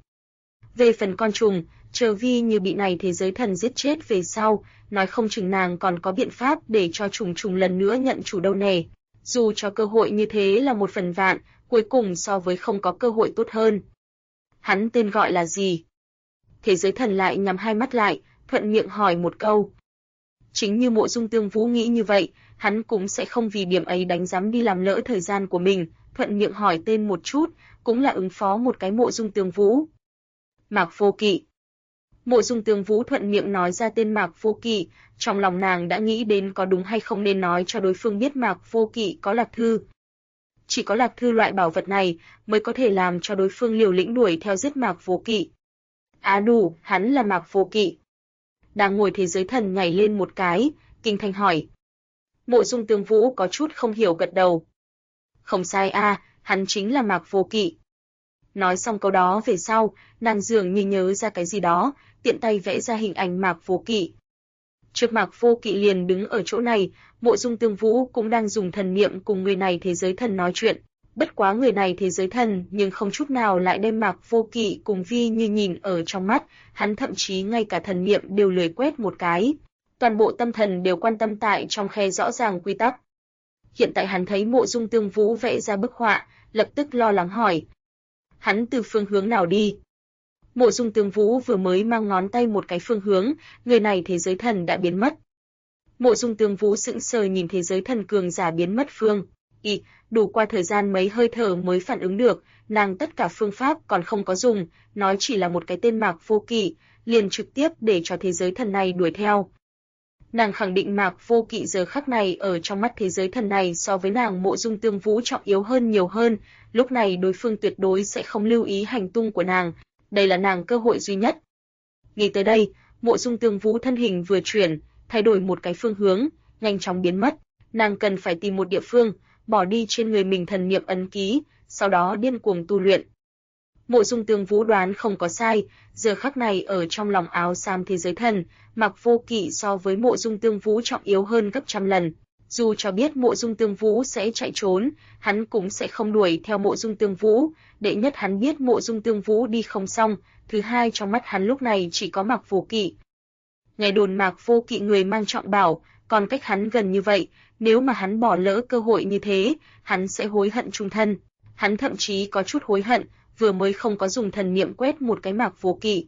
Về phần con trùng, chờ vi như bị này thế giới thần giết chết về sau, nói không chừng nàng còn có biện pháp để cho trùng trùng lần nữa nhận chủ đâu nè. Dù cho cơ hội như thế là 1 phần vạn, cuối cùng so với không có cơ hội tốt hơn. Hắn tên gọi là gì? Thế giới thần lại nhắm hai mắt lại, thuận miệng hỏi một câu. Chính như Mộ Dung Tương Vũ nghĩ như vậy, hắn cũng sẽ không vì điểm ấy đánh dám đi làm lỡ thời gian của mình, thuận miệng hỏi tên một chút, cũng là ứng phó một cái Mộ Dung Tương Vũ. Mạc Vô Kỵ. Mộ Dung Tương Vũ thuận miệng nói ra tên Mạc Vô Kỵ, trong lòng nàng đã nghĩ đến có đúng hay không nên nói cho đối phương biết Mạc Vô Kỵ có lạc thư. Chỉ có lạc thư loại bảo vật này mới có thể làm cho đối phương liều lĩnh đuổi theo giết Mạc Vô Kỵ. Đủ, hắn là Mạc Vô Kỵ. Đang ngồi thế giới thần nhảy lên một cái, kinh thanh hỏi. Mộ Dung Tương Vũ có chút không hiểu gật đầu. Không sai hắn chính là Mạc Vô Kỵ. Nói xong câu đó về sau, nàng dường như nhớ ra cái gì đó, tiện tay vẽ ra hình ảnh Mạc Vô Kỵ. Trước Mạc Vô Kỵ liền đứng ở chỗ này, Mộ Dung Tương Vũ cũng đang dùng thần niệm cùng người này thế giới thần nói chuyện. Bất quá người này thế giới thần nhưng không chút nào lại đem Mạc Vô Kỵ cùng Vi như nhìn ở trong mắt, hắn thậm chí ngay cả thần niệm đều lười quét một cái. Toàn bộ tâm thần đều quan tâm tại trong khe rõ ràng quy tắc. Hiện tại hắn thấy Mộ Dung Tương Vũ vẽ ra bức họa, lập tức lo lắng hỏi. Hắn từ phương hướng nào đi? Mộ Dung Tương Vũ vừa mới mang ngón tay một cái phương hướng, người này thế giới thần đã biến mất. Mộ Dung Tương Vũ sững sờ nhìn thế giới thần cường giả biến mất phương. Đủ qua thời gian mấy hơi thở mới phản ứng được, nàng tất cả phương pháp còn không có dùng, nói chỉ là một cái tên Mạc Vô Kỵ, liền trực tiếp để cho thế giới thần này đuổi theo. Nàng khẳng định Mạc Vô Kỵ giờ khắc này ở trong mắt thế giới thần này so với nàng Mộ Dung Tương Vũ trọng yếu hơn nhiều hơn, lúc này đối phương tuyệt đối sẽ không lưu ý hành tung của nàng, đây là nàng cơ hội duy nhất. Nghĩ tới đây, Mộ Dung Tương Vũ thân hình vừa chuyển, thay đổi một cái phương hướng, nhanh chóng biến mất, nàng cần phải tìm một địa phương, bỏ đi trên người mình thần niệm ấn ký, sau đó điên cuồng tu luyện. Mộ Dung Tương Vũ đoán không có sai, giờ khắc này ở trong lòng áo xám thế giới thần, Mạc Vô Kỵ so với Mộ Dung Tương Vũ trọng yếu hơn gấp trăm lần. Dù cho biết Mộ Dung Tương Vũ sẽ chạy trốn, hắn cũng sẽ không đuổi theo Mộ Dung Tương Vũ, đệ nhất hắn biết Mộ Dung Tương Vũ đi không xong, thứ hai trong mắt hắn lúc này chỉ có Mạc Vô Kỵ. Nghe đồn Mạc Vô Kỵ người mang trọng bảo, còn cách hắn gần như vậy, nếu mà hắn bỏ lỡ cơ hội như thế, hắn sẽ hối hận chung thân. Hắn thậm chí có chút hối hận, vừa mới không có dùng thần niệm quét một cái Mạc Vô Kỵ.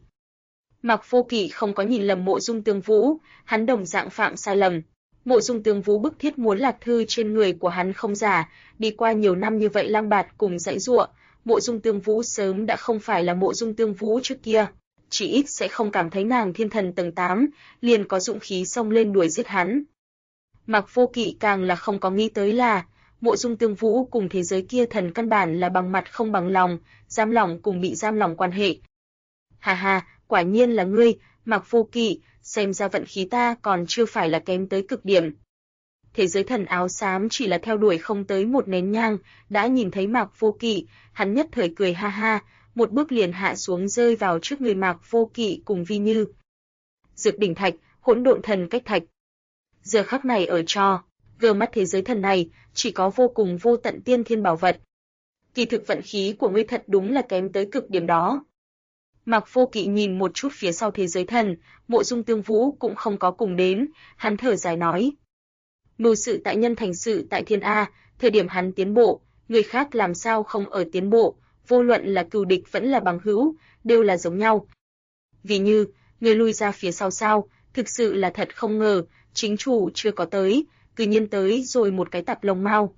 Mạc Vô Kỵ không có nhìn lầm Mộ Dung Tương Vũ, hắn đồng dạng phạm sai lầm. Mộ Dung Tương Vũ bức thiết muốn lạc thư trên người của hắn không giả, đi qua nhiều năm như vậy lang bạt cùng dãy giụa, Mộ Dung Tương Vũ sớm đã không phải là Mộ Dung Tương Vũ trước kia, chỉ ít sẽ không cảm thấy nàng thiên thần tầng 8, liền có dũng khí xông lên đuổi giết hắn. Mạc Vô Kỵ càng là không có nghĩ tới là Mộ Dung Tương Vũ cùng thế giới kia thần căn bản là bằng mặt không bằng lòng, giam lòng cùng bị giam lòng quan hệ. Hà hà, quả nhiên là ngươi, Mạc Vô Kỵ, xem ra vận khí ta còn chưa phải là kém tới cực điểm. Thế giới thần áo xám chỉ là theo đuổi không tới một nén nhang, đã nhìn thấy Mạc Vô Kỵ, hắn nhất thời cười ha ha, một bước liền hạ xuống rơi vào trước người Mạc Vô Kỵ cùng Vi Như. Dược đỉnh thạch, hỗn độn thần cách thạch. Giờ khắc này ở cho gờ mắt thế giới thần này, chỉ có vô cùng vô tận tiên thiên bảo vật. Kỳ thực vận khí của ngươi thật đúng là kém tới cực điểm đó. Mạc Vô Kỵ nhìn một chút phía sau thế giới thần, Mộ Dung Tương Vũ cũng không có cùng đến, hắn thở dài nói. Mưu sự tại nhân thành sự tại thiên A, thời điểm hắn tiến bộ, người khác làm sao không ở tiến bộ, vô luận là cừu địch vẫn là bằng hữu, đều là giống nhau. Vì như, người lui ra phía sau sao, thực sự là thật không ngờ, chính chủ chưa có tới, cư nhiên tới rồi một cái tạp lông mao.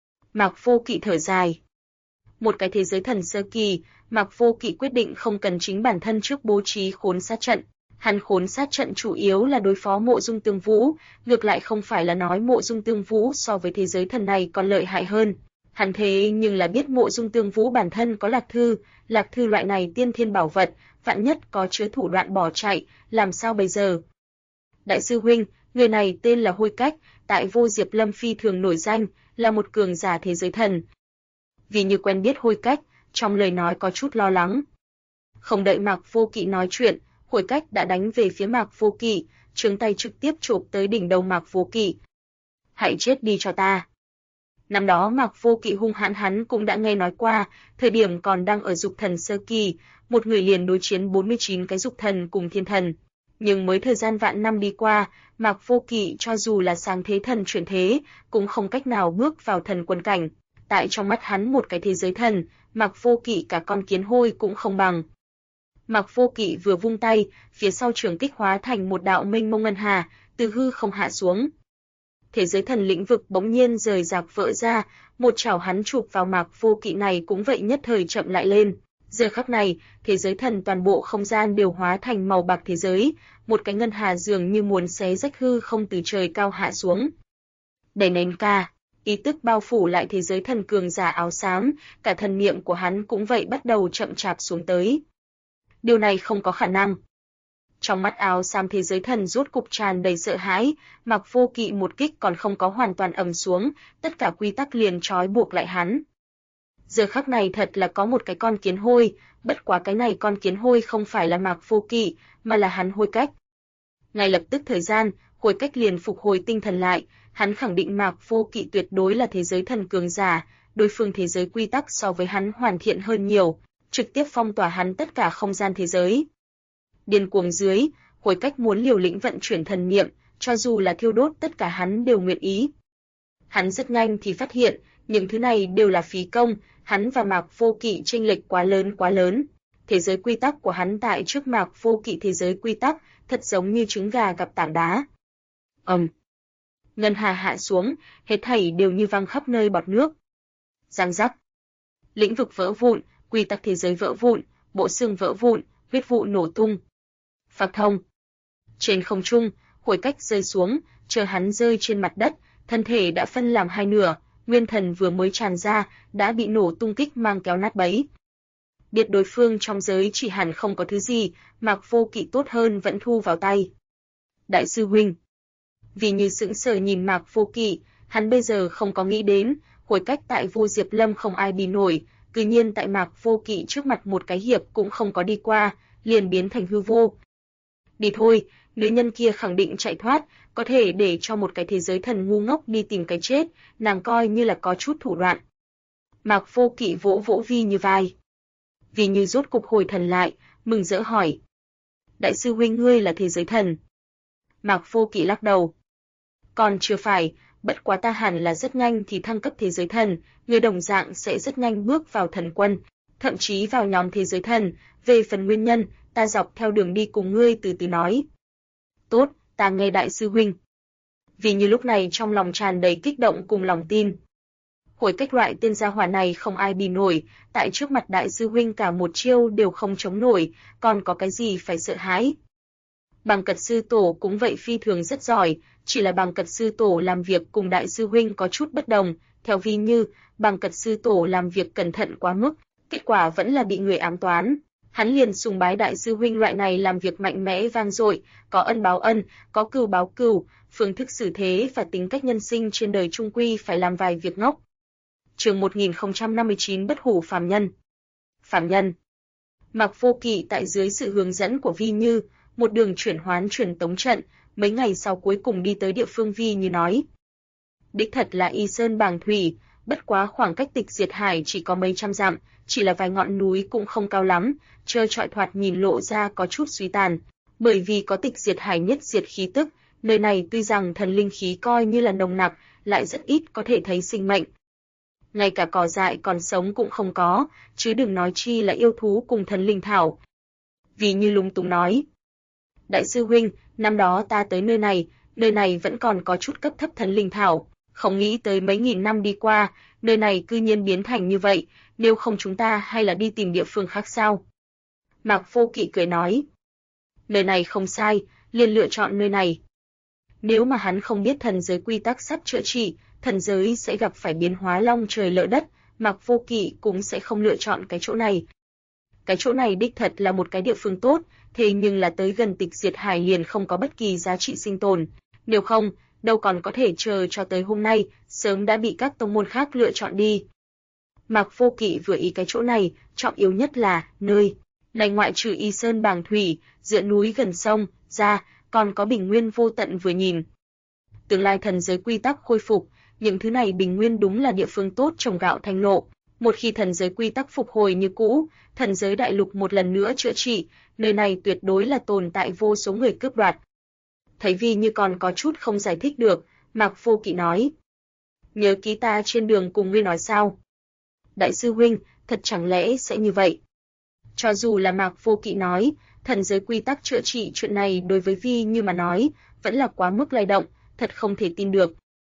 Mạc Vô Kỵ thở dài. Một cái thế giới thần sơ kỳ, Mạc Vô Kỵ quyết định không cần chính bản thân trước bố trí khốn sát trận. Hắn khốn sát trận chủ yếu là đối phó Mộ Dung Tương Vũ, ngược lại không phải là nói Mộ Dung Tương Vũ so với thế giới thần này còn lợi hại hơn. Hắn thế nhưng là biết Mộ Dung Tương Vũ bản thân có lạc thư loại này tiên thiên bảo vật, vạn nhất có chứa thủ đoạn bỏ chạy, làm sao bây giờ? Đại sư huynh, người này tên là Hôi Cách, tại Vô Diệp Lâm phi thường nổi danh, là một cường giả thế giới thần. Vì như quen biết Hôi Cách, trong lời nói có chút lo lắng. Không đợi Mạc Vô Kỵ nói chuyện, Hôi Cách đã đánh về phía Mạc Vô Kỵ, trường tay trực tiếp chộp tới đỉnh đầu Mạc Vô Kỵ. Hãy chết đi cho ta. Năm đó Mạc Vô Kỵ hung hãn hắn cũng đã nghe nói qua, thời điểm còn đang ở dục thần sơ kỳ, một người liền đối chiến 49 cái dục thần cùng thiên thần. Nhưng mới thời gian vạn năm đi qua, Mạc Vô Kỵ cho dù là sáng thế thần chuyển thế, cũng không cách nào bước vào thần quân cảnh. Tại trong mắt hắn một cái thế giới thần, Mạc Vô Kỵ cả con kiến hôi cũng không bằng. Mạc Vô Kỵ vừa vung tay, phía sau trường kích hóa thành một đạo mênh mông ngân hà, từ hư không hạ xuống. Thế giới thần lĩnh vực bỗng nhiên rời rạc vỡ ra, một chảo hắn chụp vào Mạc Vô Kỵ này cũng vậy nhất thời chậm lại lên. Giờ khắc này, thế giới thần toàn bộ không gian đều hóa thành màu bạc thế giới, một cái ngân hà dường như muốn xé rách hư không từ trời cao hạ xuống. Đẩy nén ca, ý tức bao phủ lại thế giới thần cường giả áo xám, cả thần niệm của hắn cũng vậy bắt đầu chậm chạp xuống tới. Điều này không có khả năng. Trong mắt áo xám thế giới thần rốt cục tràn đầy sợ hãi, Mạc Vô Kỵ một kích còn không có hoàn toàn ầm xuống, tất cả quy tắc liền trói buộc lại hắn. Giờ khắc này thật là có một cái con kiến hôi, bất quá cái này con kiến hôi không phải là Mạc Vô Kỵ, mà là hắn Hôi Cách. Ngay lập tức thời gian, Hôi Cách liền phục hồi tinh thần lại, hắn khẳng định Mạc Vô Kỵ tuyệt đối là thế giới thần cường giả, đối phương thế giới quy tắc so với hắn hoàn thiện hơn nhiều, trực tiếp phong tỏa hắn tất cả không gian thế giới. Điên cuồng dưới, Hôi Cách muốn liều lĩnh vận chuyển thần niệm, cho dù là thiêu đốt tất cả hắn đều nguyện ý. Hắn rất nhanh thì phát hiện, những thứ này đều là phí công, hắn và Mạc Vô Kỵ chênh lệch quá lớn. Thế giới quy tắc của hắn tại trước Mạc Vô Kỵ thế giới quy tắc, thật giống như trứng gà gặp tảng đá. ngân hà hạ xuống, hết thảy đều như văng khắp nơi bọt nước. Giang rắc. Lĩnh vực vỡ vụn, quy tắc thế giới vỡ vụn, bộ xương vỡ vụn, huyết vụ nổ tung. Phạc thông. Trên không trung, Hồi Cách rơi xuống, chờ hắn rơi trên mặt đất, thân thể đã phân làm hai nửa, nguyên thần vừa mới tràn ra, đã bị nổ tung kích mang kéo nát bấy. Biết đối phương trong giới chỉ hẳn không có thứ gì, Mạc Vô Kỵ tốt hơn vẫn thu vào tay. Đại sư huynh. Vì như sững sờ nhìn Mạc Vô Kỵ, hắn bây giờ không có nghĩ đến, Hồi Cách tại Vô Diệp Lâm không ai bì nổi, cứ nhiên tại Mạc Vô Kỵ trước mặt một cái hiệp cũng không có đi qua, liền biến thành hư vô. Đi thôi, nữ nhân kia khẳng định chạy thoát, có thể để cho một cái thế giới thần ngu ngốc đi tìm cái chết, nàng coi như là có chút thủ đoạn. Mạc Vô Kỵ vỗ vỗ Vi Như vai. Vi Như rốt cục hồi thần lại, mừng rỡ hỏi. Đại sư huynh ngươi là thế giới thần. Mạc Vô Kỵ lắc đầu. Còn chưa phải, bất quá ta hẳn là rất nhanh thì thăng cấp thế giới thần, ngươi đồng dạng sẽ rất nhanh bước vào thần quân, thậm chí vào nhóm thế giới thần, về phần nguyên nhân, ta dọc theo đường đi cùng ngươi từ từ nói. Tốt, ta nghe đại sư huynh. Vì như lúc này trong lòng tràn đầy kích động cùng lòng tin. Hồi Cách loại tên gia hỏa này không ai bì nổi, tại trước mặt đại sư huynh cả một chiêu đều không chống nổi, còn có cái gì phải sợ hãi. Bằng Cật sư tổ cũng vậy phi thường rất giỏi, chỉ là Bằng Cật sư tổ làm việc cùng đại sư huynh có chút bất đồng, theo Vi Như, Bằng Cật sư tổ làm việc cẩn thận quá mức, kết quả vẫn là bị người ám toán. Hắn liền sùng bái đại sư huynh loại này làm việc mạnh mẽ vang dội, có ân báo ân, có cừu báo cừu, phương thức xử thế và tính cách nhân sinh trên đời chung quy phải làm vài việc ngốc. Chương 1059 Bất hủ phàm nhân. Phàm nhân. Mạc Vô Kỵ tại dưới sự hướng dẫn của Vi Như, một đường chuyển hoán truyền tống trận, mấy ngày sau cuối cùng đi tới địa phương Vi Như nói. Đích thật là Y Sơn Bàng Thủy, bất quá khoảng cách Tịch Diệt Hải chỉ có mấy trăm dặm, chỉ là vài ngọn núi cũng không cao lắm, trơ trọi thoạt nhìn lộ ra có chút suy tàn, bởi vì có Tịch Diệt Hải nhất diệt khí tức, nơi này tuy rằng thần linh khí coi như là nồng nặc, lại rất ít có thể thấy sinh mệnh. Ngay cả cỏ dại còn sống cũng không có, chứ đừng nói chi là yêu thú cùng thần linh thảo. Vì Như lúng túng nói. Đại sư huynh, năm đó ta tới nơi này vẫn còn có chút cấp thấp thần linh thảo, không nghĩ tới mấy nghìn năm đi qua, nơi này cư nhiên biến thành như vậy, nếu không chúng ta hay là đi tìm địa phương khác sao? Mạc Vô Kỵ cười nói. Nơi này không sai, liền lựa chọn nơi này. Nếu mà hắn không biết thần giới quy tắc sắp chữa trị, thần giới sẽ gặp phải biến hóa long trời lỡ đất, Mạc Vô Kỵ cũng sẽ không lựa chọn cái chỗ này. Cái chỗ này đích thật là một cái địa phương tốt, thế nhưng là tới gần Tịch Diệt Hải liền không có bất kỳ giá trị sinh tồn, nếu không, đâu còn có thể chờ cho tới hôm nay, sớm đã bị các tông môn khác lựa chọn đi. Mạc Vô Kỵ vừa ý cái chỗ này, trọng yếu nhất là nơi này ngoại trừ Y Sơn Bàng Thủy, dựa núi gần sông ra, còn có bình nguyên vô tận vừa nhìn. Tương lai thần giới quy tắc khôi phục, những thứ này bình nguyên đúng là địa phương tốt trồng gạo thành lộ. Một khi thần giới quy tắc phục hồi như cũ, thần giới đại lục một lần nữa chữa trị, nơi này tuyệt đối là tồn tại vô số người cướp đoạt. Thấy Vi Như còn có chút không giải thích được, Mạc Vô Kỵ nói. Nhớ ký ta trên đường cùng ngươi nói sao? Đại sư huynh, thật chẳng lẽ sẽ như vậy? Cho dù là Mạc Vô Kỵ nói, thần giới quy tắc chữa trị chuyện này đối với Vi Như mà nói, vẫn là quá mức lay động, thật không thể tin được.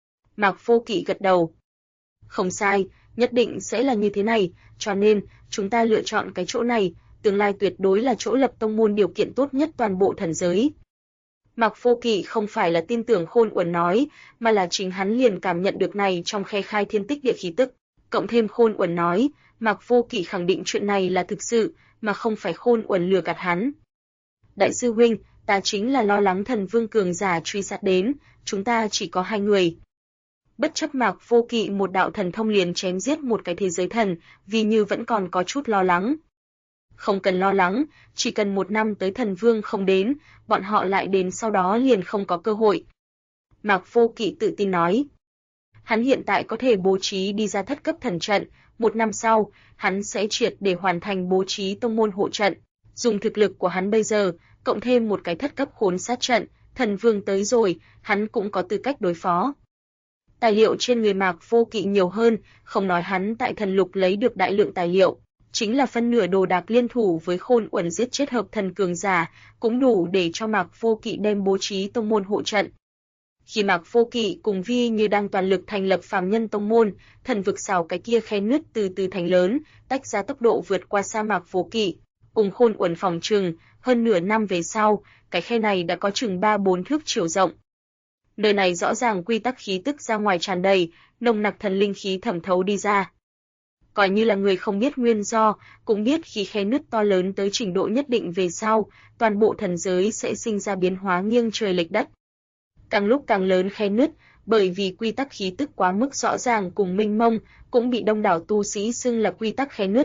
Mạc Vô Kỵ gật đầu. Không sai, nhất định sẽ là như thế này, cho nên, chúng ta lựa chọn cái chỗ này, tương lai tuyệt đối là chỗ lập tông môn điều kiện tốt nhất toàn bộ thần giới. Mạc Vô Kỵ không phải là tin tưởng Khôn Uẩn nói, mà là chính hắn liền cảm nhận được này trong khe khai thiên tích địa khí tức. Cộng thêm Khôn Uẩn nói, Mạc Vô Kỵ khẳng định chuyện này là thực sự, mà không phải Khôn Uẩn lừa gạt hắn. Đại sư huynh, ta chính là lo lắng thần vương cường giả truy sát đến, chúng ta chỉ có 2 người. Bất chấp Mạc Vô Kỵ một đạo thần thông liền chém giết một cái thế giới thần, vì như vẫn còn có chút lo lắng. Không cần lo lắng, chỉ cần 1 năm tới thần vương không đến, bọn họ lại đến sau đó liền không có cơ hội. Mạc Vô Kỵ tự tin nói. Hắn hiện tại có thể bố trí đi ra thất cấp thần trận, 1 năm sau, hắn sẽ triệt để hoàn thành bố trí tông môn hộ trận. Dùng thực lực của hắn bây giờ, cộng thêm một cái thất cấp khốn sát trận, thần vương tới rồi, hắn cũng có tư cách đối phó. Tài liệu trên người Mạc Vô Kỵ nhiều hơn, không nói hắn tại thần lục lấy được đại lượng tài liệu, chính là phân nửa đồ đạc liên thủ với Khôn Uẩn giết chết hợp thần cường giả, cũng đủ để cho Mạc Vô Kỵ đem bố trí tông môn hộ trận. Khi Mạc Vô Kỵ cùng Vi Như đang toàn lực thành lập Phàm Nhân Tông môn, thần vực sào cái kia khe nứt từ từ thành lớn, tách ra tốc độ vượt qua sa Mạc Vô Kỵ. Cùng Khôn Uẩn phòng trừng, hơn nửa năm về sau, cái khe này đã có chừng 3-4 thước chiều rộng. Nơi này rõ ràng quy tắc khí tức ra ngoài tràn đầy, nồng nặc thần linh khí thẩm thấu đi ra. Coi như là người không biết nguyên do, cũng biết khi khe nứt to lớn tới trình độ nhất định về sau, toàn bộ thần giới sẽ sinh ra biến hóa nghiêng trời lệch đất. Càng lúc càng lớn khe nứt, bởi vì quy tắc khí tức quá mức rõ ràng cùng mênh mông, cũng bị đông đảo tu sĩ xưng là quy tắc khe nứt.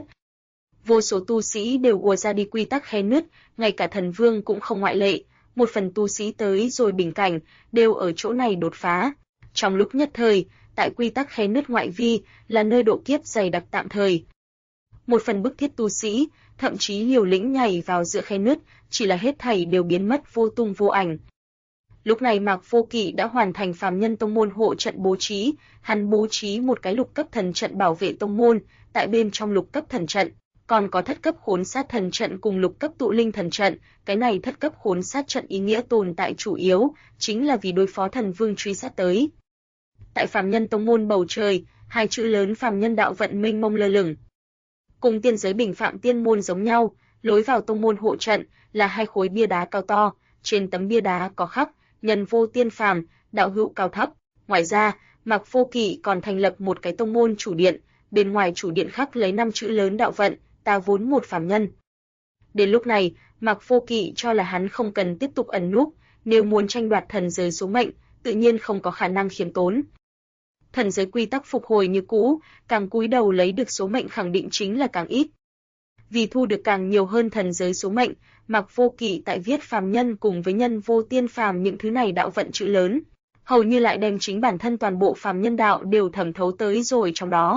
Vô số tu sĩ đều ùa ra đi quy tắc khe nứt, ngay cả thần vương cũng không ngoại lệ. Một phần tu sĩ tới rồi bình cảnh, đều ở chỗ này đột phá. Trong lúc nhất thời, tại quy tắc khe nứt ngoại vi, là nơi độ kiếp dày đặc tạm thời. Một phần bức thiết tu sĩ, thậm chí liều lĩnh nhảy vào giữa khe nứt, chỉ là hết thảy đều biến mất vô tung vô ảnh. Lúc này Mạc Vô Kỵ đã hoàn thành Phàm Nhân Tông môn hộ trận bố trí, hắn bố trí một cái lục cấp thần trận bảo vệ tông môn, tại bên trong lục cấp thần trận, còn có thất cấp khốn sát thần trận cùng lục cấp tụ linh thần trận, cái này thất cấp khốn sát trận ý nghĩa tồn tại chủ yếu, chính là vì đối phó thần vương truy sát tới. Tại Phàm Nhân Tông môn bầu trời, hai chữ lớn Phàm Nhân đạo vận mênh mông lơ lửng. Cùng tiên giới bình phạm tiên môn giống nhau, lối vào tông môn hộ trận là hai khối bia đá cao to, trên tấm bia đá có khắc nhân vô tiên phàm, đạo hữu cao thấp. Ngoài ra, Mạc Vô Kỵ còn thành lập một cái tông môn chủ điện, bên ngoài chủ điện khắc lấy 5 chữ lớn đạo vận, ta vốn một phàm nhân. Đến lúc này, Mạc Vô Kỵ cho là hắn không cần tiếp tục ẩn núp, nếu muốn tranh đoạt thần giới số mệnh, tự nhiên không có khả năng khiêm tốn. Thần giới quy tắc phục hồi như cũ, càng cúi đầu lấy được số mệnh khẳng định chính là càng ít. Vì thu được càng nhiều hơn thần giới số mệnh, Mạc Vô Kỵ tại viết phàm nhân cùng với nhân vô tiên phàm những thứ này đạo vận chữ lớn, hầu như lại đem chính bản thân toàn bộ phàm nhân đạo đều thẩm thấu tới rồi trong đó.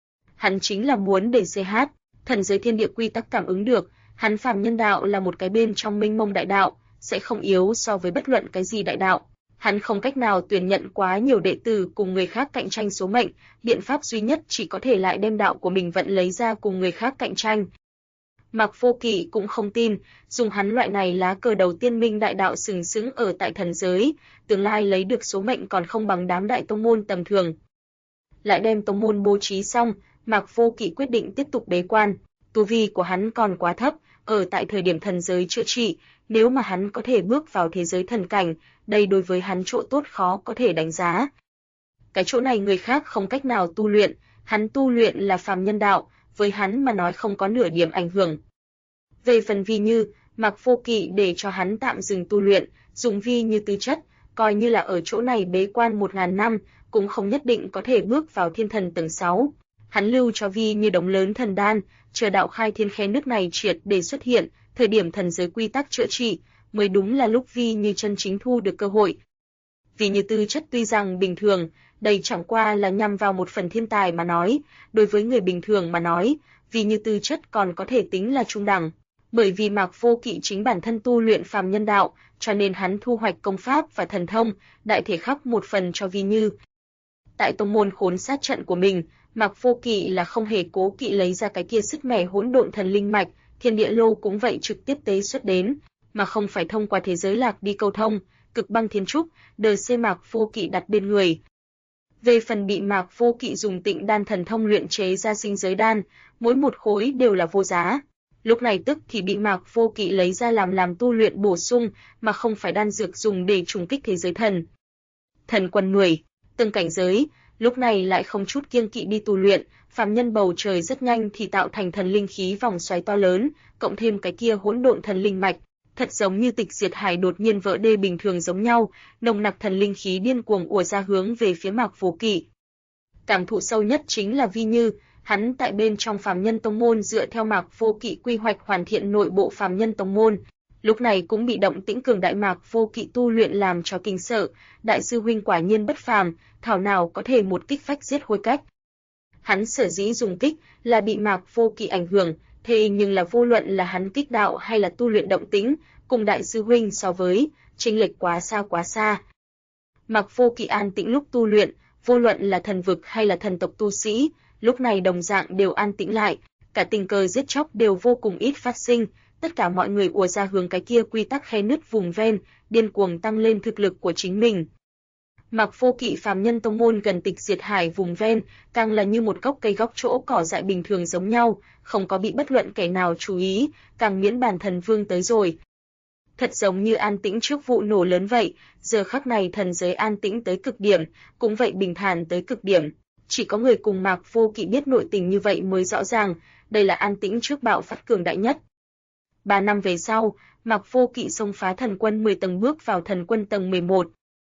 Hắn chính là muốn để CH, thần giới thiên địa quy tắc cảm ứng được, hắn phàm nhân đạo là một cái bên trong mênh mông đại đạo, sẽ không yếu so với bất luận cái gì đại đạo. Hắn không cách nào tuyển nhận quá nhiều đệ tử cùng người khác cạnh tranh số mệnh, biện pháp duy nhất chỉ có thể lại đem đạo của mình vận lấy ra cùng người khác cạnh tranh. Mạc Vô Kỵ cũng không tin, dùng hắn loại này lá cờ đầu tiên minh đại đạo sừng sững ở tại thần giới, tương lai lấy được số mệnh còn không bằng đám đại tông môn tầm thường. Lại đem tông môn bố trí xong, Mạc Vô Kỵ quyết định tiếp tục bế quan, tu vi của hắn còn quá thấp, ở tại thời điểm thần giới chữa trị, nếu mà hắn có thể bước vào thế giới thần cảnh, đây đối với hắn chỗ tốt khó có thể đánh giá. Cái chỗ này người khác không cách nào tu luyện, hắn tu luyện là phàm nhân đạo, với hắn mà nói không có nửa điểm ảnh hưởng. Về phần Vi Như, Mạc Vô Kỵ để cho hắn tạm dừng tu luyện, dùng Vi Như tư chất, coi như là ở chỗ này bế quan 1000 năm, cũng không nhất định có thể bước vào thiên thần tầng 6. Hắn lưu cho Vi Như đống lớn thần đan, chờ đạo khai thiên khe nước này triệt để xuất hiện, thời điểm thần giới quy tắc chữa trị, mới đúng là lúc Vi Như chân chính thu được cơ hội. Vi Như tư chất tuy rằng bình thường, đây chẳng qua là nhằm vào một phần thiên tài mà nói, đối với người bình thường mà nói, Vi Như tư chất còn có thể tính là trung đẳng. Bởi vì Mạc Vô Kỵ chính bản thân tu luyện phàm nhân đạo, cho nên hắn thu hoạch công pháp và thần thông, đại thể khắc một phần cho Vi Như. Tại tông môn khốn sát trận của mình, Mạc Vô Kỵ là không hề cố kỵ lấy ra cái kia sức mẻ hỗn độn thần linh mạch, thiên địa lô cũng vậy trực tiếp tế xuất đến, mà không phải thông qua thế giới lạc đi câu thông, cực băng thiên trúc, đờ xê Mạc Vô Kỵ đặt bên người. Về phần bị Mạc Vô Kỵ dùng Tịnh đan thần thông luyện chế ra sinh giới đan, mỗi một khối đều là vô giá. Lúc này tức thì bị Mạc Vô Kỵ lấy ra làm tu luyện bổ sung, mà không phải đan dược dùng để trùng kích thế giới thần. Thần quân người, từng cảnh giới, lúc này lại không chút kiêng kỵ đi tu luyện, phàm nhân bầu trời rất nhanh thì tạo thành thần linh khí vòng xoáy to lớn, cộng thêm cái kia hỗn độn thần linh mạch, thật giống như tịch diệt hải đột nhiên vỡ đê bình thường giống nhau, nồng nặc thần linh khí điên cuồng ùa ra hướng về phía Mạc Vô Kỵ. Cảm thụ sâu nhất chính là Vi Như, hắn tại bên trong phàm nhân tông môn dựa theo Mạc Vô Kỵ quy hoạch hoàn thiện nội bộ phàm nhân tông môn, lúc này cũng bị động tĩnh cường đại Mạc Vô Kỵ tu luyện làm cho kinh sợ, đại sư huynh quả nhiên bất phàm, thảo nào có thể một kích phách giết hôi cách. Hắn sở dĩ dùng kích là bị Mạc Vô Kỵ ảnh hưởng, thế nhưng là vô luận là hắn kích đạo hay là tu luyện động tĩnh, cùng đại sư huynh so với, chênh lệch quá xa. Mạc Vô Kỵ an tĩnh lúc tu luyện, vô luận là thần vực hay là thần tộc tu sĩ, lúc này đồng dạng đều an tĩnh lại, cả tình cờ giết chóc đều vô cùng ít phát sinh, tất cả mọi người ùa ra hướng cái kia quy tắc khe nứt vùng ven, điên cuồng tăng lên thực lực của chính mình. Mạc Vô Kỵ phàm nhân tông môn gần Tịch Diệt Hải vùng ven, càng là như một gốc cây góc chỗ cỏ dại bình thường giống nhau, không có bị bất luận kẻ nào chú ý, càng miễn bàn thần vương tới rồi. Thật giống như an tĩnh trước vụ nổ lớn vậy, giờ khắc này thần giới an tĩnh tới cực điểm, cũng vậy bình thản tới cực điểm. Chỉ có người cùng Mạc Vô Kỵ biết nội tình như vậy mới rõ ràng, đây là an tĩnh trước bạo phát cường đại nhất. 3 năm về sau, Mạc Vô Kỵ xông phá thần quân 10 tầng bước vào thần quân tầng 11.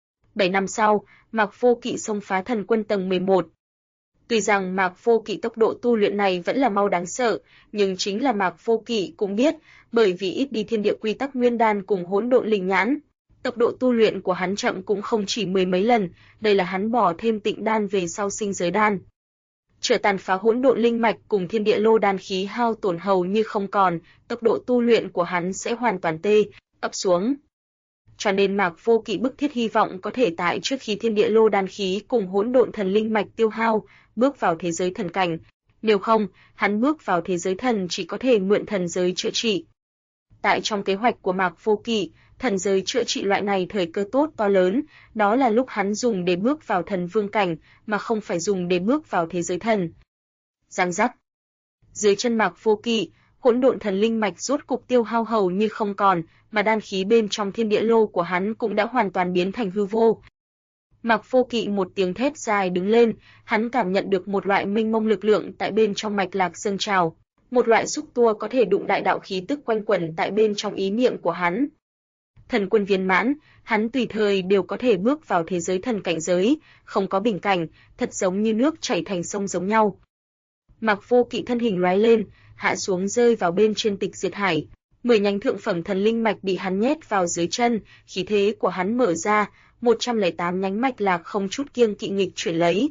7 năm sau, Mạc Vô Kỵ xông phá thần quân tầng 11. Tuy rằng Mạc Vô Kỵ tốc độ tu luyện này vẫn là mau đáng sợ, nhưng chính là Mạc Vô Kỵ cũng biết, bởi vì ít đi thiên địa quy tắc nguyên đan cùng hỗn độn linh nhãn, tốc độ tu luyện của hắn chậm cũng không chỉ mười mấy lần, đây là hắn bỏ thêm tịnh đan về sau sinh giới đan. Trở tàn phá hỗn độn linh mạch cùng thiên địa lô đan khí hao tổn hầu như không còn, tốc độ tu luyện của hắn sẽ hoàn toàn ấp xuống. Cho nên Mạc Vô Kỵ bức thiết hy vọng có thể tại trước khi thiên địa lô đan khí cùng hỗn độn thần linh mạch tiêu hao, bước vào thế giới thần cảnh. Nếu không, hắn bước vào thế giới thần chỉ có thể mượn thần giới chữa trị. Tại trong kế hoạch của Mạc Vô Kỵ, thần giới chữa trị loại này thời cơ tốt to lớn, đó là lúc hắn dùng để bước vào thần vương cảnh, mà không phải dùng để bước vào thế giới thần. Giang giác. Dưới chân Mạc Vô Kỵ, hỗn độn thần linh mạch rốt cục tiêu hao hầu như không còn, mà đan khí bên trong thiên địa lô của hắn cũng đã hoàn toàn biến thành hư vô. Mạc Vô Kỵ một tiếng thét dài đứng lên, hắn cảm nhận được một loại mênh mông lực lượng tại bên trong mạch lạc dâng trào, một loại xúc tua có thể đụng đại đạo khí tức quanh quẩn tại bên trong ý niệm của hắn. Thần quân viên mãn, hắn tùy thời đều có thể bước vào thế giới thần cảnh giới, không có bình cảnh, thật giống như nước chảy thành sông giống nhau. Mạc Vô Kỵ thân hình lóe lên, hạ xuống rơi vào bên trên Tịch Diệt Hải. 10 nhánh thượng phẩm thần linh mạch bị hắn nhét vào dưới chân, khí thế của hắn mở ra, 108 nhánh mạch lạc không chút kiêng kỵ nghịch chuyển lấy.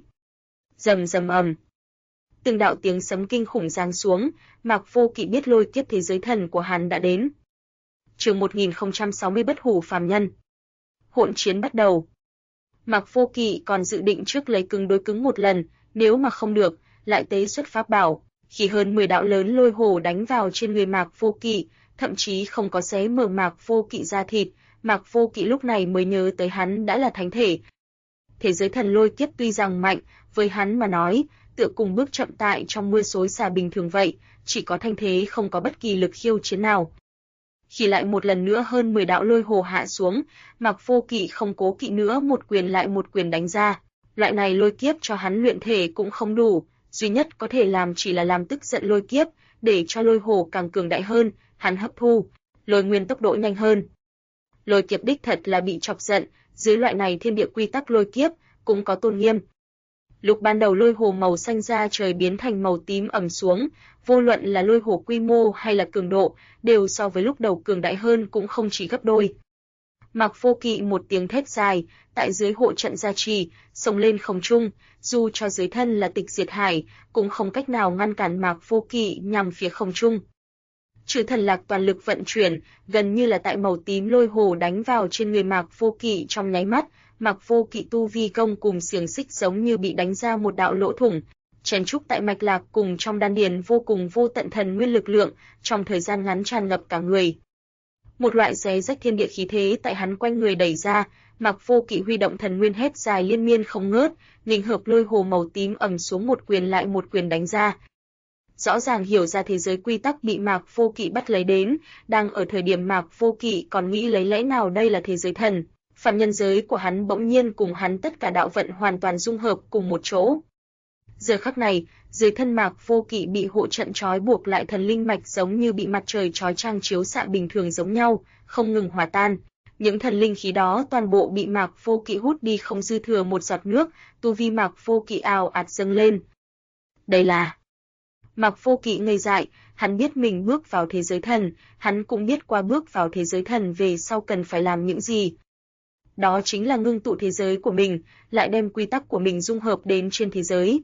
Rầm rầm ầm. Từng đạo tiếng sấm kinh khủng giáng xuống, Mạc Vô Kỵ biết lôi kiếp thế giới thần của hắn đã đến. Chương 1060 bất hủ phàm nhân. Hỗn chiến bắt đầu. Mạc Vô Kỵ còn dự định trước lấy cứng đối cứng một lần, nếu mà không được, lại tế xuất pháp bảo. Khi hơn 10 đạo lớn lôi hồ đánh vào trên người Mạc Vô Kỵ, thậm chí không có xé mở Mạc Vô Kỵ da thịt, Mạc Vô Kỵ lúc này mới nhớ tới hắn đã là thánh thể. Thế giới thần lôi kiếp tuy rằng mạnh, với hắn mà nói, tựa cùng bước chậm tại trong mưa xối xả bình thường vậy, chỉ có thanh thế không có bất kỳ lực khiêu chiến nào. Khi lại một lần nữa hơn 10 đạo lôi hồ hạ xuống, Mạc Vô Kỵ không cố kỵ nữa một quyền lại một quyền đánh ra. Loại này lôi kiếp cho hắn luyện thể cũng không đủ, duy nhất có thể làm chỉ là làm tức giận lôi kiếp, để cho lôi hồ càng cường đại hơn, hắn hấp thu, lôi nguyên tốc độ nhanh hơn. Lôi kiếp đích thật là bị chọc giận, dưới loại này thiên địa quy tắc lôi kiếp, cũng có tôn nghiêm. Lúc ban đầu lôi hồ màu xanh da trời biến thành màu tím ẩm xuống, vô luận là lôi hồ quy mô hay là cường độ, đều so với lúc đầu cường đại hơn cũng không chỉ gấp đôi. Mạc Vô Kỵ một tiếng thét dài, tại dưới hộ trận gia trì, xông lên không trung, dù cho dưới thân là Tịch Diệt Hải, cũng không cách nào ngăn cản Mạc Vô Kỵ nhằm phía không trung. Trừ thần lạc toàn lực vận chuyển, gần như là tại màu tím lôi hồ đánh vào trên người Mạc Vô Kỵ trong nháy mắt, Mạc Vô Kỵ tu vi công cùng xiềng xích giống như bị đánh ra một đạo lỗ thủng, chen trúc tại mạch lạc cùng trong đan điền vô cùng vô tận thần nguyên lực lượng, trong thời gian ngắn tràn ngập cả người. Một loại xé rách thiên địa khí thế tại hắn quanh người đẩy ra, Mạc Vô Kỵ huy động thần nguyên hét dài liên miên không ngớt, nghênh hợp lôi hồ màu tím ầm xuống một quyền lại một quyền đánh ra. Rõ ràng hiểu ra thế giới quy tắc bị Mạc Vô Kỵ bắt lấy đến, đang ở thời điểm Mạc Vô Kỵ còn nghĩ lấy lẽ nào đây là thế giới thần, phàm nhân giới của hắn bỗng nhiên cùng hắn tất cả đạo vận hoàn toàn dung hợp cùng một chỗ. Giờ khắc này, dưới thân Mạc Vô Kỵ bị hộ trận trói buộc lại thần linh mạch giống như bị mặt trời chói chang chiếu xạ bình thường giống nhau, không ngừng hòa tan. Những thần linh khí đó toàn bộ bị Mạc Vô Kỵ hút đi không dư thừa một giọt nước, tu vi Mạc Vô Kỵ ào ạt dâng lên. Đây là... Mạc Vô Kỵ ngây dại, hắn biết mình bước vào thế giới thần, hắn cũng biết qua bước vào thế giới thần về sau cần phải làm những gì. Đó chính là ngưng tụ thế giới của mình, lại đem quy tắc của mình dung hợp đến trên thế giới.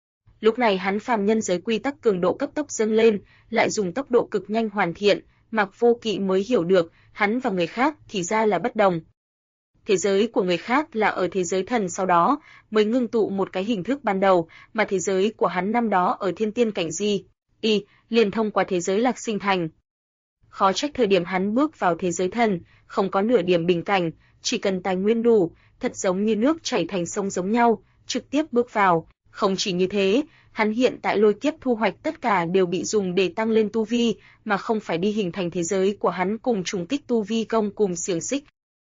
Lúc này hắn phàm nhân giới quy tắc cường độ cấp tốc dâng lên, lại dùng tốc độ cực nhanh hoàn thiện, Mạc Vô Kỵ mới hiểu được, hắn và người khác thì ra là bất đồng. Thế giới của người khác là ở thế giới thần sau đó, mới ngưng tụ một cái hình thức ban đầu, mà thế giới của hắn năm đó ở thiên tiên cảnh gì, liền thông qua thế giới lạc sinh thành. Khó trách thời điểm hắn bước vào thế giới thần, không có nửa điểm bình cảnh, chỉ cần tài nguyên đủ, thật giống như nước chảy thành sông giống nhau, trực tiếp bước vào. Không chỉ như thế, hắn hiện tại lôi kiếp thu hoạch tất cả đều bị dùng để tăng lên tu vi, mà không phải đi hình thành thế giới của hắn cùng trùng kích tu vi công cùng xiềng xích.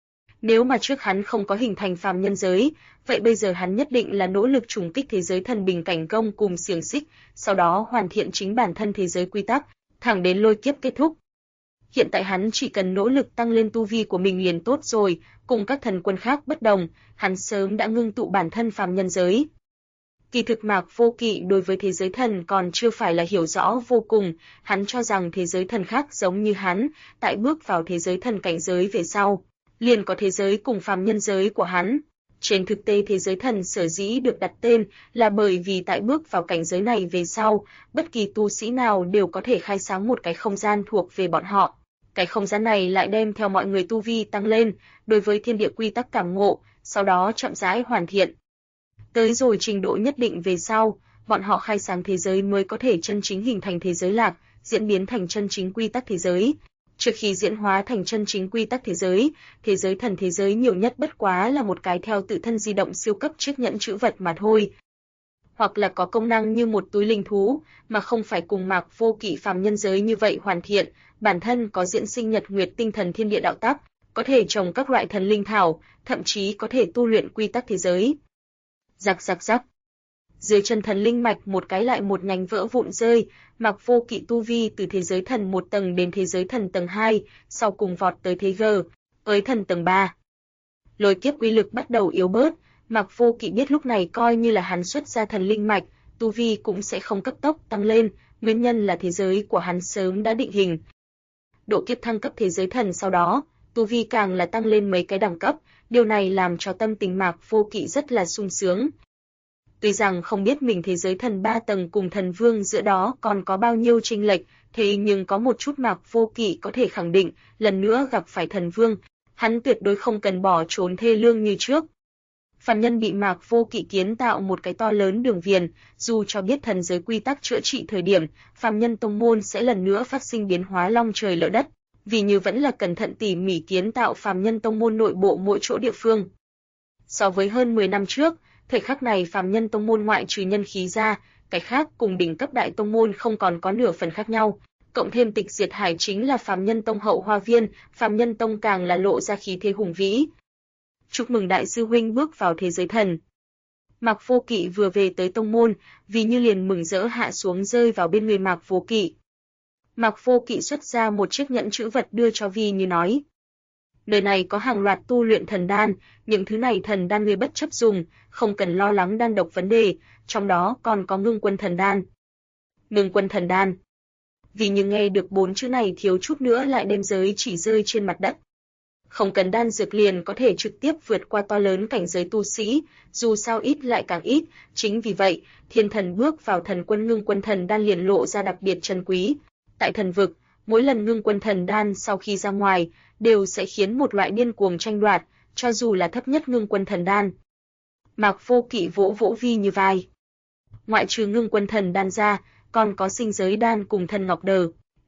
Nếu mà trước hắn không có hình thành phàm nhân giới, vậy bây giờ hắn nhất định là nỗ lực trùng kích thế giới thần bình cảnh công cùng xiềng xích, sau đó hoàn thiện chính bản thân thế giới quy tắc, thẳng đến lôi kiếp kết thúc. Hiện tại hắn chỉ cần nỗ lực tăng lên tu vi của mình liền tốt rồi, cùng các thần quân khác bất đồng, hắn sớm đã ngưng tụ bản thân phàm nhân giới. Kỳ thực Mạc Vô Kỵ đối với thế giới thần còn chưa phải là hiểu rõ vô cùng, hắn cho rằng thế giới thần khác giống như hắn, tại bước vào thế giới thần cảnh giới về sau, liền có thế giới cùng phàm nhân giới của hắn. Trên thực tế thế giới thần sở dĩ được đặt tên là bởi vì tại bước vào cảnh giới này về sau, bất kỳ tu sĩ nào đều có thể khai sáng một cái không gian thuộc về bọn họ. Cái không gian này lại đem theo mọi người tu vi tăng lên, đối với thiên địa quy tắc cảm ngộ, sau đó chậm rãi hoàn thiện. Tới rồi trình độ nhất định về sau, bọn họ khai sáng thế giới mới có thể chân chính hình thành thế giới lạc, diễn biến thành chân chính quy tắc thế giới. Trước khi diễn hóa thành chân chính quy tắc thế giới thần thế giới nhiều nhất bất quá là một cái theo tự thân di động siêu cấp chiếc nhẫn chữ vật mà thôi. Hoặc là có công năng như một túi linh thú, mà không phải cùng Mạc Vô Kỵ phàm nhân giới như vậy hoàn thiện, bản thân có diễn sinh nhật nguyệt tinh thần thiên địa đạo tắc, có thể trồng các loại thần linh thảo, thậm chí có thể tu luyện quy tắc thế giới. Rắc rắc rắc. Dưới chân thần linh mạch một cái lại một nhánh vỡ vụn rơi, Mạc Vô Kỵ tu vi từ thế giới thần 1 tầng đến thế giới thần tầng 2, sau cùng vọt tới thế với thần tầng 3. Lôi kiếp uy lực bắt đầu yếu bớt, Mạc Vô Kỵ biết lúc này coi như là hắn xuất ra thần linh mạch, tu vi cũng sẽ không cấp tốc tăng lên, nguyên nhân là thế giới của hắn sớm đã định hình. Độ kiếp thăng cấp thế giới thần sau đó, tu vi càng là tăng lên mấy cái đẳng cấp, điều này làm cho tâm tình Mạc Vô Kỵ rất là sung sướng. Tuy rằng không biết mình thế giới thần 3 tầng cùng thần vương giữa đó còn có bao nhiêu chênh lệch, thế nhưng có một chút Mạc Vô Kỵ có thể khẳng định, lần nữa gặp phải thần vương, hắn tuyệt đối không cần bỏ trốn thê lương như trước. Phàm nhân bị Mạc Vô Kỵ kiến tạo một cái to lớn đường viền, dù cho biết thần giới quy tắc chữa trị thời điểm, phàm nhân tông môn sẽ lần nữa phát sinh biến hóa long trời lở đất, vì như vẫn là cẩn thận tỉ mỉ kiến tạo phàm nhân tông môn nội bộ mỗi chỗ địa phương. So với hơn 10 năm trước, thời khắc này phàm nhân tông môn ngoại trừ nhân khí ra, cái khác cùng đỉnh cấp đại tông môn không còn có nửa phần khác nhau. Cộng thêm Tịch Diệt Hải chính là phàm nhân tông hậu hoa viên, phàm nhân tông càng là lộ ra khí thế hùng vĩ. Chúc mừng đại sư huynh bước vào thế giới thần. Mạc Vô Kỵ vừa về tới tông môn, vì như liền mừng rỡ hạ xuống rơi vào bên người Mạc Vô Kỵ. Mạc Vô Kỵ xuất ra một chiếc nhẫn chữ vật đưa cho Vi Như nói. Nơi này có hàng loạt tu luyện thần đan, những thứ này thần đan ngươi bất chấp dùng, không cần lo lắng đan độc vấn đề, trong đó còn có ngưng quân thần đan. Ngưng quân thần đan. Vì như nghe được 4 chữ này thiếu chút nữa lại đem giới chỉ rơi trên mặt đất. Không cần đan dược liền có thể trực tiếp vượt qua to lớn cảnh giới tu sĩ, dù sao ít lại càng ít, chính vì vậy, thiên thần bước vào thần quân ngưng quân thần đan liền lộ ra đặc biệt trân quý. Tại thần vực, mỗi lần ngưng quân thần đan sau khi ra ngoài, đều sẽ khiến một loại điên cuồng tranh đoạt, cho dù là thấp nhất ngưng quân thần đan. Mạc Vô Kỵ vỗ vỗ Vi Như vai. Ngoại trừ ngưng quân thần đan ra, còn có sinh giới đan cùng thần ngọc đờ.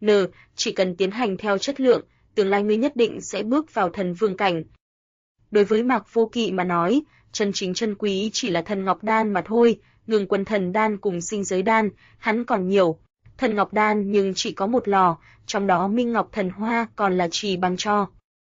Chỉ cần tiến hành theo chất lượng, tương lai ngươi nhất định sẽ bước vào thần vương cảnh. Đối với Mạc Vô Kỵ mà nói, chân chính chân quý chỉ là thần ngọc đan mà thôi, ngưng quân thần đan cùng sinh giới đan, hắn còn nhiều. Thần ngọc đan nhưng chỉ có một lò, trong đó minh ngọc thần hoa còn là trì bằng cho.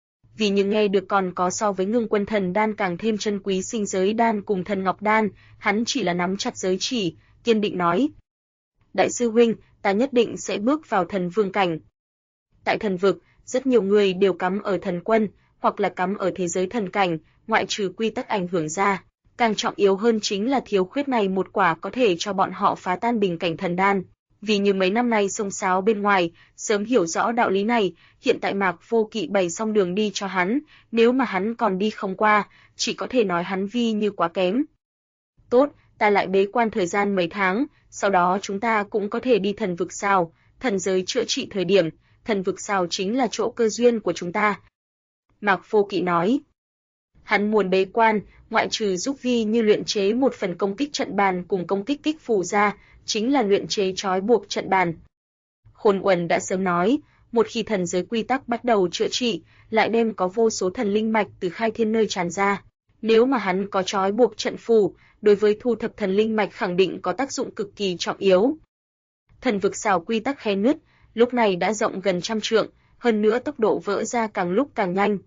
Vì những nghe được còn có so với ngưng quân thần đan càng thêm chân quý sinh giới đan cùng thần ngọc đan, hắn chỉ là nắm chặt giới chỉ, kiên định nói. Đại sư huynh, ta nhất định sẽ bước vào thần vương cảnh. Tại thần vực, rất nhiều người đều cắm ở thần quân, hoặc là cắm ở thế giới thần cảnh, ngoại trừ quy tắc ảnh hưởng ra. Càng trọng yếu hơn chính là thiếu khuyết này một quả có thể cho bọn họ phá tan bình cảnh thần đan. Vì như mấy năm nay xông xáo bên ngoài, sớm hiểu rõ đạo lý này, hiện tại Mạc Vô Kỵ bày xong đường đi cho hắn, nếu mà hắn còn đi không qua, chỉ có thể nói hắn Vi Như quá kém. Tốt, ta lại bế quan thời gian mấy tháng, sau đó chúng ta cũng có thể đi thần vực sao, thần giới chữa trị thời điểm, thần vực sao chính là chỗ cơ duyên của chúng ta. Mạc Vô Kỵ nói. Hắn muốn bế quan, ngoại trừ giúp Vi Như luyện chế một phần công kích trận bàn cùng công kích phù ra, chính là luyện chế trói buộc trận bàn. Khôn Uẩn đã sớm nói, một khi thần giới quy tắc bắt đầu chữa trị, lại đem có vô số thần linh mạch từ khai thiên nơi tràn ra. Nếu mà hắn có trói buộc trận phù, đối với thu thập thần linh mạch khẳng định có tác dụng cực kỳ trọng yếu. Thần vực xào quy tắc khe nứt, lúc này đã rộng gần 100 trượng, hơn nữa tốc độ vỡ ra càng lúc càng nhanh.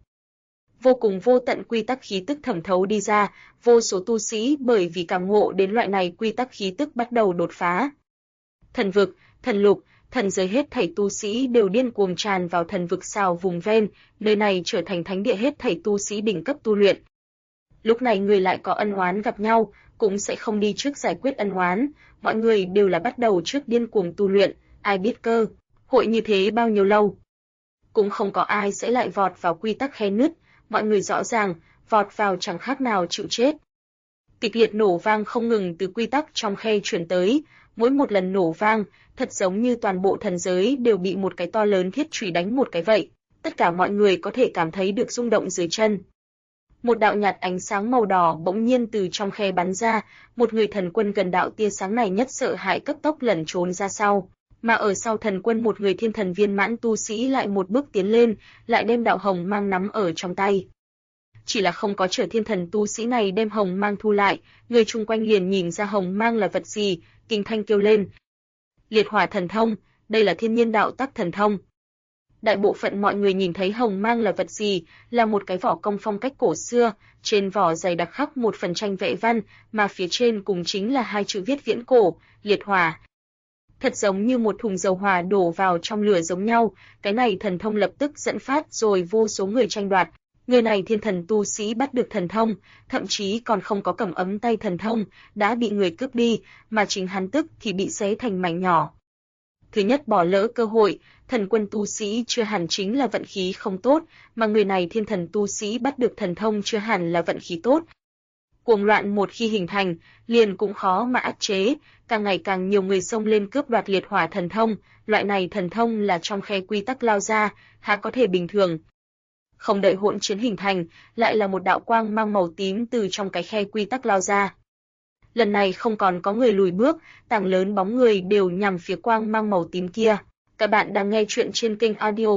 Vô cùng vô tận quy tắc khí tức thẩm thấu đi ra, vô số tu sĩ bởi vì cảm ngộ đến loại này quy tắc khí tức bắt đầu đột phá. Thần vực, thần lục, thần giới hết thảy tu sĩ đều điên cuồng tràn vào thần vực xào vùng ven, nơi này trở thành thánh địa hết thảy tu sĩ đỉnh cấp tu luyện. Lúc này người lại có ân oán gặp nhau, cũng sẽ không đi trước giải quyết ân oán, mọi người đều là bắt đầu trước điên cuồng tu luyện, ai biết cơ hội như thế bao nhiêu lâu. Cũng không có ai sẽ lại vọt vào quy tắc khe nứt, mọi người rõ ràng, vọt vào chẳng khác nào chịu chết. Kịch liệt nổ vang không ngừng từ quy tắc trong khe truyền tới, mỗi một lần nổ vang, thật giống như toàn bộ thần giới đều bị một cái to lớn thiết chùy đánh một cái vậy, tất cả mọi người có thể cảm thấy được rung động dưới chân. Một đạo nhạt ánh sáng màu đỏ bỗng nhiên từ trong khe bắn ra, một người thần quân gần đạo tia sáng này nhất sợ hãi cấp tốc lẩn trốn ra sau, mà ở sau thần quân một người thiên thần viên mãn tu sĩ lại một bước tiến lên, lại đem đạo hồng mang nắm ở trong tay. Chỉ là không có chờ thiên thần tu sĩ này đem hồng mang thu lại, người chung quanh liền nhìn ra hồng mang là vật gì, kinh thanh kêu lên. Liệt hỏa thần thông, đây là thiên nhiên đạo tắc thần thông. Đại bộ phận mọi người nhìn thấy hồng mang là vật gì, là một cái vỏ công phong cách cổ xưa, trên vỏ dày đặc khắc một phần tranh vẽ văn, mà phía trên cùng chính là hai chữ viết viễn cổ, liệt hỏa. Thật giống như một thùng dầu hỏa đổ vào trong lửa giống nhau, cái này thần thông lập tức dẫn phát rồi vô số người tranh đoạt. Người này thiên thần tu sĩ bắt được thần thông, thậm chí còn không có cầm ấm tay thần thông, đã bị người cướp đi, mà chính hắn tức thì bị xé thành mảnh nhỏ. Thứ nhất bỏ lỡ cơ hội, thần quân tu sĩ chưa hẳn chính là vận khí không tốt, mà người này thiên thần tu sĩ bắt được thần thông chưa hẳn là vận khí tốt. Cuồng loạn một khi hình thành, liền cũng khó mà áp chế, càng ngày càng nhiều người xông lên cướp đoạt liệt hỏa thần thông, loại này thần thông là trong khe quy tắc lao ra, há có thể bình thường. Không đợi hỗn chiến hình thành, lại là một đạo quang mang màu tím từ trong cái khe quy tắc lao ra. Lần này không còn có người lùi bước, tảng lớn bóng người đều nhằm phía quang mang màu tím kia. Các bạn đang nghe chuyện trên kênh audio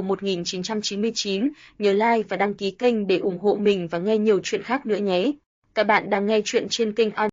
1999, nhớ like và đăng ký kênh để ủng hộ mình và nghe nhiều chuyện khác nữa nhé. Các bạn đang nghe chuyện trên kênh audio